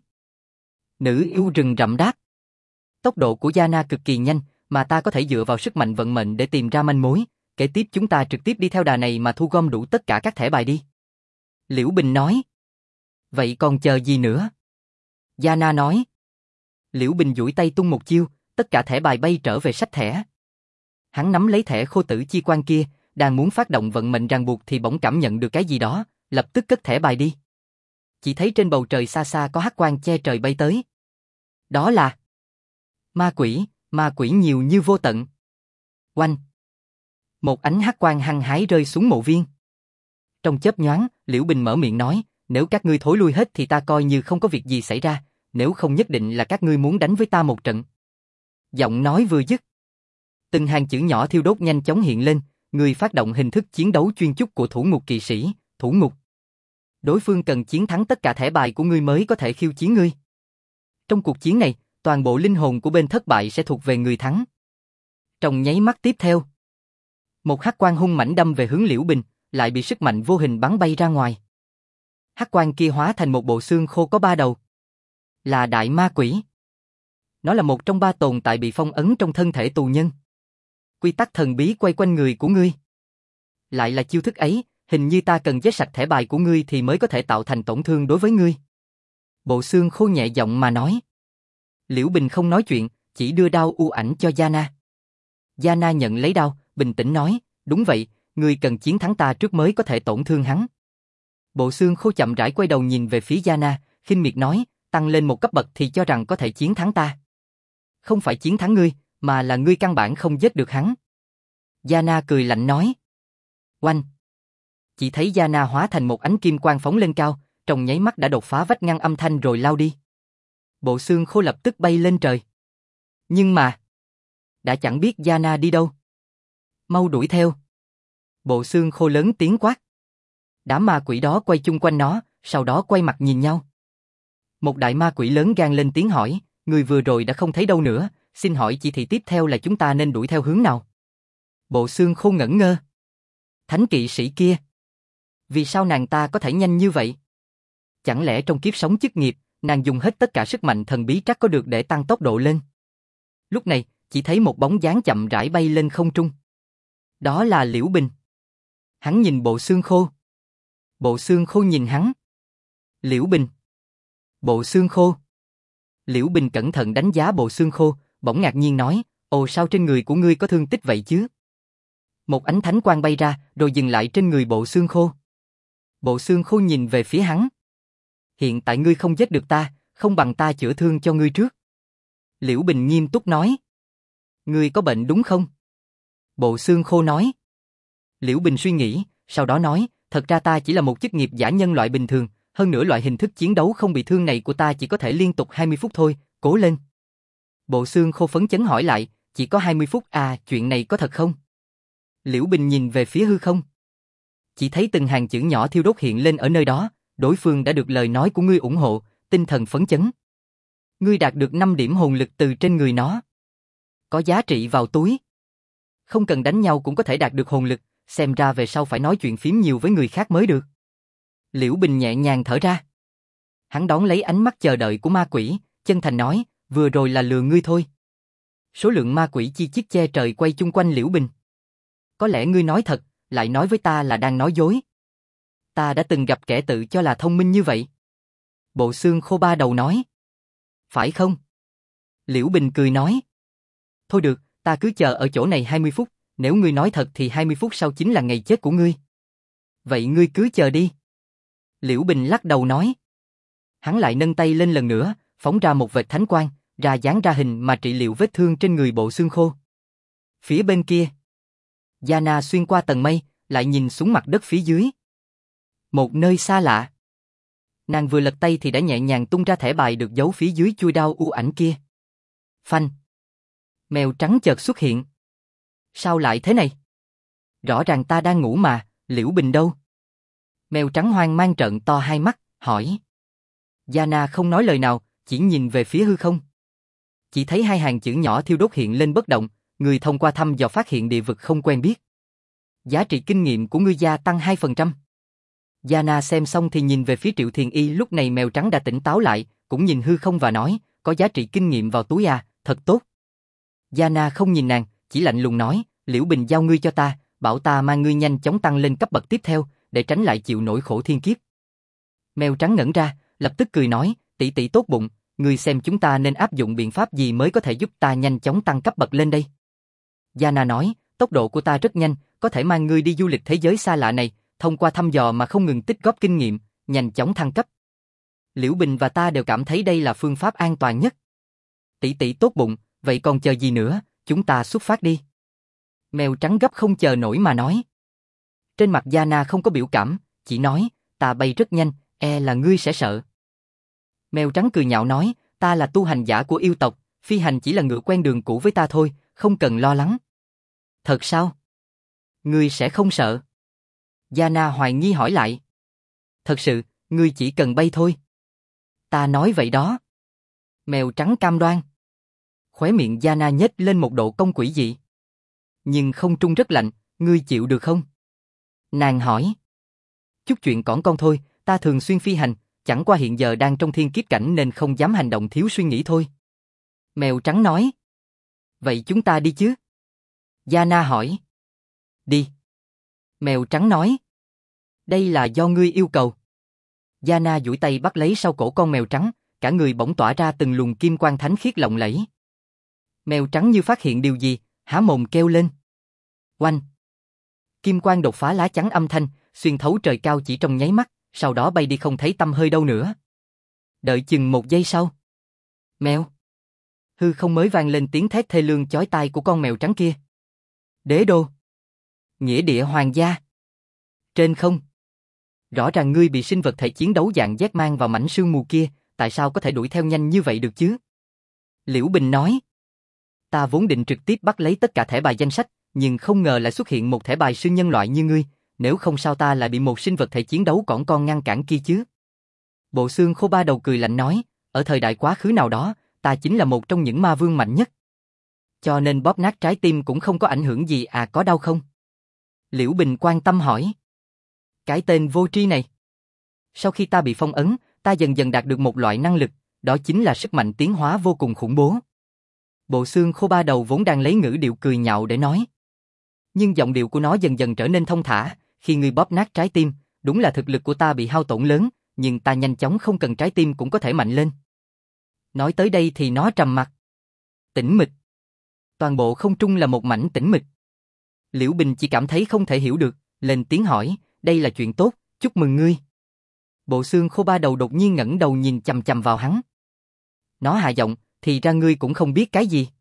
Nữ yêu rừng rậm đáp. Tốc độ của Yana cực kỳ nhanh, mà ta có thể dựa vào sức mạnh vận mệnh để tìm ra manh mối, kế tiếp chúng ta trực tiếp đi theo đà này mà thu gom đủ tất cả các thẻ bài đi. Liễu Bình nói. Vậy còn chờ gì nữa? Yana nói. Liễu Bình duỗi tay tung một chiêu, tất cả thẻ bài bay trở về sách thẻ. Hắn nắm lấy thẻ Khô Tử Chi Quan kia, đang muốn phát động vận mệnh ràng buộc thì bỗng cảm nhận được cái gì đó, lập tức cất thẻ bài đi. Chỉ thấy trên bầu trời xa xa có hắc quang che trời bay tới. Đó là ma quỷ nhiều như vô tận. Oanh! Một ánh hắc quang hăng hái rơi xuống mộ viên. Trong chớp nhoáng, Liễu Bình mở miệng nói, nếu các ngươi thối lui hết thì ta coi như không có việc gì xảy ra, nếu không nhất định là các ngươi muốn đánh với ta một trận. Giọng nói vừa dứt, từng hàng chữ nhỏ thiêu đốt nhanh chóng hiện lên, người phát động hình thức chiến đấu chuyên chúc của thủ ngục kỵ sĩ, thủ ngục. Đối phương cần chiến thắng tất cả thẻ bài của ngươi mới có thể khiêu chiến ngươi. Trong cuộc chiến này, toàn bộ linh hồn của bên thất bại sẽ thuộc về người thắng. Trong nháy mắt tiếp theo, một hắc quang hung mãnh đâm về hướng Liễu Bình, lại bị sức mạnh vô hình bắn bay ra ngoài. Hắc quang kia hóa thành một bộ xương khô có 3 đầu. Là đại ma quỷ. Nó là một trong 3 tồn tại bị phong ấn trong thân thể tù nhân. Quy tắc thần bí quay quanh người của ngươi. Lại là chiêu thức ấy, hình như ta cần giết sạch thẻ bài của ngươi thì mới có thể tạo thành tổn thương đối với ngươi. Bộ xương khô nhẹ giọng mà nói. Liễu Bình không nói chuyện, chỉ đưa đao u ảnh cho Yana. Yana nhận lấy đao, bình tĩnh nói, đúng vậy, ngươi cần chiến thắng ta trước mới có thể tổn thương hắn. Bộ xương khô chậm rãi quay đầu nhìn về phía Yana, khinh miệt nói, tăng lên một cấp bậc thì cho rằng có thể chiến thắng ta. Không phải chiến thắng ngươi, mà là ngươi căn bản không giết được hắn. Yana cười lạnh nói. Oanh! Chỉ thấy Yana hóa thành một ánh kim quang phóng lên cao, trong nháy mắt đã đột phá vách ngăn âm thanh rồi lao đi. Bộ xương khô lập tức bay lên trời. Nhưng mà, đã chẳng biết Yana đi đâu. Mau đuổi theo. Bộ xương khô lớn tiếng quát. Đám ma quỷ đó quay chung quanh nó, sau đó quay mặt nhìn nhau. Một đại ma quỷ lớn gan lên tiếng hỏi, người vừa rồi đã không thấy đâu nữa, xin hỏi chỉ thị tiếp theo là chúng ta nên đuổi theo hướng nào? Bộ xương khô ngẩn ngơ. Thánh kỵ sĩ kia. Vì sao nàng ta có thể nhanh như vậy? Chẳng lẽ trong kiếp sống chức nghiệp, nàng dùng hết tất cả sức mạnh thần bí trắc có được để tăng tốc độ lên? Lúc này, chỉ thấy một bóng dáng chậm rãi bay lên không trung. Đó là Liễu Bình. Hắn nhìn bộ xương khô. Bộ xương khô nhìn hắn. Liễu Bình. Bộ xương khô. Liễu Bình cẩn thận đánh giá bộ xương khô, bỗng ngạc nhiên nói, ồ sao trên người của ngươi có thương tích vậy chứ? Một ánh thánh quang bay ra, rồi dừng lại trên người bộ xương khô. Bộ xương khô nhìn về phía hắn. Hiện tại ngươi không giết được ta, không bằng ta chữa thương cho ngươi trước. Liễu Bình nghiêm túc nói. Ngươi có bệnh đúng không? Bộ xương khô nói. Liễu Bình suy nghĩ, sau đó nói, thật ra ta chỉ là một chức nghiệp giả nhân loại bình thường, hơn nữa loại hình thức chiến đấu không bị thương này của ta chỉ có thể liên tục 20 phút thôi, cố lên. Bộ xương khô phấn chấn hỏi lại, chỉ có 20 phút à, chuyện này có thật không? Liễu Bình nhìn về phía hư không. Chỉ thấy từng hàng chữ nhỏ thiêu đốt hiện lên ở nơi đó, đối phương đã được lời nói của ngươi ủng hộ, tinh thần phấn chấn. Ngươi đạt được 5 điểm hồn lực từ trên người nó. Có giá trị vào túi. Không cần đánh nhau cũng có thể đạt được hồn lực, xem ra về sau phải nói chuyện phím nhiều với người khác mới được. Liễu Bình nhẹ nhàng thở ra. Hắn đón lấy ánh mắt chờ đợi của ma quỷ, chân thành nói, vừa rồi là lừa ngươi thôi. Số lượng ma quỷ chi chít che trời quay chung quanh Liễu Bình. Có lẽ ngươi nói thật, lại nói với ta là đang nói dối. Ta đã từng gặp kẻ tự cho là thông minh như vậy. Bộ xương khô 3 đầu nói. Phải không? Liễu Bình cười nói. Thôi được, ta cứ chờ ở chỗ này 20 phút, nếu ngươi nói thật thì 20 phút sau chính là ngày chết của ngươi. Vậy ngươi cứ chờ đi. Liễu Bình lắc đầu nói. Hắn lại nâng tay lên lần nữa, phóng ra một vệt thánh quang, ra dáng ra hình mà trị liệu vết thương trên người bộ xương khô. Phía bên kia, Yana xuyên qua tầng mây, lại nhìn xuống mặt đất phía dưới. Một nơi xa lạ. Nàng vừa lật tay thì đã nhẹ nhàng tung ra thẻ bài được giấu phía dưới chuôi đao u ảnh kia. Phanh. Mèo trắng chợt xuất hiện. Sao lại thế này? Rõ ràng ta đang ngủ mà, Liễu Bình đâu? Mèo trắng hoang mang trợn to hai mắt, hỏi. Yana không nói lời nào, chỉ nhìn về phía hư không. Chỉ thấy 2 hàng chữ nhỏ thiêu đốt hiện lên bất động, người thông qua thăm dò phát hiện địa vực không quen biết. Giá trị kinh nghiệm của ngươi gia tăng 2%. Yana xem xong thì nhìn về phía Triệu Thiền Y, lúc này mèo trắng đã tỉnh táo lại, cũng nhìn hư không và nói, có giá trị kinh nghiệm vào túi à, thật tốt. Yana không nhìn nàng, chỉ lạnh lùng nói, Liễu Bình giao ngươi cho ta, bảo ta mang ngươi nhanh chóng tăng lên cấp bậc tiếp theo, để tránh lại chịu nỗi khổ thiên kiếp. Mèo trắng ngẩn ra, lập tức cười nói, tỷ tỷ tốt bụng, ngươi xem chúng ta nên áp dụng biện pháp gì mới có thể giúp ta nhanh chóng tăng cấp bậc lên đây. Yana nói, tốc độ của ta rất nhanh, có thể mang ngươi đi du lịch thế giới xa lạ này, thông qua thăm dò mà không ngừng tích góp kinh nghiệm, nhanh chóng thăng cấp. Liễu Bình và ta đều cảm thấy đây là phương pháp an toàn nhất. Tỷ tỷ tốt bụng, vậy còn chờ gì nữa, chúng ta xuất phát đi. Mèo trắng gấp không chờ nổi mà nói. Trên mặt Yana không có biểu cảm, chỉ nói, ta bay rất nhanh, e là ngươi sẽ sợ. Mèo trắng cười nhạo nói, ta là tu hành giả của yêu tộc, phi hành chỉ là ngựa quen đường cũ với ta thôi, không cần lo lắng. Thật sao? Ngươi sẽ không sợ? Yana hoài nghi hỏi lại. Thật sự, ngươi chỉ cần bay thôi. Ta nói vậy đó. Mèo trắng cam đoan. Khóe miệng Yana nhếch lên một độ cong quỷ dị. Nhưng không trung rất lạnh, ngươi chịu được không? Nàng hỏi. Chút chuyện cỏn con thôi, ta thường xuyên phi hành, chẳng qua hiện giờ đang trong thiên kiếp cảnh nên không dám hành động thiếu suy nghĩ thôi. Mèo trắng nói. Vậy chúng ta đi chứ? Yana hỏi. Đi. Mèo trắng nói. Đây là do ngươi yêu cầu. Yana duỗi tay bắt lấy sau cổ con mèo trắng, cả người bỗng tỏa ra từng luồng kim quang thánh khiết lộng lẫy. Mèo trắng như phát hiện điều gì, há mồm kêu lên. Oanh! Kim quang đột phá lá chắn âm thanh, xuyên thấu trời cao chỉ trong nháy mắt, sau đó bay đi không thấy tăm hơi đâu nữa. Đợi chừng một giây sau. Mèo! Hư không mới vang lên tiếng thét thê lương chói tai của con mèo trắng kia. Đế đô! Nghĩa địa hoàng gia! Trên không! Rõ ràng ngươi bị sinh vật thể chiến đấu dạng Z mang vào mảnh sương mù kia, tại sao có thể đuổi theo nhanh như vậy được chứ? Liễu Bình nói. Ta vốn định trực tiếp bắt lấy tất cả thẻ bài danh sách, nhưng không ngờ lại xuất hiện một thẻ bài sư nhân loại như ngươi, nếu không sao ta lại bị một sinh vật thể chiến đấu cỏn con ngăn cản kia chứ? Bộ xương khô ba đầu cười lạnh nói, ở thời đại quá khứ nào đó, ta chính là một trong những ma vương mạnh nhất. Cho nên bóp nát trái tim cũng không có ảnh hưởng gì à, có đau không? Liễu Bình quan tâm hỏi. Cái tên vô tri này. Sau khi ta bị phong ấn, ta dần dần đạt được một loại năng lực, đó chính là sức mạnh tiến hóa vô cùng khủng bố. Bộ xương khô ba đầu vốn đang lấy ngữ điệu cười nhạo để nói. Nhưng giọng điệu của nó dần dần trở nên thông thả, khi ngươi bóp nát trái tim, đúng là thực lực của ta bị hao tổn lớn, nhưng ta nhanh chóng không cần trái tim cũng có thể mạnh lên. Nói tới đây thì nó trầm mặc. Tĩnh mịch. Toàn bộ không trung là một mảnh tĩnh mịch. Liễu Bình chỉ cảm thấy không thể hiểu được, lên tiếng hỏi, đây là chuyện tốt, chúc mừng ngươi. Bộ xương khô ba đầu đột nhiên ngẩng đầu nhìn chằm chằm vào hắn. Nó hạ giọng, thì ra ngươi cũng không biết cái gì.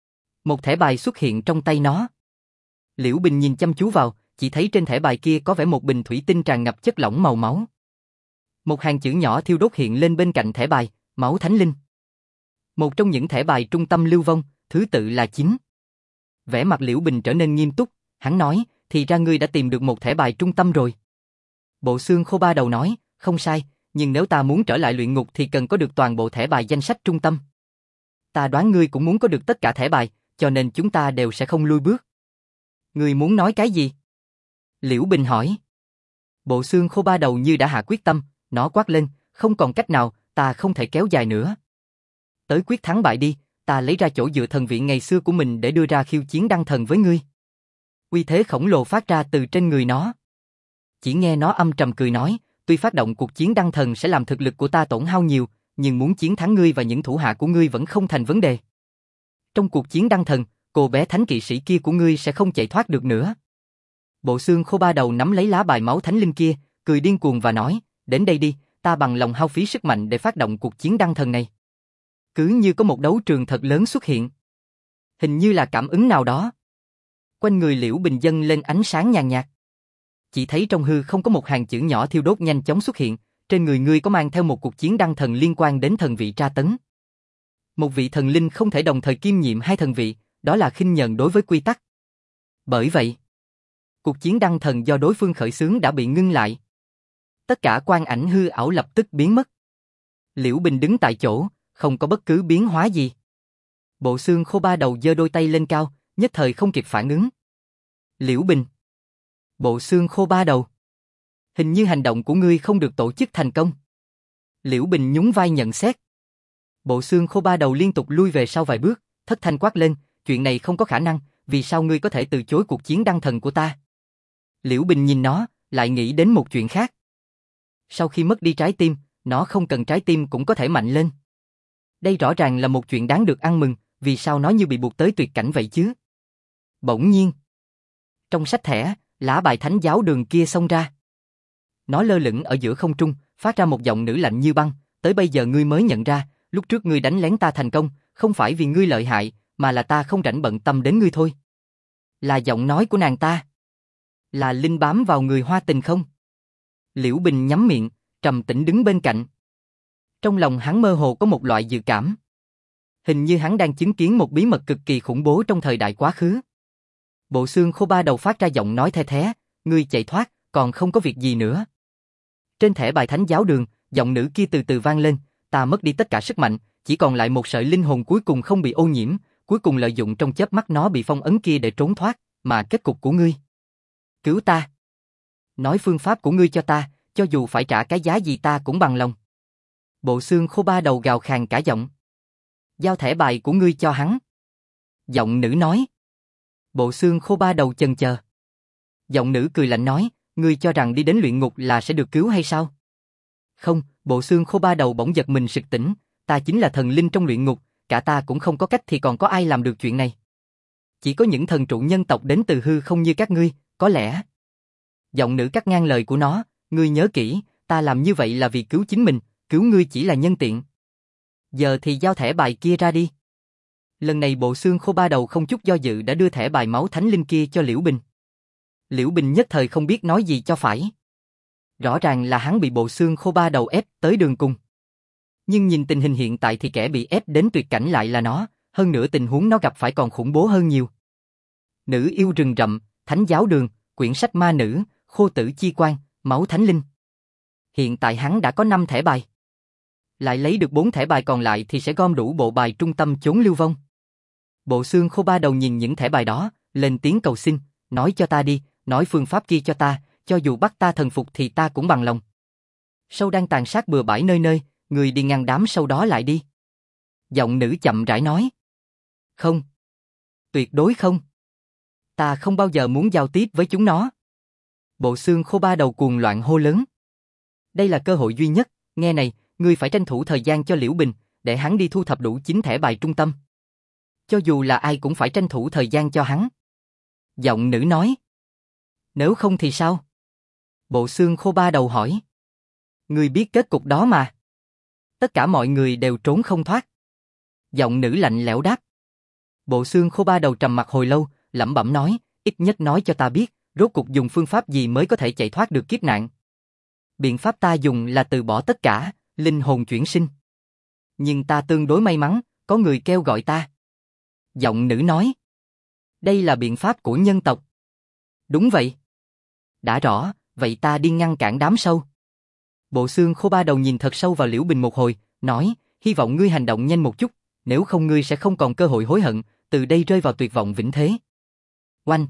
Một thẻ bài xuất hiện trong tay nó. Liễu Bình nhìn chăm chú vào, chỉ thấy trên thẻ bài kia có vẽ một bình thủy tinh tràn ngập chất lỏng màu máu. Một hàng chữ nhỏ thiêu đốt hiện lên bên cạnh thẻ bài, máu thánh linh. Một trong những thẻ bài trung tâm lưu vong, thứ tự là 9. Vẻ mặt Liễu Bình trở nên nghiêm túc, hắn nói, thì ra ngươi đã tìm được một thẻ bài trung tâm rồi. Bộ xương khô ba đầu nói, không sai, nhưng nếu ta muốn trở lại luyện ngục thì cần có được toàn bộ thẻ bài danh sách trung tâm. Ta đoán ngươi cũng muốn có được tất cả thẻ bài, cho nên chúng ta đều sẽ không lui bước. Ngươi muốn nói cái gì? Liễu Bình hỏi. Bộ xương khô ba đầu như đã hạ quyết tâm, nó quát lên, không còn cách nào, ta không thể kéo dài nữa. Tới quyết thắng bại đi, ta lấy ra chỗ dựa thần viện ngày xưa của mình để đưa ra khiêu chiến đăng thần với ngươi. Uy thế khổng lồ phát ra từ trên người nó. Chỉ nghe nó âm trầm cười nói, tuy phát động cuộc chiến đăng thần sẽ làm thực lực của ta tổn hao nhiều, nhưng muốn chiến thắng ngươi và những thủ hạ của ngươi vẫn không thành vấn đề. Trong cuộc chiến đăng thần, cô bé thánh kỵ sĩ kia của ngươi sẽ không chạy thoát được nữa. Bộ xương khô ba đầu nắm lấy lá bài máu thánh linh kia, cười điên cuồng và nói, đến đây đi, ta bằng lòng hao phí sức mạnh để phát động cuộc chiến đăng thần này. Cứ như có một đấu trường thật lớn xuất hiện. Hình như là cảm ứng nào đó. Quanh người Liễu Bình dâng lên ánh sáng nhàn nhạt. Chỉ thấy trong hư không có một hàng chữ nhỏ thiêu đốt nhanh chóng xuất hiện, trên người ngươi có mang theo một cuộc chiến đăng thần liên quan đến thần vị tra tấn. Một vị thần linh không thể đồng thời kiêm nhiệm hai thần vị, đó là khinh nhờn đối với quy tắc. Bởi vậy, cuộc chiến đăng thần do đối phương khởi xướng đã bị ngưng lại. Tất cả quang ảnh hư ảo lập tức biến mất. Liễu Bình đứng tại chỗ, không có bất cứ biến hóa gì. Bộ xương khô ba đầu giơ đôi tay lên cao, nhất thời không kịp phản ứng. Liễu Bình. Bộ xương khô ba đầu. Hình như hành động của ngươi không được tổ chức thành công. Liễu Bình nhún vai nhận xét. Bộ xương khô ba đầu liên tục lui về sau vài bước, thất thanh quát lên, chuyện này không có khả năng, vì sao ngươi có thể từ chối cuộc chiến đăng thần của ta? Liễu Bình nhìn nó, lại nghĩ đến một chuyện khác. Sau khi mất đi trái tim, nó không cần trái tim cũng có thể mạnh lên. Đây rõ ràng là một chuyện đáng được ăn mừng, vì sao nó như bị buộc tới tuyệt cảnh vậy chứ? Bỗng nhiên, trong sách thẻ, lá bài thánh giáo đường kia xông ra. Nó lơ lửng ở giữa không trung, phát ra một giọng nữ lạnh như băng, tới bây giờ ngươi mới nhận ra, lúc trước ngươi đánh lén ta thành công, không phải vì ngươi lợi hại, mà là ta không rảnh bận tâm đến ngươi thôi. Là giọng nói của nàng ta. Là linh bám vào người Hoa Tình không? Liễu Bình nhắm miệng, trầm tĩnh đứng bên cạnh. Trong lòng hắn mơ hồ có một loại dự cảm. Hình như hắn đang chứng kiến một bí mật cực kỳ khủng bố trong thời đại quá khứ. Bộ xương khô ba đầu phát ra giọng nói the thé, ngươi chạy thoát, còn không có việc gì nữa. Trên thẻ bài thánh giáo đường, giọng nữ kia từ từ vang lên, ta mất đi tất cả sức mạnh, chỉ còn lại một sợi linh hồn cuối cùng không bị ô nhiễm, cuối cùng lợi dụng trong chớp mắt nó bị phong ấn kia để trốn thoát, mà kết cục của ngươi. Cứu ta. Nói phương pháp của ngươi cho ta, cho dù phải trả cái giá gì ta cũng bằng lòng. Bộ xương khô ba đầu gào khàn cả giọng. Giao thẻ bài của ngươi cho hắn. Giọng nữ nói. Bộ xương khô ba đầu chần chờ. Giọng nữ cười lạnh nói, ngươi cho rằng đi đến luyện ngục là sẽ được cứu hay sao? Không, bộ xương khô ba đầu bỗng giật mình sực tỉnh, ta chính là thần linh trong luyện ngục, cả ta cũng không có cách thì còn có ai làm được chuyện này. Chỉ có những thần trụ nhân tộc đến từ hư không như các ngươi, có lẽ. Giọng nữ cắt ngang lời của nó, ngươi nhớ kỹ, ta làm như vậy là vì cứu chính mình, cứu ngươi chỉ là nhân tiện. Giờ thì giao thẻ bài kia ra đi. Lần này bộ xương khô ba đầu không chút do dự đã đưa thẻ bài máu thánh linh kia cho Liễu Bình. Liễu Bình nhất thời không biết nói gì cho phải. Rõ ràng là hắn bị bộ xương khô ba đầu ép tới đường cùng. Nhưng nhìn tình hình hiện tại thì kẻ bị ép đến tuyệt cảnh lại là nó, hơn nữa tình huống nó gặp phải còn khủng bố hơn nhiều. Nữ yêu rừng rậm, thánh giáo đường, quyển sách ma nữ, khô tử chi quan, máu thánh linh. Hiện tại hắn đã có 5 thẻ bài. Lại lấy được 4 thẻ bài còn lại thì sẽ gom đủ bộ bài trung tâm chốn lưu vong. Bộ xương khô ba đầu nhìn những thẻ bài đó, lên tiếng cầu xin, nói cho ta đi, nói phương pháp kia cho ta, cho dù bắt ta thần phục thì ta cũng bằng lòng. Sâu đang tàn sát bừa bãi nơi nơi, người đi ngăn đám sâu đó lại đi. Giọng nữ chậm rãi nói. Không. Tuyệt đối không. Ta không bao giờ muốn giao tiếp với chúng nó. Bộ xương khô ba đầu cuồng loạn hô lớn. Đây là cơ hội duy nhất, nghe này, ngươi phải tranh thủ thời gian cho Liễu Bình, để hắn đi thu thập đủ 9 thẻ bài trung tâm. Cho dù là ai cũng phải tranh thủ thời gian cho hắn. Giọng nữ nói. Nếu không thì sao? Bộ xương khô ba đầu hỏi. Ngươi biết kết cục đó mà. Tất cả mọi người đều trốn không thoát. Giọng nữ lạnh lẽo đáp. Bộ xương khô ba đầu trầm mặc hồi lâu, lẩm bẩm nói, ít nhất nói cho ta biết, rốt cuộc dùng phương pháp gì mới có thể chạy thoát được kiếp nạn. Biện pháp ta dùng là từ bỏ tất cả, linh hồn chuyển sinh. Nhưng ta tương đối may mắn, có người kêu gọi ta. Giọng nữ nói. Đây là biện pháp của nhân tộc. Đúng vậy. Đã rõ, vậy ta đi ngăn cản đám sâu. Bộ xương khô ba đầu nhìn thật sâu vào Liễu Bình một hồi, nói, hy vọng ngươi hành động nhanh một chút, nếu không ngươi sẽ không còn cơ hội hối hận, từ đây rơi vào tuyệt vọng vĩnh thế. Oanh!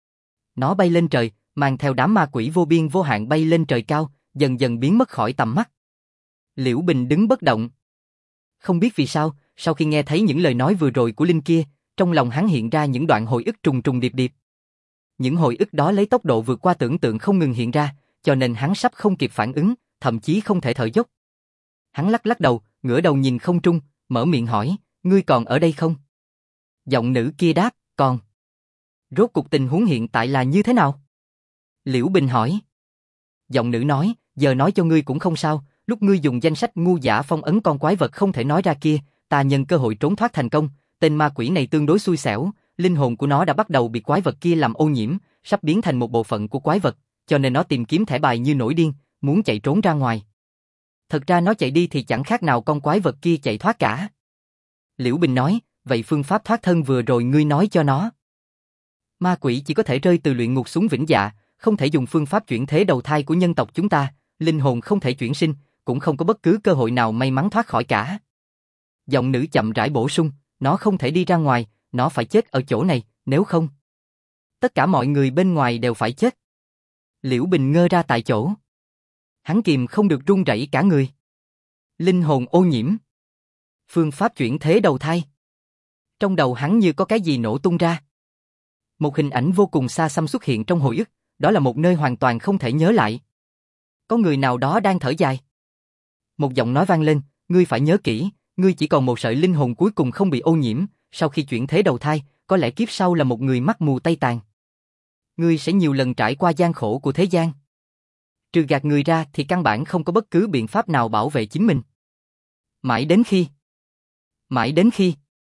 Nó bay lên trời, mang theo đám ma quỷ vô biên vô hạn bay lên trời cao, dần dần biến mất khỏi tầm mắt. Liễu Bình đứng bất động. Không biết vì sao, sau khi nghe thấy những lời nói vừa rồi của Linh kia, trong lòng hắn hiện ra những đoạn hồi ức trùng trùng điệp điệp. Những hồi ức đó lấy tốc độ vượt qua tưởng tượng không ngừng hiện ra, cho nên hắn sắp không kịp phản ứng, thậm chí không thể thở dốc. Hắn lắc lắc đầu, ngửa đầu nhìn không trung, mở miệng hỏi, ngươi còn ở đây không? Giọng nữ kia đáp, còn. Rốt cuộc tình huống hiện tại là như thế nào? Liễu Bình hỏi. Giọng nữ nói, giờ nói cho ngươi cũng không sao, lúc ngươi dùng danh sách ngu giả phong ấn con quái vật không thể nói ra kia, ta nhân cơ hội trốn thoát thành công, tên ma quỷ này tương đối xui xẻo, linh hồn của nó đã bắt đầu bị quái vật kia làm ô nhiễm, sắp biến thành một bộ phận của quái vật, cho nên nó tìm kiếm thẻ bài như nổi điên, muốn chạy trốn ra ngoài. Thật ra nó chạy đi thì chẳng khác nào con quái vật kia chạy thoát cả. Liễu Bình nói, vậy phương pháp thoát thân vừa rồi ngươi nói cho nó. Ma quỷ chỉ có thể rơi từ luyện ngục xuống vĩnh dạ, không thể dùng phương pháp chuyển thế đầu thai của nhân tộc chúng ta, linh hồn không thể chuyển sinh, cũng không có bất cứ cơ hội nào may mắn thoát khỏi cả. Giọng nữ chậm rãi bổ sung, nó không thể đi ra ngoài, nó phải chết ở chỗ này, nếu không. Tất cả mọi người bên ngoài đều phải chết. Liễu Bình ngơ ra tại chỗ. Hắn kìm không được run rẩy cả người. Linh hồn ô nhiễm. Phương pháp chuyển thế đầu thai. Trong đầu hắn như có cái gì nổ tung ra. Một hình ảnh vô cùng xa xăm xuất hiện trong hồi ức, đó là một nơi hoàn toàn không thể nhớ lại. Có người nào đó đang thở dài. Một giọng nói vang lên, ngươi phải nhớ kỹ, ngươi chỉ còn một sợi linh hồn cuối cùng không bị ô nhiễm, sau khi chuyển thế đầu thai, có lẽ kiếp sau là một người mắt mù tây tàn. Ngươi sẽ nhiều lần trải qua gian khổ của thế gian. Trừ gạt người ra thì căn bản không có bất cứ biện pháp nào bảo vệ chính mình. Mãi đến khi? Mãi đến khi?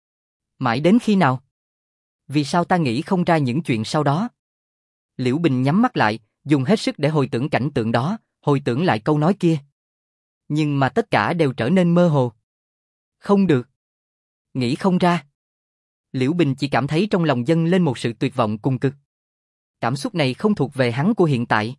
Mãi đến khi nào? Vì sao ta nghĩ không ra những chuyện sau đó? Liễu Bình nhắm mắt lại, dùng hết sức để hồi tưởng cảnh tượng đó, hồi tưởng lại câu nói kia. Nhưng mà tất cả đều trở nên mơ hồ. Không được. Nghĩ không ra. Liễu Bình chỉ cảm thấy trong lòng dâng lên một sự tuyệt vọng cùng cực. Cảm xúc này không thuộc về hắn của hiện tại.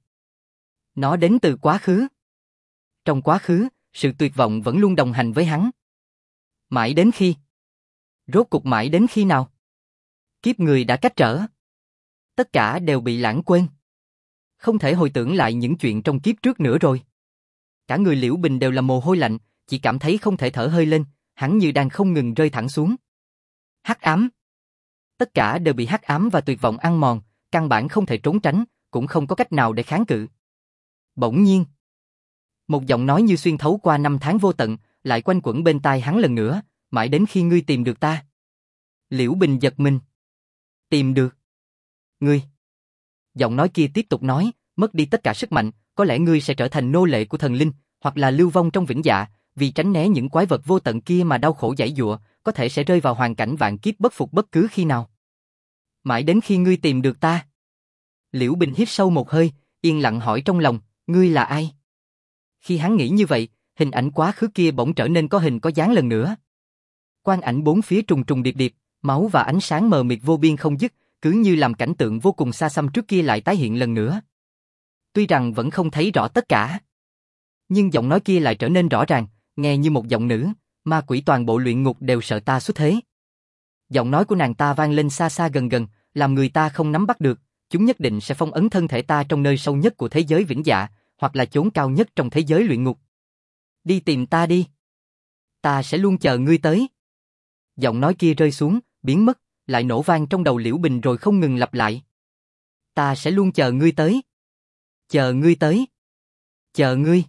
Nó đến từ quá khứ. Trong quá khứ, sự tuyệt vọng vẫn luôn đồng hành với hắn. Mãi đến khi. Rốt cục mãi đến khi nào? Kiếp người đã cách trở. Tất cả đều bị lãng quên. Không thể hồi tưởng lại những chuyện trong kiếp trước nữa rồi. Cả người Liễu Bình đều là mồ hôi lạnh, chỉ cảm thấy không thể thở hơi lên, hắn như đang không ngừng rơi thẳng xuống. Hắc ám. Tất cả đều bị hắc ám và tuyệt vọng ăn mòn, căn bản không thể trốn tránh, cũng không có cách nào để kháng cự. Bỗng nhiên, một giọng nói như xuyên thấu qua năm tháng vô tận, lại quanh quẩn bên tai hắn lần nữa, mãi đến khi ngươi tìm được ta. Liễu Bình giật mình. Tìm được? Ngươi? Giọng nói kia tiếp tục nói, mất đi tất cả sức mạnh, có lẽ ngươi sẽ trở thành nô lệ của thần linh, hoặc là lưu vong trong vĩnh dạ, vì tránh né những quái vật vô tận kia mà đau khổ giãy giụa, có thể sẽ rơi vào hoàn cảnh vạn kiếp bất phục bất cứ khi nào. Mãi đến khi ngươi tìm được ta. Liễu Bình hít sâu một hơi, yên lặng hỏi trong lòng, ngươi là ai? Khi hắn nghĩ như vậy, hình ảnh quá khứ kia bỗng trở nên có hình có dáng lần nữa. Quang ảnh bốn phía trùng trùng điệp điệp, máu và ánh sáng mờ mịt vô biên không dứt, cứ như làm cảnh tượng vô cùng xa xăm trước kia lại tái hiện lần nữa. Tuy rằng vẫn không thấy rõ tất cả, nhưng giọng nói kia lại trở nên rõ ràng, nghe như một giọng nữ, ma quỷ toàn bộ luyện ngục đều sợ ta xuất thế. Giọng nói của nàng ta vang lên xa xa gần gần, làm người ta không nắm bắt được, chúng nhất định sẽ phong ấn thân thể ta trong nơi sâu nhất của thế giới vĩnh dạ, hoặc là chốn cao nhất trong thế giới luyện ngục. Đi tìm ta đi. Ta sẽ luôn chờ ngươi tới. Giọng nói kia rơi xuống, biến mất, lại nổ vang trong đầu Liễu Bình rồi không ngừng lặp lại. Ta sẽ luôn chờ ngươi tới. Chờ ngươi tới. Chờ ngươi.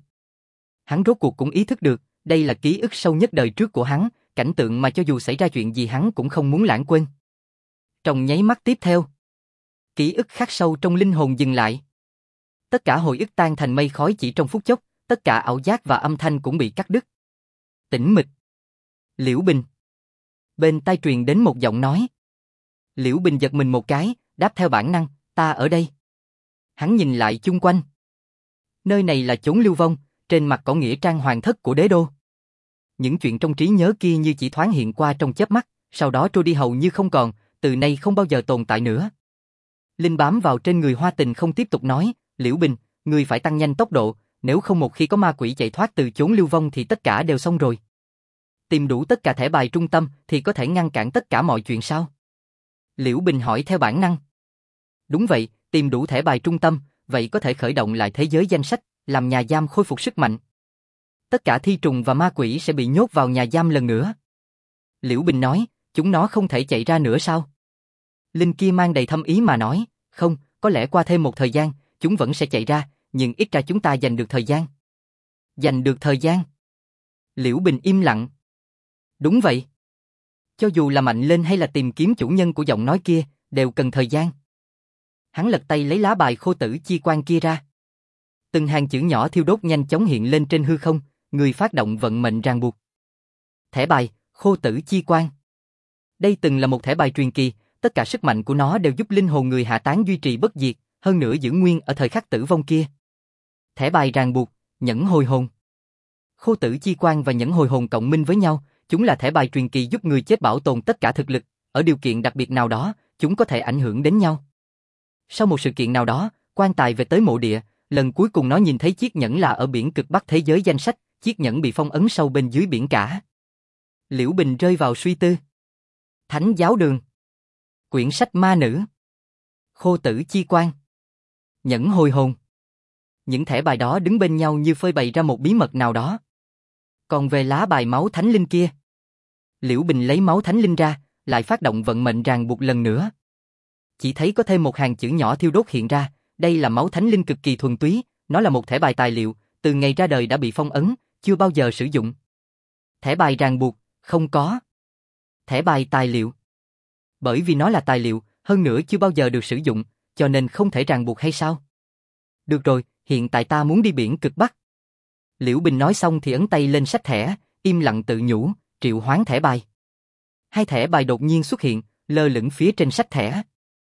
Hắn rốt cuộc cũng ý thức được, đây là ký ức sâu nhất đời trước của hắn, cảnh tượng mà cho dù xảy ra chuyện gì hắn cũng không muốn lãng quên. Trong nháy mắt tiếp theo, ký ức khắc sâu trong linh hồn dừng lại. Tất cả hồi ức tan thành mây khói chỉ trong phút chốc, tất cả ảo giác và âm thanh cũng bị cắt đứt. Tĩnh mịch. Liễu Bình. Bên tai truyền đến một giọng nói. Liễu Bình giật mình một cái, đáp theo bản năng, ta ở đây. Hắn nhìn lại chung quanh. Nơi này là chốn lưu vong, trên mặt có nghĩa trang hoàng thất của đế đô. Những chuyện trong trí nhớ kia như chỉ thoáng hiện qua trong chớp mắt, sau đó trôi đi hầu như không còn, từ nay không bao giờ tồn tại nữa. Linh bám vào trên người Hoa Tình không tiếp tục nói, Liễu Bình, ngươi phải tăng nhanh tốc độ, nếu không một khi có ma quỷ chạy thoát từ chốn lưu vong thì tất cả đều xong rồi. Tìm đủ tất cả thẻ bài trung tâm thì có thể ngăn cản tất cả mọi chuyện sao? Liễu Bình hỏi theo bản năng. Đúng vậy, tìm đủ thẻ bài trung tâm, vậy có thể khởi động lại thế giới danh sách, làm nhà giam khôi phục sức mạnh. Tất cả thi trùng và ma quỷ sẽ bị nhốt vào nhà giam lần nữa. Liễu Bình nói, chúng nó không thể chạy ra nữa sao? Linh kia mang đầy thâm ý mà nói, không, có lẽ qua thêm một thời gian, chúng vẫn sẽ chạy ra, nhưng ít ra chúng ta giành được thời gian. Giành được thời gian? Liễu Bình im lặng. Đúng vậy. Cho dù là mạnh lên hay là tìm kiếm chủ nhân của giọng nói kia, đều cần thời gian. Hắn lật tay lấy lá bài khô tử chi quan kia ra. Từng hàng chữ nhỏ thiêu đốt nhanh chóng hiện lên trên hư không, người phát động vận mệnh ràng buộc. Thẻ bài, khô tử chi quan. Đây từng là một thẻ bài truyền kỳ, tất cả sức mạnh của nó đều giúp linh hồn người hạ tán duy trì bất diệt, hơn nữa giữ nguyên ở thời khắc tử vong kia. Thẻ bài ràng buộc, nhẫn hồi hồn. Khô tử chi quan và nhẫn hồi hồn cộng minh với nhau, chúng là thẻ bài truyền kỳ giúp người chết bảo tồn tất cả thực lực, ở điều kiện đặc biệt nào đó, chúng có thể ảnh hưởng đến nhau. Sau một sự kiện nào đó, quan tài về tới mộ địa, lần cuối cùng nó nhìn thấy chiếc nhẫn là ở biển cực Bắc thế giới danh sách, chiếc nhẫn bị phong ấn sâu bên dưới biển cả. Liễu Bình rơi vào suy tư. Thánh giáo đường. Quyển sách ma nữ. Khô tử chi quan. Nhẫn hồi hồn. Những thẻ bài đó đứng bên nhau như phơi bày ra một bí mật nào đó. Còn về lá bài máu thánh linh kia, Liễu Bình lấy máu thánh linh ra, lại phát động vận mệnh ràng buộc lần nữa. Chỉ thấy có thêm một hàng chữ nhỏ thiêu đốt hiện ra, đây là máu thánh linh cực kỳ thuần túy, nó là một thẻ bài tài liệu, từ ngày ra đời đã bị phong ấn, chưa bao giờ sử dụng. Thẻ bài ràng buộc, không có. Thẻ bài tài liệu. Bởi vì nó là tài liệu, hơn nữa chưa bao giờ được sử dụng, cho nên không thể ràng buộc hay sao? Được rồi, hiện tại ta muốn đi biển cực Bắc. Liễu Bình nói xong thì ấn tay lên sách thẻ, im lặng tự nhủ, triệu hoán thẻ bài. Hai thẻ bài đột nhiên xuất hiện, lơ lửng phía trên sách thẻ.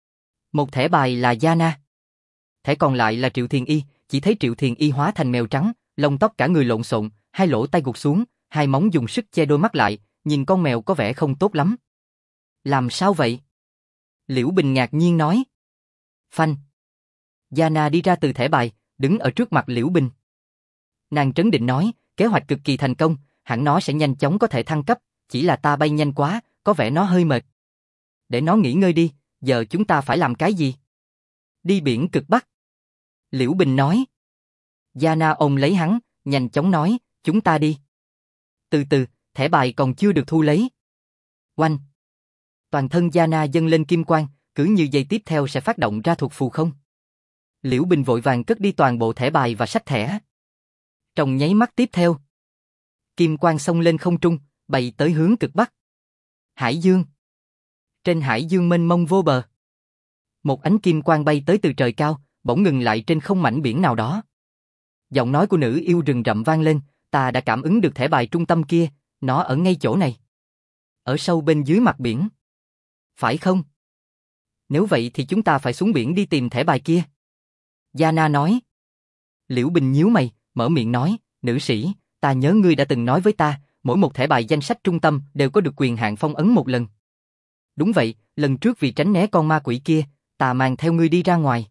Một thẻ bài là Yana. Thẻ còn lại là Triệu Thiền Y, chỉ thấy Triệu Thiền Y hóa thành mèo trắng, lông tóc cả người lộn xộn, hai lỗ tai gục xuống, hai móng dùng sức che đôi mắt lại, nhìn con mèo có vẻ không tốt lắm. Làm sao vậy? Liễu Bình ngạc nhiên nói. Phanh. Yana đi ra từ thẻ bài, đứng ở trước mặt Liễu Bình. Nàng trấn định nói, kế hoạch cực kỳ thành công, hẳn nó sẽ nhanh chóng có thể thăng cấp, chỉ là ta bay nhanh quá, có vẻ nó hơi mệt. Để nó nghỉ ngơi đi, giờ chúng ta phải làm cái gì? Đi biển cực Bắc. Liễu Bình nói. Yana ôm lấy hắn, nhanh chóng nói, chúng ta đi. Từ từ, thẻ bài còn chưa được thu lấy. Oanh. Toàn thân Yana dâng lên kim quang, cứ như giây tiếp theo sẽ phát động ra thuật phù không. Liễu Bình vội vàng cất đi toàn bộ thẻ bài và sách thẻ. Trong nháy mắt tiếp theo, kim quang xông lên không trung, bay tới hướng cực Bắc. Hải dương. Trên hải dương mênh mông vô bờ. Một ánh kim quang bay tới từ trời cao, bỗng ngừng lại trên không mảnh biển nào đó. Giọng nói của nữ yêu rừng rậm vang lên, ta đã cảm ứng được thẻ bài trung tâm kia, nó ở ngay chỗ này. Ở sâu bên dưới mặt biển. Phải không? Nếu vậy thì chúng ta phải xuống biển đi tìm thẻ bài kia. Yana nói. Liễu Bình nhíu mày, mở miệng nói, nữ sĩ, ta nhớ ngươi đã từng nói với ta, mỗi một thẻ bài danh sách trung tâm đều có được quyền hạn phong ấn một lần. Đúng vậy, lần trước vì tránh né con ma quỷ kia, ta mang theo ngươi đi ra ngoài.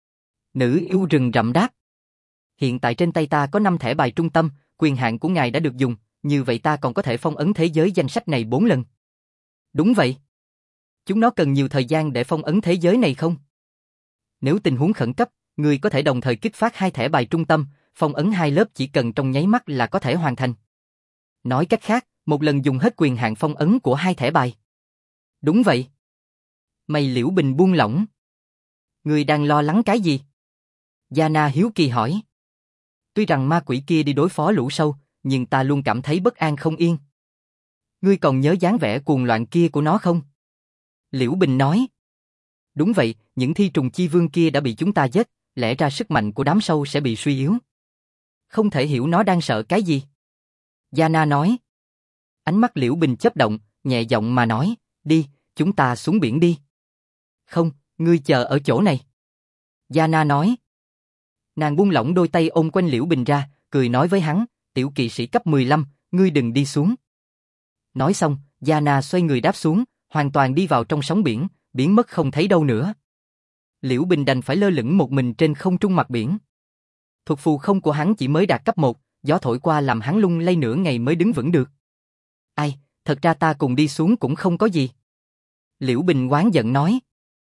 Nữ yêu rừng rậm đáp. Hiện tại trên tay ta có 5 thẻ bài trung tâm, quyền hạn của ngài đã được dùng, như vậy ta còn có thể phong ấn thế giới danh sách này 4 lần. Đúng vậy. Chúng nó cần nhiều thời gian để phong ấn thế giới này không? Nếu tình huống khẩn cấp, ngươi có thể đồng thời kích phát 2 thẻ bài trung tâm, phong ấn 2 lớp chỉ cần trong nháy mắt là có thể hoàn thành. Nói cách khác, một lần dùng hết quyền hạn phong ấn của 2 thẻ bài. Đúng vậy. Mày Liễu Bình buông lỏng. Ngươi đang lo lắng cái gì? Yana hiếu kỳ hỏi. Tuy rằng ma quỷ kia đi đối phó lũ sâu, nhưng ta luôn cảm thấy bất an không yên. Ngươi còn nhớ dáng vẻ cuồng loạn kia của nó không? Liễu Bình nói. Đúng vậy, những thi trùng chi vương kia đã bị chúng ta giết, lẽ ra sức mạnh của đám sâu sẽ bị suy yếu. Không thể hiểu nó đang sợ cái gì. Yana nói. Ánh mắt Liễu Bình chớp động, nhẹ giọng mà nói, đi, chúng ta xuống biển đi. Không, ngươi chờ ở chỗ này. Yana nói. Nàng buông lỏng đôi tay ôm quanh Liễu Bình ra, cười nói với hắn, tiểu kỵ sĩ cấp 15, ngươi đừng đi xuống. Nói xong, Yana xoay người đáp xuống, hoàn toàn đi vào trong sóng biển, biến mất không thấy đâu nữa. Liễu Bình đành phải lơ lửng một mình trên không trung mặt biển. Thuật phù không của hắn chỉ mới đạt cấp 1, gió thổi qua làm hắn lung lay nửa ngày mới đứng vững được. Ai, thật ra ta cùng đi xuống cũng không có gì. Liễu Bình oán giận nói.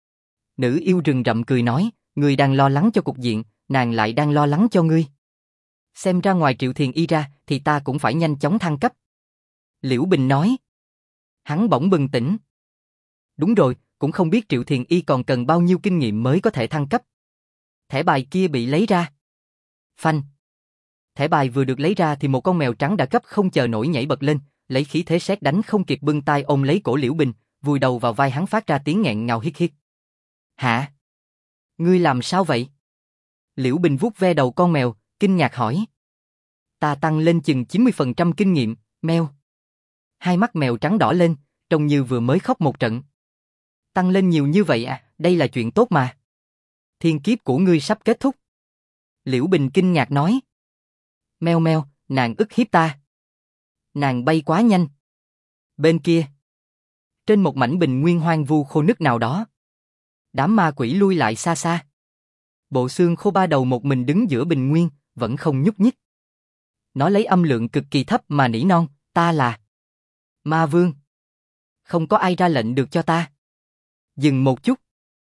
Nữ yêu rừng rậm cười nói, ngươi đang lo lắng cho cục diện, nàng lại đang lo lắng cho ngươi. Xem ra ngoài Triệu Thiền Y ra thì ta cũng phải nhanh chóng thăng cấp. Liễu Bình nói. Hắn bỗng bừng tỉnh. Đúng rồi, cũng không biết Triệu Thiền Y còn cần bao nhiêu kinh nghiệm mới có thể thăng cấp. Thẻ bài kia bị lấy ra. Phanh. Thẻ bài vừa được lấy ra thì một con mèo trắng đã gấp không chờ nổi nhảy bật lên, lấy khí thế sét đánh không kịp bưng tay ôm lấy cổ Liễu Bình, vùi đầu vào vai hắn phát ra tiếng nghẹn ngào hít hít. Hả? Ngươi làm sao vậy? Liễu Bình vuốt ve đầu con mèo, kinh ngạc hỏi. Ta tăng lên chừng 90% kinh nghiệm, mèo. Hai mắt mèo trắng đỏ lên, trông như vừa mới khóc một trận. Tăng lên nhiều như vậy à, đây là chuyện tốt mà. Thiên kiếp của ngươi sắp kết thúc. Liễu Bình kinh ngạc nói. Mèo mèo, nàng ức hiếp ta. Nàng bay quá nhanh. Bên kia, trên một mảnh bình nguyên hoang vu khô nứt nào đó, đám ma quỷ lui lại xa xa. Bộ xương khô ba đầu một mình đứng giữa bình nguyên, vẫn không nhúc nhích. Nó lấy âm lượng cực kỳ thấp mà nỉ non, ta là Ma Vương. Không có ai ra lệnh được cho ta. Dừng một chút.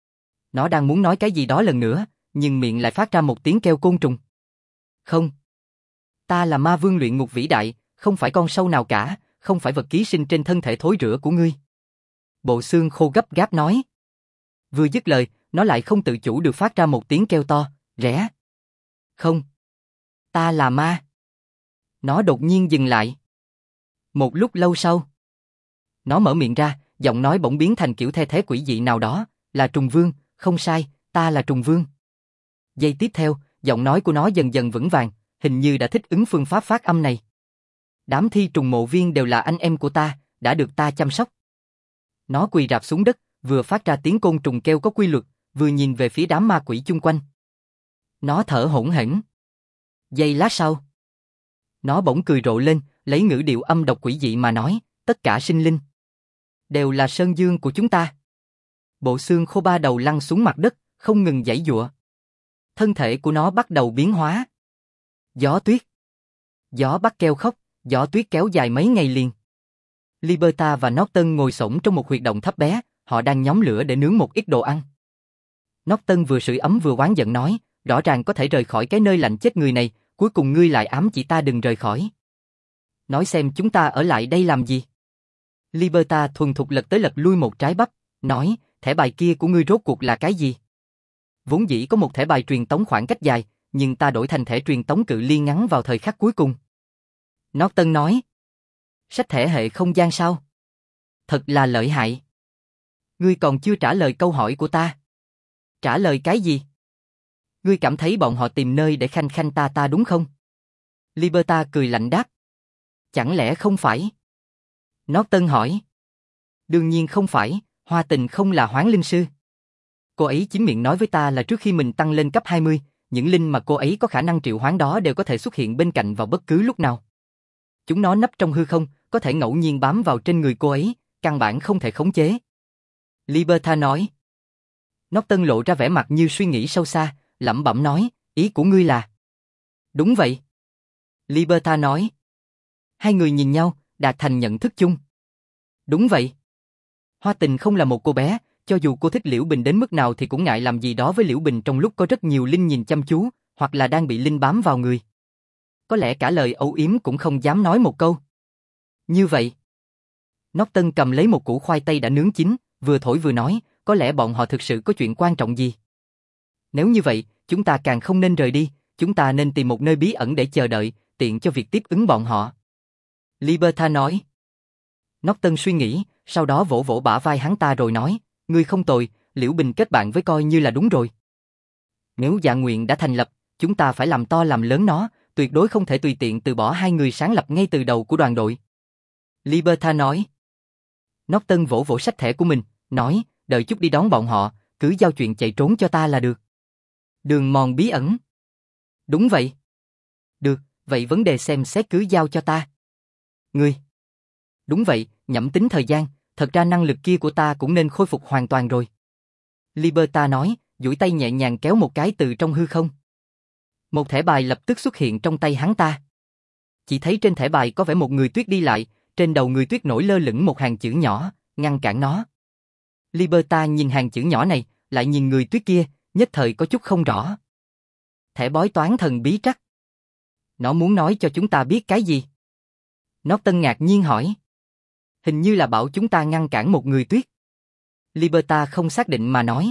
Nó đang muốn nói cái gì đó lần nữa, nhưng miệng lại phát ra một tiếng kêu côn trùng. Không. Ta là Ma Vương luyện ngục vĩ đại, không phải con sâu nào cả, không phải vật ký sinh trên thân thể thối rữa của ngươi. Bộ xương khô gấp gáp nói. Vừa dứt lời, nó lại không tự chủ được phát ra một tiếng kêu to, rẽ. Không. Ta là ma. Nó đột nhiên dừng lại. Một lúc lâu sau, nó mở miệng ra, giọng nói bỗng biến thành kiểu the thé quỷ dị nào đó, là Trùng Vương, không sai, ta là Trùng Vương. Giây tiếp theo, giọng nói của nó dần dần vững vàng, hình như đã thích ứng phương pháp phát âm này. Đám thi trùng mộ viên đều là anh em của ta, đã được ta chăm sóc. Nó quỳ rạp xuống đất, vừa phát ra tiếng côn trùng kêu có quy luật, vừa nhìn về phía đám ma quỷ chung quanh. Nó thở hổn hển. Giây lát sau, Nó bỗng cười rộ lên, lấy ngữ điệu âm độc quỷ dị mà nói, tất cả sinh linh đều là sơn dương của chúng ta. Bộ xương khô ba đầu lăn xuống mặt đất, không ngừng giãy giụa. Thân thể của nó bắt đầu biến hóa. Gió tuyết. Gió bắt kêu khóc, gió tuyết kéo dài mấy ngày liền. Liberta và Norton ngồi xổm trong một huyệt động thấp bé, họ đang nhóm lửa để nướng một ít đồ ăn. Norton vừa sưởi ấm vừa oán giận nói, rõ ràng có thể rời khỏi cái nơi lạnh chết người này, cuối cùng ngươi lại ám chỉ ta đừng rời khỏi. Nói xem chúng ta ở lại đây làm gì? Liberta thuần thục lật tới lật lui một trái bắp, nói, thẻ bài kia của ngươi rốt cuộc là cái gì? Vốn dĩ có một thẻ bài truyền tống khoảng cách dài, nhưng ta đổi thành thẻ truyền tống cự ly ngắn vào thời khắc cuối cùng. Norton nói, sách thẻ hệ không gian sao? Thật là lợi hại. Ngươi còn chưa trả lời câu hỏi của ta. Trả lời cái gì? Ngươi cảm thấy bọn họ tìm nơi để khanh khanh ta đúng không? Liberta cười lạnh đáp. Chẳng lẽ không phải? Norton hỏi. Đương nhiên không phải, Hoa Tình không là hoán linh sư. Cô ấy chính miệng nói với ta là trước khi mình tăng lên cấp 20, những linh mà cô ấy có khả năng triệu hoán đó đều có thể xuất hiện bên cạnh vào bất cứ lúc nào. Chúng nó nấp trong hư không, có thể ngẫu nhiên bám vào trên người cô ấy, căn bản không thể khống chế. Liberta nói. Norton lộ ra vẻ mặt như suy nghĩ sâu xa, lẩm bẩm nói, ý của ngươi là... Đúng vậy. Liberta nói. Hai người nhìn nhau, đạt thành nhận thức chung. Đúng vậy. Hoa Tình không là một cô bé, cho dù cô thích Liễu Bình đến mức nào thì cũng ngại làm gì đó với Liễu Bình trong lúc có rất nhiều linh nhìn chăm chú, hoặc là đang bị linh bám vào người. Có lẽ cả lời âu yếm cũng không dám nói một câu. Như vậy. Norton cầm lấy một củ khoai tây đã nướng chín, vừa thổi vừa nói, có lẽ bọn họ thực sự có chuyện quan trọng gì. Nếu như vậy, chúng ta càng không nên rời đi, chúng ta nên tìm một nơi bí ẩn để chờ đợi, tiện cho việc tiếp ứng bọn họ. Liberta nói. Norton suy nghĩ, sau đó vỗ vỗ bả vai hắn ta rồi nói, ngươi không tồi, Liễu Bình kết bạn với coi như là đúng rồi. Nếu dạ nguyện đã thành lập, chúng ta phải làm to làm lớn nó, tuyệt đối không thể tùy tiện từ bỏ hai người sáng lập ngay từ đầu của đoàn đội. Liberta nói. Norton vỗ vỗ sách thẻ của mình, nói, đợi chút đi đón bọn họ, cứ giao chuyện chạy trốn cho ta là được. Đường mòn bí ẩn. Đúng vậy. Được, vậy vấn đề xem xét cứ giao cho ta. Ngươi. Đúng vậy, nhẩm tính thời gian, thật ra năng lực kia của ta cũng nên khôi phục hoàn toàn rồi. Liberta nói, duỗi tay nhẹ nhàng kéo một cái từ trong hư không. Một thẻ bài lập tức xuất hiện trong tay hắn ta. Chỉ thấy trên thẻ bài có vẻ một người tuyết đi lại, trên đầu người tuyết nổi lơ lửng một hàng chữ nhỏ, ngăn cản nó. Liberta nhìn hàng chữ nhỏ này, lại nhìn người tuyết kia, nhất thời có chút không rõ. Thẻ bói toán thần bí trắc. Nó muốn nói cho chúng ta biết cái gì? Norton ngạc nhiên hỏi. Hình như là bảo chúng ta ngăn cản một người tuyết. Liberta không xác định mà nói.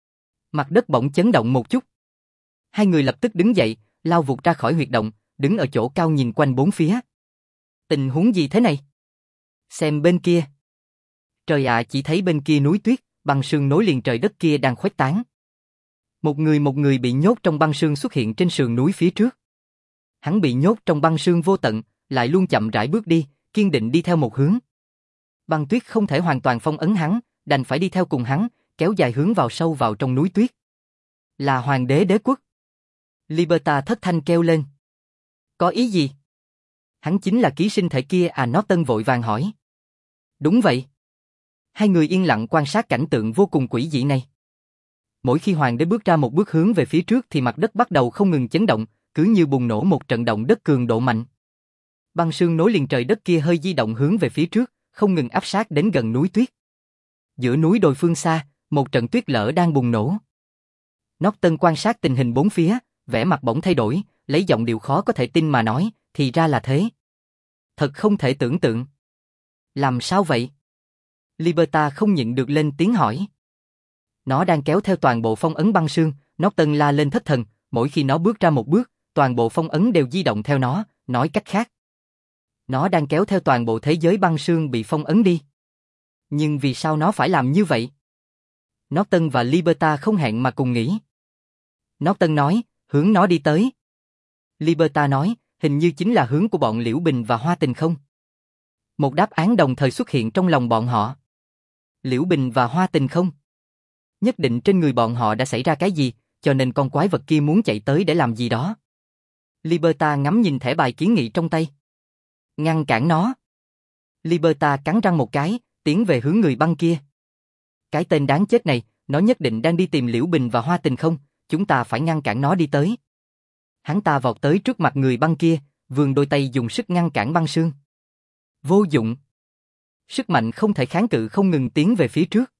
Mặt đất bỗng chấn động một chút. Hai người lập tức đứng dậy, lao vụt ra khỏi huyệt động, đứng ở chỗ cao nhìn quanh bốn phía. Tình huống gì thế này? Xem bên kia. Trời ạ, chỉ thấy bên kia núi tuyết, băng sương nối liền trời đất kia đang khuếch tán. Một người bị nhốt trong băng sương xuất hiện trên sườn núi phía trước. Hắn bị nhốt trong băng sương vô tận, lại luôn chậm rãi bước đi, kiên định đi theo một hướng. Băng tuyết không thể hoàn toàn phong ấn hắn, đành phải đi theo cùng hắn, kéo dài hướng vào sâu vào trong núi tuyết. Là hoàng đế đế quốc. Liberta thất thanh kêu lên. Có ý gì? Hắn chính là ký sinh thể kia à? Norton vội vàng hỏi. Đúng vậy. Hai người yên lặng quan sát cảnh tượng vô cùng quỷ dị này. Mỗi khi hoàng đế bước ra một bước hướng về phía trước thì mặt đất bắt đầu không ngừng chấn động, cứ như bùng nổ một trận động đất cường độ mạnh. Băng sương nối liền trời đất kia hơi di động hướng về phía trước, không ngừng áp sát đến gần núi tuyết. Giữa núi đồi phương xa, một trận tuyết lở đang bùng nổ. Norton quan sát tình hình bốn phía, vẻ mặt bỗng thay đổi, lấy giọng điệu khó có thể tin mà nói, thì ra là thế. Thật không thể tưởng tượng. Làm sao vậy? Liberta không nhịn được lên tiếng hỏi. Nó đang kéo theo toàn bộ phong ấn băng sương, Norton la lên thất thần, mỗi khi nó bước ra một bước, toàn bộ phong ấn đều di động theo nó, nói cách khác. Nó đang kéo theo toàn bộ thế giới băng sương bị phong ấn đi. Nhưng vì sao nó phải làm như vậy? Norton và Liberta không hẹn mà cùng nghĩ. Norton nói, hướng nó đi tới. Liberta nói, hình như chính là hướng của bọn Liễu Bình và Hoa Tình không? Một đáp án đồng thời xuất hiện trong lòng bọn họ. Liễu Bình và Hoa Tình không? Nhất định trên người bọn họ đã xảy ra cái gì, cho nên con quái vật kia muốn chạy tới để làm gì đó. Liberta ngắm nhìn thẻ bài kiến nghị trong tay. Ngăn cản nó. Liberta cắn răng một cái, tiến về hướng người băng kia. Cái tên đáng chết này, nó nhất định đang đi tìm Liễu Bình và Hoa Tình không, chúng ta phải ngăn cản nó đi tới. Hắn ta vọt tới trước mặt người băng kia, vươn đôi tay dùng sức ngăn cản băng sương. Vô dụng. Sức mạnh không thể kháng cự không ngừng tiến về phía trước.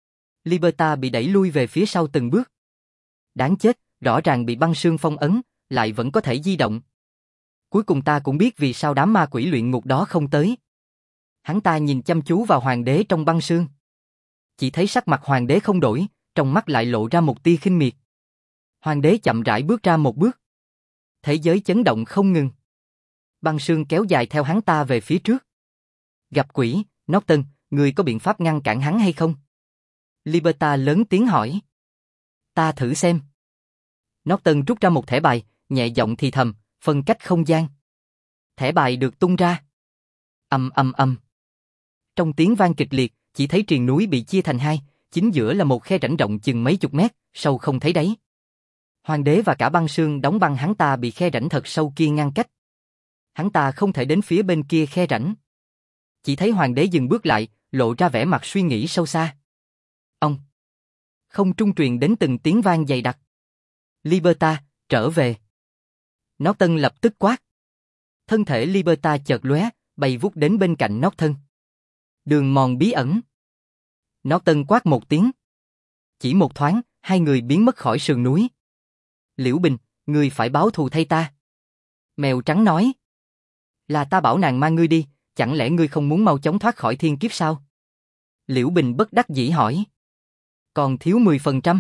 Liberta bị đẩy lui về phía sau từng bước. Đáng chết, rõ ràng bị băng sương phong ấn, lại vẫn có thể di động. Cuối cùng ta cũng biết vì sao đám ma quỷ luyện ngục đó không tới. Hắn ta nhìn chăm chú vào hoàng đế trong băng sương. Chỉ thấy sắc mặt hoàng đế không đổi, trong mắt lại lộ ra một tia khinh miệt. Hoàng đế chậm rãi bước ra một bước. Thế giới chấn động không ngừng. Băng sương kéo dài theo hắn ta về phía trước. Gặp quỷ, Norton, người có biện pháp ngăn cản hắn hay không? Liberta lớn tiếng hỏi. Ta thử xem. Norton rút ra một thẻ bài, nhẹ giọng thì thầm, phân cách không gian. Thẻ bài được tung ra. Ầm ầm ầm. Trong tiếng vang kịch liệt, chỉ thấy triền núi bị chia thành hai, chính giữa là một khe rãnh rộng chừng mấy chục mét, sâu không thấy đáy. Hoàng đế và cả băng sương đóng băng hắn ta bị khe rãnh thật sâu kia ngăn cách. Hắn ta không thể đến phía bên kia khe rãnh. Chỉ thấy hoàng đế dừng bước lại, lộ ra vẻ mặt suy nghĩ sâu xa. Ông. Không trung truyền đến từng tiếng vang dày đặc. Liberta, trở về. Norton lập tức quát. Thân thể Liberta chợt lóe, bay vút đến bên cạnh Norton. Đường mòn bí ẩn. Norton quát một tiếng. Chỉ một thoáng, hai người biến mất khỏi sườn núi. Liễu Bình, ngươi phải báo thù thay ta. Mèo trắng nói. Là ta bảo nàng mang ngươi đi, chẳng lẽ ngươi không muốn mau chóng thoát khỏi thiên kiếp sao? Liễu Bình bất đắc dĩ hỏi. Còn thiếu 10%.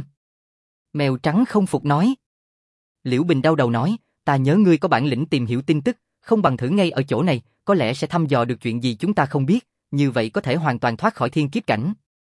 Mèo trắng không phục nói. Liễu Bình đau đầu nói, ta nhớ ngươi có bản lĩnh tìm hiểu tin tức, không bằng thử ngay ở chỗ này, có lẽ sẽ thăm dò được chuyện gì chúng ta không biết, như vậy có thể hoàn toàn thoát khỏi thiên kiếp cảnh.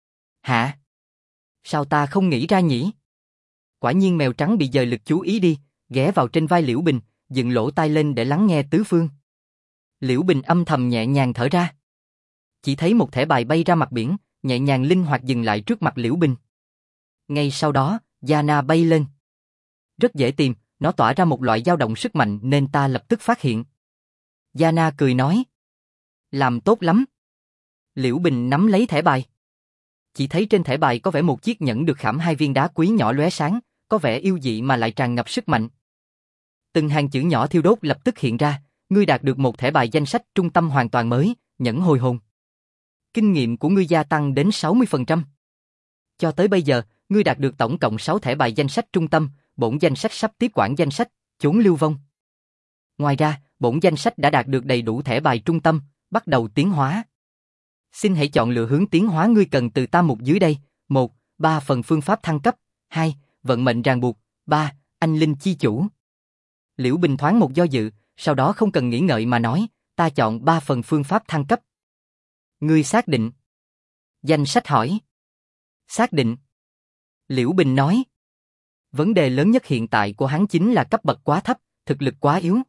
Hả? Sao ta không nghĩ ra nhỉ? Quả nhiên mèo trắng bị dời lực chú ý đi, ghé vào trên vai Liễu Bình, dựng lỗ tai lên để lắng nghe tứ phương. Liễu Bình âm thầm nhẹ nhàng thở ra. Chỉ thấy một thẻ bài bay ra mặt biển, nhẹ nhàng linh hoạt dừng lại trước mặt Liễu Bình. Ngay sau đó, Yana bay lên. Rất dễ tìm, nó tỏa ra một loại dao động sức mạnh nên ta lập tức phát hiện. Yana cười nói. Làm tốt lắm. Liễu Bình nắm lấy thẻ bài. Chỉ thấy trên thẻ bài có vẽ một chiếc nhẫn được khảm hai viên đá quý nhỏ lóe sáng, có vẻ yêu dị mà lại tràn ngập sức mạnh. Từng hàng chữ nhỏ thiêu đốt lập tức hiện ra, ngươi đạt được một thẻ bài danh sách trung tâm hoàn toàn mới, nhẫn hồi hồn. Kinh nghiệm của ngươi gia tăng đến 60%. Cho tới bây giờ, ngươi đạt được tổng cộng 6 thẻ bài danh sách trung tâm, bổn danh sách sắp tiếp quản danh sách, chốn lưu vong. Ngoài ra, bổn danh sách đã đạt được đầy đủ thẻ bài trung tâm, bắt đầu tiến hóa. Xin hãy chọn lựa hướng tiến hóa ngươi cần từ tam mục dưới đây. 1. 3 phần phương pháp thăng cấp. 2. Vận mệnh ràng buộc. 3. Anh linh chi chủ. Liễu Bình thoáng một do dự, sau đó không cần nghĩ ngợi mà nói, ta chọn 3 phần phương pháp thăng cấp. Ngươi xác định? Danh sách hỏi. Xác định. Liễu Bình nói. Vấn đề lớn nhất hiện tại của hắn chính là cấp bậc quá thấp, thực lực quá yếu.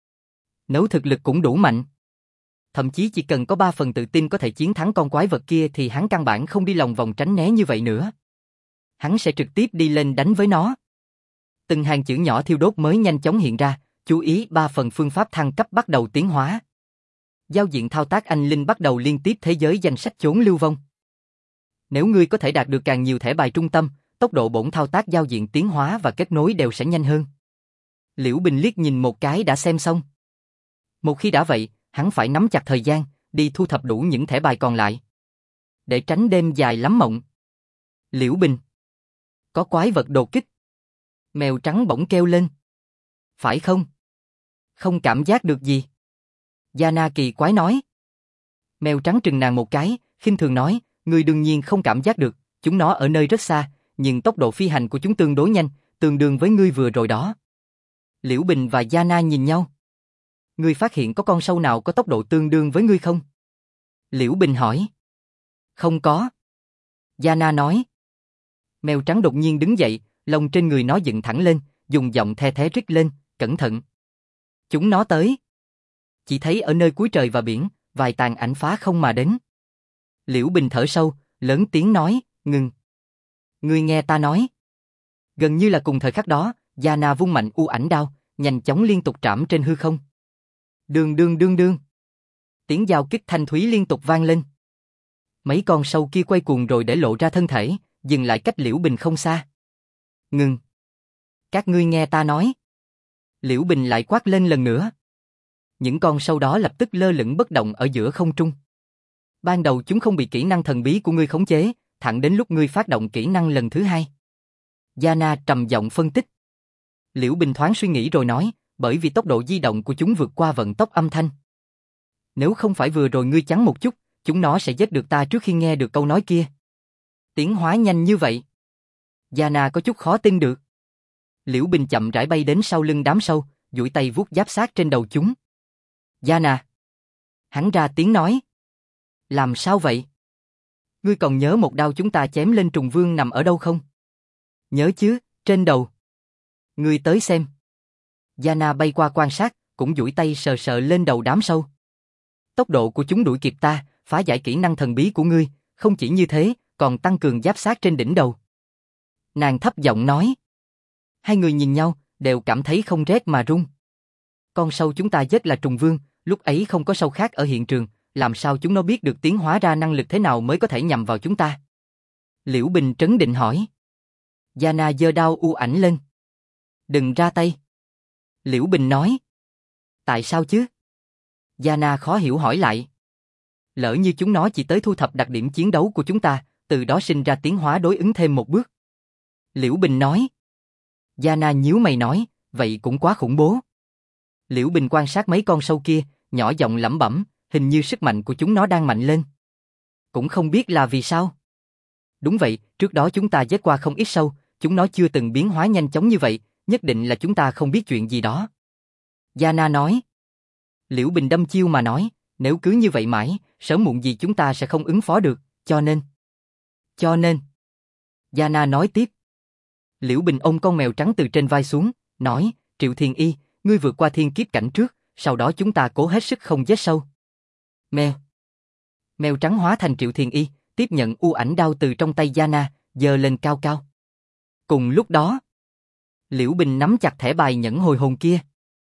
Nếu thực lực cũng đủ mạnh, thậm chí chỉ cần có 3 phần tự tin có thể chiến thắng con quái vật kia thì hắn căn bản không đi lòng vòng tránh né như vậy nữa. Hắn sẽ trực tiếp đi lên đánh với nó. Từng hàng chữ nhỏ thiêu đốt mới nhanh chóng hiện ra, chú ý 3 phần phương pháp thăng cấp bắt đầu tiến hóa. Giao diện thao tác anh linh bắt đầu liên tiếp thế giới danh sách chốn lưu vong. Nếu ngươi có thể đạt được càng nhiều thẻ bài trung tâm, tốc độ bổn thao tác giao diện tiến hóa và kết nối đều sẽ nhanh hơn. Liễu Bình liếc nhìn một cái đã xem xong. Một khi đã vậy, hắn phải nắm chặt thời gian, đi thu thập đủ những thẻ bài còn lại. Để tránh đêm dài lắm mộng. Liễu Bình. Có quái vật đột kích. Mèo trắng bỗng kêu lên. Phải không? Không cảm giác được gì. Yana kỳ quái nói. Mèo trắng trừng nàng một cái, khinh thường nói, ngươi đương nhiên không cảm giác được, chúng nó ở nơi rất xa, nhưng tốc độ phi hành của chúng tương đối nhanh, tương đương với ngươi vừa rồi đó. Liễu Bình và Yana nhìn nhau. Ngươi phát hiện có con sâu nào có tốc độ tương đương với ngươi không? Liễu Bình hỏi. Không có. Yana nói. Mèo trắng đột nhiên đứng dậy, lông trên người nó dựng thẳng lên, dùng giọng the thé rít lên, cẩn thận. Chúng nó tới. Chỉ thấy ở nơi cuối trời và biển, vài tàn ảnh phá không mà đến. Liễu Bình thở sâu, lớn tiếng nói, ngừng. Ngươi nghe ta nói. Gần như là cùng thời khắc đó, Yana vung mạnh u ảnh đao, nhanh chóng liên tục trảm trên hư không. Đương đương đương đương. Tiếng giao kích thanh thúy liên tục vang lên. Mấy con sâu kia quay cuồng rồi để lộ ra thân thể, dừng lại cách Liễu Bình không xa. Ngừng. Các ngươi nghe ta nói. Liễu Bình lại quát lên lần nữa. Những con sâu đó lập tức lơ lửng bất động ở giữa không trung. Ban đầu chúng không bị kỹ năng thần bí của ngươi khống chế, thẳng đến lúc ngươi phát động kỹ năng lần thứ hai. Yana trầm giọng phân tích. Liễu Bình thoáng suy nghĩ rồi nói, bởi vì tốc độ di động của chúng vượt qua vận tốc âm thanh. Nếu không phải vừa rồi ngươi chắn một chút, chúng nó sẽ giết được ta trước khi nghe được câu nói kia. Tiến hóa nhanh như vậy. Yana có chút khó tin được. Liễu Bình chậm rãi bay đến sau lưng đám sâu, duỗi tay vuốt giáp xác trên đầu chúng. Yana. Hắn ra tiếng nói. Làm sao vậy? Ngươi còn nhớ một đao chúng ta chém lên trùng vương nằm ở đâu không? Nhớ chứ, trên đầu. Ngươi tới xem. Yana bay qua quan sát, cũng duỗi tay sờ sờ lên đầu đám sâu. Tốc độ của chúng đuổi kịp ta, phá giải kỹ năng thần bí của ngươi, không chỉ như thế, còn tăng cường giáp xác trên đỉnh đầu. Nàng thấp giọng nói. Hai người nhìn nhau, đều cảm thấy không rét mà run. Con sâu chúng ta giết là trùng vương, lúc ấy không có sâu khác ở hiện trường, làm sao chúng nó biết được tiến hóa ra năng lực thế nào mới có thể nhằm vào chúng ta? Liễu Bình trấn định hỏi. Yana giơ đao u ảnh lên. Đừng ra tay. Liễu Bình nói. Tại sao chứ? Yana khó hiểu hỏi lại. Lỡ như chúng nó chỉ tới thu thập đặc điểm chiến đấu của chúng ta, từ đó sinh ra tiến hóa đối ứng thêm một bước. Liễu Bình nói. Yana nhíu mày nói, vậy cũng quá khủng bố. Liễu Bình quan sát mấy con sâu kia, nhỏ giọng lẩm bẩm, hình như sức mạnh của chúng nó đang mạnh lên. Cũng không biết là vì sao. Đúng vậy, trước đó chúng ta giết qua không ít sâu, chúng nó chưa từng biến hóa nhanh chóng như vậy, nhất định là chúng ta không biết chuyện gì đó. Yana nói. Liễu Bình đâm chiêu mà nói, nếu cứ như vậy mãi, sớm muộn gì chúng ta sẽ không ứng phó được, cho nên. Yana nói tiếp. Liễu Bình ôm con mèo trắng từ trên vai xuống, nói, Triệu Thiên Y, ngươi vượt qua thiên kiếp cảnh trước, sau đó chúng ta cố hết sức không giết sâu. Mèo. Mèo trắng hóa thành Triệu Thiên Y, tiếp nhận u ảnh đao từ trong tay Yana, giơ lên cao cao. Cùng lúc đó, Liễu Bình nắm chặt thẻ bài nhẫn hồi hồn kia.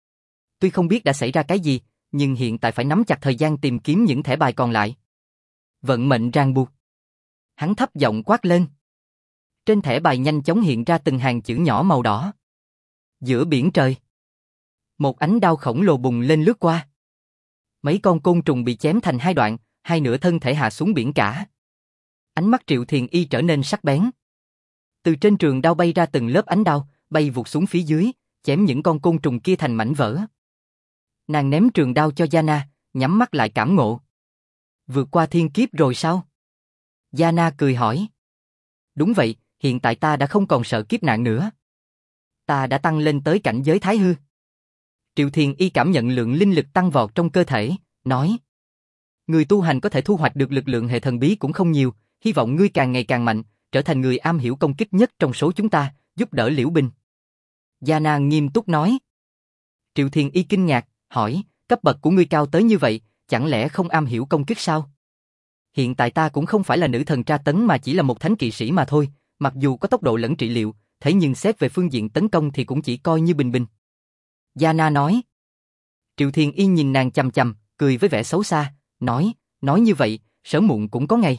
Tuy không biết đã xảy ra cái gì, nhưng hiện tại phải nắm chặt thời gian tìm kiếm những thẻ bài còn lại. Vận mệnh ràng buộc. Hắn thấp giọng quát lên. Trên thẻ bài nhanh chóng hiện ra từng hàng chữ nhỏ màu đỏ. Giữa biển trời, một ánh đao khổng lồ bùng lên lướt qua. Mấy con côn trùng bị chém thành hai đoạn, hai nửa thân thể hạ xuống biển cả. Ánh mắt Triệu Thiền Y trở nên sắc bén. Từ trên trường đao bay ra từng lớp ánh đao, bay vụt xuống phía dưới, chém những con côn trùng kia thành mảnh vỡ. Nàng ném trường đao cho Yana, nhắm mắt lại cảm ngộ. Vượt qua thiên kiếp rồi sao? Yana cười hỏi. Đúng vậy, hiện tại ta đã không còn sợ kiếp nạn nữa. Ta đã tăng lên tới cảnh giới Thái Hư. Triệu Thiền Y cảm nhận lượng linh lực tăng vọt trong cơ thể, nói. Người tu hành có thể thu hoạch được lực lượng hệ thần bí cũng không nhiều, hy vọng ngươi càng ngày càng mạnh, trở thành người am hiểu công kích nhất trong số chúng ta, giúp đỡ Liễu Bình. Yana nghiêm túc nói. Triệu Thiền Y kinh ngạc, hỏi, cấp bậc của ngươi cao tới như vậy, chẳng lẽ không am hiểu công kích sao? Hiện tại ta cũng không phải là nữ thần tra tấn mà chỉ là một thánh kỵ sĩ mà thôi, mặc dù có tốc độ lẫn trị liệu, thế nhưng xét về phương diện tấn công thì cũng chỉ coi như bình bình. Yana nói. Triệu Thiền Y nhìn nàng chằm chằm, cười với vẻ xấu xa, nói như vậy, sớm muộn cũng có ngày.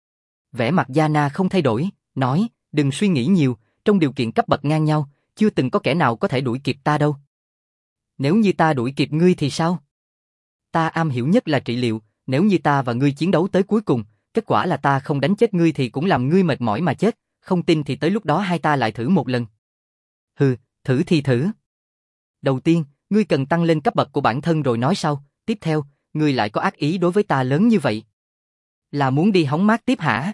Vẻ mặt Yana không thay đổi, nói, đừng suy nghĩ nhiều, trong điều kiện cấp bậc ngang nhau, chưa từng có kẻ nào có thể đuổi kịp ta đâu. Nếu như ta đuổi kịp ngươi thì sao? Ta am hiểu nhất là trị liệu, nếu như ta và ngươi chiến đấu tới cuối cùng, kết quả là ta không đánh chết ngươi thì cũng làm ngươi mệt mỏi mà chết, không tin thì tới lúc đó hai ta lại thử một lần. Hừ, thử thì thử. Đầu tiên, ngươi cần tăng lên cấp bậc của bản thân rồi nói sau, tiếp theo, ngươi lại có ác ý đối với ta lớn như vậy. Là muốn đi hóng mát tiếp hả?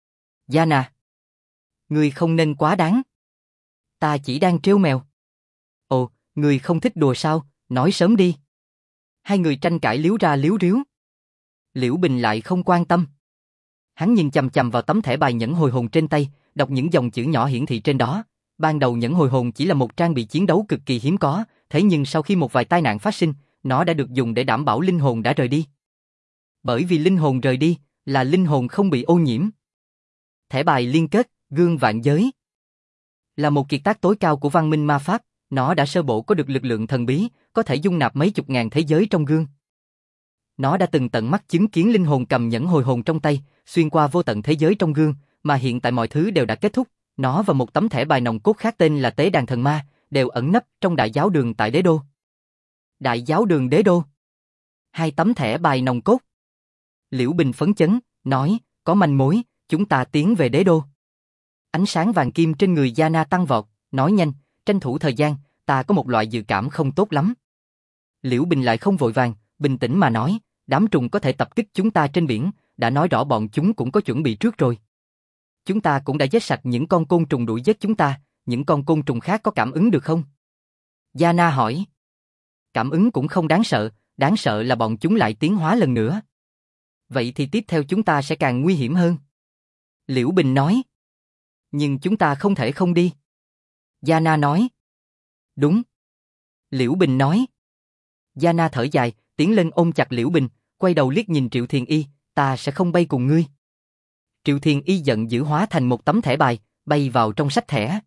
Yana, ngươi không nên quá đáng. Ta chỉ đang trêu mèo. Ồ, ngươi không thích đùa sao, nói sớm đi. Hai người tranh cãi líu ra líu ríu. Liễu Bình lại không quan tâm. Hắn nhìn chằm chằm vào tấm thẻ bài nhẫn hồi hồn trên tay, đọc những dòng chữ nhỏ hiển thị trên đó. Ban đầu nhẫn hồi hồn chỉ là một trang bị chiến đấu cực kỳ hiếm có, thế nhưng sau khi một vài tai nạn phát sinh, nó đã được dùng để đảm bảo linh hồn đã rời đi. Bởi vì linh hồn rời đi, là linh hồn không bị ô nhiễm. Thẻ bài liên kết, gương vạn giới. Là một kiệt tác tối cao của văn minh ma pháp, Nó đã sơ bộ có được lực lượng thần bí, có thể dung nạp mấy chục ngàn thế giới trong gương. Nó đã từng tận mắt chứng kiến linh hồn cầm nhẫn hồi hồn trong tay, xuyên qua vô tận thế giới trong gương, mà hiện tại mọi thứ đều đã kết thúc. Nó và một tấm thẻ bài nòng cốt khác tên là Tế đàn thần ma, đều ẩn nấp trong đại giáo đường tại đế đô. Đại giáo đường đế đô. 2 tấm thẻ bài nòng cốt. Liễu Bình phấn chấn, nói, có manh mối, chúng ta tiến về đế đô. Ánh sáng vàng kim trên người Yana tăng vọt, nói nhanh, tranh thủ thời gian, ta có một loại dự cảm không tốt lắm. Liễu Bình lại không vội vàng, bình tĩnh mà nói, đám trùng có thể tập kích chúng ta trên biển, đã nói rõ bọn chúng cũng có chuẩn bị trước rồi. Chúng ta cũng đã giết sạch những con côn trùng đuổi giết chúng ta, những con côn trùng khác có cảm ứng được không? Yana hỏi. Cảm ứng cũng không đáng sợ là bọn chúng lại tiến hóa lần nữa. Vậy thì tiếp theo chúng ta sẽ càng nguy hiểm hơn. Liễu Bình nói. Nhưng chúng ta không thể không đi. Yana nói. Đúng. Liễu Bình nói. Yana thở dài, tiến lên ôm chặt Liễu Bình, quay đầu liếc nhìn Triệu Thiền Y, ta sẽ không bay cùng ngươi. Triệu Thiền Y giận dữ hóa thành một tấm thẻ bài, bay vào trong sách thẻ.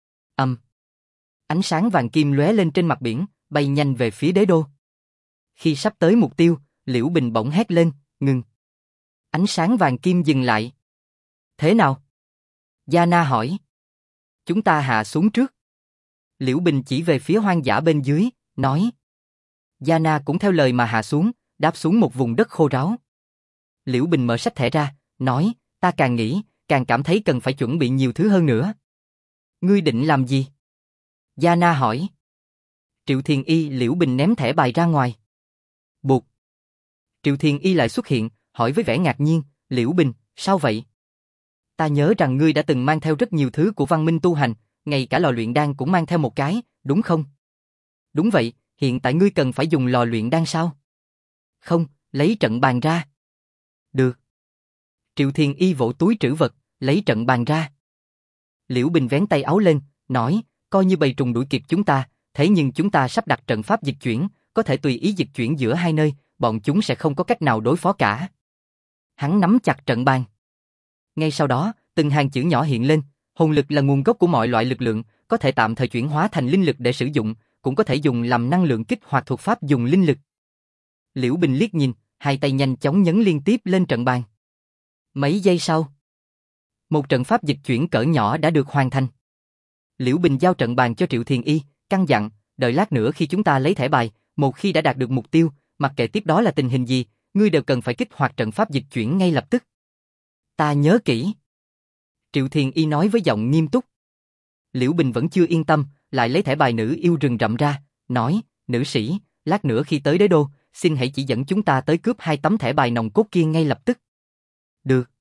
Ánh sáng vàng kim lóe lên trên mặt biển, bay nhanh về phía đế đô. Khi sắp tới mục tiêu, Liễu Bình bỗng hét lên, ngừng. Ánh sáng vàng kim dừng lại. Thế nào? Yana hỏi. Chúng ta hạ xuống trước. Liễu Bình chỉ về phía hoang dã bên dưới, nói. Yana cũng theo lời mà hạ xuống, đáp xuống một vùng đất khô ráo. Liễu Bình mở sách thẻ ra, nói, ta càng nghĩ, càng cảm thấy cần phải chuẩn bị nhiều thứ hơn nữa. Ngươi định làm gì? Yana hỏi. Triệu Thiền Y Liễu Bình ném thẻ bài ra ngoài. Bụt. Triệu Thiền Y lại xuất hiện, hỏi với vẻ ngạc nhiên, Liễu Bình, sao vậy? Ta nhớ rằng ngươi đã từng mang theo rất nhiều thứ của văn minh tu hành, ngay cả lò luyện đan cũng mang theo một cái, đúng không? Đúng vậy, hiện tại ngươi cần phải dùng lò luyện đan sao? Không, lấy trận bàn ra. Được. Triệu Thiền Y vỗ túi trữ vật, lấy trận bàn ra. Liễu Bình vén tay áo lên, nói, coi như bầy trùng đuổi kịp chúng ta, thế nhưng chúng ta sắp đặt trận pháp dịch chuyển, có thể tùy ý dịch chuyển giữa hai nơi, bọn chúng sẽ không có cách nào đối phó cả. Hắn nắm chặt trận bàn. Ngay sau đó, từng hàng chữ nhỏ hiện lên, hồn lực là nguồn gốc của mọi loại lực lượng, có thể tạm thời chuyển hóa thành linh lực để sử dụng, cũng có thể dùng làm năng lượng kích hoạt thuật pháp dùng linh lực. Liễu Bình liếc nhìn, hai tay nhanh chóng nhấn liên tiếp lên trận bàn. Mấy giây sau, một trận pháp dịch chuyển cỡ nhỏ đã được hoàn thành. Liễu Bình giao trận bàn cho Triệu Thiền Y, căn dặn, đợi lát nữa khi chúng ta lấy thẻ bài, một khi đã đạt được mục tiêu, mặc kệ tiếp đó là tình hình gì, ngươi đều cần phải kích hoạt trận pháp dịch chuyển ngay lập tức. Ta nhớ kỹ. Triệu Thiền Y nói với giọng nghiêm túc. Liễu Bình vẫn chưa yên tâm, lại lấy thẻ bài nữ yêu rừng rậm ra, nói, nữ sĩ, lát nữa khi tới đế đô, xin hãy chỉ dẫn chúng ta tới cướp 2 tấm thẻ bài nòng cốt kia ngay lập tức. Được.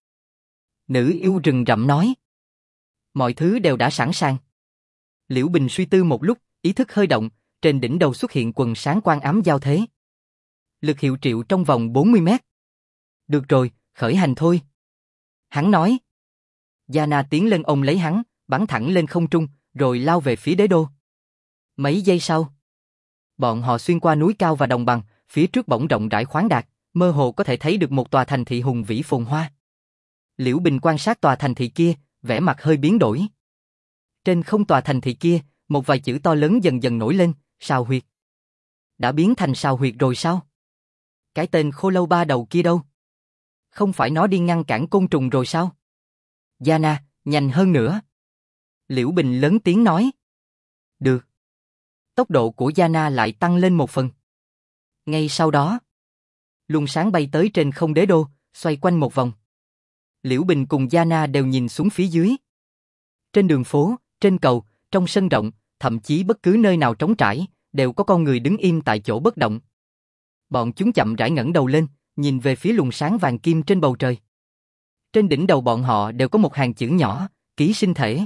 Nữ yêu rừng rậm nói. Mọi thứ đều đã sẵn sàng. Liễu Bình suy tư một lúc, ý thức hơi động, trên đỉnh đầu xuất hiện quần sáng quang ám giao thế. Lực hiệu triệu trong vòng 40 mét. Được rồi, khởi hành thôi. Hắn nói. Yana tiến lên ôm lấy hắn, bắn thẳng lên không trung, rồi lao về phía đế đô. Mấy giây sau, bọn họ xuyên qua núi cao và đồng bằng, phía trước bỗng rộng rãi khoáng đạt, mơ hồ có thể thấy được một tòa thành thị hùng vĩ phồn hoa. Liễu Bình quan sát tòa thành thị kia, vẻ mặt hơi biến đổi. Trên không tòa thành thị kia, một vài chữ to lớn dần dần nổi lên, Sao Huyệt. Đã biến thành Sao Huyệt rồi sao? Cái tên khô lâu 3 đầu kia đâu? Không phải nó đi ngăn cản côn trùng rồi sao? Yana, nhanh hơn nữa. Liễu Bình lớn tiếng nói. Được. Tốc độ của Yana lại tăng lên một phần. Ngay sau đó, luồng sáng bay tới trên không đế đô, xoay quanh một vòng. Liễu Bình cùng Yana đều nhìn xuống phía dưới. Trên đường phố, trên cầu, trong sân rộng, thậm chí bất cứ nơi nào trống trải, đều có con người đứng im tại chỗ bất động. Bọn chúng chậm rãi ngẩng đầu lên, nhìn về phía luồng sáng vàng kim trên bầu trời. Trên đỉnh đầu bọn họ đều có một hàng chữ nhỏ, ký sinh thể.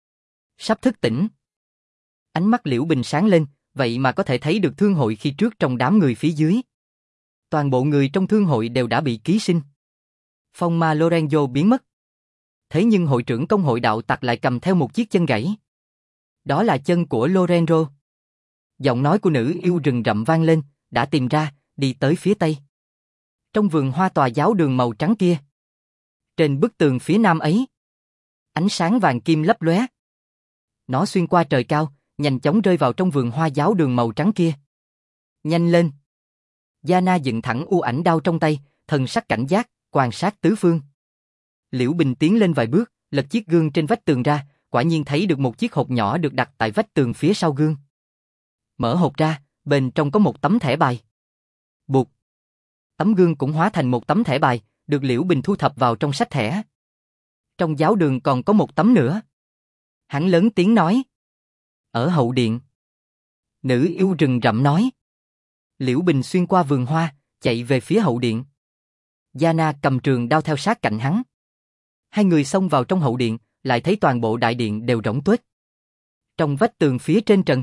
Sắp thức tỉnh. Ánh mắt Liễu Bình sáng lên, vậy mà có thể thấy được thương hội khi trước trong đám người phía dưới. Toàn bộ người trong thương hội đều đã bị ký sinh. Phong ma Lorenzo biến mất. Thế nhưng hội trưởng công hội đạo tặc lại cầm theo một chiếc chân gãy. Đó là chân của Lorenzo. Giọng nói của nữ yêu rừng rậm vang lên, đã tìm ra, đi tới phía tây. Trong vườn hoa tòa giáo đường màu trắng kia. Trên bức tường phía nam ấy, ánh sáng vàng kim lấp lóe. Nó xuyên qua trời cao, nhanh chóng rơi vào trong vườn hoa giáo đường màu trắng kia. Nhanh lên! Giana dựng thẳng u ảnh đao trong tay, thần sắc cảnh giác, quan sát tứ phương. Liễu Bình tiến lên vài bước, lật chiếc gương trên vách tường ra, quả nhiên thấy được một chiếc hộp nhỏ được đặt tại vách tường phía sau gương. Mở hộp ra, bên trong có một tấm thẻ bài. Bụt! Tấm gương cũng hóa thành một tấm thẻ bài, được Liễu Bình thu thập vào trong sách thẻ. Trong giáo đường còn có một tấm nữa. Hắn lớn tiếng nói. Ở hậu điện. Nữ yêu rừng rậm nói. Liễu Bình xuyên qua vườn hoa, chạy về phía hậu điện. Giana cầm trường đao theo sát cạnh hắn. Hai người xông vào trong hậu điện, lại thấy toàn bộ đại điện đều rỗng tuếch. Trong vách tường phía trên trần.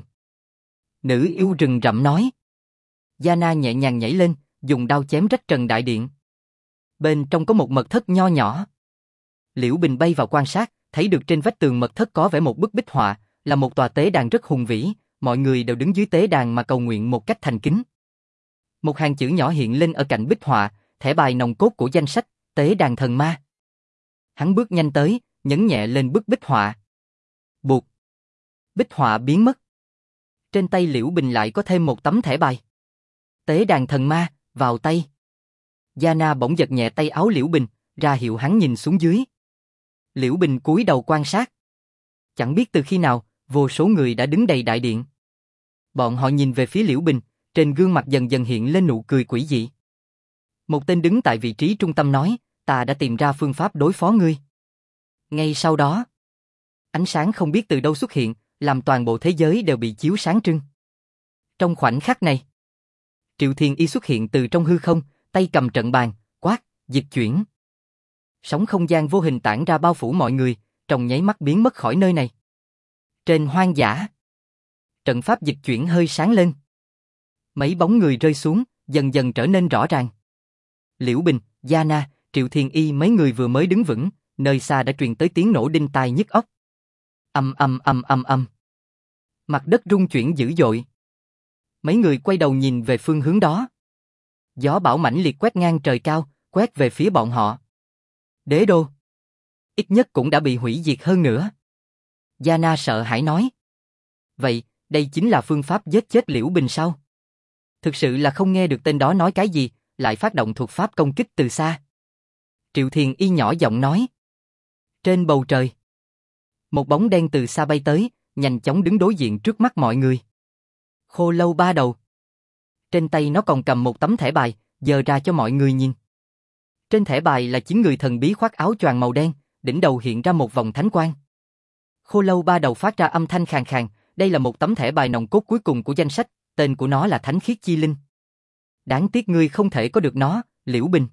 Nữ yêu rừng rậm nói. Giana nhẹ nhàng nhảy lên, dùng đao chém rách trần đại điện. Bên trong có một mật thất nho nhỏ. Liễu Bình bay vào quan sát, thấy được trên vách tường mật thất có vẽ một bức bích họa, là một tòa tế đàn rất hùng vĩ, mọi người đều đứng dưới tế đàn mà cầu nguyện một cách thành kính. Một hàng chữ nhỏ hiện lên ở cạnh bích họa, thẻ bài nòng cốt của danh sách, tế đàn thần ma. Hắn bước nhanh tới, nhấn nhẹ lên bức bích họa. Bụt! Bích họa biến mất. Trên tay Liễu Bình lại có thêm một tấm thẻ bài. Tế đàn thần ma, vào tay. Giana bỗng giật nhẹ tay áo Liễu Bình, ra hiệu hắn nhìn xuống dưới. Liễu Bình cúi đầu quan sát. Chẳng biết từ khi nào, vô số người đã đứng đầy đại điện. Bọn họ nhìn về phía Liễu Bình, trên gương mặt dần dần hiện lên nụ cười quỷ dị. Một tên đứng tại vị trí trung tâm nói, ta đã tìm ra phương pháp đối phó ngươi. Ngay sau đó, ánh sáng không biết từ đâu xuất hiện, làm toàn bộ thế giới đều bị chiếu sáng trưng. Trong khoảnh khắc này, Triệu Thiên Y xuất hiện từ trong hư không, tay cầm trận bàn, quát, dịch chuyển. Sóng không gian vô hình tản ra bao phủ mọi người, trong nháy mắt biến mất khỏi nơi này. Trên hoang dã, trận pháp dịch chuyển hơi sáng lên. Mấy bóng người rơi xuống, dần dần trở nên rõ ràng. Liễu Bình, Giana, Triệu Thiên Y mấy người vừa mới đứng vững, nơi xa đã truyền tới tiếng nổ đinh tai nhức óc. Ầm ầm ầm ầm ầm. Mặt đất rung chuyển dữ dội. Mấy người quay đầu nhìn về phương hướng đó. Gió bão mãnh liệt quét ngang trời cao, quét về phía bọn họ. Đế đô, ít nhất cũng đã bị hủy diệt hơn nữa. Giana sợ hãi nói. Vậy, đây chính là phương pháp giết chết Liễu Bình sao? Thực sự là không nghe được tên đó nói cái gì, lại phát động thuật pháp công kích từ xa. Triệu Thiên Y nhỏ giọng nói. Trên bầu trời, một bóng đen từ xa bay tới, nhanh chóng đứng đối diện trước mắt mọi người. Khô lâu ba đầu. Trên tay nó còn cầm một tấm thẻ bài, giơ ra cho mọi người nhìn. Trên thẻ bài là 9 người thần bí khoác áo choàng màu đen, đỉnh đầu hiện ra một vòng thánh quang. Khô lâu ba đầu phát ra âm thanh khàn khàn, đây là một tấm thẻ bài nòng cốt cuối cùng của danh sách, tên của nó là Thánh Khiết Chi Linh. Đáng tiếc ngươi không thể có được nó, Liễu Bình.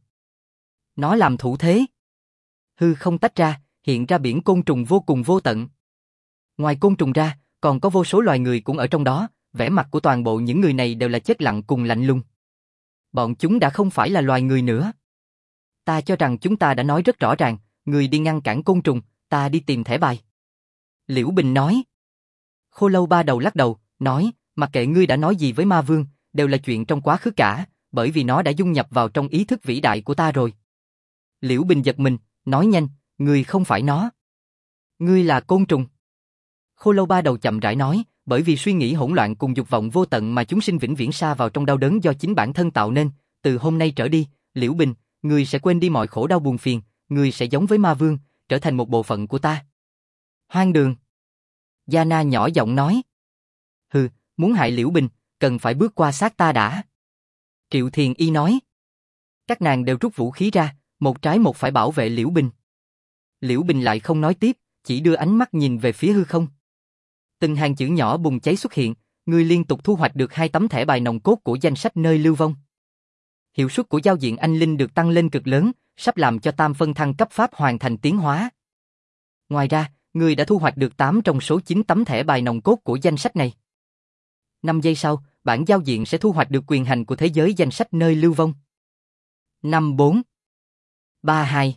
Nó làm thủ thế. Hư không tách ra, hiện ra biển côn trùng vô cùng vô tận. Ngoài côn trùng ra, còn có vô số loài người cũng ở trong đó, vẻ mặt của toàn bộ những người này đều là chết lặng cùng lạnh lùng. Bọn chúng đã không phải là loài người nữa. Ta cho rằng chúng ta đã nói rất rõ ràng, người đi ngăn cản côn trùng, ta đi tìm thẻ bài. Liễu Bình nói. Khô lâu ba đầu lắc đầu, nói, mặc kệ ngươi đã nói gì với ma vương, đều là chuyện trong quá khứ cả, bởi vì nó đã dung nhập vào trong ý thức vĩ đại của ta rồi. Liễu Bình giật mình, nói nhanh, ngươi không phải nó. Ngươi là côn trùng. Khô lâu ba đầu chậm rãi nói, bởi vì suy nghĩ hỗn loạn cùng dục vọng vô tận mà chúng sinh vĩnh viễn sa vào trong đau đớn do chính bản thân tạo nên, từ hôm nay trở đi, Liễu Bình, ngươi sẽ quên đi mọi khổ đau buồn phiền, ngươi sẽ giống với ma vương, trở thành một bộ phận của ta. Hoang đường. Giana nhỏ giọng nói. Hừ, muốn hại Liễu Bình, cần phải bước qua xác ta đã. Triệu Thiên Y nói. Các nàng đều rút vũ khí ra, một trái một phải bảo vệ Liễu Bình. Liễu Bình lại không nói tiếp, chỉ đưa ánh mắt nhìn về phía hư không. Từng hàng chữ nhỏ bùng cháy xuất hiện, ngươi liên tục thu hoạch được 2 tấm thẻ bài nòng cốt của danh sách nơi lưu vong. Hiệu suất của giao diện anh linh được tăng lên cực lớn, sắp làm cho tam phân thăng cấp pháp hoàn thành tiến hóa. Ngoài ra, ngươi đã thu hoạch được 8 trong số 9 tấm thẻ bài nòng cốt của danh sách này. 5 giây sau, bản giao diện sẽ thu hoạch được quyền hành của thế giới danh sách nơi lưu vong. 5 4 3 2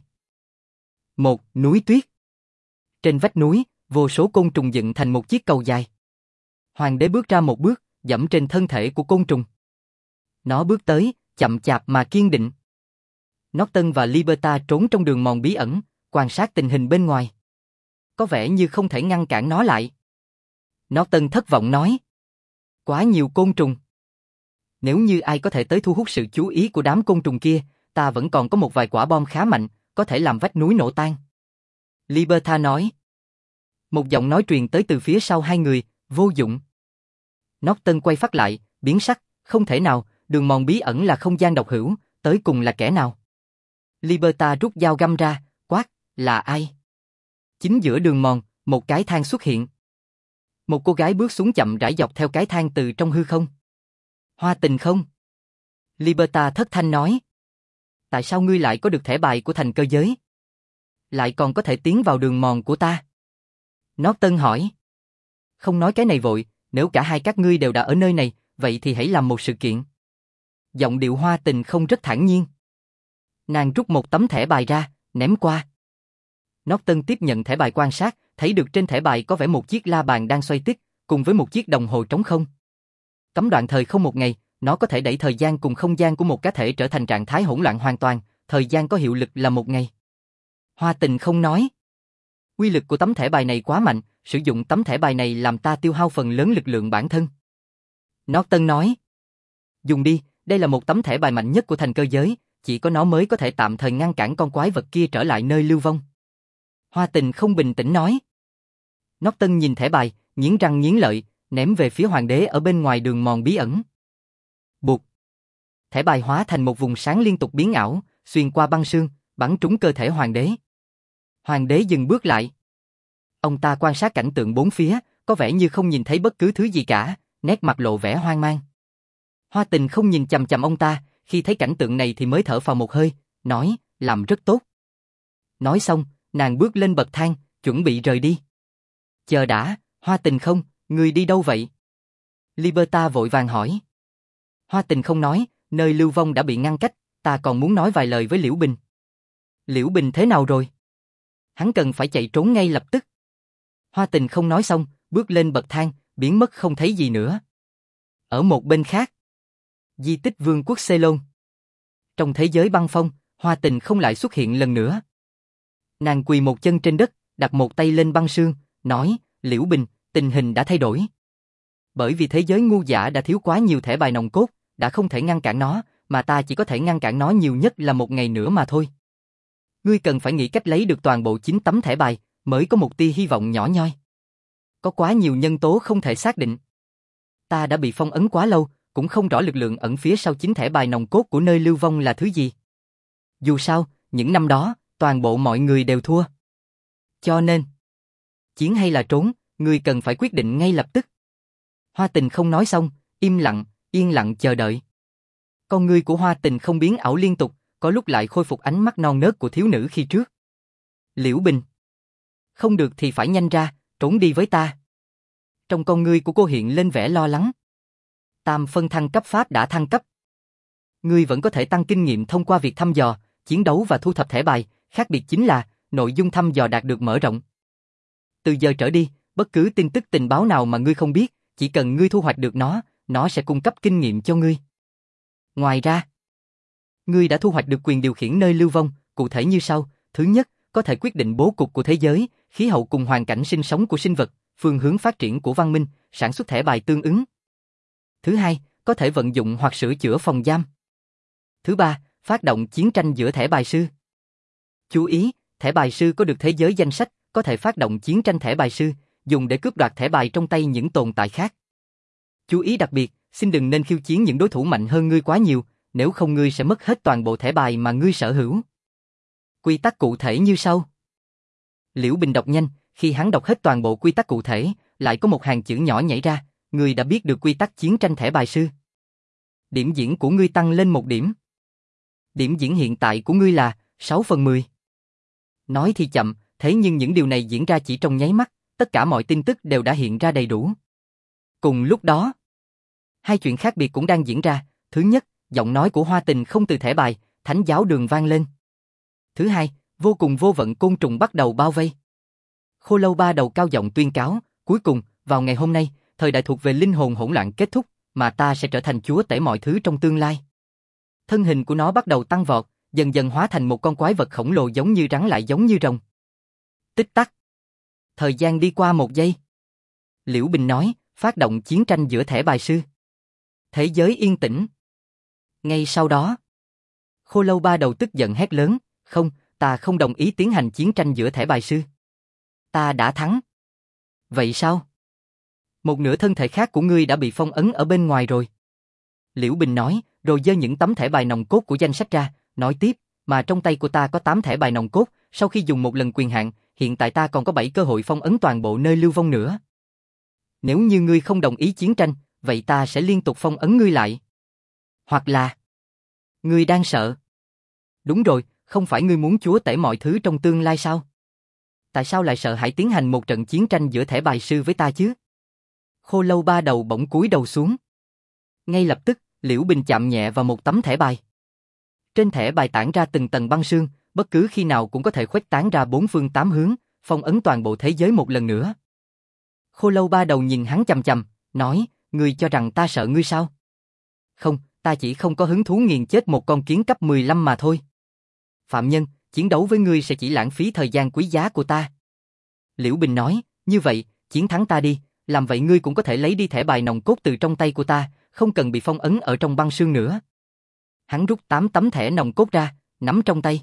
1 núi tuyết. Trên vách núi, vô số côn trùng dựng thành một chiếc cầu dài. Hoàng đế bước ra một bước, dẫm trên thân thể của côn trùng. Nó bước tới, chậm chạp mà kiên định. Norton và Liberta trốn trong đường mòn bí ẩn, quan sát tình hình bên ngoài. Có vẻ như không thể ngăn cản nó lại. Norton thất vọng nói. Quá nhiều côn trùng. Nếu như ai có thể tới thu hút sự chú ý của đám côn trùng kia, ta vẫn còn có một vài quả bom khá mạnh, có thể làm vách núi nổ tan. Liberta nói. Một giọng nói truyền tới từ phía sau hai người, vô dụng. Norton quay phát lại, biến sắc, không thể nào, đường mòn bí ẩn là không gian độc hữu, tới cùng là kẻ nào? Liberta rút dao găm ra, quát, là ai? Chính giữa đường mòn, một cái thang xuất hiện. Một cô gái bước xuống chậm rãi dọc theo cái thang từ trong hư không. Hoa Tình không? Liberta thất thanh nói. Tại sao ngươi lại có được thẻ bài của thành cơ giới? Lại còn có thể tiến vào đường mòn của ta? Norton hỏi. Không nói cái này vội, nếu cả hai các ngươi đều đã ở nơi này, vậy thì hãy làm một sự kiện. Giọng điệu Hoa Tình không rất thản nhiên. Nàng rút một tấm thẻ bài ra, ném qua. Norton tiếp nhận thẻ bài quan sát, thấy được trên thẻ bài có vẽ một chiếc la bàn đang xoay tít, cùng với một chiếc đồng hồ trống không. Cấm đoạn thời không một ngày, nó có thể đẩy thời gian cùng không gian của một cá thể trở thành trạng thái hỗn loạn hoàn toàn, thời gian có hiệu lực là một ngày. Hoa Tình không nói. Uy lực của tấm thẻ bài này quá mạnh, sử dụng tấm thẻ bài này làm ta tiêu hao phần lớn lực lượng bản thân. Norton nói. Dùng đi, đây là một tấm thẻ bài mạnh nhất của thành cơ giới, chỉ có nó mới có thể tạm thời ngăn cản con quái vật kia trở lại nơi lưu vong. Hoa Tình không bình tĩnh nói. Norton nhìn thẻ bài, nghiến răng nghiến lợi, ném về phía hoàng đế ở bên ngoài đường mòn bí ẩn. Bụt. Thẻ bài hóa thành một vùng sáng liên tục biến ảo, xuyên qua băng sương, bắn trúng cơ thể hoàng đế. Hoàng đế dừng bước lại. Ông ta quan sát cảnh tượng bốn phía, có vẻ như không nhìn thấy bất cứ thứ gì cả, nét mặt lộ vẻ hoang mang. Hoa Tình không nhìn chằm chằm ông ta, khi thấy cảnh tượng này thì mới thở phào một hơi, nói, làm rất tốt. Nói xong, nàng bước lên bậc thang, chuẩn bị rời đi. Chờ đã, Hoa Tình không, ngươi đi đâu vậy? Liberta vội vàng hỏi. Hoa Tình không nói, nơi lưu vong đã bị ngăn cách, ta còn muốn nói vài lời với Liễu Bình. Liễu Bình thế nào rồi? Hắn cần phải chạy trốn ngay lập tức. Hoa Tình không nói xong, bước lên bậc thang, biến mất không thấy gì nữa. Ở một bên khác, di tích Vương quốc Ceylon. Trong thế giới băng phong, Hoa Tình không lại xuất hiện lần nữa. Nàng quỳ một chân trên đất, đặt một tay lên băng sương, nói, Liễu Bình, tình hình đã thay đổi. Bởi vì thế giới ngu dã đã thiếu quá nhiều thẻ bài nòng cốt, đã không thể ngăn cản nó, mà ta chỉ có thể ngăn cản nó nhiều nhất là một ngày nữa mà thôi. Ngươi cần phải nghĩ cách lấy được toàn bộ 9 tấm thẻ bài, mới có một tia hy vọng nhỏ nhoi. Có quá nhiều nhân tố không thể xác định. Ta đã bị phong ấn quá lâu, cũng không rõ lực lượng ẩn phía sau 9 thẻ bài nòng cốt của nơi lưu vong là thứ gì. Dù sao, những năm đó, toàn bộ mọi người đều thua. Cho nên, chiến hay là trốn, ngươi cần phải quyết định ngay lập tức. Hoa Tình không nói xong, im lặng, yên lặng chờ đợi. Con ngươi của Hoa Tình không biến ảo liên tục, có lúc lại khôi phục ánh mắt non nớt của thiếu nữ khi trước. Liễu Bình. Không được thì phải nhanh ra, trốn đi với ta. Trong con ngươi của cô hiện lên vẻ lo lắng. Tam phân thăng cấp pháp đã thăng cấp. Ngươi vẫn có thể tăng kinh nghiệm thông qua việc thăm dò, chiến đấu và thu thập thẻ bài, khác biệt chính là nội dung thăm dò đạt được mở rộng. Từ giờ trở đi, bất cứ tin tức tình báo nào mà ngươi không biết, chỉ cần ngươi thu hoạch được nó sẽ cung cấp kinh nghiệm cho ngươi. Ngoài ra, ngươi đã thu hoạch được quyền điều khiển nơi lưu vong, cụ thể như sau. Thứ nhất, có thể quyết định bố cục của thế giới, khí hậu cùng hoàn cảnh sinh sống của sinh vật, phương hướng phát triển của văn minh, sản xuất thẻ bài tương ứng. Thứ hai, có thể vận dụng hoặc sửa chữa phòng giam. Thứ ba, phát động chiến tranh giữa thẻ bài sư. Chú ý, thẻ bài sư có được thế giới danh sách, có thể phát động chiến tranh thẻ bài sư, dùng để cướp đoạt thẻ bài trong tay những tồn tại khác. Chú ý đặc biệt, xin đừng nên khiêu chiến những đối thủ mạnh hơn ngươi quá nhiều, nếu không ngươi sẽ mất hết toàn bộ thẻ bài mà ngươi sở hữu. Quy tắc cụ thể như sau. Liễu Bình đọc nhanh, khi hắn đọc hết toàn bộ quy tắc cụ thể, lại có một hàng chữ nhỏ nhảy ra, ngươi đã biết được quy tắc chiến tranh thẻ bài sư. Điểm diễn của ngươi tăng lên 1 điểm. Điểm diễn hiện tại của ngươi là 6/10. Nói thì chậm, thế nhưng những điều này diễn ra chỉ trong nháy mắt, tất cả mọi tin tức đều đã hiện ra đầy đủ. Cùng lúc đó, hai chuyện khác biệt cũng đang diễn ra. Thứ nhất, giọng nói của Hoa Tình không từ thẻ bài, thánh giáo đường vang lên. Thứ hai, vô cùng vô vận côn trùng bắt đầu bao vây. Khô Lâu Ba đầu cao giọng tuyên cáo, cuối cùng, vào ngày hôm nay, thời đại thuộc về linh hồn hỗn loạn kết thúc, mà ta sẽ trở thành chúa tể mọi thứ trong tương lai. Thân hình của nó bắt đầu tăng vọt, dần dần hóa thành một con quái vật khổng lồ giống như rắn lại giống như rồng. Tích tắc. Thời gian đi qua 1 giây. Liễu Bình nói, phát động chiến tranh giữa thẻ bài sư. Thế giới yên tĩnh. Ngay sau đó, Khô Lâu Ba Đầu tức giận hét lớn, không, ta không đồng ý tiến hành chiến tranh giữa thẻ bài sư. Ta đã thắng. Vậy sao? Một nửa thân thể khác của ngươi đã bị phong ấn ở bên ngoài rồi. Liễu Bình nói, rồi giơ những tấm thẻ bài nòng cốt của danh sách ra, nói tiếp, mà trong tay của ta có 8 thẻ bài nòng cốt, sau khi dùng một lần quyền hạn, hiện tại ta còn có 7 cơ hội phong ấn toàn bộ nơi lưu vong nữa. Nếu như ngươi không đồng ý chiến tranh, vậy ta sẽ liên tục phong ấn ngươi lại. Hoặc là, ngươi đang sợ. Đúng rồi, không phải ngươi muốn chúa tể mọi thứ trong tương lai sao? Tại sao lại sợ hãi tiến hành một trận chiến tranh giữa thẻ bài sư với ta chứ? Khô Lâu Ba Đầu bỗng cúi đầu xuống. Ngay lập tức, Liễu Bình chạm nhẹ vào một tấm thẻ bài. Trên thẻ bài tản ra từng tầng băng sương, bất cứ khi nào cũng có thể khuếch tán ra 4 phương 8 hướng, phong ấn toàn bộ thế giới một lần nữa. Khô Lâu Ba Đầu nhìn hắn chằm chằm, nói, ngươi cho rằng ta sợ ngươi sao? Không, ta chỉ không có hứng thú nghiền chết một con kiến cấp 15 mà thôi. Phạm nhân, chiến đấu với ngươi sẽ chỉ lãng phí thời gian quý giá của ta. Liễu Bình nói, như vậy, chiến thắng ta đi, làm vậy ngươi cũng có thể lấy đi thẻ bài nòng cốt từ trong tay của ta, không cần bị phong ấn ở trong băng sương nữa. Hắn rút 8 tấm thẻ nòng cốt ra, nắm trong tay.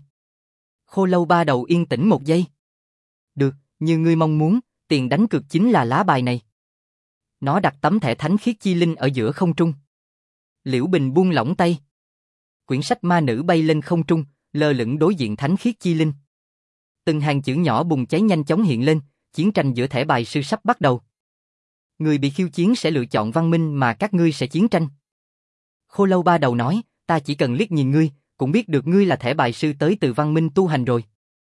Khô Lâu Ba Đầu yên tĩnh một giây. Được, như ngươi mong muốn, tiền đánh cược chính là lá bài này. Nó đặt tấm thẻ thánh khiết chi linh ở giữa không trung. Liễu Bình buông lỏng tay. Quyển sách ma nữ bay lên không trung, lơ lửng đối diện thánh khiết chi linh. Từng hàng chữ nhỏ bùng cháy nhanh chóng hiện lên, chiến tranh giữa thẻ bài sư sắp bắt đầu. Người bị khiêu chiến sẽ lựa chọn văn minh mà các ngươi sẽ chiến tranh. Khô Lâu Ba Đầu nói, ta chỉ cần liếc nhìn ngươi, cũng biết được ngươi là thẻ bài sư tới từ văn minh tu hành rồi.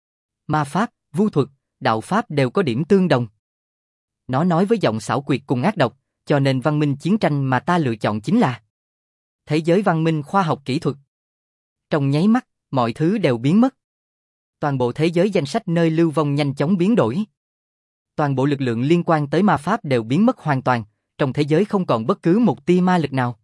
Ma pháp, vu thuật, đạo pháp đều có điểm tương đồng. Nó nói với giọng xảo quyệt cùng ác độc, cho nên văn minh chiến tranh mà ta lựa chọn chính là thế giới văn minh khoa học kỹ thuật. Trong nháy mắt, mọi thứ đều biến mất. Toàn bộ thế giới danh sách nơi lưu vong nhanh chóng biến đổi. Toàn bộ lực lượng liên quan tới ma pháp đều biến mất hoàn toàn, trong thế giới không còn bất cứ một tia ma lực nào.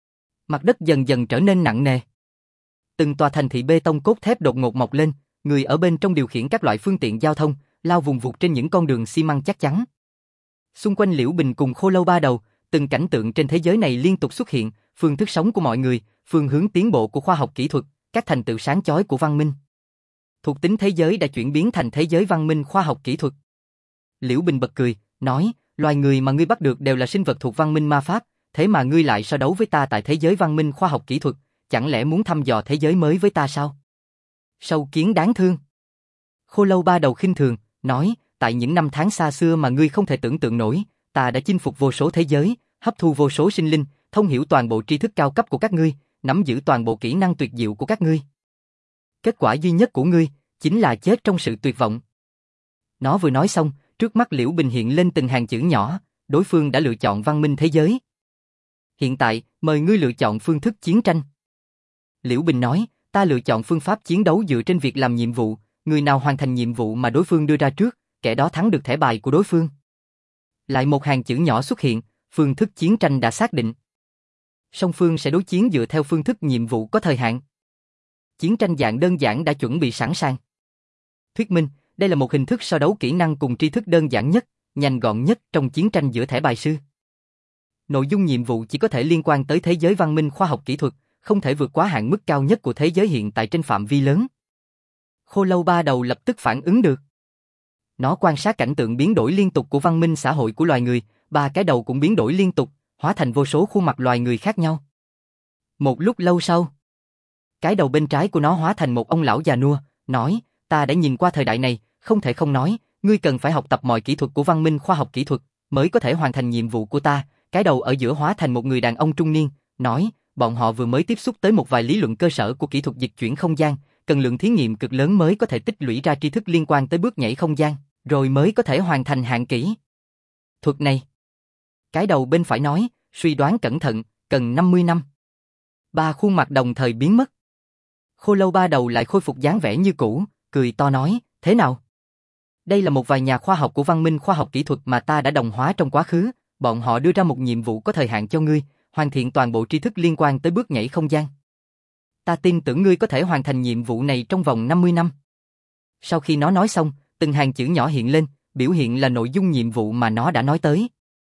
Mặt đất dần dần trở nên nặng nề. Từng tòa thành thị bê tông cốt thép đột ngột mọc lên, người ở bên trong điều khiển các loại phương tiện giao thông, lao vùng vụt trên những con đường xi măng chắc chắn. Xung quanh Liễu Bình cùng Khô Lâu Ba Đầu, từng cảnh tượng trên thế giới này liên tục xuất hiện, phương thức sống của mọi người, phương hướng tiến bộ của khoa học kỹ thuật, các thành tựu sáng chói của văn minh. Thuộc tính thế giới đã chuyển biến thành thế giới văn minh khoa học kỹ thuật. Liễu Bình bật cười, nói, loài người mà ngươi bắt được đều là sinh vật thuộc văn minh ma pháp, thế mà ngươi lại so đấu với ta tại thế giới văn minh khoa học kỹ thuật, chẳng lẽ muốn thăm dò thế giới mới với ta sao? Sâu kiến đáng thương. Khô Lâu Ba Đầu khinh thường, nói, tại những năm tháng xa xưa mà ngươi không thể tưởng tượng nổi, ta đã chinh phục vô số thế giới, hấp thu vô số sinh linh, thông hiểu toàn bộ tri thức cao cấp của các ngươi, nắm giữ toàn bộ kỹ năng tuyệt diệu của các ngươi. Kết quả duy nhất của ngươi chính là chết trong sự tuyệt vọng. Nó vừa nói xong, trước mắt Liễu Bình hiện lên từng hàng chữ nhỏ, đối phương đã lựa chọn văn minh thế giới. Hiện tại, mời ngươi lựa chọn phương thức chiến tranh. Liễu Bình nói, ta lựa chọn phương pháp chiến đấu dựa trên việc làm nhiệm vụ, người nào hoàn thành nhiệm vụ mà đối phương đưa ra trước, kẻ đó thắng được thẻ bài của đối phương. Lại một hàng chữ nhỏ xuất hiện, phương thức chiến tranh đã xác định. Song phương sẽ đối chiến dựa theo phương thức nhiệm vụ có thời hạn. Chiến tranh dạng đơn giản đã chuẩn bị sẵn sàng. Thuyết minh, đây là một hình thức so đấu kỹ năng cùng tri thức đơn giản nhất, nhanh gọn nhất trong chiến tranh giữa thẻ bài sư. Nội dung nhiệm vụ chỉ có thể liên quan tới thế giới văn minh khoa học kỹ thuật, không thể vượt quá hạn mức cao nhất của thế giới hiện tại trên phạm vi lớn. Khô Lâu Ba Đầu lập tức phản ứng được. Nó quan sát cảnh tượng biến đổi liên tục của văn minh xã hội của loài người, 3 cái đầu cũng biến đổi liên tục, hóa thành vô số khuôn mặt loài người khác nhau. Một lúc lâu sau, cái đầu bên trái của nó hóa thành một ông lão già nua, nói, ta đã nhìn qua thời đại này, không thể không nói, ngươi cần phải học tập mọi kỹ thuật của văn minh khoa học kỹ thuật, mới có thể hoàn thành nhiệm vụ của ta. Cái đầu ở giữa hóa thành một người đàn ông trung niên, nói, bọn họ vừa mới tiếp xúc tới một vài lý luận cơ sở của kỹ thuật dịch chuyển không gian, cần lượng thí nghiệm cực lớn mới có thể tích lũy ra tri thức liên quan tới bước nhảy không gian, rồi mới có thể hoàn thành hạn kỹ thuật này. Cái đầu bên phải nói, suy đoán cẩn thận, cần 50 năm. 3 khuôn mặt đồng thời biến mất. Khô Lâu Ba Đầu lại khôi phục dáng vẻ như cũ, cười to nói, thế nào? Đây là một vài nhà khoa học của văn minh khoa học kỹ thuật mà ta đã đồng hóa trong quá khứ, bọn họ đưa ra một nhiệm vụ có thời hạn cho ngươi, hoàn thiện toàn bộ tri thức liên quan tới bước nhảy không gian. Ta tin tưởng ngươi có thể hoàn thành nhiệm vụ này trong vòng 50 năm. Sau khi nó nói xong, từng hàng chữ nhỏ hiện lên, biểu hiện là nội dung nhiệm vụ mà nó đã nói tới.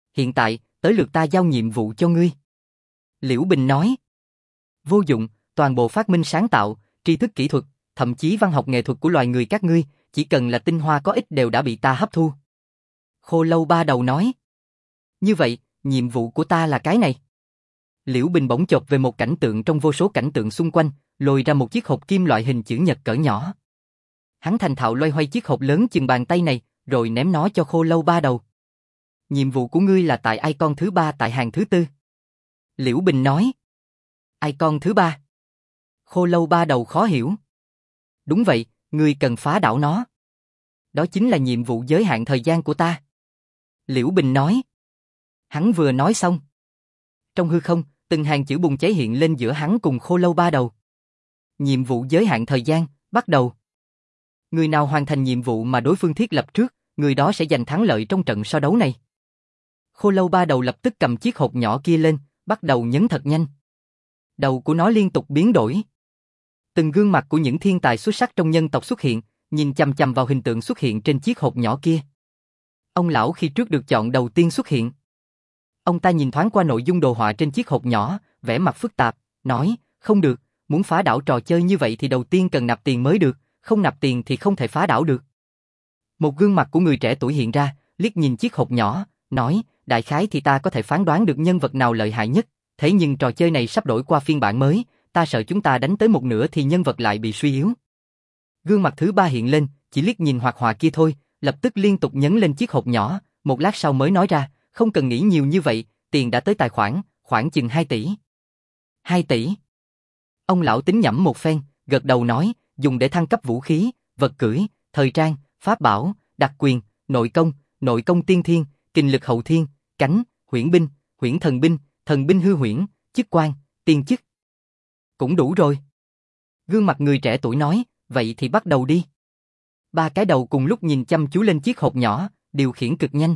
Hiện tại, tới lượt ta giao nhiệm vụ cho ngươi. Liễu Bình nói. Vô dụng, toàn bộ phát minh sáng tạo, tri thức kỹ thuật, thậm chí văn học nghệ thuật của loài người các ngươi, chỉ cần là tinh hoa có ích đều đã bị ta hấp thu. Khô Lâu Ba Đầu nói. Như vậy, nhiệm vụ của ta là cái này. Liễu Bình bỗng chộp về một cảnh tượng trong vô số cảnh tượng xung quanh, lôi ra một chiếc hộp kim loại hình chữ nhật cỡ nhỏ. Hắn thành thạo loay hoay chiếc hộp lớn chừng bàn tay này, rồi ném nó cho Khô Lâu Ba Đầu. Nhiệm vụ của ngươi là tại icon thứ 3 tại hàng thứ 4. Liễu Bình nói. Icon thứ 3. Khô Lâu Ba Đầu khó hiểu. Đúng vậy, ngươi cần phá đảo nó. Đó chính là nhiệm vụ giới hạn thời gian của ta. Liễu Bình nói. Hắn vừa nói xong. Trong hư không, từng hàng chữ bùng cháy hiện lên giữa hắn cùng Khô Lâu Ba Đầu. Nhiệm vụ giới hạn thời gian, bắt đầu. Người nào hoàn thành nhiệm vụ mà đối phương thiết lập trước, người đó sẽ giành thắng lợi trong trận so đấu này. Khô Lâu Ba Đầu lập tức cầm chiếc hộp nhỏ kia lên, bắt đầu nhấn thật nhanh. Đầu của nó liên tục biến đổi. Từng gương mặt của những thiên tài xuất sắc trong nhân tộc xuất hiện, nhìn chằm chằm vào hình tượng xuất hiện trên chiếc hộp nhỏ kia. Ông lão khi trước được chọn đầu tiên xuất hiện. Ông ta nhìn thoáng qua nội dung đồ họa trên chiếc hộp nhỏ, vẻ mặt phức tạp, nói, không được, muốn phá đảo trò chơi như vậy thì đầu tiên cần nạp tiền mới được, không nạp tiền thì không thể phá đảo được. Một gương mặt của người trẻ tuổi hiện ra, liếc nhìn chiếc hộp nhỏ, nói, đại khái thì ta có thể phán đoán được nhân vật nào lợi hại nhất, thế nhưng trò chơi này sắp đổi qua phiên bản mới, ta sợ chúng ta đánh tới một nửa thì nhân vật lại bị suy yếu. Gương mặt thứ 3 hiện lên, chỉ liếc nhìn hoạt họa kia thôi, lập tức liên tục nhấn lên chiếc hộp nhỏ, một lát sau mới nói ra, không cần nghĩ nhiều như vậy, tiền đã tới tài khoản, khoảng chừng 2 tỷ. 2 tỷ. Ông lão tính nhẩm một phen, gật đầu nói, dùng để thăng cấp vũ khí, vật cưỡi, thời trang, pháp bảo, đặc quyền, nội công tiên thiên, kình lực hậu thiên, cánh, huyễn binh, huyễn thần binh hư huyễn, chức quan, tiên chức. Cũng đủ rồi. Gương mặt người trẻ tuổi nói, vậy thì bắt đầu đi. 3 cái đầu cùng lúc nhìn chăm chú lên chiếc hộp nhỏ, điều khiển cực nhanh.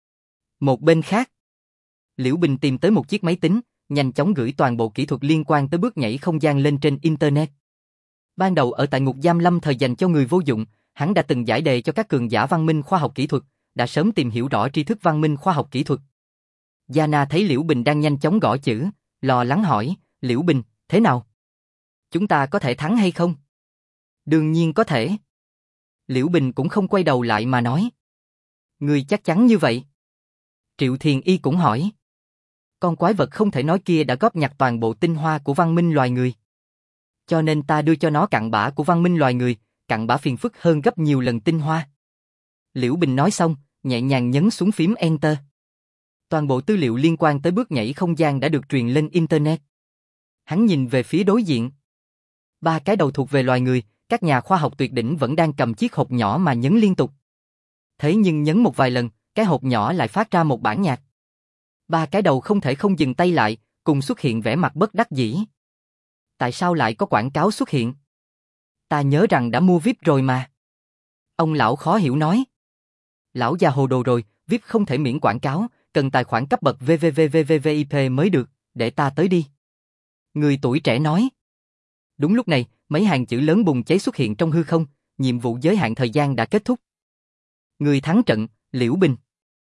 Một bên khác, Liễu Bình tìm tới một chiếc máy tính, nhanh chóng gửi toàn bộ kỹ thuật liên quan tới bước nhảy không gian lên trên Internet. Ban đầu ở tại ngục giam lâm thời dành cho người vô dụng, hắn đã từng giải đề cho các cường giả văn minh khoa học kỹ thuật, đã sớm tìm hiểu rõ tri thức văn minh khoa học kỹ thuật. Giana thấy Liễu Bình đang nhanh chóng gõ chữ, lo lắng hỏi, Liễu Bình, thế nào? Chúng ta có thể thắng hay không? Đương nhiên có thể. Liễu Bình cũng không quay đầu lại mà nói. Ngươi chắc chắn như vậy? Triệu Thiền Y cũng hỏi. Con quái vật không thể nói kia đã góp nhặt toàn bộ tinh hoa của văn minh loài người. Cho nên ta đưa cho nó cặn bã của văn minh loài người, cặn bã phiền phức hơn gấp nhiều lần tinh hoa. Liễu Bình nói xong, nhẹ nhàng nhấn xuống phím Enter. Toàn bộ tư liệu liên quan tới bước nhảy không gian đã được truyền lên Internet. Hắn nhìn về phía đối diện. 3 cái đầu thuộc về loài người, các nhà khoa học tuyệt đỉnh vẫn đang cầm chiếc hộp nhỏ mà nhấn liên tục. Thế nhưng nhấn một vài lần, cái hộp nhỏ lại phát ra một bản nhạc. 3 cái đầu không thể không dừng tay lại, cùng xuất hiện vẻ mặt bất đắc dĩ. Tại sao lại có quảng cáo xuất hiện? Ta nhớ rằng đã mua VIP rồi mà. Ông lão khó hiểu nói. Lão già hồ đồ rồi, VIP không thể miễn quảng cáo, cần tài khoản cấp bậc VVVVVIP mới được, để ta tới đi. Người tuổi trẻ nói. Đúng lúc này, mấy hàng chữ lớn bùng cháy xuất hiện trong hư không, nhiệm vụ giới hạn thời gian đã kết thúc. Người thắng trận, Liễu Bình.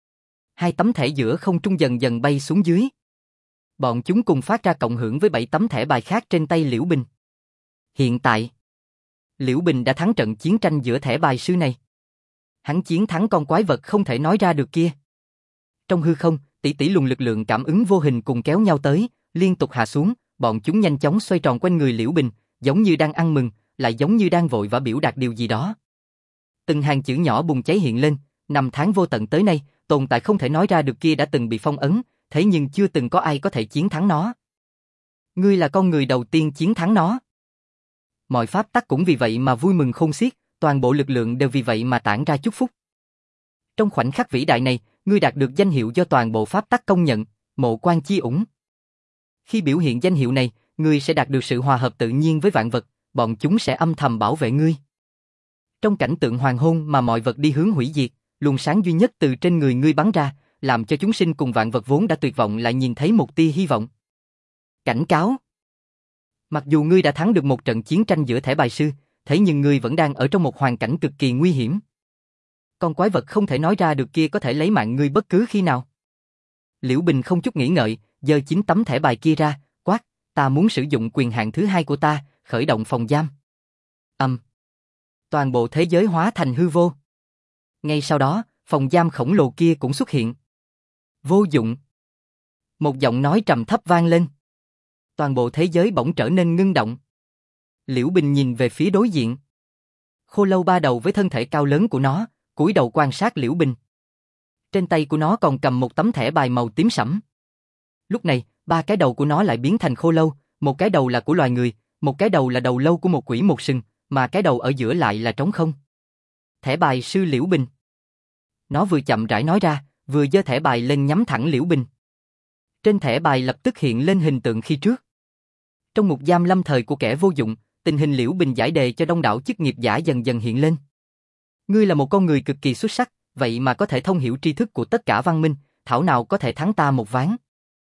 2 tấm thẻ giữa không trung dần dần bay xuống dưới. Bọn chúng cùng phát ra cộng hưởng với 7 tấm thẻ bài khác trên tay Liễu Bình. Hiện tại, Liễu Bình đã thắng trận chiến tranh giữa thẻ bài sư này. Hắn chiến thắng con quái vật không thể nói ra được kia. Trong hư không, tỷ tỷ luồng lực lượng cảm ứng vô hình cùng kéo nhau tới, liên tục hạ xuống, bọn chúng nhanh chóng xoay tròn quanh người Liễu Bình, giống như đang ăn mừng, lại giống như đang vội vã biểu đạt điều gì đó. Từng hàng chữ nhỏ bùng cháy hiện lên, năm tháng vô tận tới nay, tồn tại không thể nói ra được kia đã từng bị phong ấn, thế nhưng chưa từng có ai có thể chiến thắng nó. Ngươi là con người đầu tiên chiến thắng nó. Mọi pháp tắc cũng vì vậy mà vui mừng khôn xiết, toàn bộ lực lượng đều vì vậy mà tản ra chúc phúc. Trong khoảnh khắc vĩ đại này, ngươi đạt được danh hiệu do toàn bộ pháp tắc công nhận, Mộ Quan Chi Ủng. Khi biểu hiện danh hiệu này, ngươi sẽ đạt được sự hòa hợp tự nhiên với vạn vật, bọn chúng sẽ âm thầm bảo vệ ngươi. Trong cảnh tượng hoàng hôn mà mọi vật đi hướng hủy diệt, luồng sáng duy nhất từ trên người ngươi bắn ra, làm cho chúng sinh cùng vạn vật vốn đã tuyệt vọng lại nhìn thấy một tia hy vọng. Cảnh cáo. Mặc dù ngươi đã thắng được một trận chiến tranh giữa thẻ bài sư, thế nhưng ngươi vẫn đang ở trong một hoàn cảnh cực kỳ nguy hiểm. Con quái vật không thể nói ra được kia có thể lấy mạng ngươi bất cứ khi nào. Liễu Bình không chút nghĩ ngợi, giơ 9 tấm thẻ bài kia ra, quát, ta muốn sử dụng quyền hạn thứ hai của ta, khởi động phòng giam. Toàn bộ thế giới hóa thành hư vô. Ngay sau đó, phòng giam khổng lồ kia cũng xuất hiện. Vô dụng. Một giọng nói trầm thấp vang lên. Toàn bộ thế giới bỗng trở nên ngưng động. Liễu Bình nhìn về phía đối diện. Khô lâu ba đầu với thân thể cao lớn của nó, cúi đầu quan sát Liễu Bình. Trên tay của nó còn cầm một tấm thẻ bài màu tím sẫm. Lúc này, ba cái đầu của nó lại biến thành khô lâu, một cái đầu là của loài người, một cái đầu là đầu lâu của một quỷ một sừng, mà cái đầu ở giữa lại là trống không. Thẻ bài sư Liễu Bình. Nó vừa chậm rãi nói ra, vừa giơ thẻ bài lên nhắm thẳng Liễu Bình. Trên thẻ bài lập tức hiện lên hình tượng khi trước. Trong ngục giam lâm thời của kẻ vô dụng, tình hình Liễu Bình giải đề cho đông đảo chức nghiệp giả dần dần hiện lên. Ngươi là một con người cực kỳ xuất sắc, vậy mà có thể thông hiểu tri thức của tất cả văn minh, thảo nào có thể thắng ta một ván.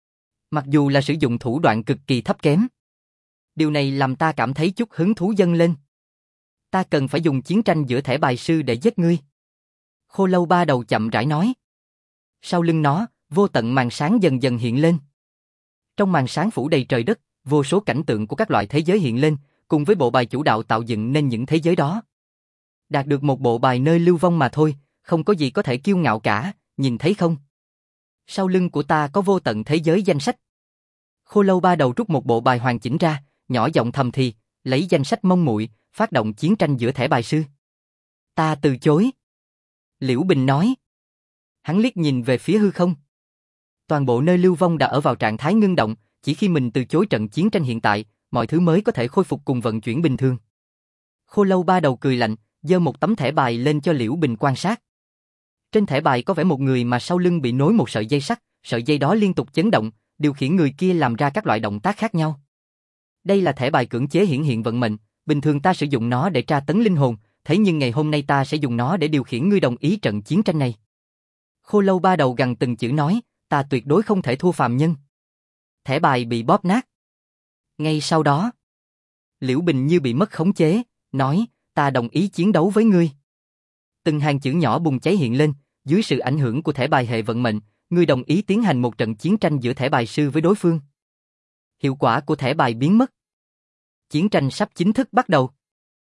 Mặc dù là sử dụng thủ đoạn cực kỳ thấp kém. Điều này làm ta cảm thấy chút hứng thú dâng lên. Ta cần phải dùng chiến tranh giữa thẻ bài sư để giết ngươi. Khô lâu ba đầu chậm rãi nói. Sau lưng nó, vô tận màn sáng dần dần hiện lên. Trong màn sáng phủ đầy trời đất, vô số cảnh tượng của các loại thế giới hiện lên, cùng với bộ bài chủ đạo tạo dựng nên những thế giới đó. Đạt được một bộ bài nơi lưu vong mà thôi, không có gì có thể kiêu ngạo cả, nhìn thấy không? Sau lưng của ta có vô tận thế giới danh sách. Khô lâu ba đầu rút một bộ bài hoàn chỉnh ra, nhỏ giọng thầm thì, lấy danh sách mông muội, phát động chiến tranh giữa thẻ bài sư. Ta từ chối. Liễu Bình nói. Hắn liếc nhìn về phía hư không. Toàn bộ nơi lưu vong đã ở vào trạng thái ngưng động, chỉ khi mình từ chối trận chiến tranh hiện tại, mọi thứ mới có thể khôi phục cùng vận chuyển bình thường. Khô lâu ba đầu cười lạnh, giơ một tấm thẻ bài lên cho Liễu Bình quan sát. Trên thẻ bài có vẽ một người mà sau lưng bị nối một sợi dây sắt, sợi dây đó liên tục chấn động, điều khiển người kia làm ra các loại động tác khác nhau. Đây là thẻ bài cưỡng chế hiển hiện vận mệnh, bình thường ta sử dụng nó để tra tấn linh hồn, thế nhưng ngày hôm nay ta sẽ dùng nó để điều khiển ngươi đồng ý trận chiến tranh này. Khô lâu ba đầu gằn từng chữ nói, ta tuyệt đối không thể thua phàm nhân. Thẻ bài bị bóp nát. Ngay sau đó, Liễu Bình như bị mất khống chế, nói, ta đồng ý chiến đấu với ngươi. Từng hàng chữ nhỏ bùng cháy hiện lên, dưới sự ảnh hưởng của thẻ bài hệ vận mệnh, ngươi đồng ý tiến hành một trận chiến tranh giữa thẻ bài sư với đối phương. Hiệu quả của thẻ bài biến mất. Chiến tranh sắp chính thức bắt đầu.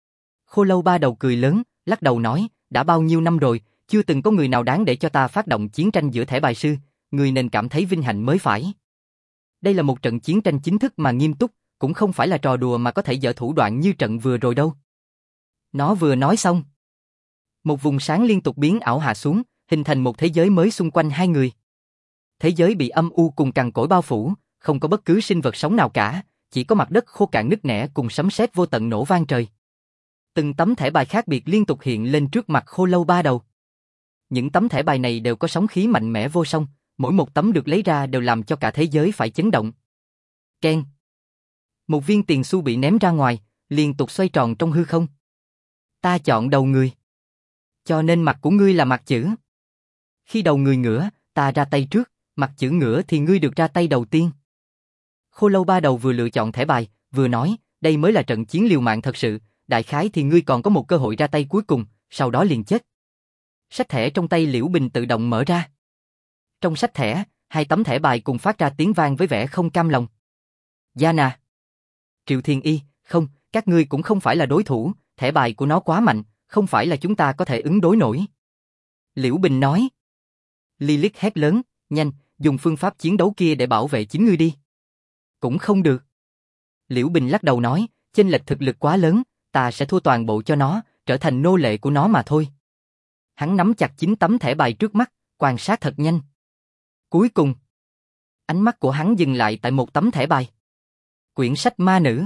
Khô lâu ba đầu cười lớn, lắc đầu nói, đã bao nhiêu năm rồi, chưa từng có người nào đáng để cho ta phát động chiến tranh giữa thẻ bài sư, người nên cảm thấy vinh hạnh mới phải. Đây là một trận chiến tranh chính thức mà nghiêm túc, cũng không phải là trò đùa mà có thể dở thủ đoạn như trận vừa rồi đâu. Nó vừa nói xong. Một vùng sáng liên tục biến ảo hạ xuống, hình thành một thế giới mới xung quanh hai người. Thế giới bị âm u cùng cằn cỗi bao phủ, không có bất cứ sinh vật sống nào cả, chỉ có mặt đất khô cạn nứt nẻ cùng sấm sét vô tận nổ vang trời. Từng tấm thẻ bài khác biệt liên tục hiện lên trước mặt khô lâu ba đầu. Những tấm thẻ bài này đều có sóng khí mạnh mẽ vô song, mỗi một tấm được lấy ra đều làm cho cả thế giới phải chấn động. Keng. Một viên tiền xu bị ném ra ngoài, liên tục xoay tròn trong hư không. Ta chọn đầu người. Cho nên mặt của ngươi là mặt chữ. Khi đầu người ngửa, ta ra tay trước, mặt chữ ngửa thì ngươi được ra tay đầu tiên. Khô lâu ba đầu vừa lựa chọn thẻ bài, vừa nói, đây mới là trận chiến liều mạng thật sự, đại khái thì ngươi còn có một cơ hội ra tay cuối cùng, sau đó liền chết. Sách thẻ trong tay Liễu Bình tự động mở ra. Trong sách thẻ, hai tấm thẻ bài cùng phát ra tiếng vang với vẻ không cam lòng. Yana. Triệu Thiên Y, không, các ngươi cũng không phải là đối thủ, thẻ bài của nó quá mạnh, không phải là chúng ta có thể ứng đối nổi. Liễu Bình nói. Lilith hét lớn, nhanh, dùng phương pháp chiến đấu kia để bảo vệ chính ngươi đi. Cũng không được. Liễu Bình lắc đầu nói, chênh lệch thực lực quá lớn, ta sẽ thua toàn bộ cho nó, trở thành nô lệ của nó mà thôi. Hắn nắm chặt 9 tấm thẻ bài trước mắt, quan sát thật nhanh. Cuối cùng, ánh mắt của hắn dừng lại tại một tấm thẻ bài. Quyển sách ma nữ.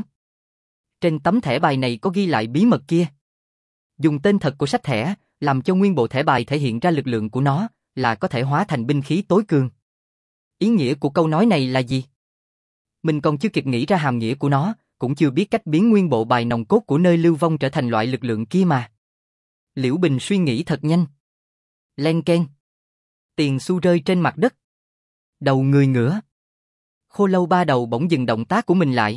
Trên tấm thẻ bài này có ghi lại bí mật kia. Dùng tên thật của sách thẻ, làm cho nguyên bộ thẻ bài thể hiện ra lực lượng của nó, là có thể hóa thành binh khí tối cường. Ý nghĩa của câu nói này là gì? Mình còn chưa kịp nghĩ ra hàm nghĩa của nó, cũng chưa biết cách biến nguyên bộ bài nòng cốt của nơi lưu vong trở thành loại lực lượng kia mà. Liễu Bình suy nghĩ thật nhanh. Len keng. Tiền xu rơi trên mặt đất. Đầu người ngửa. Khô lâu ba đầu bỗng dừng động tác của mình lại.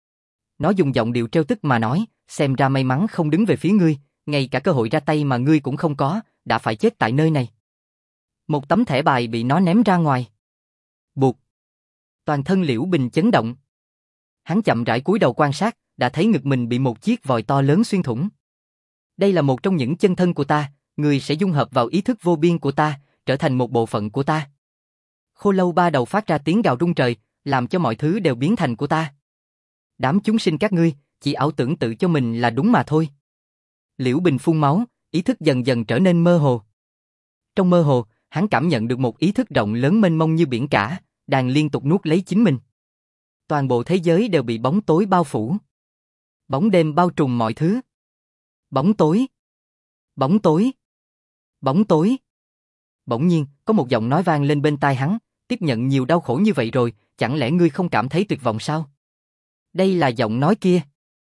Nó dùng giọng điệu trêu tức mà nói, xem ra may mắn không đứng về phía ngươi, ngay cả cơ hội ra tay mà ngươi cũng không có, đã phải chết tại nơi này. Một tấm thẻ bài bị nó ném ra ngoài. Bụt. Toàn thân Liễu Bình chấn động. Hắn chậm rãi cúi đầu quan sát, đã thấy ngực mình bị một chiếc vòi to lớn xuyên thủng. Đây là một trong những chân thân của ta, người sẽ dung hợp vào ý thức vô biên của ta, trở thành một bộ phận của ta. Khô lâu ba đầu phát ra tiếng gào rung trời, làm cho mọi thứ đều biến thành của ta. Đám chúng sinh các ngươi, chỉ ảo tưởng tự cho mình là đúng mà thôi. Liễu Bình phun máu, ý thức dần dần trở nên mơ hồ. Trong mơ hồ, hắn cảm nhận được một ý thức rộng lớn mênh mông như biển cả, đang liên tục nuốt lấy chính mình. Toàn bộ thế giới đều bị bóng tối bao phủ. Bóng đêm bao trùm mọi thứ. Bóng tối. Bóng tối. Bóng tối. Bỗng nhiên, có một giọng nói vang lên bên tai hắn, tiếp nhận nhiều đau khổ như vậy rồi, chẳng lẽ ngươi không cảm thấy tuyệt vọng sao? Đây là giọng nói kia.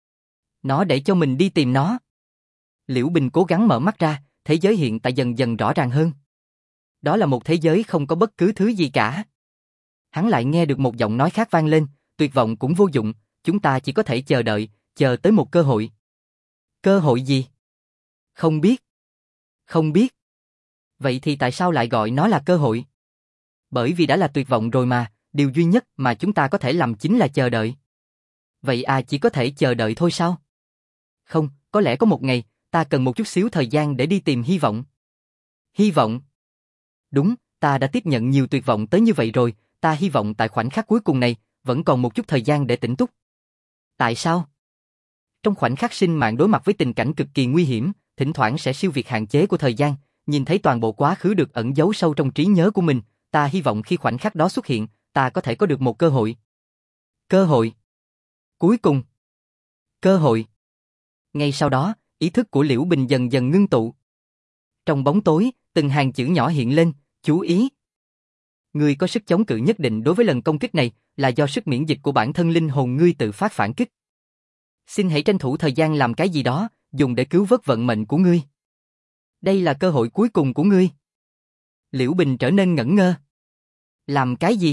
Nó để cho mình đi tìm nó. Liễu Bình cố gắng mở mắt ra, thế giới hiện tại dần dần rõ ràng hơn. Đó là một thế giới không có bất cứ thứ gì cả. Hắn lại nghe được một giọng nói khác vang lên, tuyệt vọng cũng vô dụng, chúng ta chỉ có thể chờ đợi, chờ tới một cơ hội. Cơ hội gì? Không biết. Không biết. Vậy thì tại sao lại gọi nó là cơ hội? Bởi vì đã là tuyệt vọng rồi mà, điều duy nhất mà chúng ta có thể làm chính là chờ đợi. Vậy chỉ có thể chờ đợi thôi sao? Không, có lẽ có một ngày, ta cần một chút xíu thời gian để đi tìm hy vọng. Hy vọng? Đúng, ta đã tiếp nhận nhiều tuyệt vọng tới như vậy rồi, ta hy vọng tại khoảnh khắc cuối cùng này, vẫn còn một chút thời gian để tỉnh túc. Tại sao? Trong khoảnh khắc sinh mạng đối mặt với tình cảnh cực kỳ nguy hiểm, thỉnh thoảng sẽ siêu việt hạn chế của thời gian, nhìn thấy toàn bộ quá khứ được ẩn giấu sâu trong trí nhớ của mình, ta hy vọng khi khoảnh khắc đó xuất hiện, ta có thể có được một cơ hội. Cơ hội? Cuối cùng. Cơ hội. Ngay sau đó, ý thức của Liễu Bình dần dần ngưng tụ. Trong bóng tối, từng hàng chữ nhỏ hiện lên, chú ý. Ngươi có sức chống cự nhất định đối với lần công kích này, là do sức miễn dịch của bản thân linh hồn ngươi tự phát phản kích. Xin hãy tranh thủ thời gian làm cái gì đó, dùng để cứu vớt vận mệnh của ngươi. Đây là cơ hội cuối cùng của ngươi. Liễu Bình trở nên ngẩn ngơ. Làm cái gì?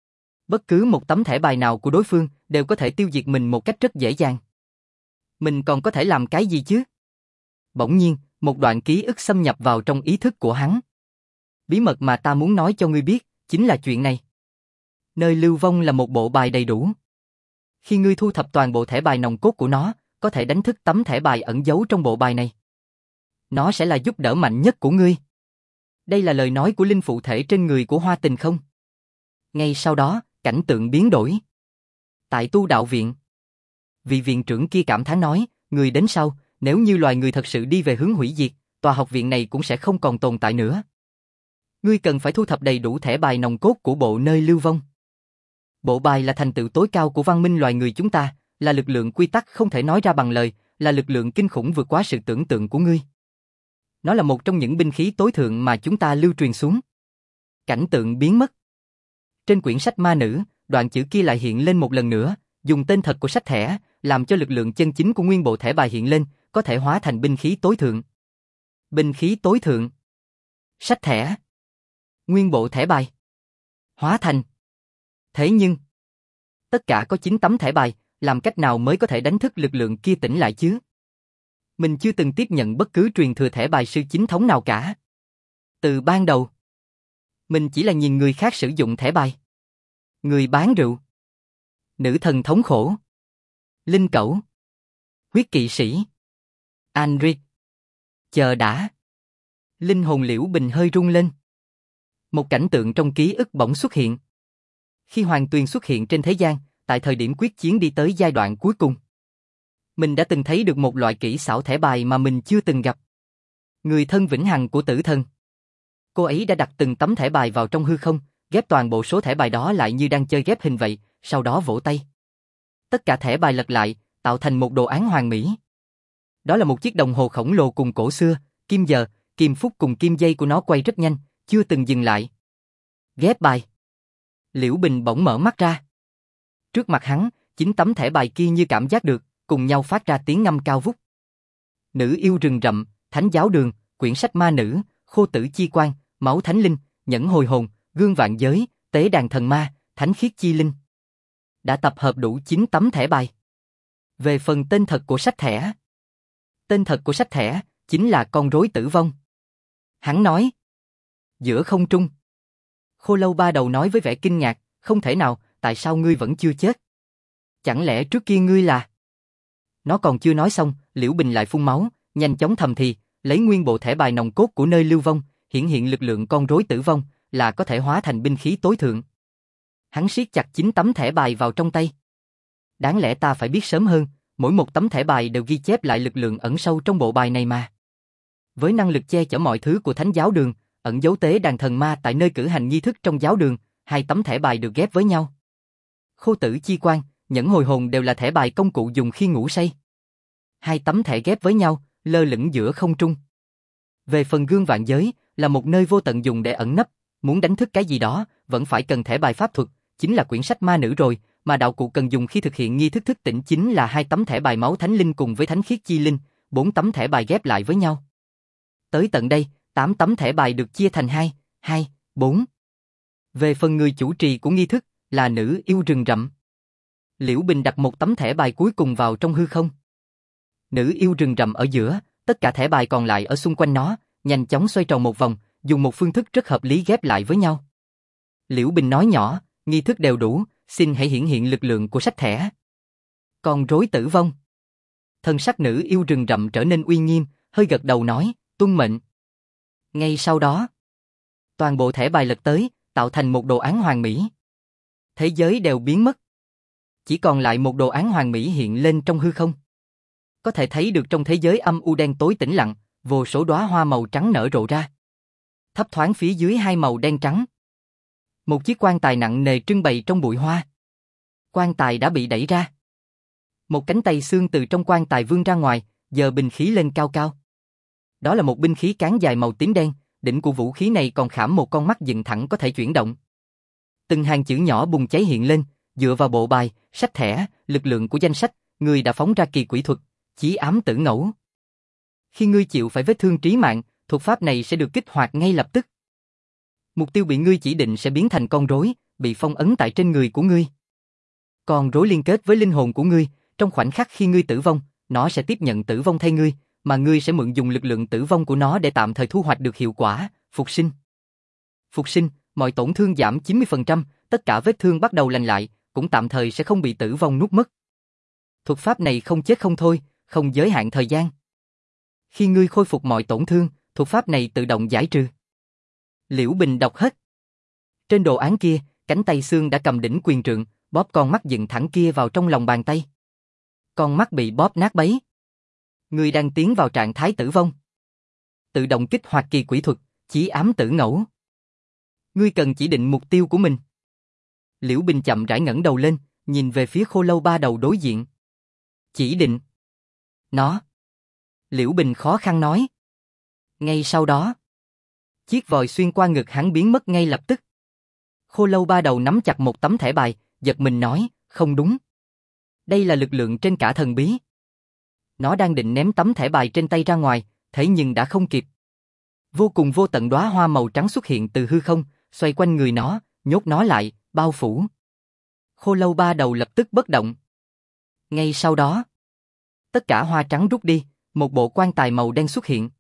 Bất cứ một tấm thẻ bài nào của đối phương đều có thể tiêu diệt mình một cách rất dễ dàng. Mình còn có thể làm cái gì chứ? Bỗng nhiên, một đoạn ký ức xâm nhập vào trong ý thức của hắn. Bí mật mà ta muốn nói cho ngươi biết, chính là chuyện này. Nơi lưu vong là một bộ bài đầy đủ. Khi ngươi thu thập toàn bộ thẻ bài nòng cốt của nó, có thể đánh thức tấm thẻ bài ẩn giấu trong bộ bài này. Nó sẽ là giúp đỡ mạnh nhất của ngươi. Đây là lời nói của linh phụ thể trên người của Hoa Tình không? Ngay sau đó, cảnh tượng biến đổi. Tại tu đạo viện, vị viện trưởng kia cảm thán nói, người đến sau, nếu như loài người thật sự đi về hướng hủy diệt, tòa học viện này cũng sẽ không còn tồn tại nữa. Ngươi cần phải thu thập đầy đủ thẻ bài nòng cốt của bộ nơi lưu vong. Bộ bài là thành tựu tối cao của văn minh loài người chúng ta, là lực lượng quy tắc không thể nói ra bằng lời, là lực lượng kinh khủng vượt quá sự tưởng tượng của ngươi. Nó là một trong những binh khí tối thượng mà chúng ta lưu truyền xuống. Cảnh tượng biến mất. Trên quyển sách ma nữ, đoạn chữ kia lại hiện lên một lần nữa, dùng tên thật của sách thẻ, làm cho lực lượng chân chính của nguyên bộ thẻ bài hiện lên, có thể hóa thành binh khí tối thượng. Binh khí tối thượng. Sách thẻ. Nguyên bộ thẻ bài. Hóa thành. Thế nhưng, tất cả có 9 tấm thẻ bài, làm cách nào mới có thể đánh thức lực lượng kia tỉnh lại chứ? Mình chưa từng tiếp nhận bất cứ truyền thừa thẻ bài sư chính thống nào cả. Từ ban đầu, mình chỉ là nhìn người khác sử dụng thẻ bài. Người bán rượu. Nữ thần thống khổ. Linh cẩu. Huyết kỵ sĩ. Anric. Chờ đã. Linh hồn Liễu Bình hơi rung lên. Một cảnh tượng trong ký ức bỗng xuất hiện. Khi Hoàng Tuyền xuất hiện trên thế gian, tại thời điểm quyết chiến đi tới giai đoạn cuối cùng, mình đã từng thấy được một loại kỹ xảo thẻ bài mà mình chưa từng gặp. Người thân vĩnh hằng của tử thần. Cô ấy đã đặt từng tấm thẻ bài vào trong hư không, ghép toàn bộ số thẻ bài đó lại như đang chơi ghép hình vậy, sau đó vỗ tay. Tất cả thẻ bài lật lại, tạo thành một đồ án hoàn mỹ. Đó là một chiếc đồng hồ khổng lồ cùng cổ xưa, kim giờ, kim phút cùng kim giây của nó quay rất nhanh, chưa từng dừng lại. Ghép bài. Liễu Bình bỗng mở mắt ra. Trước mặt hắn, 9 tấm thẻ bài kia như cảm giác được, cùng nhau phát ra tiếng ngâm cao vút. Nữ yêu rừng rậm, thánh giáo đường, quyển sách ma nữ, khô tử chi quan, máu thánh linh, nhẫn hồi hồn, gương vạn giới, tế đàn thần ma, thánh khiết chi linh. Đã tập hợp đủ 9 tấm thẻ bài. Về phần tên thật của sách thẻ. Tên thật của sách thẻ, chính là con rối tử vong. Hắn nói. Giữa không trung. Khô Lâu Ba Đầu nói với vẻ kinh ngạc, không thể nào, tại sao ngươi vẫn chưa chết? Chẳng lẽ trước kia ngươi là... Nó còn chưa nói xong, Liễu Bình lại phun máu, nhanh chóng thầm thì, lấy nguyên bộ thẻ bài nòng cốt của nơi lưu vong, hiển hiện lực lượng con rối tử vong, là có thể hóa thành binh khí tối thượng. Hắn siết chặt 9 tấm thẻ bài vào trong tay. Đáng lẽ ta phải biết sớm hơn, mỗi một tấm thẻ bài đều ghi chép lại lực lượng ẩn sâu trong bộ bài này mà. Với năng lực che chở mọi thứ của Thánh giáo đường, ẩn giấu tế đàn thần ma tại nơi cử hành nghi thức trong giáo đường, 2 tấm thẻ bài được ghép với nhau. Khô tử chi quan, nhẫn hồi hồn đều là thẻ bài công cụ dùng khi ngủ say. 2 tấm thẻ ghép với nhau, lơ lửng giữa không trung. Về phần gương vạn giới, là một nơi vô tận dùng để ẩn nấp, muốn đánh thức cái gì đó, vẫn phải cần thẻ bài pháp thuật, chính là quyển sách ma nữ rồi, mà đạo cụ cần dùng khi thực hiện nghi thức thức tỉnh chính là 2 tấm thẻ bài máu thánh linh cùng với thánh khiết chi linh, 4 tấm thẻ bài ghép lại với nhau. Tới tận đây, 8 tấm thẻ bài được chia thành 2, 2, 4. Về phần người chủ trì của nghi thức, là nữ yêu rừng rậm. Liễu Bình đặt một tấm thẻ bài cuối cùng vào trong hư không. Nữ yêu rừng rậm ở giữa, tất cả thẻ bài còn lại ở xung quanh nó, nhanh chóng xoay tròn một vòng, dùng một phương thức rất hợp lý ghép lại với nhau. Liễu Bình nói nhỏ, nghi thức đều đủ, xin hãy hiển hiện lực lượng của sách thẻ. Con rối tử vong. Thân sắc nữ yêu rừng rậm trở nên uy nghiêm, hơi gật đầu nói, tuân mệnh. Ngay sau đó, toàn bộ thẻ bài lật tới, tạo thành một đồ án hoàn mỹ. Thế giới đều biến mất. Chỉ còn lại một đồ án hoàn mỹ hiện lên trong hư không. Có thể thấy được trong thế giới âm u đen tối tĩnh lặng, vô số đóa hoa màu trắng nở rộ ra. Thấp thoáng phía dưới 2 màu đen trắng. Một chiếc quan tài nặng nề trưng bày trong bụi hoa. Quan tài đã bị đẩy ra. Một cánh tay xương từ trong quan tài vươn ra ngoài, giơ binh khí lên cao cao. Đó là một binh khí cán dài màu tím đen, đỉnh của vũ khí này còn khảm một con mắt dựng thẳng có thể chuyển động. Từng hàng chữ nhỏ bùng cháy hiện lên, dựa vào bộ bài, sách thẻ, lực lượng của danh sách, người đã phóng ra kỳ quỷ thuật, chí ám tử ngẫu. Khi ngươi chịu phải vết thương trí mạng, thuật pháp này sẽ được kích hoạt ngay lập tức. Mục tiêu bị ngươi chỉ định sẽ biến thành con rối, bị phong ấn tại trên người của ngươi. Con rối liên kết với linh hồn của ngươi, trong khoảnh khắc khi ngươi tử vong, nó sẽ tiếp nhận tử vong thay ngươi, mà ngươi sẽ mượn dùng lực lượng tử vong của nó để tạm thời thu hoạch được hiệu quả, phục sinh. Phục sinh, mọi tổn thương giảm 90%, tất cả vết thương bắt đầu lành lại, cũng tạm thời sẽ không bị tử vong nuốt mất. Thuật pháp này không chết không thôi, không giới hạn thời gian. Khi ngươi khôi phục mọi tổn thương, thuật pháp này tự động giải trừ. Liễu Bình đọc hết. Trên đồ án kia, cánh tay xương đã cầm đỉnh quyền trượng, bóp con mắt dựng thẳng kia vào trong lòng bàn tay. Con mắt bị bóp nát bấy. Ngươi đang tiến vào trạng thái tử vong. Tự động kích hoạt kỳ quỷ thuật, chí ám tử ngẫu. Ngươi cần chỉ định mục tiêu của mình. Liễu Bình chậm rãi ngẩng đầu lên, nhìn về phía Khô Lâu Ba Đầu đối diện. Chỉ định. Nó. Liễu Bình khó khăn nói. Ngay sau đó, chiếc vòi xuyên qua ngực hắn biến mất ngay lập tức. Khô Lâu Ba Đầu nắm chặt một tấm thẻ bài, giật mình nói, không đúng. Đây là lực lượng trên cả thần bí. Nó đang định ném tấm thẻ bài trên tay ra ngoài, thế nhưng đã không kịp. Vô cùng vô tận đóa hoa màu trắng xuất hiện từ hư không, xoay quanh người nó, nhốt nó lại, bao phủ. Khô Lâu Ba Đầu lập tức bất động. Ngay sau đó, tất cả hoa trắng rút đi, một bộ quan tài màu đen xuất hiện.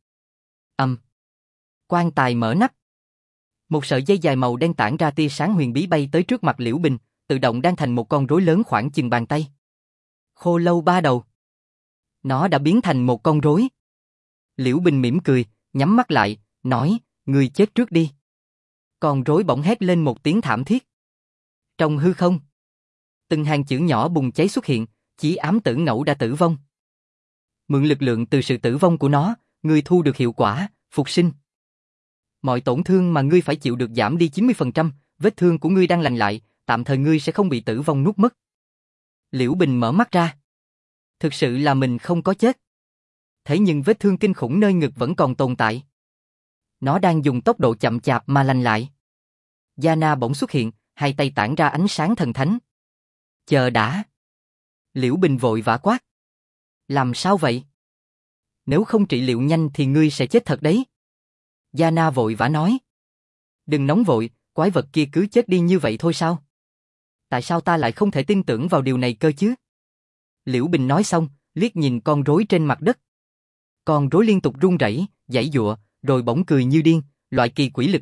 Quan tài mở nắp. Một sợi dây dài màu đen tản ra tia sáng huyền bí bay tới trước mặt Liễu Bình, tự động đan thành một con rối lớn khoảng chừng bàn tay. Khô Lâu Ba Đầu. Nó đã biến thành một con rối. Liễu Bình mỉm cười, nhắm mắt lại, nói, ngươi chết trước đi. Con rối bỗng hét lên một tiếng thảm thiết. Trong hư không, từng hàng chữ nhỏ bùng cháy xuất hiện, chí ám tử ngẫu đã tử vong. Mượn lực lượng từ sự tử vong của nó, ngươi thu được hiệu quả, phục sinh. Mọi tổn thương mà ngươi phải chịu được giảm đi 90%, vết thương của ngươi đang lành lại, tạm thời ngươi sẽ không bị tử vong nuốt mất. Liễu Bình mở mắt ra. Thực sự là mình không có chết. Thế nhưng vết thương kinh khủng nơi ngực vẫn còn tồn tại. Nó đang dùng tốc độ chậm chạp mà lành lại. Yana bỗng xuất hiện, 2 tay tản ra ánh sáng thần thánh. Chờ đã. Liễu Bình vội vã quát. Làm sao vậy? Nếu không trị liệu nhanh thì ngươi sẽ chết thật đấy. Yana vội vã nói. Đừng nóng vội, quái vật kia cứ chết đi như vậy thôi sao? Tại sao ta lại không thể tin tưởng vào điều này cơ chứ? Liễu Bình nói xong, liếc nhìn con rối trên mặt đất. Con rối liên tục run rẩy, giãy giụa, rồi bỗng cười như điên, loại kỳ quỷ lực này,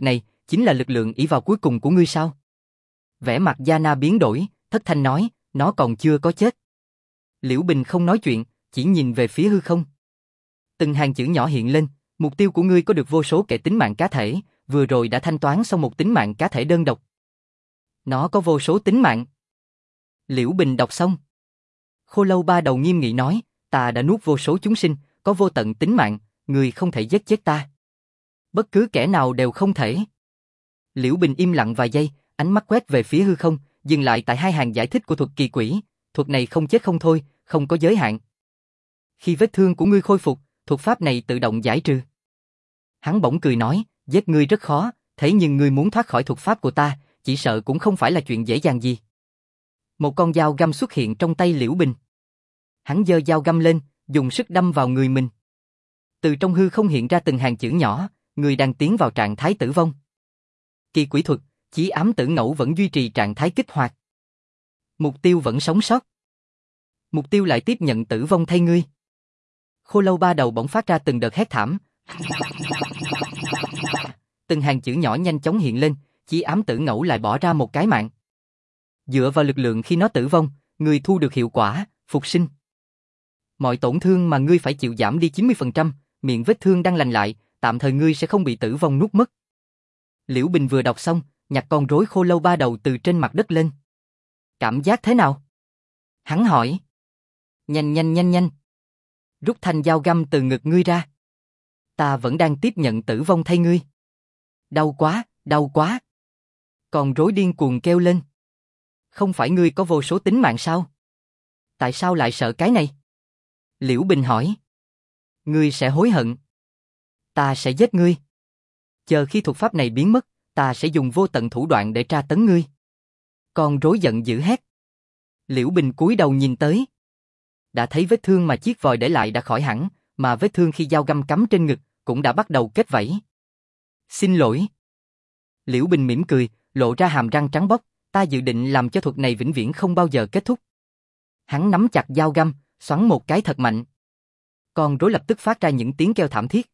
chính là lực lượng ỷ vào cuối cùng của ngươi sao? Vẻ mặt Giana biến đổi, thất thanh nói, nó còn chưa có chết. Liễu Bình không nói chuyện, chỉ nhìn về phía hư không. Từng hàng chữ nhỏ hiện lên, mục tiêu của ngươi có được vô số kẻ tính mạng cá thể, vừa rồi đã thanh toán xong một tính mạng cá thể đơn độc. Nó có vô số tính mạng. Liễu Bình đọc xong. Khô Lâu Ba Đầu nghiêm nghị nói, ta đã nuốt vô số chúng sinh, có vô tận tính mạng, ngươi không thể giết chết ta. Bất cứ kẻ nào đều không thể. Liễu Bình im lặng vài giây, ánh mắt quét về phía hư không, dừng lại tại hai hàng giải thích của thuật kỳ quỷ. Thuật này không chết không thôi, không có giới hạn. Khi vết thương của ngươi khôi phục, thuật pháp này tự động giải trừ. Hắn bỗng cười nói, giết ngươi rất khó, thế nhưng ngươi muốn thoát khỏi thuật pháp của ta, chỉ sợ cũng không phải là chuyện dễ dàng gì. Một con dao găm xuất hiện trong tay Liễu Bình. Hắn giơ dao găm lên, dùng sức đâm vào người mình. Từ trong hư không hiện ra từng hàng chữ nhỏ, người đang tiến vào trạng thái tử vong. Kỳ quỷ thuật, chí ám tử ngẫu vẫn duy trì trạng thái kích hoạt. Mục tiêu vẫn sống sót. Mục tiêu lại tiếp nhận tử vong thay ngươi. Khô Lâu Ba Đầu bỗng phát ra từng đợt hét thảm. Từng hàng chữ nhỏ nhanh chóng hiện lên, chí ám tử ngẫu lại bỏ ra một cái mạng. Dựa vào lực lượng khi nó tử vong, ngươi thu được hiệu quả, phục sinh. Mọi tổn thương mà ngươi phải chịu giảm đi 90%, miệng vết thương đang lành lại, tạm thời ngươi sẽ không bị tử vong nuốt mất. Liễu Bình vừa đọc xong, nhặt con rối Khô Lâu Ba Đầu từ trên mặt đất lên. Cảm giác thế nào? Hắn hỏi. Nhanh. Rút thanh dao găm từ ngực ngươi ra. Ta vẫn đang tiếp nhận tử vong thay ngươi. Đau quá. Con rối điên cuồng kêu lên. Không phải ngươi có vô số tính mạng sao? Tại sao lại sợ cái này? Liễu Bình hỏi. Ngươi sẽ hối hận. Ta sẽ giết ngươi. Chờ khi thuật pháp này biến mất, ta sẽ dùng vô tận thủ đoạn để tra tấn ngươi. Con rối giận dữ hét. Liễu Bình cúi đầu nhìn tới. Đã thấy vết thương mà chiếc vòi để lại đã khỏi hẳn, mà vết thương khi dao găm cắm trên ngực cũng đã bắt đầu kết vảy. Xin lỗi. Liễu Bình mỉm cười, lộ ra hàm răng trắng bóc, ta dự định làm cho thuật này vĩnh viễn không bao giờ kết thúc. Hắn nắm chặt dao găm, xoắn một cái thật mạnh. Con rối lập tức phát ra những tiếng kêu thảm thiết.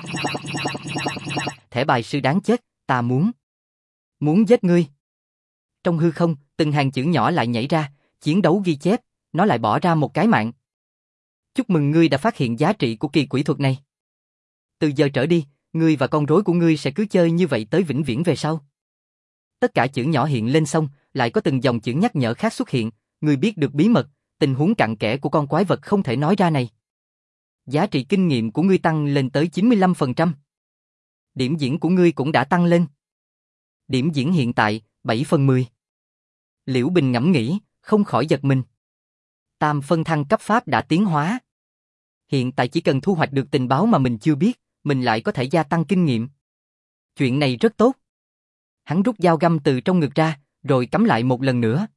Thẻ bài sư đáng chết, ta muốn giết ngươi. Trong hư không, từng hàng chữ nhỏ lại nhảy ra, chiến đấu ghi chép, nó lại bỏ ra một cái mạng. Chúc mừng ngươi đã phát hiện giá trị của kỳ quỷ thuật này. Từ giờ trở đi, ngươi và con rối của ngươi sẽ cứ chơi như vậy tới vĩnh viễn về sau. Tất cả chữ nhỏ hiện lên xong, lại có từng dòng chữ nhắc nhở khác xuất hiện, ngươi biết được bí mật, tình huống cặn kẽ của con quái vật không thể nói ra này. Giá trị kinh nghiệm của ngươi tăng lên tới 95%. Điểm diễn của ngươi cũng đã tăng lên. Điểm diễn hiện tại, 7/10. Liễu Bình ngẫm nghĩ, không khỏi giật mình. Tam phân thăng cấp pháp đã tiến hóa. Hiện tại chỉ cần thu hoạch được tình báo mà mình chưa biết, mình lại có thể gia tăng kinh nghiệm. Chuyện này rất tốt. Hắn rút dao găm từ trong ngực ra, rồi cắm lại một lần nữa.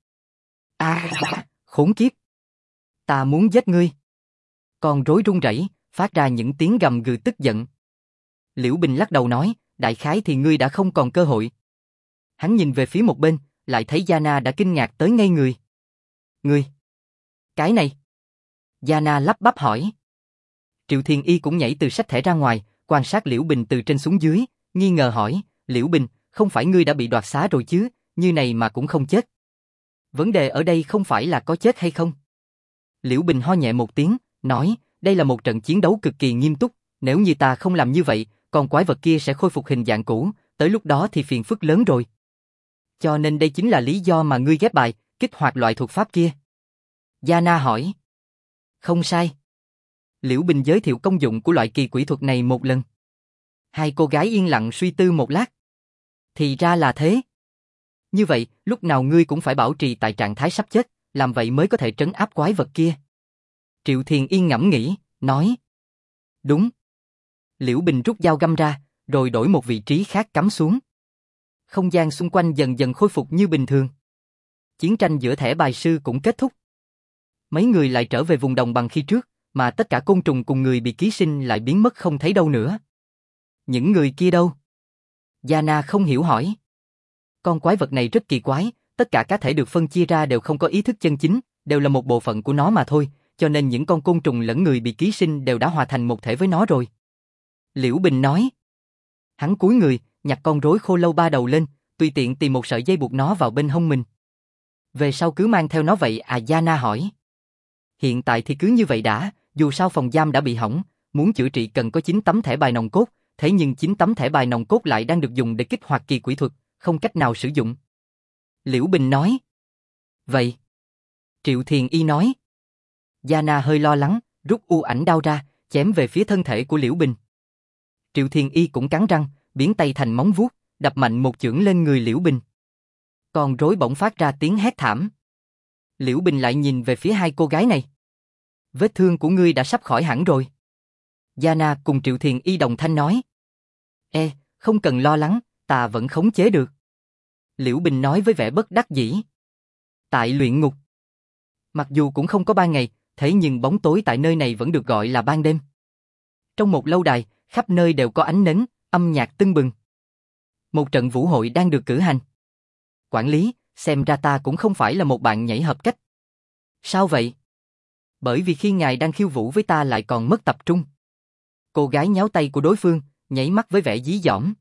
Khốn kiếp. Ta muốn giết ngươi. Con rối run rẩy, phát ra những tiếng gầm gừ tức giận. Liễu Bình lắc đầu nói, đại khái thì ngươi đã không còn cơ hội. Hắn nhìn về phía một bên, lại thấy Giana đã kinh ngạc tới ngây người. Ngươi? Cái này? Giana lắp bắp hỏi. Triệu Thiên Y cũng nhảy từ sách thẻ ra ngoài, quan sát Liễu Bình từ trên xuống dưới, nghi ngờ hỏi, Liễu Bình, không phải ngươi đã bị đoạt xá rồi chứ, như này mà cũng không chết. Vấn đề ở đây không phải là có chết hay không. Liễu Bình ho nhẹ một tiếng, nói, đây là một trận chiến đấu cực kỳ nghiêm túc, nếu như ta không làm như vậy, con quái vật kia sẽ khôi phục hình dạng cũ, tới lúc đó thì phiền phức lớn rồi. Cho nên đây chính là lý do mà ngươi ghép bài, kích hoạt loại thuật pháp kia. Giana hỏi. Không sai. Liễu Bình giới thiệu công dụng của loại kỳ quỷ thuật này một lần. Hai cô gái yên lặng suy tư một lát. Thì ra là thế. Như vậy, lúc nào ngươi cũng phải bảo trì tại trạng thái sắp chết, làm vậy mới có thể trấn áp quái vật kia. Triệu Thiền Yên ngẫm nghĩ, nói. Đúng. Liễu Bình rút dao găm ra, rồi đổi một vị trí khác cắm xuống. Không gian xung quanh dần dần khôi phục như bình thường. Chiến tranh giữa thẻ bài sư cũng kết thúc. Mấy người lại trở về vùng đồng bằng khi trước, mà tất cả côn trùng cùng người bị ký sinh lại biến mất không thấy đâu nữa. Những người kia đâu? Giana không hiểu hỏi. Con quái vật này rất kỳ quái, tất cả cá thể được phân chia ra đều không có ý thức chân chính, đều là một bộ phận của nó mà thôi, cho nên những con côn trùng lẫn người bị ký sinh đều đã hòa thành một thể với nó rồi. Liễu Bình nói. Hắn cúi người, nhặt con rối khô lâu 3 đầu lên, tùy tiện tìm một sợi dây buộc nó vào bên hông mình. Về sau cứ mang theo nó vậy à? Yana hỏi. Hiện tại thì cứ như vậy đã, dù sao phòng giam đã bị hỏng, muốn chữa trị cần có 9 tấm thẻ bài nòng cốt, thế nhưng 9 tấm thẻ bài nòng cốt lại đang được dùng để kích hoạt kỳ quỷ thuật, không cách nào sử dụng. Liễu Bình nói. Vậy? Triệu Thiền Y nói. Yana hơi lo lắng, rút u ảnh đao ra, chém về phía thân thể của Liễu Bình. Triệu Thiền Y cũng cắn răng, biến tay thành móng vuốt, đập mạnh một chưởng lên người Liễu Bình. Con rối bỗng phát ra tiếng hét thảm. Liễu Bình lại nhìn về phía hai cô gái này. Vết thương của ngươi đã sắp khỏi hẳn rồi. Yana cùng Triệu Thiền Y đồng thanh nói. Không cần lo lắng, ta vẫn khống chế được. Liễu Bình nói với vẻ bất đắc dĩ. Tại luyện ngục. Mặc dù cũng không có ban ngày, thế nhưng bóng tối tại nơi này vẫn được gọi là ban đêm. Trong một lâu đài, khắp nơi đều có ánh nến, âm nhạc tưng bừng. Một trận vũ hội đang được cử hành. Quản lý, xem ra ta cũng không phải là một bạn nhảy hợp cách. Sao vậy? Bởi vì khi ngài đang khiêu vũ với ta lại còn mất tập trung. Cô gái nhéo tay của đối phương, nháy mắt với vẻ dí dỏm.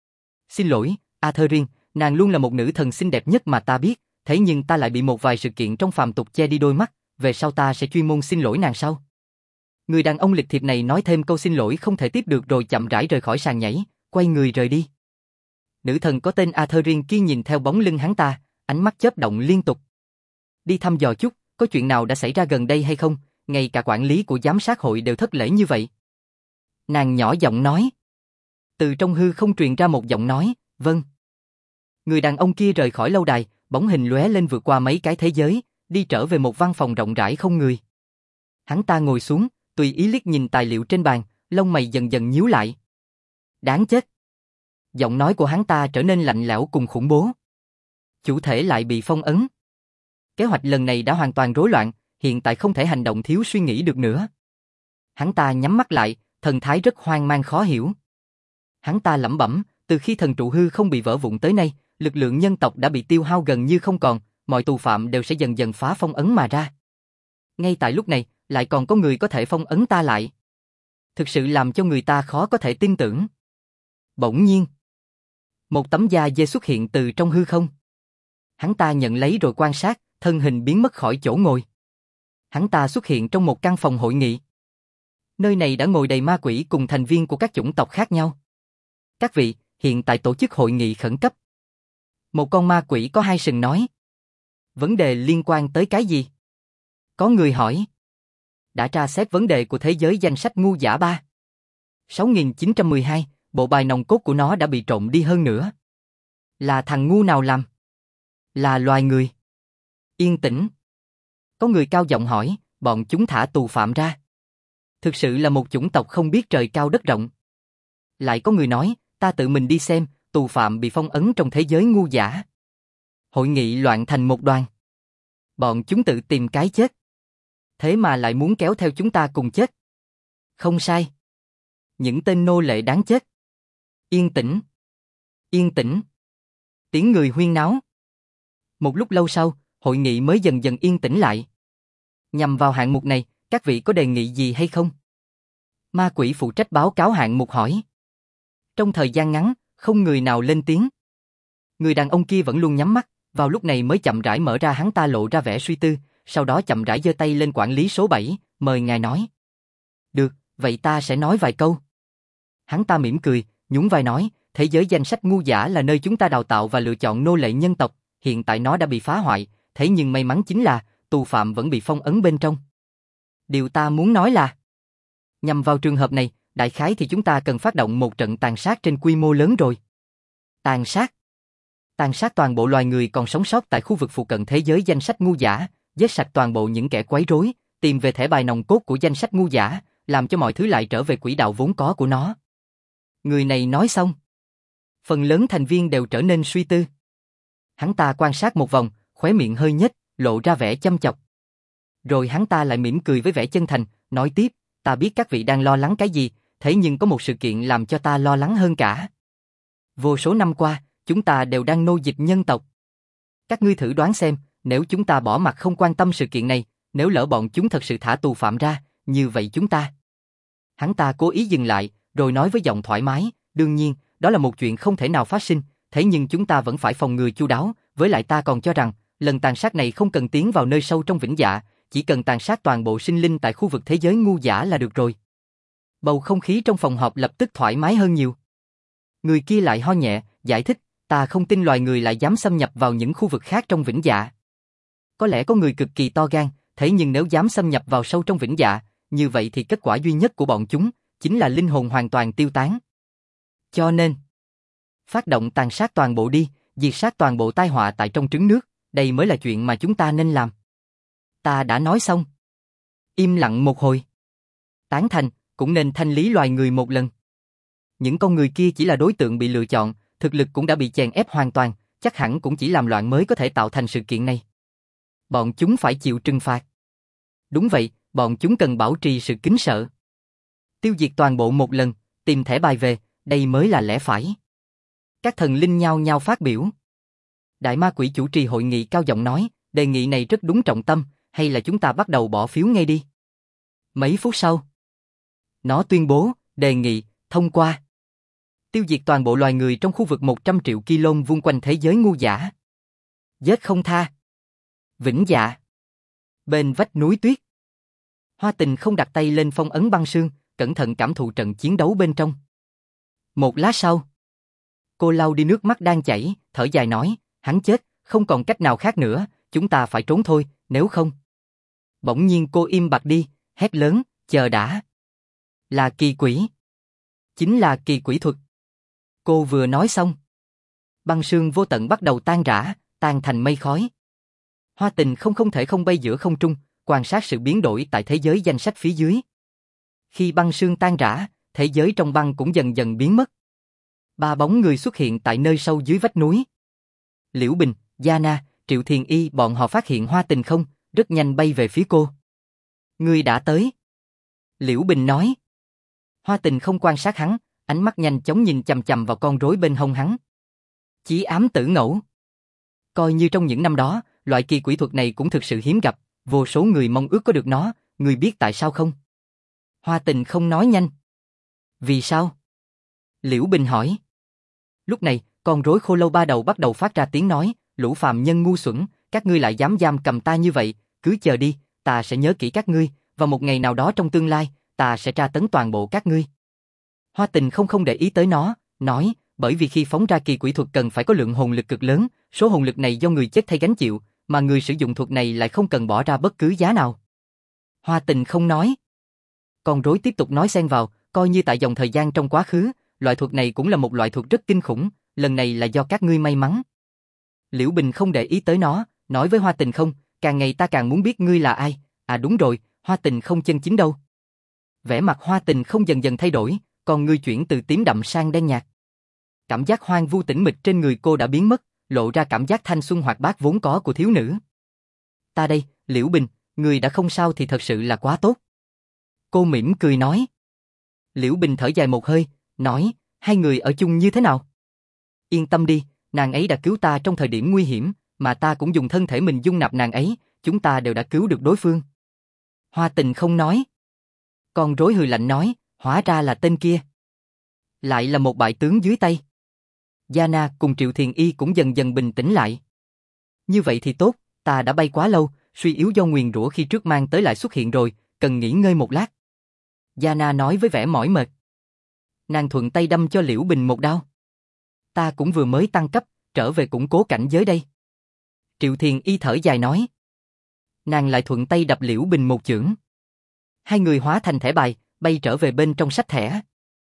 Xin lỗi, Catherine, nàng luôn là một nữ thần xinh đẹp nhất mà ta biết, thế nhưng ta lại bị một vài sự kiện trong phàm tục che đi đôi mắt, về sau ta sẽ chuyên môn xin lỗi nàng sau. Người đàn ông lịch thiệp này nói thêm câu xin lỗi không thể tiếp được rồi chậm rãi rời khỏi sàn nhảy, quay người rời đi. Nữ thần có tên Catherine kia nhìn theo bóng lưng hắn ta, ánh mắt chớp động liên tục. Đi thăm dò chút, có chuyện nào đã xảy ra gần đây hay không, ngay cả quản lý của giám sát hội đều thất lễ như vậy. Nàng nhỏ giọng nói. Từ trong hư không truyền ra một giọng nói, vâng. Người đàn ông kia rời khỏi lâu đài, bóng hình lóe lên vượt qua mấy cái thế giới, đi trở về một văn phòng rộng rãi không người. Hắn ta ngồi xuống, tùy ý liếc nhìn tài liệu trên bàn, lông mày dần dần nhíu lại. Đáng chết. Giọng nói của hắn ta trở nên lạnh lẽo cùng khủng bố. Chủ thể lại bị phong ấn. Kế hoạch lần này đã hoàn toàn rối loạn, hiện tại không thể hành động thiếu suy nghĩ được nữa. Hắn ta nhắm mắt lại, thần thái rất hoang mang khó hiểu. Hắn ta lẩm bẩm, từ khi thần trụ hư không bị vỡ vụn tới nay, lực lượng nhân tộc đã bị tiêu hao gần như không còn, mọi tù phạm đều sẽ dần dần phá phong ấn mà ra. Ngay tại lúc này, lại còn có người có thể phong ấn ta lại. Thực sự làm cho người ta khó có thể tin tưởng. Bỗng nhiên, một tấm da dê xuất hiện từ trong hư không. Hắn ta nhận lấy rồi quan sát, thân hình biến mất khỏi chỗ ngồi. Hắn ta xuất hiện trong một căn phòng hội nghị. Nơi này đã ngồi đầy ma quỷ cùng thành viên của các chủng tộc khác nhau. Các vị, hiện tại tổ chức hội nghị khẩn cấp. Một con ma quỷ có hai sừng nói. Vấn đề liên quan tới cái gì? Có người hỏi. Đã tra xét vấn đề của thế giới danh sách ngu giả 3. 6912, bộ bài nòng cốt của nó đã bị trộn đi hơn nữa. Là thằng ngu nào làm? Là loài người. Yên tĩnh. Có người cao giọng hỏi, bọn chúng thả tù phạm ra. Thực sự là một chủng tộc không biết trời cao đất rộng. Lại có người nói, ta tự mình đi xem, tù phạm bị phong ấn trong thế giới ngu giả. Hội nghị loạn thành một đoàn. Bọn chúng tự tìm cái chết. Thế mà lại muốn kéo theo chúng ta cùng chết. Không sai. Những tên nô lệ đáng chết. Yên tĩnh. Yên tĩnh. Tiếng người huyên náo. Một lúc lâu sau, hội nghị mới dần dần yên tĩnh lại. Nhằm vào hạng mục này, các vị có đề nghị gì hay không? Ma quỷ phụ trách báo cáo hạng mục hỏi. Trong thời gian ngắn, không người nào lên tiếng. Người đàn ông kia vẫn luôn nhắm mắt, vào lúc này mới chậm rãi mở ra, hắn ta lộ ra vẻ suy tư, sau đó chậm rãi giơ tay lên quản lý số 7, mời ngài nói. Được, vậy ta sẽ nói vài câu. Hắn ta mỉm cười, nhún vai nói, thế giới danh sách ngu giả là nơi chúng ta đào tạo và lựa chọn nô lệ nhân tộc, hiện tại nó đã bị phá hoại, thế nhưng may mắn chính là, tù phạm vẫn bị phong ấn bên trong. Điều ta muốn nói là, nhằm vào trường hợp này, đại khái thì chúng ta cần phát động một trận tàn sát trên quy mô lớn rồi. Tàn sát? Tàn sát toàn bộ loài người còn sống sót tại khu vực phụ cận thế giới danh sách ngu giả, giết sạch toàn bộ những kẻ quấy rối, tìm về thẻ bài nòng cốt của danh sách ngu giả, làm cho mọi thứ lại trở về quỹ đạo vốn có của nó. Người này nói xong. Phần lớn thành viên đều trở nên suy tư. Hắn ta quan sát một vòng, khóe miệng hơi nhếch, lộ ra vẻ chăm chọc. Rồi hắn ta lại mỉm cười với vẻ chân thành, nói tiếp, ta biết các vị đang lo lắng cái gì, thế nhưng có một sự kiện làm cho ta lo lắng hơn cả. Vô số năm qua, chúng ta đều đang nô dịch nhân tộc. Các ngươi thử đoán xem, nếu chúng ta bỏ mặc không quan tâm sự kiện này, nếu lỡ bọn chúng thật sự thả tù phạm ra, như vậy chúng ta. Hắn ta cố ý dừng lại, rồi nói với giọng thoải mái, đương nhiên, đó là một chuyện không thể nào phát sinh, thế nhưng chúng ta vẫn phải phòng ngừa chu đáo, với lại ta còn cho rằng, lần tàn sát này không cần tiến vào nơi sâu trong vĩnh dạ, chỉ cần tàn sát toàn bộ sinh linh tại khu vực thế giới ngu dã là được rồi. Bầu không khí trong phòng họp lập tức thoải mái hơn nhiều. Người kia lại ho nhẹ, giải thích, ta không tin loài người lại dám xâm nhập vào những khu vực khác trong vĩnh dạ. Có lẽ có người cực kỳ to gan, thế nhưng nếu dám xâm nhập vào sâu trong vĩnh dạ, như vậy thì kết quả duy nhất của bọn chúng chính là linh hồn hoàn toàn tiêu tán. Cho nên, phát động tàn sát toàn bộ đi, diệt sát toàn bộ tai họa tại trong trứng nước, đây mới là chuyện mà chúng ta nên làm. Ta đã nói xong. Im lặng một hồi. Tán thành, cũng nên thanh lý loài người một lần. Những con người kia chỉ là đối tượng bị lựa chọn, thực lực cũng đã bị chèn ép hoàn toàn, chắc hẳn cũng chỉ làm loạn mới có thể tạo thành sự kiện này. Bọn chúng phải chịu trừng phạt. Đúng vậy, bọn chúng cần bảo trì sự kính sợ. Tiêu diệt toàn bộ một lần, tìm thẻ bài về, đây mới là lẽ phải. Các thần linh nhao nhao phát biểu. Đại ma quỷ chủ trì hội nghị cao giọng nói, đề nghị này rất đúng trọng tâm, hay là chúng ta bắt đầu bỏ phiếu ngay đi. Mấy phút sau, nó tuyên bố, đề nghị, thông qua. Tiêu diệt toàn bộ loài người trong khu vực 100 triệu km vuông quanh thế giới ngu dã. Giết không tha. Vĩnh dạ. Bên vách núi tuyết. Hoa Tình không đặt tay lên phong ấn băng sương, cẩn thận cảm thụ trận chiến đấu bên trong. Một lát sau, cô lau đi nước mắt đang chảy, thở dài nói, hắn chết, không còn cách nào khác nữa, chúng ta phải trốn thôi, nếu không. Bỗng nhiên cô im bặt đi, hét lớn, chờ đã. Là kỳ quỷ. Chính là kỳ quỷ thuật. Cô vừa nói xong. Băng sương vô tận bắt đầu tan rã, tan thành mây khói. Hoa Tình không thể không bay giữa không trung, quan sát sự biến đổi tại thế giới danh sách phía dưới. Khi băng sương tan rã, thế giới trong băng cũng dần dần biến mất. Ba bóng người xuất hiện tại nơi sâu dưới vách núi. Liễu Bình, Giana, Triệu Thiền Y bọn họ phát hiện Hoa Tình không, rất nhanh bay về phía cô. Ngươi đã tới. Liễu Bình nói. Hoa Tình không quan sát hắn, ánh mắt nhanh chóng nhìn chằm chằm vào con rối bên hông hắn. Chí ám tử ngẫu. Coi như trong những năm đó, loại kỳ quỷ thuật này cũng thực sự hiếm gặp, vô số người mong ước có được nó, ngươi biết tại sao không? Hoa Tình không nói nhanh. Vì sao? Liễu Bình hỏi. Lúc này, con rối khô lâu ba đầu bắt đầu phát ra tiếng nói, lũ phàm nhân ngu xuẩn, các ngươi lại dám giam cầm ta như vậy, cứ chờ đi, ta sẽ nhớ kỹ các ngươi, và một ngày nào đó trong tương lai, ta sẽ tra tấn toàn bộ các ngươi. Hoa Tình không để ý tới nó, nói, bởi vì khi phóng ra kỳ quỷ thuật cần phải có lượng hồn lực cực lớn, số hồn lực này do người chết thay gánh chịu, mà người sử dụng thuật này lại không cần bỏ ra bất cứ giá nào. Hoa Tình không nói. Con rối tiếp tục nói xen vào, coi như tại dòng thời gian trong quá khứ, loại thuật này cũng là một loại thuật rất kinh khủng, lần này là do các ngươi may mắn. Liễu Bình không để ý tới nó, nói với Hoa Tình không, càng ngày ta càng muốn biết ngươi là ai, à đúng rồi, Hoa Tình không chân chính đâu. Vẻ mặt Hoa Tình không dần dần thay đổi, còn ngươi chuyển từ tím đậm sang đen nhạt. Cảm giác hoang vu tĩnh mịch trên người cô đã biến mất, lộ ra cảm giác thanh xuân hoạt bát vốn có của thiếu nữ. Ta đây, Liễu Bình, ngươi đã không sao thì thật sự là quá tốt. Cô mỉm cười nói. Liễu Bình thở dài một hơi, nói, hai người ở chung như thế nào? Yên tâm đi, nàng ấy đã cứu ta trong thời điểm nguy hiểm, mà ta cũng dùng thân thể mình dung nạp nàng ấy, chúng ta đều đã cứu được đối phương. Hoa Tình không nói. Con rối hừ lạnh nói, hóa ra là tên kia. Lại là một bại tướng dưới tay. Giana cùng Triệu Thiền Y cũng dần dần bình tĩnh lại. Như vậy thì tốt, ta đã bay quá lâu, suy yếu do nguyền rủa khi trước mang tới lại xuất hiện rồi, cần nghỉ ngơi một lát. Giana nói với vẻ mỏi mệt. Nàng thuận tay đâm cho Liễu Bình một đao. Ta cũng vừa mới tăng cấp, trở về củng cố cảnh giới đây. Triệu Thiền Y thở dài nói. Nàng lại thuận tay đập Liễu Bình một chưởng. Hai người hóa thành thẻ bài, bay trở về bên trong sách thẻ.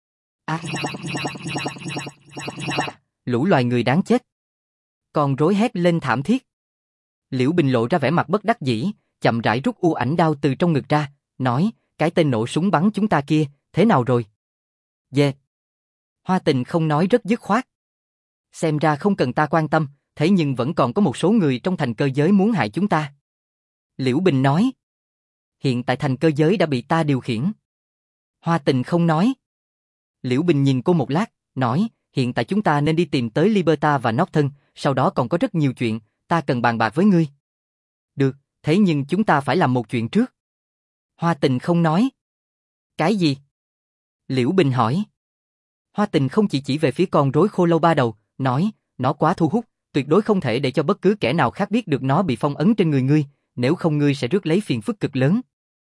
Lũ loài người đáng chết. Con rối hét lên thảm thiết. Liễu Bình lộ ra vẻ mặt bất đắc dĩ, chậm rãi rút u ảnh đao từ trong ngực ra, nói, cái tên nổ súng bắn chúng ta kia, thế nào rồi? Dê. Hoa Tình không nói rất dứt khoát. Xem ra không cần ta quan tâm, thế nhưng vẫn còn có một số người trong thành cơ giới muốn hại chúng ta. Liễu Bình nói. Hiện tại thành cơ giới đã bị ta điều khiển. Hoa Tình không nói. Liễu Bình nhìn cô một lát, nói, hiện tại chúng ta nên đi tìm tới Liberta và Norton, sau đó còn có rất nhiều chuyện, ta cần bàn bạc với ngươi. Được, thế nhưng chúng ta phải làm một chuyện trước. Hoa Tình không nói. Cái gì? Liễu Bình hỏi. Hoa Tình không chỉ về phía con rối khô lâu ba đầu, nói, nó quá thu hút, tuyệt đối không thể để cho bất cứ kẻ nào khác biết được nó bị phong ấn trên người ngươi, nếu không ngươi sẽ rước lấy phiền phức cực lớn.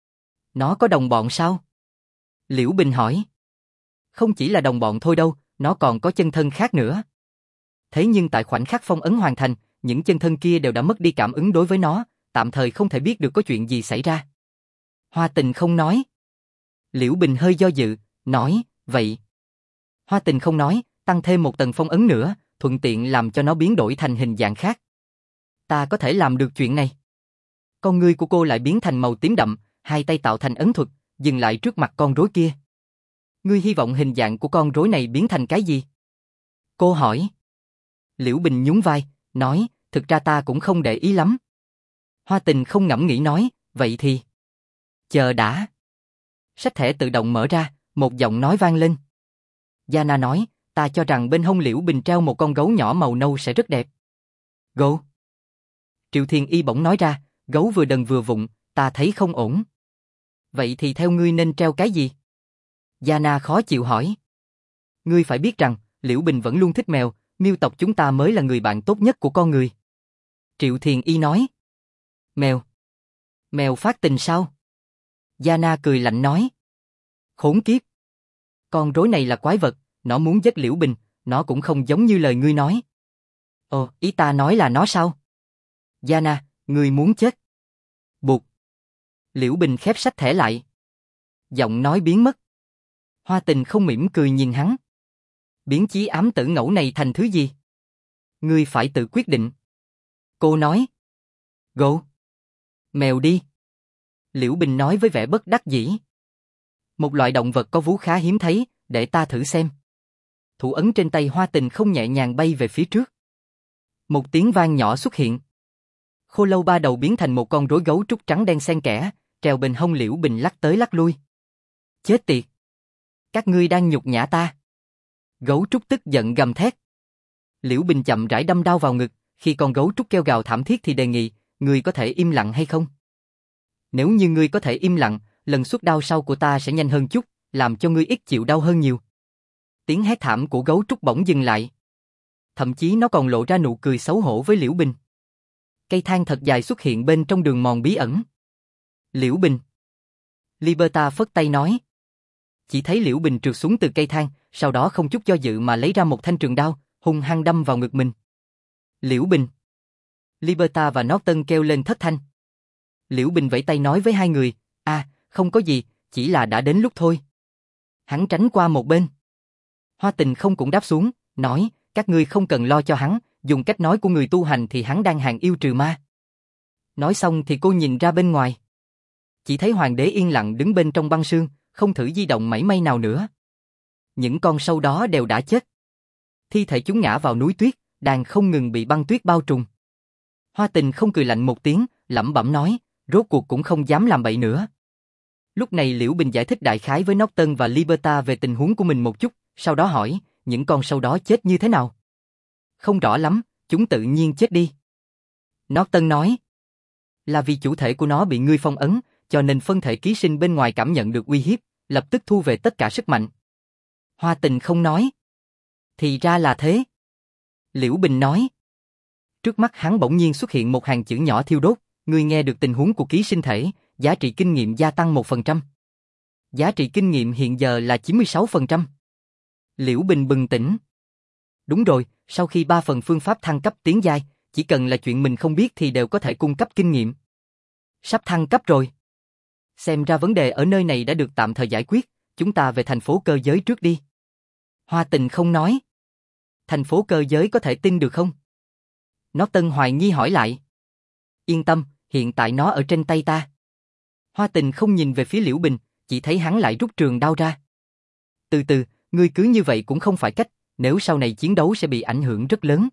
Nó có đồng bọn sao? Liễu Bình hỏi. Không chỉ là đồng bọn thôi đâu, nó còn có chân thân khác nữa. Thế nhưng tại khoảnh khắc phong ấn hoàn thành, những chân thân kia đều đã mất đi cảm ứng đối với nó, tạm thời không thể biết được có chuyện gì xảy ra. Hoa Tình không nói. Liễu Bình hơi do dự, nói, vậy. Hoa Tình không nói, tăng thêm một tầng phong ấn nữa, thuận tiện làm cho nó biến đổi thành hình dạng khác. Ta có thể làm được chuyện này. Con ngươi của cô lại biến thành màu tím đậm, hai tay tạo thành ấn thuật, dừng lại trước mặt con rối kia. Ngươi hy vọng hình dạng của con rối này biến thành cái gì? Cô hỏi. Liễu Bình nhún vai, nói, thực ra ta cũng không để ý lắm. Hoa Tình không ngẫm nghĩ nói, vậy thì... Chờ đã. Sách thẻ tự động mở ra, một giọng nói vang lên. Yana nói, ta cho rằng bên hông Liễu Bình treo một con gấu nhỏ màu nâu sẽ rất đẹp. Gấu. Triệu Thiên Y bỗng nói ra, gấu vừa đần vừa vụng, ta thấy không ổn. Vậy thì theo ngươi nên treo cái gì? Yana khó chịu hỏi. Ngươi phải biết rằng, Liễu Bình vẫn luôn thích mèo, miêu tộc chúng ta mới là người bạn tốt nhất của con người. Triệu Thiên Y nói. Mèo? Mèo phát tình sao? Yana cười lạnh nói. Khốn kiếp. Con rối này là quái vật, nó muốn giết Liễu Bình, nó cũng không giống như lời ngươi nói. Ồ, ý ta nói là nó sao? Yana, ngươi muốn chết. Bụt. Liễu Bình khép sách thẻ lại. Giọng nói biến mất. Hoa Tình không mỉm cười nhìn hắn. Biến chí ám tử ngẫu này thành thứ gì? Ngươi phải tự quyết định. Cô nói. Gấu. Mèo đi. Liễu Bình nói với vẻ bất đắc dĩ. Một loại động vật có vú khá hiếm thấy, để ta thử xem. Thủ ấn trên tay Hoa Tình không nhẹ nhàng bay về phía trước. Một tiếng vang nhỏ xuất hiện. Khô lâu ba đầu biến thành một con rối gấu trúc trắng đen xen kẽ, treo bên hông Liễu Bình lắc tới lắc lui. Chết tiệt! Các ngươi đang nhục nhã ta. Gấu trúc tức giận gầm thét. Liễu Bình chậm rãi đâm đao vào ngực, khi con gấu trúc kêu gào thảm thiết thì đề nghị, ngươi có thể im lặng hay không? Nếu như ngươi có thể im lặng, lần xuất đao sau của ta sẽ nhanh hơn chút, làm cho ngươi ít chịu đau hơn nhiều. Tiếng hét thảm của gấu trúc bỗng dừng lại. Thậm chí nó còn lộ ra nụ cười xấu hổ với Liễu Bình. Cây thang thật dài xuất hiện bên trong đường mòn bí ẩn. Liễu Bình. Liberta phất tay nói. Chỉ thấy Liễu Bình trượt xuống từ cây thang, sau đó không chút do dự mà lấy ra một thanh trường đao, hung hăng đâm vào ngực mình. Liễu Bình. Liberta và Norton kêu lên thất thanh. Liễu Bình vẫy tay nói với hai người, không có gì, chỉ là đã đến lúc thôi. Hắn tránh qua một bên. Hoa Tình không cũng đáp xuống, nói, các ngươi không cần lo cho hắn, dùng cách nói của người tu hành thì hắn đang hàng yêu trừ ma. Nói xong thì cô nhìn ra bên ngoài. Chỉ thấy hoàng đế yên lặng đứng bên trong băng sương, không thử di động mảy may nào nữa. Những con sâu đó đều đã chết. Thi thể chúng ngã vào núi tuyết, đang không ngừng bị băng tuyết bao trùm. Hoa Tình không cười lạnh một tiếng, lẩm bẩm nói, rốt cuộc cũng không dám làm bậy nữa. Lúc này Liễu Bình giải thích đại khái với Norton và Liberta về tình huống của mình một chút, sau đó hỏi, những con sâu đó chết như thế nào? Không rõ lắm, chúng tự nhiên chết đi. Norton nói, là vì chủ thể của nó bị ngươi phong ấn, cho nên phân thể ký sinh bên ngoài cảm nhận được uy hiếp, lập tức thu về tất cả sức mạnh. Hoa Tình không nói. Thì ra là thế. Liễu Bình nói. Trước mắt hắn bỗng nhiên xuất hiện một hàng chữ nhỏ thiêu đốt, ngươi nghe được tình huống của ký sinh thể, giá trị kinh nghiệm gia tăng 1%. Giá trị kinh nghiệm hiện giờ là 96%. Liễu Bình bừng tỉnh. Đúng rồi, sau khi 3 phần phương pháp thăng cấp tiến giai, chỉ cần là chuyện mình không biết thì đều có thể cung cấp kinh nghiệm. Sắp thăng cấp rồi. Xem ra vấn đề ở nơi này đã được tạm thời giải quyết, chúng ta về thành phố cơ giới trước đi. Hoa Tình không nói. Thành phố cơ giới có thể tin được không? Norton hoài nghi hỏi lại. Yên tâm, hiện tại nó ở trên tay ta. Hoa Tình không nhìn về phía Liễu Bình, chỉ thấy hắn lại rút trường đao ra. Từ từ, ngươi cứ như vậy cũng không phải cách, nếu sau này chiến đấu sẽ bị ảnh hưởng rất lớn.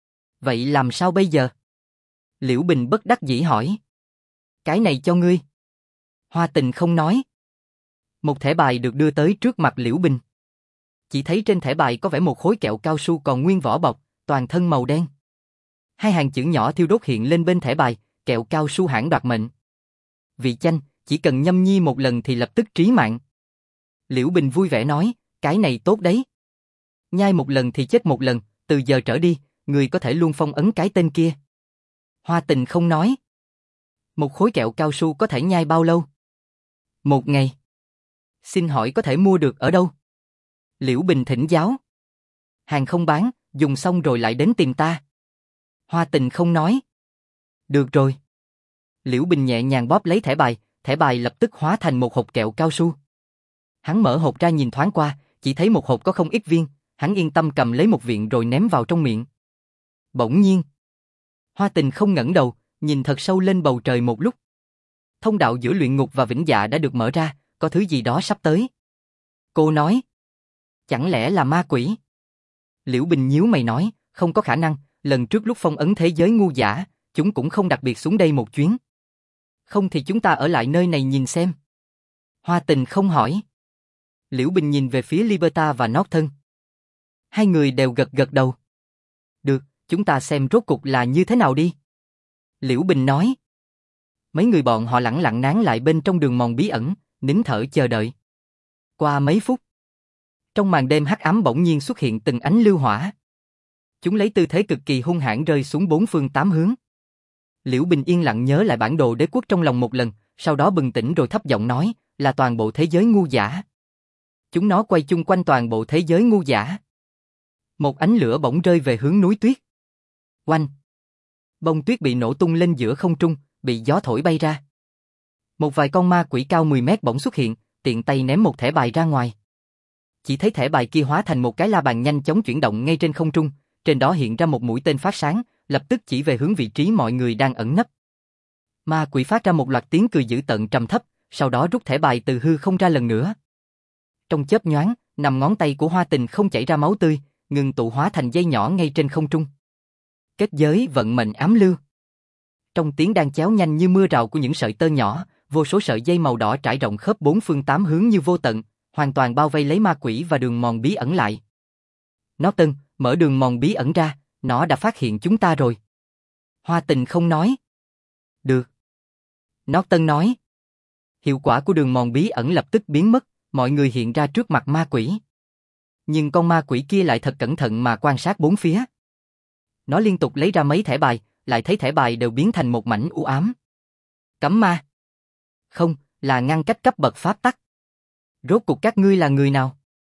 Vậy làm sao bây giờ? Liễu Bình bất đắc dĩ hỏi. Cái này cho ngươi. Hoa Tình không nói. Một thẻ bài được đưa tới trước mặt Liễu Bình. Chỉ thấy trên thẻ bài có vẽ một khối kẹo cao su còn nguyên vỏ bọc, toàn thân màu đen. Hai hàng chữ nhỏ thiêu đốt hiện lên bên thẻ bài, kẹo cao su hãng đoạt mệnh. Vị chanh, chỉ cần nhâm nhi một lần thì lập tức trí mạng. Liễu Bình vui vẻ nói, cái này tốt đấy. Nhai một lần thì chết một lần, từ giờ trở đi, người có thể luôn phong ấn cái tên kia. Hoa Tình không nói. Một khối kẹo cao su có thể nhai bao lâu? Một ngày. Xin hỏi có thể mua được ở đâu? Liễu Bình thỉnh giáo. Hàng không bán, dùng xong rồi lại đến tìm ta. Hoa Tình không nói. Được rồi. Liễu Bình nhẹ nhàng bóp lấy thẻ bài lập tức hóa thành một hộp kẹo cao su. Hắn mở hộp ra nhìn thoáng qua, chỉ thấy một hộp có không ít viên, hắn yên tâm cầm lấy một viên rồi ném vào trong miệng. Bỗng nhiên, Hoa Tình không ngẩng đầu, nhìn thật sâu lên bầu trời một lúc. Thông đạo giữa luyện ngục và vĩnh dạ đã được mở ra, có thứ gì đó sắp tới. Cô nói, chẳng lẽ là ma quỷ? Liễu Bình nhíu mày nói, không có khả năng, lần trước lúc phong ấn thế giới ngu dã, chúng cũng không đặc biệt xuống đây một chuyến. Không thì chúng ta ở lại nơi này nhìn xem. Hoa Tình không hỏi. Liễu Bình nhìn về phía Liberta và Norton. Hai người đều gật gật đầu. Được, chúng ta xem rốt cục là như thế nào đi. Liễu Bình nói. Mấy người bọn họ lẳng lặng nán lại bên trong đường mòn bí ẩn, nín thở chờ đợi. Qua mấy phút, trong màn đêm hắc ám bỗng nhiên xuất hiện từng ánh lưu hỏa. Chúng lấy tư thế cực kỳ hung hãn rơi xuống bốn phương tám hướng. Liễu Bình yên lặng nhớ lại bản đồ đế quốc trong lòng một lần, sau đó bừng tỉnh rồi thấp giọng nói, là toàn bộ thế giới ngu dã. Chúng nó quay chung quanh toàn bộ thế giới ngu dã. Một ánh lửa bỗng rơi về hướng núi tuyết. Oanh! Bông tuyết bị nổ tung lên giữa không trung, bị gió thổi bay ra. Một vài con ma quỷ cao 10 mét bỗng xuất hiện, tiện tay ném một thẻ bài ra ngoài. Chỉ thấy thẻ bài kia hóa thành một cái la bàn nhanh chóng chuyển động ngay trên không trung, trên đó hiện ra một mũi tên phát sáng, lập tức chỉ về hướng vị trí mọi người đang ẩn nấp. Ma quỷ phát ra một loạt tiếng cười dữ tợn trầm thấp, sau đó rút thẻ bài từ hư không ra lần nữa. Trong chớp nhoáng, nằm ngón tay của Hoa Tình không chảy ra máu tươi, ngừng tụ hóa thành dây nhỏ ngay trên không trung. Kết giới vận mệnh ám lưu. Trong tiếng đan chéo nhanh như mưa rào của những sợi tơ nhỏ, vô số sợi dây màu đỏ trải rộng khắp bốn phương tám hướng như vô tận, hoàn toàn bao vây lấy ma quỷ và đường mòn bí ẩn lại. Norton, mở đường mòn bí ẩn ra, nó đã phát hiện chúng ta rồi. Hoa Tình không nói. Được. Norton nói. Hiệu quả của đường mòn bí ẩn lập tức biến mất, mọi người hiện ra trước mặt ma quỷ. Nhưng con ma quỷ kia lại thật cẩn thận mà quan sát bốn phía. Nó liên tục lấy ra mấy thẻ bài, lại thấy thẻ bài đều biến thành một mảnh u ám. Cấm ma. Không, là ngăn cách cấp bậc pháp tắc. Rốt cuộc các ngươi là người nào?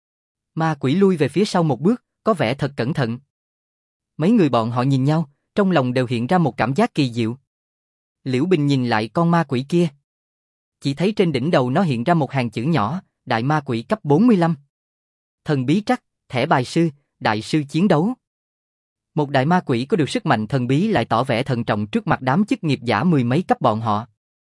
Ma quỷ lui về phía sau một bước, có vẻ thật cẩn thận. Mấy người bọn họ nhìn nhau, trong lòng đều hiện ra một cảm giác kỳ diệu. Liễu Bình nhìn lại con ma quỷ kia. Chỉ thấy trên đỉnh đầu nó hiện ra một hàng chữ nhỏ, đại ma quỷ cấp 45. Thần bí trắc, thẻ bài sư, đại sư chiến đấu. Một đại ma quỷ có được sức mạnh thần bí lại tỏ vẻ thận trọng trước mặt đám chức nghiệp giả mười mấy cấp bọn họ.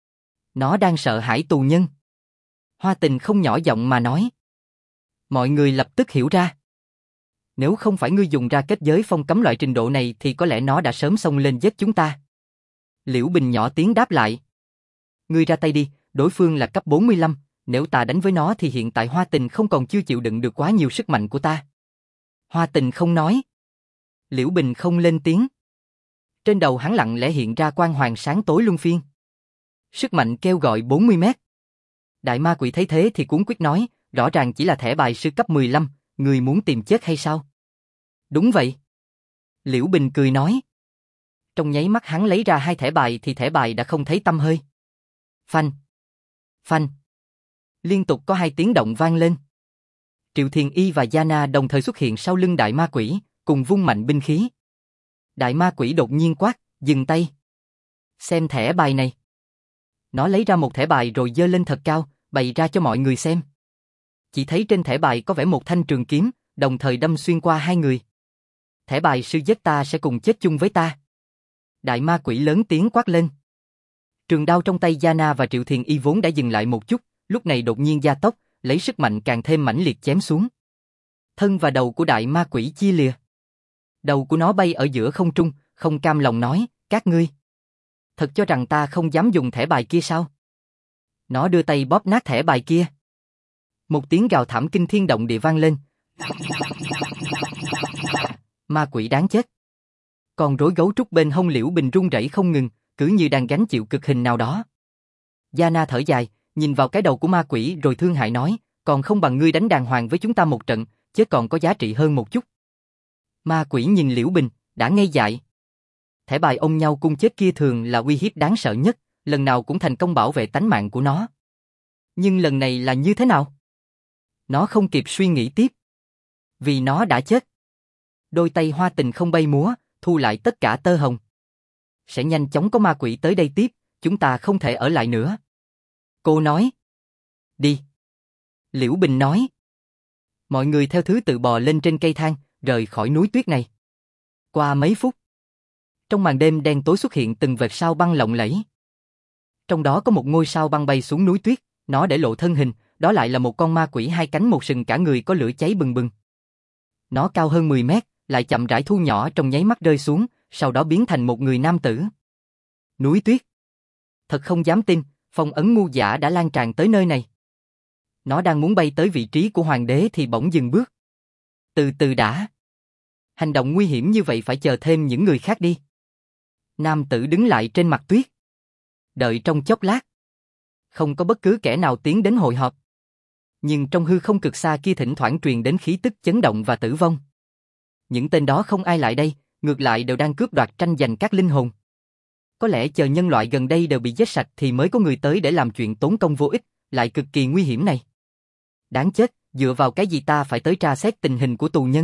Nó đang sợ hãi tù nhân. Hoa Tình không nhỏ giọng mà nói. Mọi người lập tức hiểu ra. Nếu không phải ngươi dùng ra kết giới phong cấm loại trình độ này thì có lẽ nó đã sớm xông lên giết chúng ta. Liễu Bình nhỏ tiếng đáp lại. Ngươi ra tay đi, đối phương là cấp 45, nếu ta đánh với nó thì hiện tại Hoa Tình không còn chưa chịu đựng được quá nhiều sức mạnh của ta. Hoa Tình không nói. Liễu Bình không lên tiếng. Trên đầu hắn lặng lẽ hiện ra quang hoàng sáng tối luân phiên. Sức mạnh kêu gọi 40 mét. Đại ma quỷ thấy thế thì cuống quyết nói, rõ ràng chỉ là thẻ bài sư cấp 15, người muốn tìm chết hay sao? Đúng vậy. Liễu Bình cười nói. Trong nháy mắt hắn lấy ra hai thẻ bài thì thẻ bài đã không thấy tăm hơi. Phanh. Phanh. Liên tục có hai tiếng động vang lên. Triệu Thiền Y và Yana đồng thời xuất hiện sau lưng đại ma quỷ, cùng vung mạnh binh khí. Đại ma quỷ đột nhiên quát, dừng tay. Xem thẻ bài này. Nó lấy ra một thẻ bài rồi giơ lên thật cao, bày ra cho mọi người xem. Chỉ thấy trên thẻ bài có vẽ một thanh trường kiếm, đồng thời đâm xuyên qua hai người. Thẻ bài sư giết ta sẽ cùng chết chung với ta. Đại ma quỷ lớn tiếng quát lên. Trường đao trong tay Yana và Triệu Thiền Y vốn đã dừng lại một chút, lúc này đột nhiên gia tốc, lấy sức mạnh càng thêm mãnh liệt chém xuống. Thân và đầu của đại ma quỷ chia lìa. Đầu của nó bay ở giữa không trung, không cam lòng nói, các ngươi. Thật cho rằng ta không dám dùng thẻ bài kia sao? Nó đưa tay bóp nát thẻ bài kia. Một tiếng gào thảm kinh thiên động địa vang lên. Ma quỷ đáng chết. Con rối gấu trúc bên hông Liễu Bình run rẩy không ngừng, cứ như đang gánh chịu cực hình nào đó. Yana thở dài, nhìn vào cái đầu của ma quỷ rồi thương hại nói, còn không bằng ngươi đánh đàng hoàng với chúng ta một trận, chứ còn có giá trị hơn một chút. Ma quỷ nhìn Liễu Bình, đã ngây dại. Thẻ bài ôm nhau cung chết kia thường là uy hiếp đáng sợ nhất, lần nào cũng thành công bảo vệ tánh mạng của nó. Nhưng lần này là như thế nào? Nó không kịp suy nghĩ tiếp. Vì nó đã chết. Đôi tay Hoa Tình không bay múa, thu lại tất cả tơ hồng. Sẽ nhanh chóng có ma quỷ tới đây tiếp, chúng ta không thể ở lại nữa. Cô nói. Đi. Liễu Bình nói. Mọi người theo thứ tự bò lên trên cây thang, rời khỏi núi tuyết này. Qua mấy phút, trong màn đêm đen tối xuất hiện từng vệt sao băng lộng lẫy. Trong đó có một ngôi sao băng bay xuống núi tuyết, nó để lộ thân hình, đó lại là một con ma quỷ hai cánh một sừng cả người có lửa cháy bừng bừng. Nó cao hơn 10 mét, lại chậm rãi thu nhỏ trong nháy mắt rơi xuống, sau đó biến thành một người nam tử. Núi tuyết. Thật không dám tin, phong ấn ngu giả đã lan tràn tới nơi này. Nó đang muốn bay tới vị trí của hoàng đế thì bỗng dừng bước. Từ từ đã. Hành động nguy hiểm như vậy phải chờ thêm những người khác đi. Nam tử đứng lại trên mặt tuyết. Đợi trong chốc lát. Không có bất cứ kẻ nào tiến đến hội họp. Nhưng trong hư không cực xa kia thỉnh thoảng truyền đến khí tức chấn động và tử vong. Những tên đó không ai lại đây, ngược lại đều đang cướp đoạt tranh giành các linh hồn. Có lẽ chờ nhân loại gần đây đều bị giết sạch thì mới có người tới để làm chuyện tốn công vô ích, lại cực kỳ nguy hiểm này. Đáng chết, dựa vào cái gì ta phải tới tra xét tình hình của tù nhân?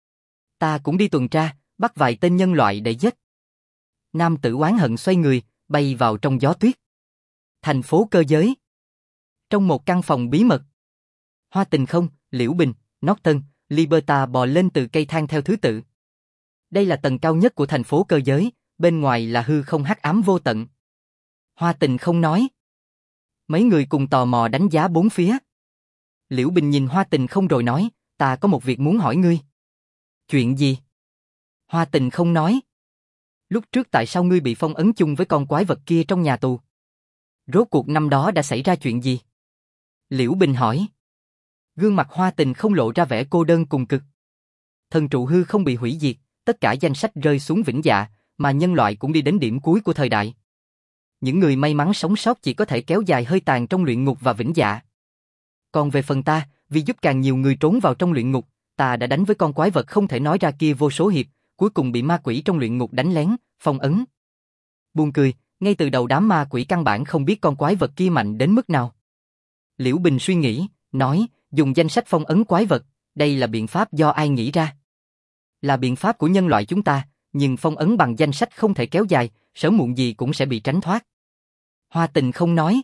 Ta cũng đi tuần tra, bắt vài tên nhân loại để giết. Nam tử oán hận xoay người, bay vào trong gió tuyết. Thành phố cơ giới. Trong một căn phòng bí mật. Hoa Tình không, Liễu Bình, Norton, Liberta bò lên từ cây thang theo thứ tự. Đây là tầng cao nhất của thành phố cơ giới, bên ngoài là hư không hắc ám vô tận. Hoa Tình không nói. Mấy người cùng tò mò đánh giá bốn phía. Liễu Bình nhìn Hoa Tình không rồi nói, ta có một việc muốn hỏi ngươi. Chuyện gì? Hoa Tình không nói. Lúc trước tại sao ngươi bị phong ấn chung với con quái vật kia trong nhà tù? Rốt cuộc năm đó đã xảy ra chuyện gì? Liễu Bình hỏi. Gương mặt Hoa Tình không lộ ra vẻ cô đơn cùng cực. Thần trụ hư không bị hủy diệt, tất cả danh sách rơi xuống vĩnh dạ, mà nhân loại cũng đi đến điểm cuối của thời đại. Những người may mắn sống sót chỉ có thể kéo dài hơi tàn trong luyện ngục và vĩnh dạ. Còn về phần ta, vì giúp càng nhiều người trốn vào trong luyện ngục, ta đã đánh với con quái vật không thể nói ra kia vô số hiệp, cuối cùng bị ma quỷ trong luyện ngục đánh lén, phong ấn. Buồn cười, ngay từ đầu đám ma quỷ căn bản không biết con quái vật kia mạnh đến mức nào. Liễu Bình suy nghĩ, nói, dùng danh sách phong ấn quái vật, đây là biện pháp do ai nghĩ ra? Là biện pháp của nhân loại chúng ta, nhưng phong ấn bằng danh sách không thể kéo dài, sớm muộn gì cũng sẽ bị tránh thoát. Hoa Tình không nói.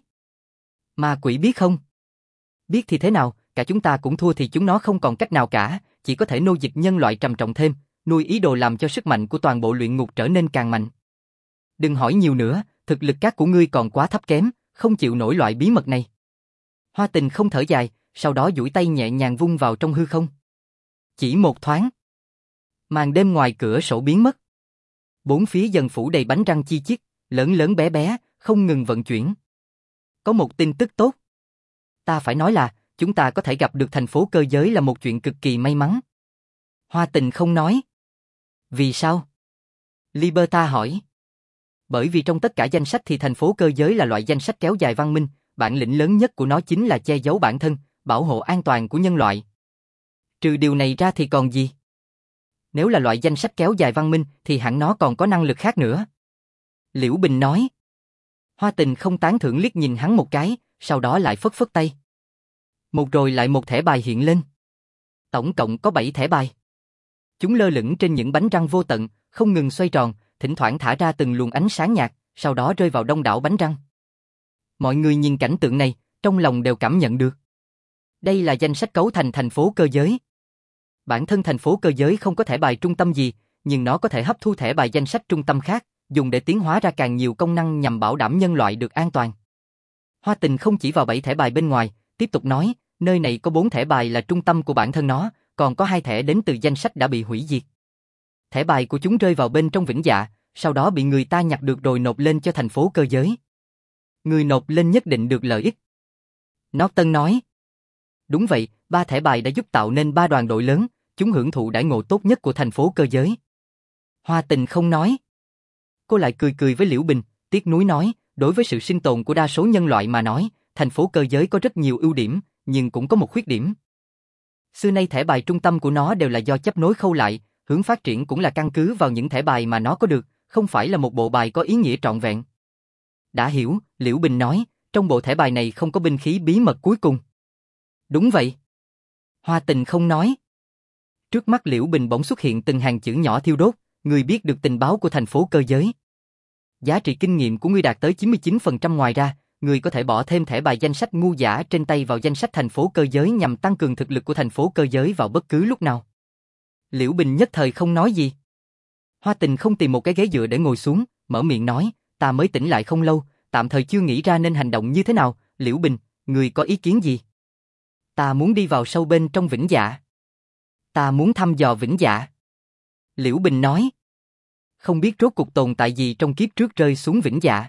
Ma quỷ biết không? Biết thì thế nào, cả chúng ta cũng thua thì chúng nó không còn cách nào cả, chỉ có thể nô dịch nhân loại trầm trọng thêm, nuôi ý đồ làm cho sức mạnh của toàn bộ luyện ngục trở nên càng mạnh. Đừng hỏi nhiều nữa, thực lực các của ngươi còn quá thấp kém, không chịu nổi loại bí mật này. Hoa Tình không thở dài, sau đó duỗi tay nhẹ nhàng vung vào trong hư không. Chỉ một thoáng, màn đêm ngoài cửa sổ biến mất. Bốn phía dần phủ đầy bánh răng chi chít, lớn lớn bé bé, không ngừng vận chuyển. Có một tin tức tốt. Ta phải nói là, chúng ta có thể gặp được thành phố cơ giới là một chuyện cực kỳ may mắn. Hoa Tình không nói. Vì sao? Liberta hỏi. Bởi vì trong tất cả danh sách thì thành phố cơ giới là loại danh sách kéo dài văn minh, bản lĩnh lớn nhất của nó chính là che giấu bản thân, bảo hộ an toàn của nhân loại. Trừ điều này ra thì còn gì? Nếu là loại danh sách kéo dài văn minh thì hẳn nó còn có năng lực khác nữa. Liễu Bình nói. Hoa Tình không tán thưởng liếc nhìn hắn một cái, sau đó lại phất phất tay. Một rồi lại một thẻ bài hiện lên. Tổng cộng có 7 thẻ bài. Chúng lơ lửng trên những bánh răng vô tận, không ngừng xoay tròn, thỉnh thoảng thả ra từng luồng ánh sáng nhạt, sau đó rơi vào đông đảo bánh răng. Mọi người nhìn cảnh tượng này, trong lòng đều cảm nhận được. Đây là danh sách cấu thành thành phố cơ giới. Bản thân thành phố cơ giới không có thẻ bài trung tâm gì, nhưng nó có thể hấp thu thẻ bài danh sách trung tâm khác, dùng để tiến hóa ra càng nhiều công năng nhằm bảo đảm nhân loại được an toàn. Hoa Tình không chỉ vào 7 thẻ bài bên ngoài, tiếp tục nói, nơi này có 4 thẻ bài là trung tâm của bản thân nó, còn có 2 thẻ đến từ danh sách đã bị hủy diệt. Thẻ bài của chúng rơi vào bên trong vĩnh dạ, sau đó bị người ta nhặt được rồi nộp lên cho thành phố cơ giới. Người nộp lên nhất định được lợi ích. Norton nói. Đúng vậy, 3 thẻ bài đã giúp tạo nên 3 đoàn đội lớn, chúng hưởng thụ đãi ngộ tốt nhất của thành phố cơ giới. Hoa Tình không nói. Cô lại cười cười với Liễu Bình, tiếc nuối nói, đối với sự sinh tồn của đa số nhân loại mà nói, thành phố cơ giới có rất nhiều ưu điểm, nhưng cũng có một khuyết điểm. Xưa nay thẻ bài trung tâm của nó đều là do chấp nối khâu lại, hướng phát triển cũng là căn cứ vào những thẻ bài mà nó có được, không phải là một bộ bài có ý nghĩa trọn vẹn. Đã hiểu, Liễu Bình nói, trong bộ thẻ bài này không có binh khí bí mật cuối cùng. Đúng vậy. Hoa Tình không nói. Trước mắt Liễu Bình bỗng xuất hiện từng hàng chữ nhỏ thiêu đốt, người biết được tình báo của thành phố cơ giới. Giá trị kinh nghiệm của ngươi đạt tới 99%, ngoài ra, người có thể bỏ thêm thẻ bài danh sách ngu giả trên tay vào danh sách thành phố cơ giới nhằm tăng cường thực lực của thành phố cơ giới vào bất cứ lúc nào. Liễu Bình nhất thời không nói gì. Hoa Tình không tìm một cái ghế dựa để ngồi xuống, mở miệng nói, ta mới tỉnh lại không lâu, tạm thời chưa nghĩ ra nên hành động như thế nào, Liễu Bình, người có ý kiến gì? Ta muốn đi vào sâu bên trong Vĩnh Dạ. Ta muốn thăm dò Vĩnh Dạ. Liễu Bình nói. Không biết rốt cuộc tồn tại gì trong kiếp trước rơi xuống Vĩnh Dạ.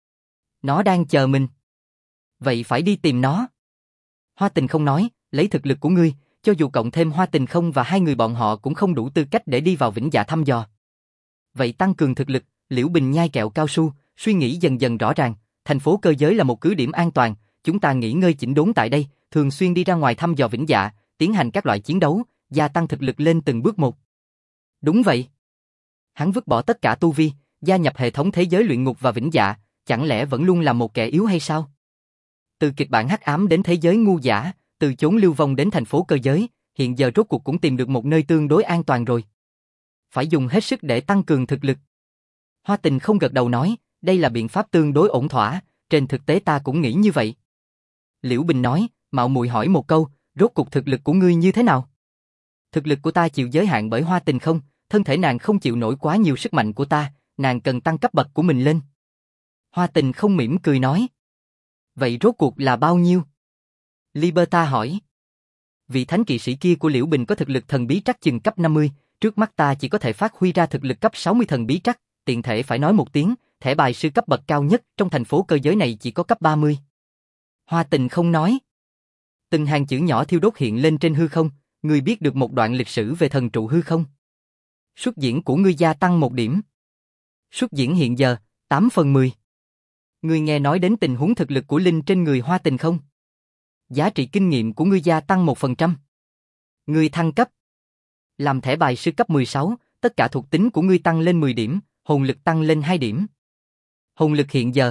Nó đang chờ mình. Vậy phải đi tìm nó. Hoa Tình không nói, lấy thực lực của ngươi, cho dù cộng thêm Hoa Tình không và hai người bọn họ cũng không đủ tư cách để đi vào Vĩnh Dạ thăm dò. Vậy tăng cường thực lực, Liễu Bình nhai kẹo cao su, suy nghĩ dần dần rõ ràng, thành phố cơ giới là một cứ điểm an toàn, chúng ta nghỉ ngơi chỉnh đốn tại đây, thường xuyên đi ra ngoài thăm dò Vĩnh Dạ, tiến hành các loại chiến đấu, gia tăng thực lực lên từng bước một. Đúng vậy. Hắn vứt bỏ tất cả tu vi, gia nhập hệ thống thế giới luyện ngục và Vĩnh Dạ, chẳng lẽ vẫn luôn là một kẻ yếu hay sao? Từ kịch bản hắc ám đến thế giới ngu giả, từ chốn lưu vong đến thành phố cơ giới, hiện giờ rốt cuộc cũng tìm được một nơi tương đối an toàn rồi. Phải dùng hết sức để tăng cường thực lực. Hoa Tình không gật đầu nói, đây là biện pháp tương đối ổn thỏa, trên thực tế ta cũng nghĩ như vậy. Liễu Bình nói, mạo muội hỏi một câu, rốt cuộc thực lực của ngươi như thế nào? Thực lực của ta chịu giới hạn bởi Hoa Tình không, thân thể nàng không chịu nổi quá nhiều sức mạnh của ta, nàng cần tăng cấp bậc của mình lên. Hoa Tình không mỉm cười nói. Vậy rốt cuộc là bao nhiêu? Liberta hỏi. Vị thánh kỵ sĩ kia của Liễu Bình có thực lực thần bí trắc chừng cấp 50, trước mắt ta chỉ có thể phát huy ra thực lực cấp 60 thần bí trắc, tiện thể phải nói một tiếng, thẻ bài sư cấp bậc cao nhất trong thành phố cơ giới này chỉ có cấp 30. Hoa Tình không nói. Từng hàng chữ nhỏ thiêu đốt hiện lên trên hư không, ngươi biết được một đoạn lịch sử về thần trụ hư không? Xuất diễn của ngươi gia tăng 1 điểm. Xuất diễn hiện giờ, 8/10. Ngươi nghe nói đến tình huống thực lực của Linh trên người Hoa Tình không? Giá trị kinh nghiệm của ngươi gia tăng 1%. Ngươi thăng cấp. Làm thẻ bài sư cấp 16, tất cả thuộc tính của ngươi tăng lên 10 điểm, hồn lực tăng lên 2 điểm. Hồn lực hiện giờ,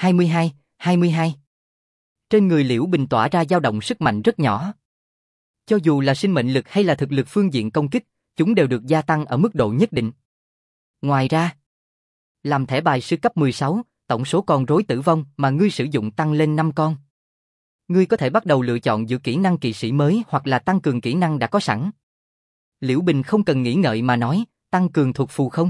22. Trên người Liễu Bình tỏa ra dao động sức mạnh rất nhỏ. Cho dù là sinh mệnh lực hay là thực lực phương diện công kích, chúng đều được gia tăng ở mức độ nhất định. Ngoài ra, làm thẻ bài sư cấp 16, tổng số con rối tử vong mà ngươi sử dụng tăng lên 5 con. Ngươi có thể bắt đầu lựa chọn giữa kỹ năng kỵ sĩ mới hoặc là tăng cường kỹ năng đã có sẵn. Liễu Bình không cần nghĩ ngợi mà nói, tăng cường thuộc phù không.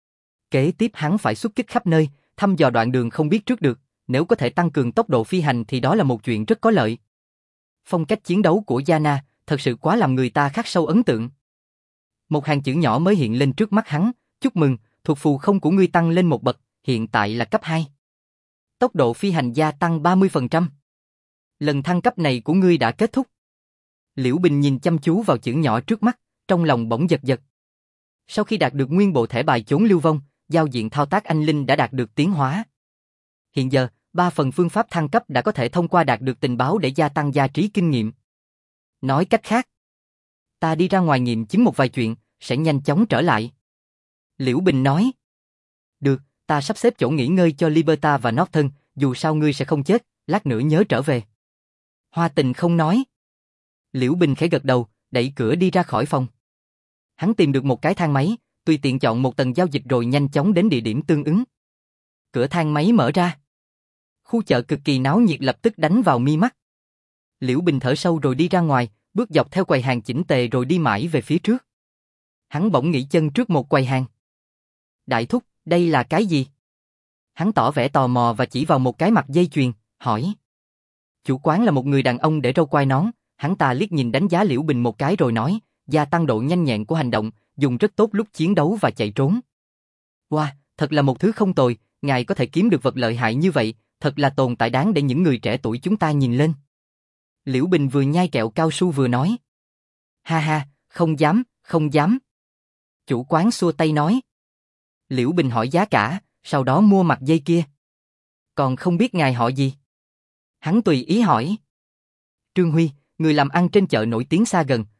Kế tiếp hắn phải xuất kích khắp nơi, thăm dò đoạn đường không biết trước được, nếu có thể tăng cường tốc độ phi hành thì đó là một chuyện rất có lợi. Phong cách chiến đấu của Yana thật sự quá làm người ta khắc sâu ấn tượng. Một hàng chữ nhỏ mới hiện lên trước mắt hắn, chúc mừng, thuộc phù không của ngươi tăng lên một bậc, hiện tại là cấp 2. Tốc độ phi hành gia tăng 30%. Lần thăng cấp này của ngươi đã kết thúc. Liễu Bình nhìn chăm chú vào chữ nhỏ trước mắt, trong lòng bỗng giật giật. Sau khi đạt được nguyên bộ thẻ bài chốn lưu vong, giao diện thao tác anh linh đã đạt được tiến hóa. Hiện giờ, 3 phần phương pháp thăng cấp đã có thể thông qua đạt được tình báo để gia tăng giá trị kinh nghiệm. Nói cách khác, ta đi ra ngoài nghiệm chứng một vài chuyện, sẽ nhanh chóng trở lại. Liễu Bình nói. Được, ta sắp xếp chỗ nghỉ ngơi cho Liberta và Norton, dù sao ngươi sẽ không chết, lát nữa nhớ trở về. Hoa Tình không nói. Liễu Bình khẽ gật đầu, đẩy cửa đi ra khỏi phòng. Hắn tìm được một cái thang máy, tùy tiện chọn một tầng giao dịch rồi nhanh chóng đến địa điểm tương ứng. Cửa thang máy mở ra. Khu chợ cực kỳ náo nhiệt lập tức đánh vào mi mắt. Liễu Bình thở sâu rồi đi ra ngoài, bước dọc theo quầy hàng chỉnh tề rồi đi mãi về phía trước. Hắn bỗng nghỉ chân trước một quầy hàng. Đại thúc, đây là cái gì? Hắn tỏ vẻ tò mò và chỉ vào một cái mặt dây chuyền, hỏi. Chủ quán là một người đàn ông để râu quai nón, hắn ta liếc nhìn đánh giá Liễu Bình một cái rồi nói, gia tăng độ nhanh nhẹn của hành động, dùng rất tốt lúc chiến đấu và chạy trốn. Wow, thật là một thứ không tồi, ngài có thể kiếm được vật lợi hại như vậy, thật là tồn tại đáng để những người trẻ tuổi chúng ta nhìn lên. Liễu Bình vừa nhai kẹo cao su vừa nói. Ha ha, không dám, không dám. Chủ quán xua tay nói. Liễu Bình hỏi giá cả, sau đó mua mặt dây kia. Còn không biết ngài họ gì? Hắn tùy ý hỏi. Trương Huy, người làm ăn trên chợ nổi tiếng xa gần,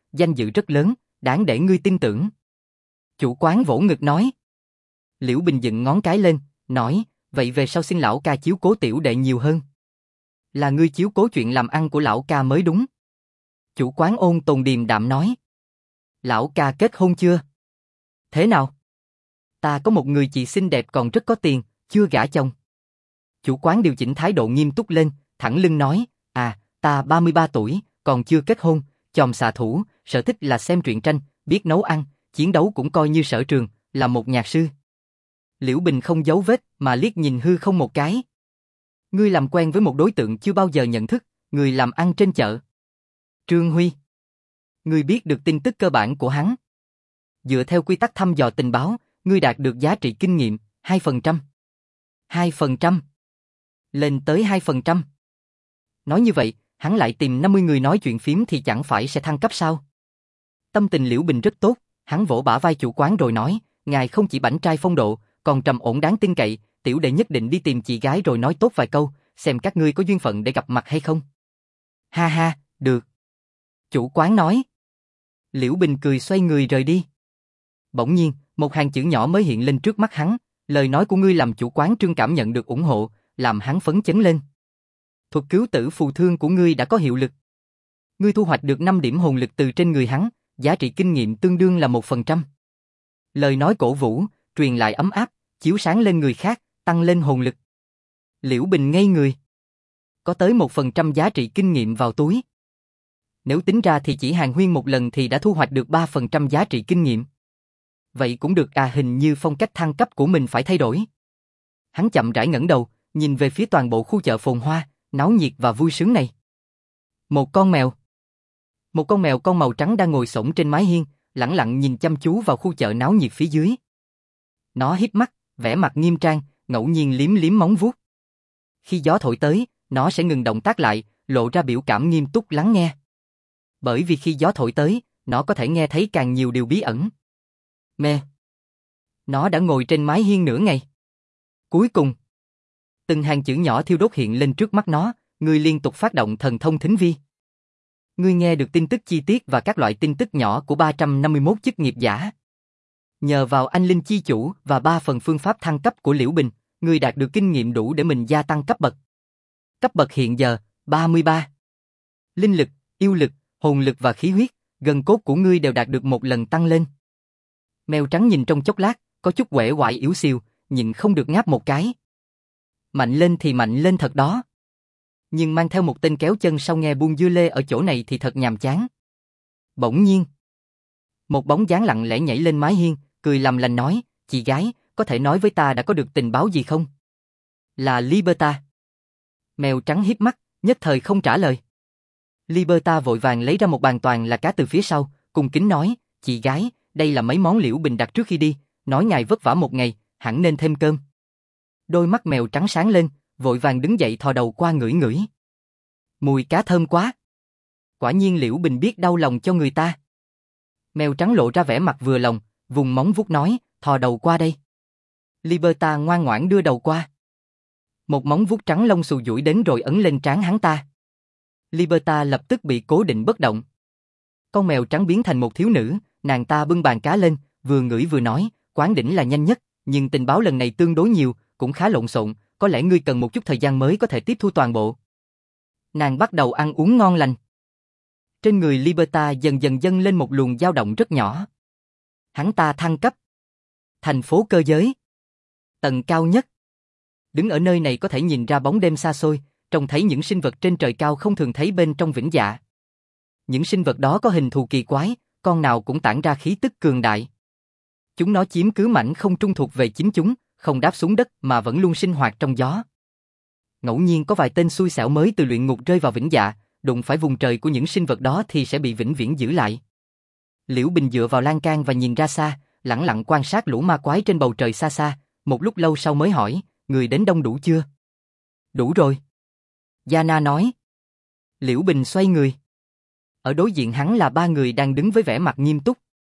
danh dự rất lớn, đáng để ngươi tin tưởng. Chủ quán vỗ ngực nói. Liễu Bình dựng ngón cái lên, nói, vậy về sau xin lão ca chiếu cố tiểu đệ nhiều hơn. Là ngươi chiếu cố chuyện làm ăn của lão ca mới đúng. Chủ quán ôn tồn điềm đạm nói. Lão ca kết hôn chưa? Thế nào? Ta có một người chị xinh đẹp còn rất có tiền, chưa gả chồng. Chủ quán điều chỉnh thái độ nghiêm túc lên, thẳng lưng nói, ta 33 tuổi, còn chưa kết hôn, chòm xạ thủ, sở thích là xem truyện tranh, biết nấu ăn, chiến đấu cũng coi như sở trường, là một nhạc sư. Liễu Bình không giấu vết mà liếc nhìn hư không một cái. Ngươi làm quen với một đối tượng chưa bao giờ nhận thức, người làm ăn trên chợ. Trương Huy. Ngươi biết được tin tức cơ bản của hắn. Dựa theo quy tắc thăm dò tình báo, ngươi đạt được giá trị kinh nghiệm 2%. 2%. Lên tới 2%. Nói như vậy, hắn lại tìm 50 người nói chuyện phím thì chẳng phải sẽ thăng cấp sao? Tâm tình Liễu Bình rất tốt, hắn vỗ bả vai chủ quán rồi nói, ngài không chỉ bảnh trai phong độ, còn trầm ổn đáng tin cậy, tiểu đệ nhất định đi tìm chị gái rồi nói tốt vài câu, xem các ngươi có duyên phận để gặp mặt hay không. Ha ha, được. Chủ quán nói. Liễu Bình cười xoay người rời đi. Bỗng nhiên, một hàng chữ nhỏ mới hiện lên trước mắt hắn, lời nói của ngươi làm chủ quán Trương cảm nhận được ủng hộ, làm hắn phấn chấn lên. Thuật cứu tử phù thương của ngươi đã có hiệu lực. Ngươi thu hoạch được 5 điểm hồn lực từ trên người hắn, giá trị kinh nghiệm tương đương là 1%. Lời nói cổ vũ, truyền lại ấm áp, chiếu sáng lên người khác, tăng lên hồn lực. Liễu Bình ngây người. Có tới 1% giá trị kinh nghiệm vào túi. Nếu tính ra thì chỉ hàng huyên một lần thì đã thu hoạch được 3% giá trị kinh nghiệm. Vậy cũng được hình như phong cách thăng cấp của mình phải thay đổi. Hắn chậm rãi ngẩng đầu, nhìn về phía toàn bộ khu chợ phồn hoa, náo nhiệt và vui sướng này. Một con mèo con màu trắng đang ngồi xổm trên mái hiên, lẳng lặng nhìn chăm chú vào khu chợ náo nhiệt phía dưới. Nó híp mắt, vẻ mặt nghiêm trang, ngẫu nhiên liếm liếm móng vuốt. Khi gió thổi tới, nó sẽ ngừng động tác lại, lộ ra biểu cảm nghiêm túc lắng nghe. Bởi vì khi gió thổi tới, nó có thể nghe thấy càng nhiều điều bí ẩn. Mẹ! Nó đã ngồi trên mái hiên nửa ngày. Cuối cùng, từng hàng chữ nhỏ thiêu đốt hiện lên trước mắt nó, ngươi liên tục phát động thần thông thính vi. Ngươi nghe được tin tức chi tiết và các loại tin tức nhỏ của 351 chức nghiệp giả. Nhờ vào anh linh chi chủ và 3 phần phương pháp thăng cấp của Liễu Bình, ngươi đạt được kinh nghiệm đủ để mình gia tăng cấp bậc. Cấp bậc hiện giờ, 33. Linh lực, yêu lực, hồn lực và khí huyết, gân cốt của ngươi đều đạt được một lần tăng lên. Mèo trắng nhìn trong chốc lát, có chút uể oải yếu xìu, nhịn không được ngáp một cái. Mạnh lên thì mạnh lên thật đó. Nhưng mang theo một tên kéo chân sau nghe buông dưa lê ở chỗ này thì thật nhàm chán. Bỗng nhiên, một bóng dáng lặng lẽ nhảy lên mái hiên, cười làm lành nói, chị gái, có thể nói với ta đã có được tình báo gì không? Là Liberta. Mèo trắng híp mắt, nhất thời không trả lời. Liberta vội vàng lấy ra một bàn toàn là cá từ phía sau, cung kính nói, chị gái, đây là mấy món Liễu Bình đặt trước khi đi, nói ngài vất vả một ngày, hẳn nên thêm cơm. Đôi mắt mèo trắng sáng lên, vội vàng đứng dậy thò đầu qua ngửi ngửi. Mùi cá thơm quá. Quả nhiên Liễu Bình biết đau lòng cho người ta. Mèo trắng lộ ra vẻ mặt vừa lòng, vùng móng vuốt nói, thò đầu qua đây. Liberta ngoan ngoãn đưa đầu qua. Một móng vuốt trắng lông xù duỗi đến rồi ấn lên trán hắn ta. Liberta lập tức bị cố định bất động. Con mèo trắng biến thành một thiếu nữ, nàng ta bưng bàn cá lên, vừa ngửi vừa nói, quán đỉnh là nhanh nhất, nhưng tình báo lần này tương đối nhiều, cũng khá lộn xộn, có lẽ ngươi cần một chút thời gian mới có thể tiếp thu toàn bộ. Nàng bắt đầu ăn uống ngon lành. Trên người Liberta dần dần dâng lên một luồng dao động rất nhỏ. Hắn ta thăng cấp. Thành phố cơ giới. Tầng cao nhất. Đứng ở nơi này có thể nhìn ra bóng đêm xa xôi, trông thấy những sinh vật trên trời cao không thường thấy bên trong vĩnh dạ. Những sinh vật đó có hình thù kỳ quái, con nào cũng tản ra khí tức cường đại. Chúng nó chiếm cứ mảnh không trung thuộc về chính chúng, không đáp xuống đất mà vẫn luôn sinh hoạt trong gió. Ngẫu nhiên có vài tên xui xẻo mới từ luyện ngục rơi vào vĩnh dạ, đụng phải vùng trời của những sinh vật đó thì sẽ bị vĩnh viễn giữ lại. Liễu Bình dựa vào lan can và nhìn ra xa, lẳng lặng quan sát lũ ma quái trên bầu trời xa xa, một lúc lâu sau mới hỏi, người đến đông đủ chưa? Đủ rồi. Yana nói. Liễu Bình xoay người. Ở đối diện hắn là 3 người đang đứng với vẻ mặt nghiêm túc.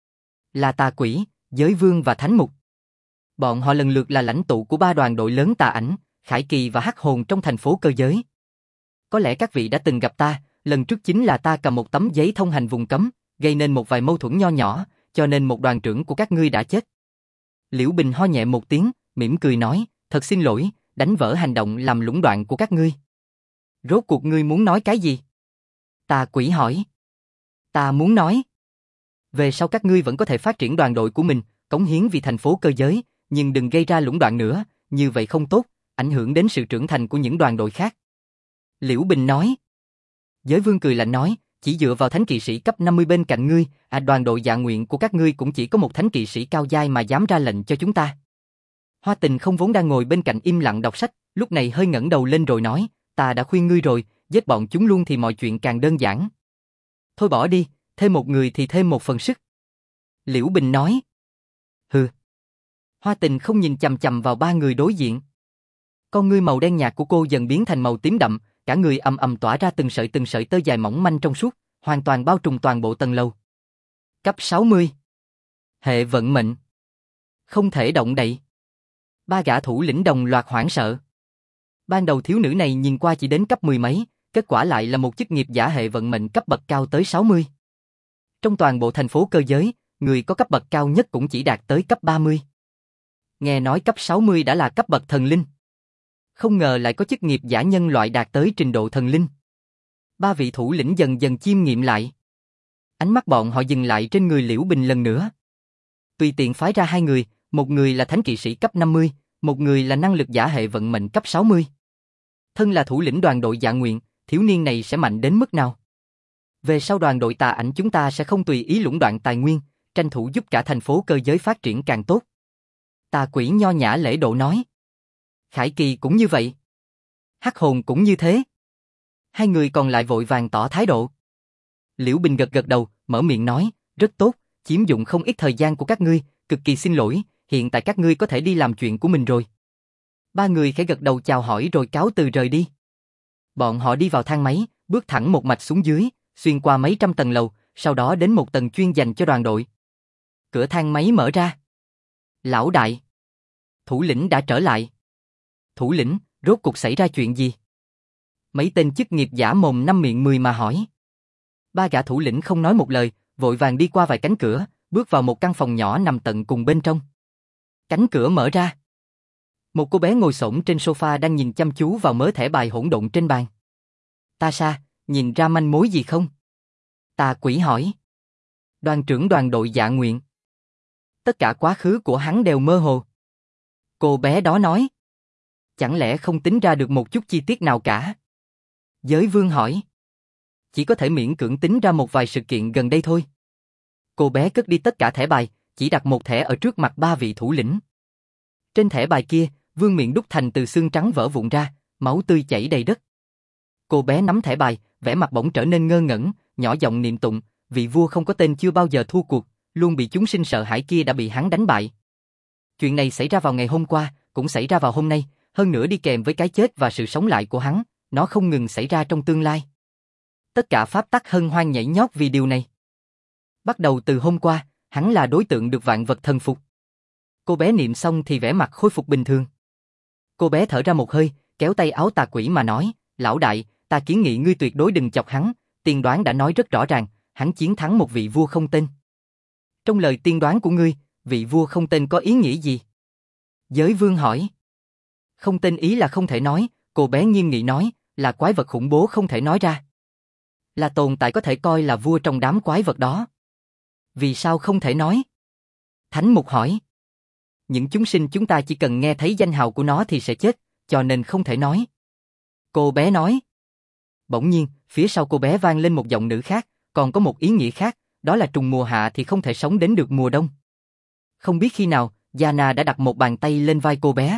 Là tà quỷ, giới vương và thánh mục. Bọn họ lần lượt là lãnh tụ của 3 đoàn đội lớn tà ảnh, khải kỳ và hắc hồn trong thành phố cơ giới. Có lẽ các vị đã từng gặp ta, lần trước chính là ta cầm một tấm giấy thông hành vùng cấm, gây nên một vài mâu thuẫn nho nhỏ, cho nên một đoàn trưởng của các ngươi đã chết. Liễu Bình ho nhẹ một tiếng, mỉm cười nói, thật xin lỗi, đánh vỡ hành động làm lũng đoạn của các ngươi. Rốt cuộc ngươi muốn nói cái gì? Tà Quỷ hỏi. Ta muốn nói. Về sau các ngươi vẫn có thể phát triển đoàn đội của mình, cống hiến vì thành phố cơ giới, nhưng đừng gây ra lũng đoạn nữa, như vậy không tốt, ảnh hưởng đến sự trưởng thành của những đoàn đội khác. Liễu Bình nói. Giới Vương cười lạnh nói, chỉ dựa vào thánh kỵ sĩ cấp 50 bên cạnh ngươi, đoàn đội dạ nguyện của các ngươi cũng chỉ có một thánh kỵ sĩ cao giai mà dám ra lệnh cho chúng ta. Hoa Tình không vốn đang ngồi bên cạnh im lặng đọc sách, lúc này hơi ngẩng đầu lên rồi nói, ta đã khuyên ngươi rồi, giết bọn chúng luôn thì mọi chuyện càng đơn giản. Thôi bỏ đi, thêm một người thì thêm một phần sức. Liễu Bình nói. Hừ. Hoa Tình không nhìn chằm chằm vào ba người đối diện. Con ngươi màu đen nhạt của cô dần biến thành màu tím đậm, cả người ầm ầm tỏa ra từng sợi tơ dài mỏng manh trong suốt, hoàn toàn bao trùm toàn bộ tầng lầu. Cấp 60. Hệ vận mệnh. Không thể động đậy. Ba gã thủ lĩnh đồng loạt hoảng sợ. Ban đầu thiếu nữ này nhìn qua chỉ đến cấp 10 mấy, kết quả lại là một chức nghiệp giả hệ vận mệnh cấp bậc cao tới 60. Trong toàn bộ thành phố cơ giới, người có cấp bậc cao nhất cũng chỉ đạt tới cấp 30. Nghe nói cấp 60 đã là cấp bậc thần linh. Không ngờ lại có chức nghiệp giả nhân loại đạt tới trình độ thần linh. Ba vị thủ lĩnh dần dần chiêm nghiệm lại. Ánh mắt bọn họ dừng lại trên người Liễu Bình lần nữa. Tùy tiện phái ra hai người, một người là thánh kỵ sĩ cấp 50, một người là năng lực giả hệ vận mệnh cấp 60. Thân là thủ lĩnh đoàn đội dạ nguyện, thiếu niên này sẽ mạnh đến mức nào? Về sau đoàn đội tà ảnh chúng ta sẽ không tùy ý lũng đoạn tài nguyên, tranh thủ giúp cả thành phố cơ giới phát triển càng tốt. Tà Quỷ nho nhã lễ độ nói. Khải Kỳ cũng như vậy. Hắc Hồn cũng như thế. Hai người còn lại vội vàng tỏ thái độ. Liễu Bình gật gật đầu, mở miệng nói, rất tốt, chiếm dụng không ít thời gian của các ngươi, cực kỳ xin lỗi, hiện tại các ngươi có thể đi làm chuyện của mình rồi. Ba người khẽ gật đầu chào hỏi rồi cáo từ rời đi. Bọn họ đi vào thang máy, bước thẳng một mạch xuống dưới, xuyên qua mấy trăm tầng lầu, sau đó đến một tầng chuyên dành cho đoàn đội. Cửa thang máy mở ra. Lão đại. Thủ lĩnh đã trở lại. Thủ lĩnh, rốt cuộc xảy ra chuyện gì? Mấy tên chức nghiệp giả mồm năm miệng mười mà hỏi. Ba gã thủ lĩnh không nói một lời, vội vàng đi qua vài cánh cửa, bước vào một căn phòng nhỏ nằm tận cùng bên trong. Cánh cửa mở ra. Một cô bé ngồi xổm trên sofa đang nhìn chăm chú vào mớ thẻ bài hỗn độn trên bàn. Tasha, nhìn ra manh mối gì không? Tà Quỷ hỏi. Đoàn trưởng đoàn đội dạ nguyện. Tất cả quá khứ của hắn đều mơ hồ. Cô bé đó nói. Chẳng lẽ không tính ra được một chút chi tiết nào cả? Giới Vương hỏi. Chỉ có thể miễn cưỡng tính ra một vài sự kiện gần đây thôi. Cô bé cất đi tất cả thẻ bài, chỉ đặt một thẻ ở trước mặt ba vị thủ lĩnh. Trên thẻ bài kia, vương miện đúc thành từ xương trắng vỡ vụn ra, máu tươi chảy đầy đất. Cô bé nắm thẻ bài, vẻ mặt bỗng trở nên ngơ ngẩn, nhỏ giọng niệm tụng, vị vua không có tên chưa bao giờ thua cuộc, luôn bị chúng sinh sợ hãi kia đã bị hắn đánh bại. Chuyện này xảy ra vào ngày hôm qua, cũng xảy ra vào hôm nay, hơn nữa đi kèm với cái chết và sự sống lại của hắn, nó không ngừng xảy ra trong tương lai. Tất cả pháp tắc hân hoan nhảy nhót vì điều này. Bắt đầu từ hôm qua, hắn là đối tượng được vạn vật thần phục. Cô bé niệm xong thì vẻ mặt khôi phục bình thường. Cô bé thở ra một hơi, kéo tay áo Tà Quỷ mà nói, lão đại, ta kiến nghị ngươi tuyệt đối đừng chọc hắn, tiên đoán đã nói rất rõ ràng, hắn chiến thắng một vị vua không tên. Trong lời tiên đoán của ngươi, vị vua không tên có ý nghĩa gì? Giới Vương hỏi. Không tên ý là không thể nói, cô bé nghiêm nghị nói, là quái vật khủng bố không thể nói ra. Là tồn tại có thể coi là vua trong đám quái vật đó. Vì sao không thể nói? Thánh Mục hỏi. Những chúng sinh chúng ta chỉ cần nghe thấy danh hào của nó thì sẽ chết, cho nên không thể nói. Cô bé nói. Bỗng nhiên, phía sau cô bé vang lên một giọng nữ khác, còn có một ý nghĩa khác, đó là trùng mùa hạ thì không thể sống đến được mùa đông. Không biết khi nào, Yana đã đặt một bàn tay lên vai cô bé.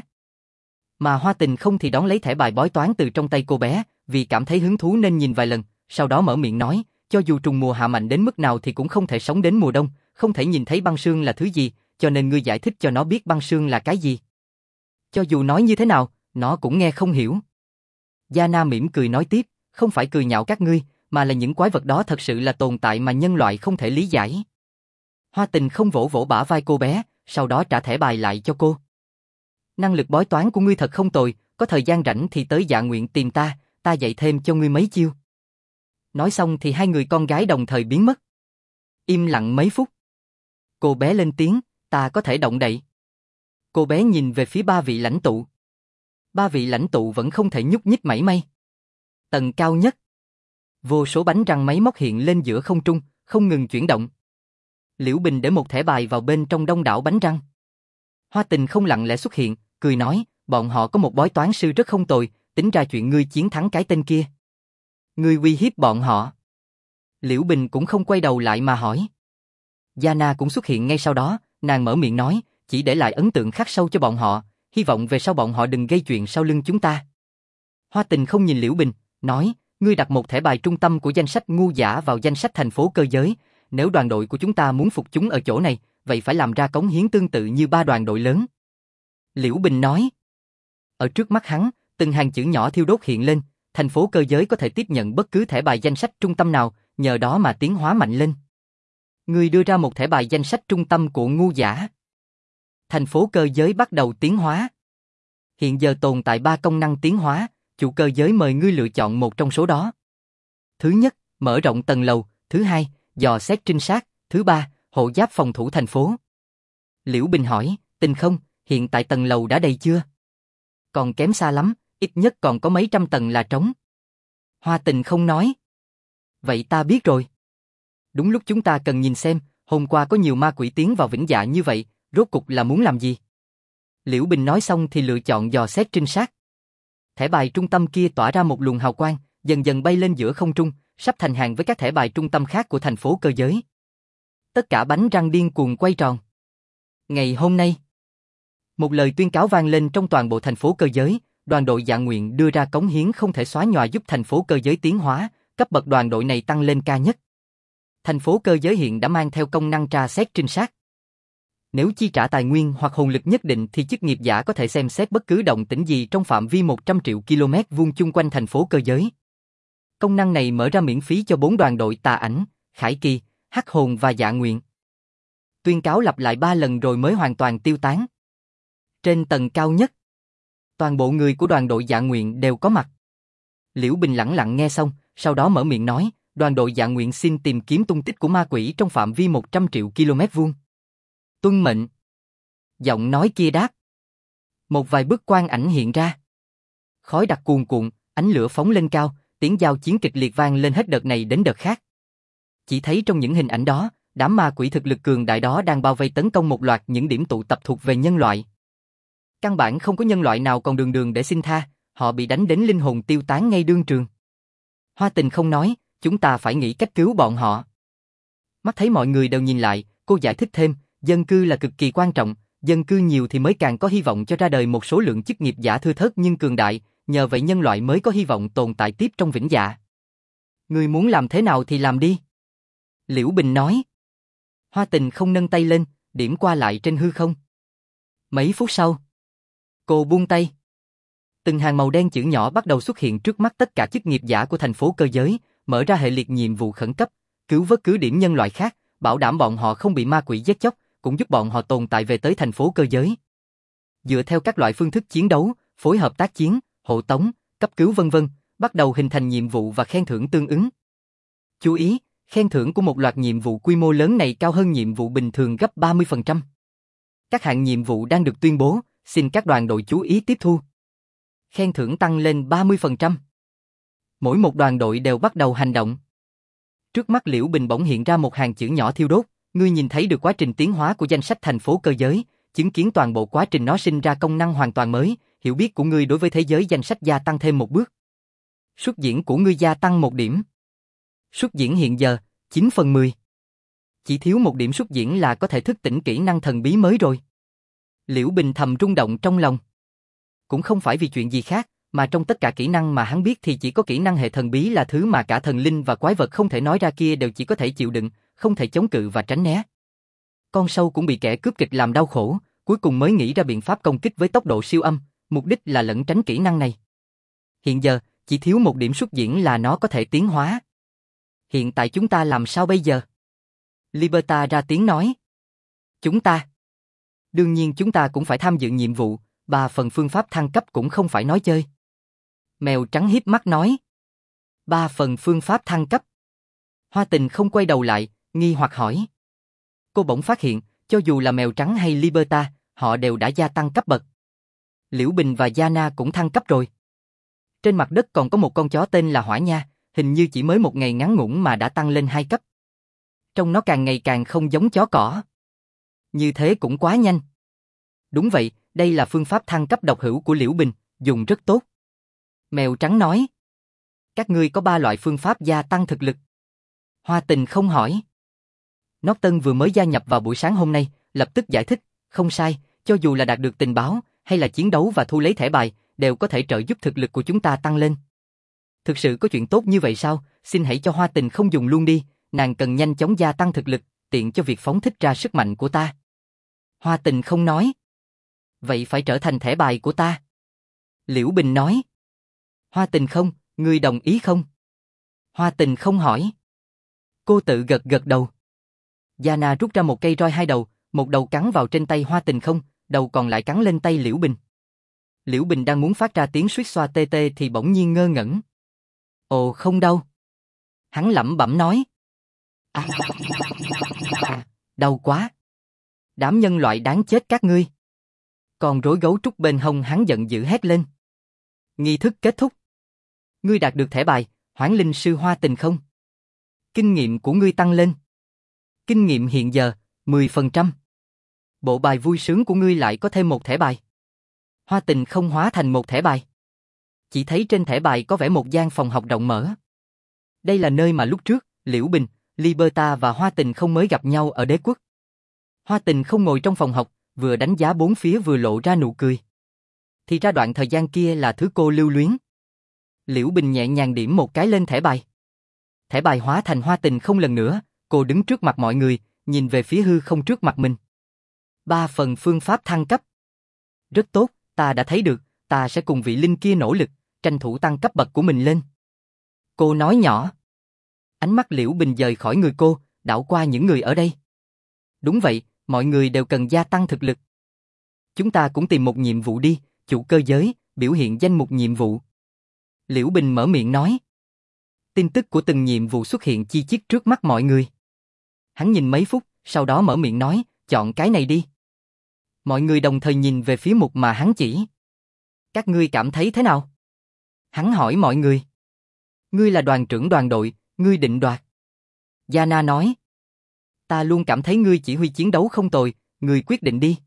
Mà Hoa Tình không thì đón lấy thẻ bài bói toán từ trong tay cô bé, vì cảm thấy hứng thú nên nhìn vài lần, sau đó mở miệng nói, cho dù trùng mùa hạ mạnh đến mức nào thì cũng không thể sống đến mùa đông, không thể nhìn thấy băng sương là thứ gì, cho nên ngươi giải thích cho nó biết băng sương là cái gì. Cho dù nói như thế nào, nó cũng nghe không hiểu. Yana mỉm cười nói tiếp, không phải cười nhạo các ngươi, mà là những quái vật đó thật sự là tồn tại mà nhân loại không thể lý giải. Hoa Tình không vỗ vỗ bả vai cô bé, sau đó trả thẻ bài lại cho cô. Năng lực bói toán của ngươi thật không tồi, có thời gian rảnh thì tới dạ nguyện tìm ta, ta dạy thêm cho ngươi mấy chiêu. Nói xong thì hai người con gái đồng thời biến mất. Im lặng mấy phút. Cô bé lên tiếng, ta có thể động đậy. Cô bé nhìn về phía ba vị lãnh tụ. Ba vị lãnh tụ vẫn không thể nhúc nhích mảy may. Tầng cao nhất. Vô số bánh răng máy móc hiện lên giữa không trung, không ngừng chuyển động. Liễu Bình để một thẻ bài vào bên trong đông đảo bánh răng. Hoa Tình không lặng lẽ xuất hiện, cười nói, bọn họ có một bói toán sư rất không tồi, tính ra chuyện ngươi chiến thắng cái tên kia. Ngươi uy hiếp bọn họ. Liễu Bình cũng không quay đầu lại mà hỏi. Yana cũng xuất hiện ngay sau đó, nàng mở miệng nói, chỉ để lại ấn tượng khắc sâu cho bọn họ, hy vọng về sau bọn họ đừng gây chuyện sau lưng chúng ta. Hoa Tình không nhìn Liễu Bình, nói, ngươi đặt một thẻ bài trung tâm của danh sách ngu giả vào danh sách thành phố cơ giới, nếu đoàn đội của chúng ta muốn phục chúng ở chỗ này, vậy phải làm ra cống hiến tương tự như ba đoàn đội lớn. Liễu Bình nói. Ở trước mắt hắn, từng hàng chữ nhỏ thiêu đốt hiện lên, thành phố cơ giới có thể tiếp nhận bất cứ thẻ bài danh sách trung tâm nào, nhờ đó mà tiến hóa mạnh lên. Ngươi đưa ra một thẻ bài danh sách trung tâm của ngu giả. Thành phố cơ giới bắt đầu tiến hóa. Hiện giờ tồn tại 3 công năng tiến hóa, chủ cơ giới mời ngươi lựa chọn một trong số đó. Thứ nhất, mở rộng tầng lầu, thứ hai, dò xét trinh sát, thứ ba, hộ giáp phòng thủ thành phố. Liễu Bình hỏi, Tình không, hiện tại tầng lầu đã đầy chưa? Còn kém xa lắm, ít nhất còn có mấy trăm tầng là trống. Hoa Tình không nói. Vậy ta biết rồi. Đúng lúc chúng ta cần nhìn xem, hôm qua có nhiều ma quỷ tiến vào Vĩnh Dạ như vậy, rốt cục là muốn làm gì? Liễu Bình nói xong thì lựa chọn dò xét trinh sát. Thẻ bài trung tâm kia tỏa ra một luồng hào quang, dần dần bay lên giữa không trung, sắp thành hàng với các thẻ bài trung tâm khác của thành phố cơ giới. Tất cả bánh răng điên cuồng quay tròn. Ngày hôm nay, một lời tuyên cáo vang lên trong toàn bộ thành phố cơ giới, đoàn đội Dạ Nguyện đưa ra cống hiến không thể xóa nhòa giúp thành phố cơ giới tiến hóa, cấp bậc đoàn đội này tăng lên cao nhất. Thành phố cơ giới hiện đã mang theo công năng tra xét trinh sát. Nếu chi trả tài nguyên hoặc hồn lực nhất định thì chức nghiệp giả có thể xem xét bất cứ động tĩnh gì trong phạm vi 100 triệu km vuông chung quanh thành phố cơ giới. Công năng này mở ra miễn phí cho 4 đoàn đội Tà Ảnh, Khải Kỳ, Hắc Hồn và Dạ Nguyện. Tuyên cáo lặp lại 3 lần rồi mới hoàn toàn tiêu tán. Trên tầng cao nhất, toàn bộ người của đoàn đội Dạ Nguyện đều có mặt. Liễu Bình lẳng lặng nghe xong, sau đó mở miệng nói, đoàn đội Dạ Nguyện xin tìm kiếm tung tích của ma quỷ trong phạm vi 100 triệu km vuông. Tuân mệnh. Giọng nói kia đáp. Một vài bức quang ảnh hiện ra. Khói đặc cuồn cuộn, ánh lửa phóng lên cao, tiếng giao chiến kịch liệt vang lên hết đợt này đến đợt khác. Chỉ thấy trong những hình ảnh đó, đám ma quỷ thực lực cường đại đó đang bao vây tấn công một loạt những điểm tụ tập thuộc về nhân loại. Căn bản không có nhân loại nào còn đường đường để xin tha, họ bị đánh đến linh hồn tiêu tán ngay đương trường. Hoa Tình không nói, chúng ta phải nghĩ cách cứu bọn họ. Mắt thấy mọi người đều nhìn lại, cô giải thích thêm, dân cư là cực kỳ quan trọng, dân cư nhiều thì mới càng có hy vọng cho ra đời một số lượng chức nghiệp giả thưa thớt nhưng cường đại, nhờ vậy nhân loại mới có hy vọng tồn tại tiếp trong Vĩnh Dạ. Ngươi muốn làm thế nào thì làm đi. Liễu Bình nói. Hoa Tình không nâng tay lên, điểm qua lại trên hư không. Mấy phút sau, cô buông tay. Từng hàng màu đen chữ nhỏ bắt đầu xuất hiện trước mắt tất cả chức nghiệp giả của thành phố cơ giới, mở ra hệ liệt nhiệm vụ khẩn cấp, cứu vớt cứ điểm nhân loại khác, bảo đảm bọn họ không bị ma quỷ giết chóc, cũng giúp bọn họ tồn tại về tới thành phố cơ giới. Dựa theo các loại phương thức chiến đấu, phối hợp tác chiến, hộ tống, cấp cứu vân vân, bắt đầu hình thành nhiệm vụ và khen thưởng tương ứng. Chú ý, khen thưởng của một loạt nhiệm vụ quy mô lớn này cao hơn nhiệm vụ bình thường gấp 30%. Các hạng nhiệm vụ đang được tuyên bố, xin các đoàn đội chú ý tiếp thu. Khen thưởng tăng lên 30%. Mỗi một đoàn đội đều bắt đầu hành động. Trước mắt Liễu Bình bỗng hiện ra một hàng chữ nhỏ thiêu đốt, ngươi nhìn thấy được quá trình tiến hóa của danh sách thành phố cơ giới, chứng kiến toàn bộ quá trình nó sinh ra công năng hoàn toàn mới, hiểu biết của ngươi đối với thế giới danh sách gia tăng thêm một bước. Xuất diễn của ngươi gia tăng 1 điểm. Xuất diễn hiện giờ, 9/10. Chỉ thiếu 1 điểm xuất diễn là có thể thức tỉnh kỹ năng thần bí mới rồi. Liễu Bình thầm rung động trong lòng. Cũng không phải vì chuyện gì khác, mà trong tất cả kỹ năng mà hắn biết thì chỉ có kỹ năng hệ thần bí là thứ mà cả thần linh và quái vật không thể nói ra kia đều chỉ có thể chịu đựng, không thể chống cự và tránh né. Con sâu cũng bị kẻ cướp kịch làm đau khổ, cuối cùng mới nghĩ ra biện pháp công kích với tốc độ siêu âm, mục đích là lẩn tránh kỹ năng này. Hiện giờ, chỉ thiếu 1 điểm xuất diễn là nó có thể tiến hóa. Hiện tại chúng ta làm sao bây giờ? Liberta ra tiếng nói. Chúng ta? Đương nhiên chúng ta cũng phải tham dự nhiệm vụ, 3 phần phương pháp thăng cấp cũng không phải nói chơi. Mèo trắng híp mắt nói. 3 phần phương pháp thăng cấp. Hoa Tình không quay đầu lại, nghi hoặc hỏi. Cô bỗng phát hiện, cho dù là mèo trắng hay Liberta, họ đều đã gia tăng cấp bậc. Liễu Bình và Yana cũng thăng cấp rồi. Trên mặt đất còn có một con chó tên là Hỏa Nha, hình như chỉ mới một ngày ngắn ngủn mà đã tăng lên 2 cấp. Trông nó càng ngày càng không giống chó cỏ. Như thế cũng quá nhanh. Đúng vậy, đây là phương pháp thăng cấp độc hữu của Liễu Bình, dùng rất tốt. Mèo trắng nói. Các ngươi có 3 loại phương pháp gia tăng thực lực. Hoa Tình không hỏi. Norton vừa mới gia nhập vào buổi sáng hôm nay, lập tức giải thích, không sai, cho dù là đạt được tình báo, hay là chiến đấu và thu lấy thẻ bài, đều có thể trợ giúp thực lực của chúng ta tăng lên. Thực sự có chuyện tốt như vậy sao? Xin hãy cho Hoa Tình không dùng luôn đi, nàng cần nhanh chóng gia tăng thực lực, tiện cho việc phóng thích ra sức mạnh của ta. Hoa Tình không nói. Vậy phải trở thành thẻ bài của ta. Liễu Bình nói. Hoa Tình không, ngươi đồng ý không? Hoa Tình không hỏi. Cô tự gật gật đầu. Yana rút ra một cây roi 2 đầu, một đầu cắn vào trên tay Hoa Tình không, đầu còn lại cắn lên tay Liễu Bình. Liễu Bình đang muốn phát ra tiếng suýt xoa tê tê thì bỗng nhiên ngơ ngẩn. Ồ không đau. Hắn lẩm bẩm nói. Đau quá. Đám nhân loại đáng chết các ngươi. Còn rối gấu trúc bên hông hắn giận dữ hét lên. Nghi thức kết thúc. Ngươi đạt được thẻ bài, Hoán Linh sư Hoa Tình không? Kinh nghiệm của ngươi tăng lên. Kinh nghiệm hiện giờ, 10%. Bộ bài vui sướng của ngươi lại có thêm một thẻ bài. Hoa Tình không hóa thành một thẻ bài. Chỉ thấy trên thẻ bài có vẽ một gian phòng học rộng mở. Đây là nơi mà lúc trước, Liễu Bình, Liberta và Hoa Tình không mới gặp nhau ở Đế Quốc. Hoa Tình không ngồi trong phòng học, vừa đánh giá bốn phía vừa lộ ra nụ cười. Thì ra đoạn thời gian kia là thứ cô lưu luyến. Liễu Bình nhẹ nhàng điểm một cái lên thẻ bài. Thẻ bài hóa thành Hoa Tình không lần nữa, cô đứng trước mặt mọi người, nhìn về phía hư không trước mặt mình. 3 phần phương pháp thăng cấp. Rất tốt, ta đã thấy được, ta sẽ cùng vị linh kia nỗ lực, tranh thủ tăng cấp bậc của mình lên. Cô nói nhỏ. Ánh mắt Liễu Bình dời khỏi người cô, đảo qua những người ở đây. Đúng vậy, mọi người đều cần gia tăng thực lực. Chúng ta cũng tìm một nhiệm vụ đi, chủ cơ giới, biểu hiện danh mục nhiệm vụ. Liễu Bình mở miệng nói. Tin tức của từng nhiệm vụ xuất hiện chi tiết trước mắt mọi người. Hắn nhìn mấy phút, sau đó mở miệng nói, chọn cái này đi. Mọi người đồng thời nhìn về phía mục mà hắn chỉ. Các ngươi cảm thấy thế nào? Hắn hỏi mọi người. Ngươi là đoàn trưởng đoàn đội, ngươi định đoạt. Yana nói. Ta luôn cảm thấy ngươi chỉ huy chiến đấu không tồi, ngươi quyết định đi.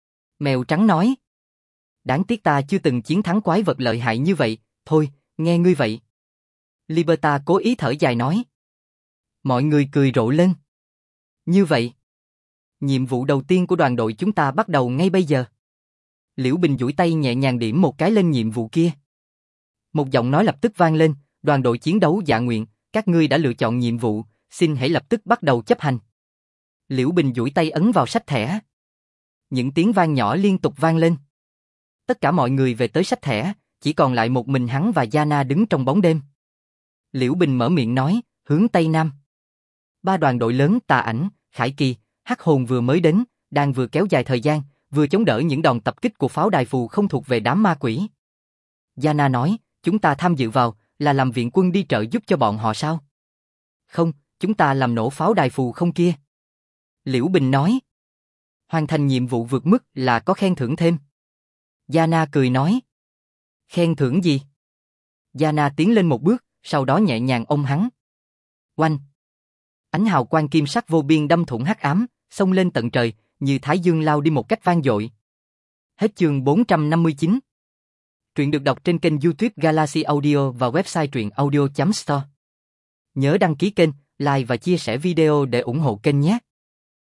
Mèo trắng nói. Đáng tiếc ta chưa từng chiến thắng quái vật lợi hại như vậy, thôi, nghe ngươi vậy. Liberta cố ý thở dài nói. Mọi người cười rộ lên. Như vậy, nhiệm vụ đầu tiên của đoàn đội chúng ta bắt đầu ngay bây giờ. Liễu Bình duỗi tay nhẹ nhàng điểm một cái lên nhiệm vụ kia. Một giọng nói lập tức vang lên, đoàn đội chiến đấu dạ nguyện, các ngươi đã lựa chọn nhiệm vụ, xin hãy lập tức bắt đầu chấp hành. Liễu Bình duỗi tay ấn vào sách thẻ. Những tiếng vang nhỏ liên tục vang lên. Tất cả mọi người về tới sách thẻ, chỉ còn lại một mình hắn và Yana đứng trong bóng đêm. Liễu Bình mở miệng nói, hướng Tây Nam. 3 đoàn đội lớn Tà Ảnh, Khải Kỳ, Hắc Hồn vừa mới đến, đang vừa kéo dài thời gian, vừa chống đỡ những đòn tập kích của pháo đài phù không thuộc về đám ma quỷ. Yana nói, chúng ta tham dự vào, là làm viện quân đi trợ giúp cho bọn họ sao? Không, chúng ta làm nổ pháo đài phù không kia. Liễu Bình nói. Hoàn thành nhiệm vụ vượt mức là có khen thưởng thêm. Yana cười nói. Khen thưởng gì? Yana tiến lên một bước, sau đó nhẹ nhàng ôm hắn. Oanh! Ánh hào quang kim sắc vô biên đâm thủng hắc ám, xông lên tận trời, như thái dương lao đi một cách vang dội. Hết chương 459. Truyện được đọc trên kênh YouTube Galaxy Audio và website truyện audio.store. Nhớ đăng ký kênh, like và chia sẻ video để ủng hộ kênh nhé.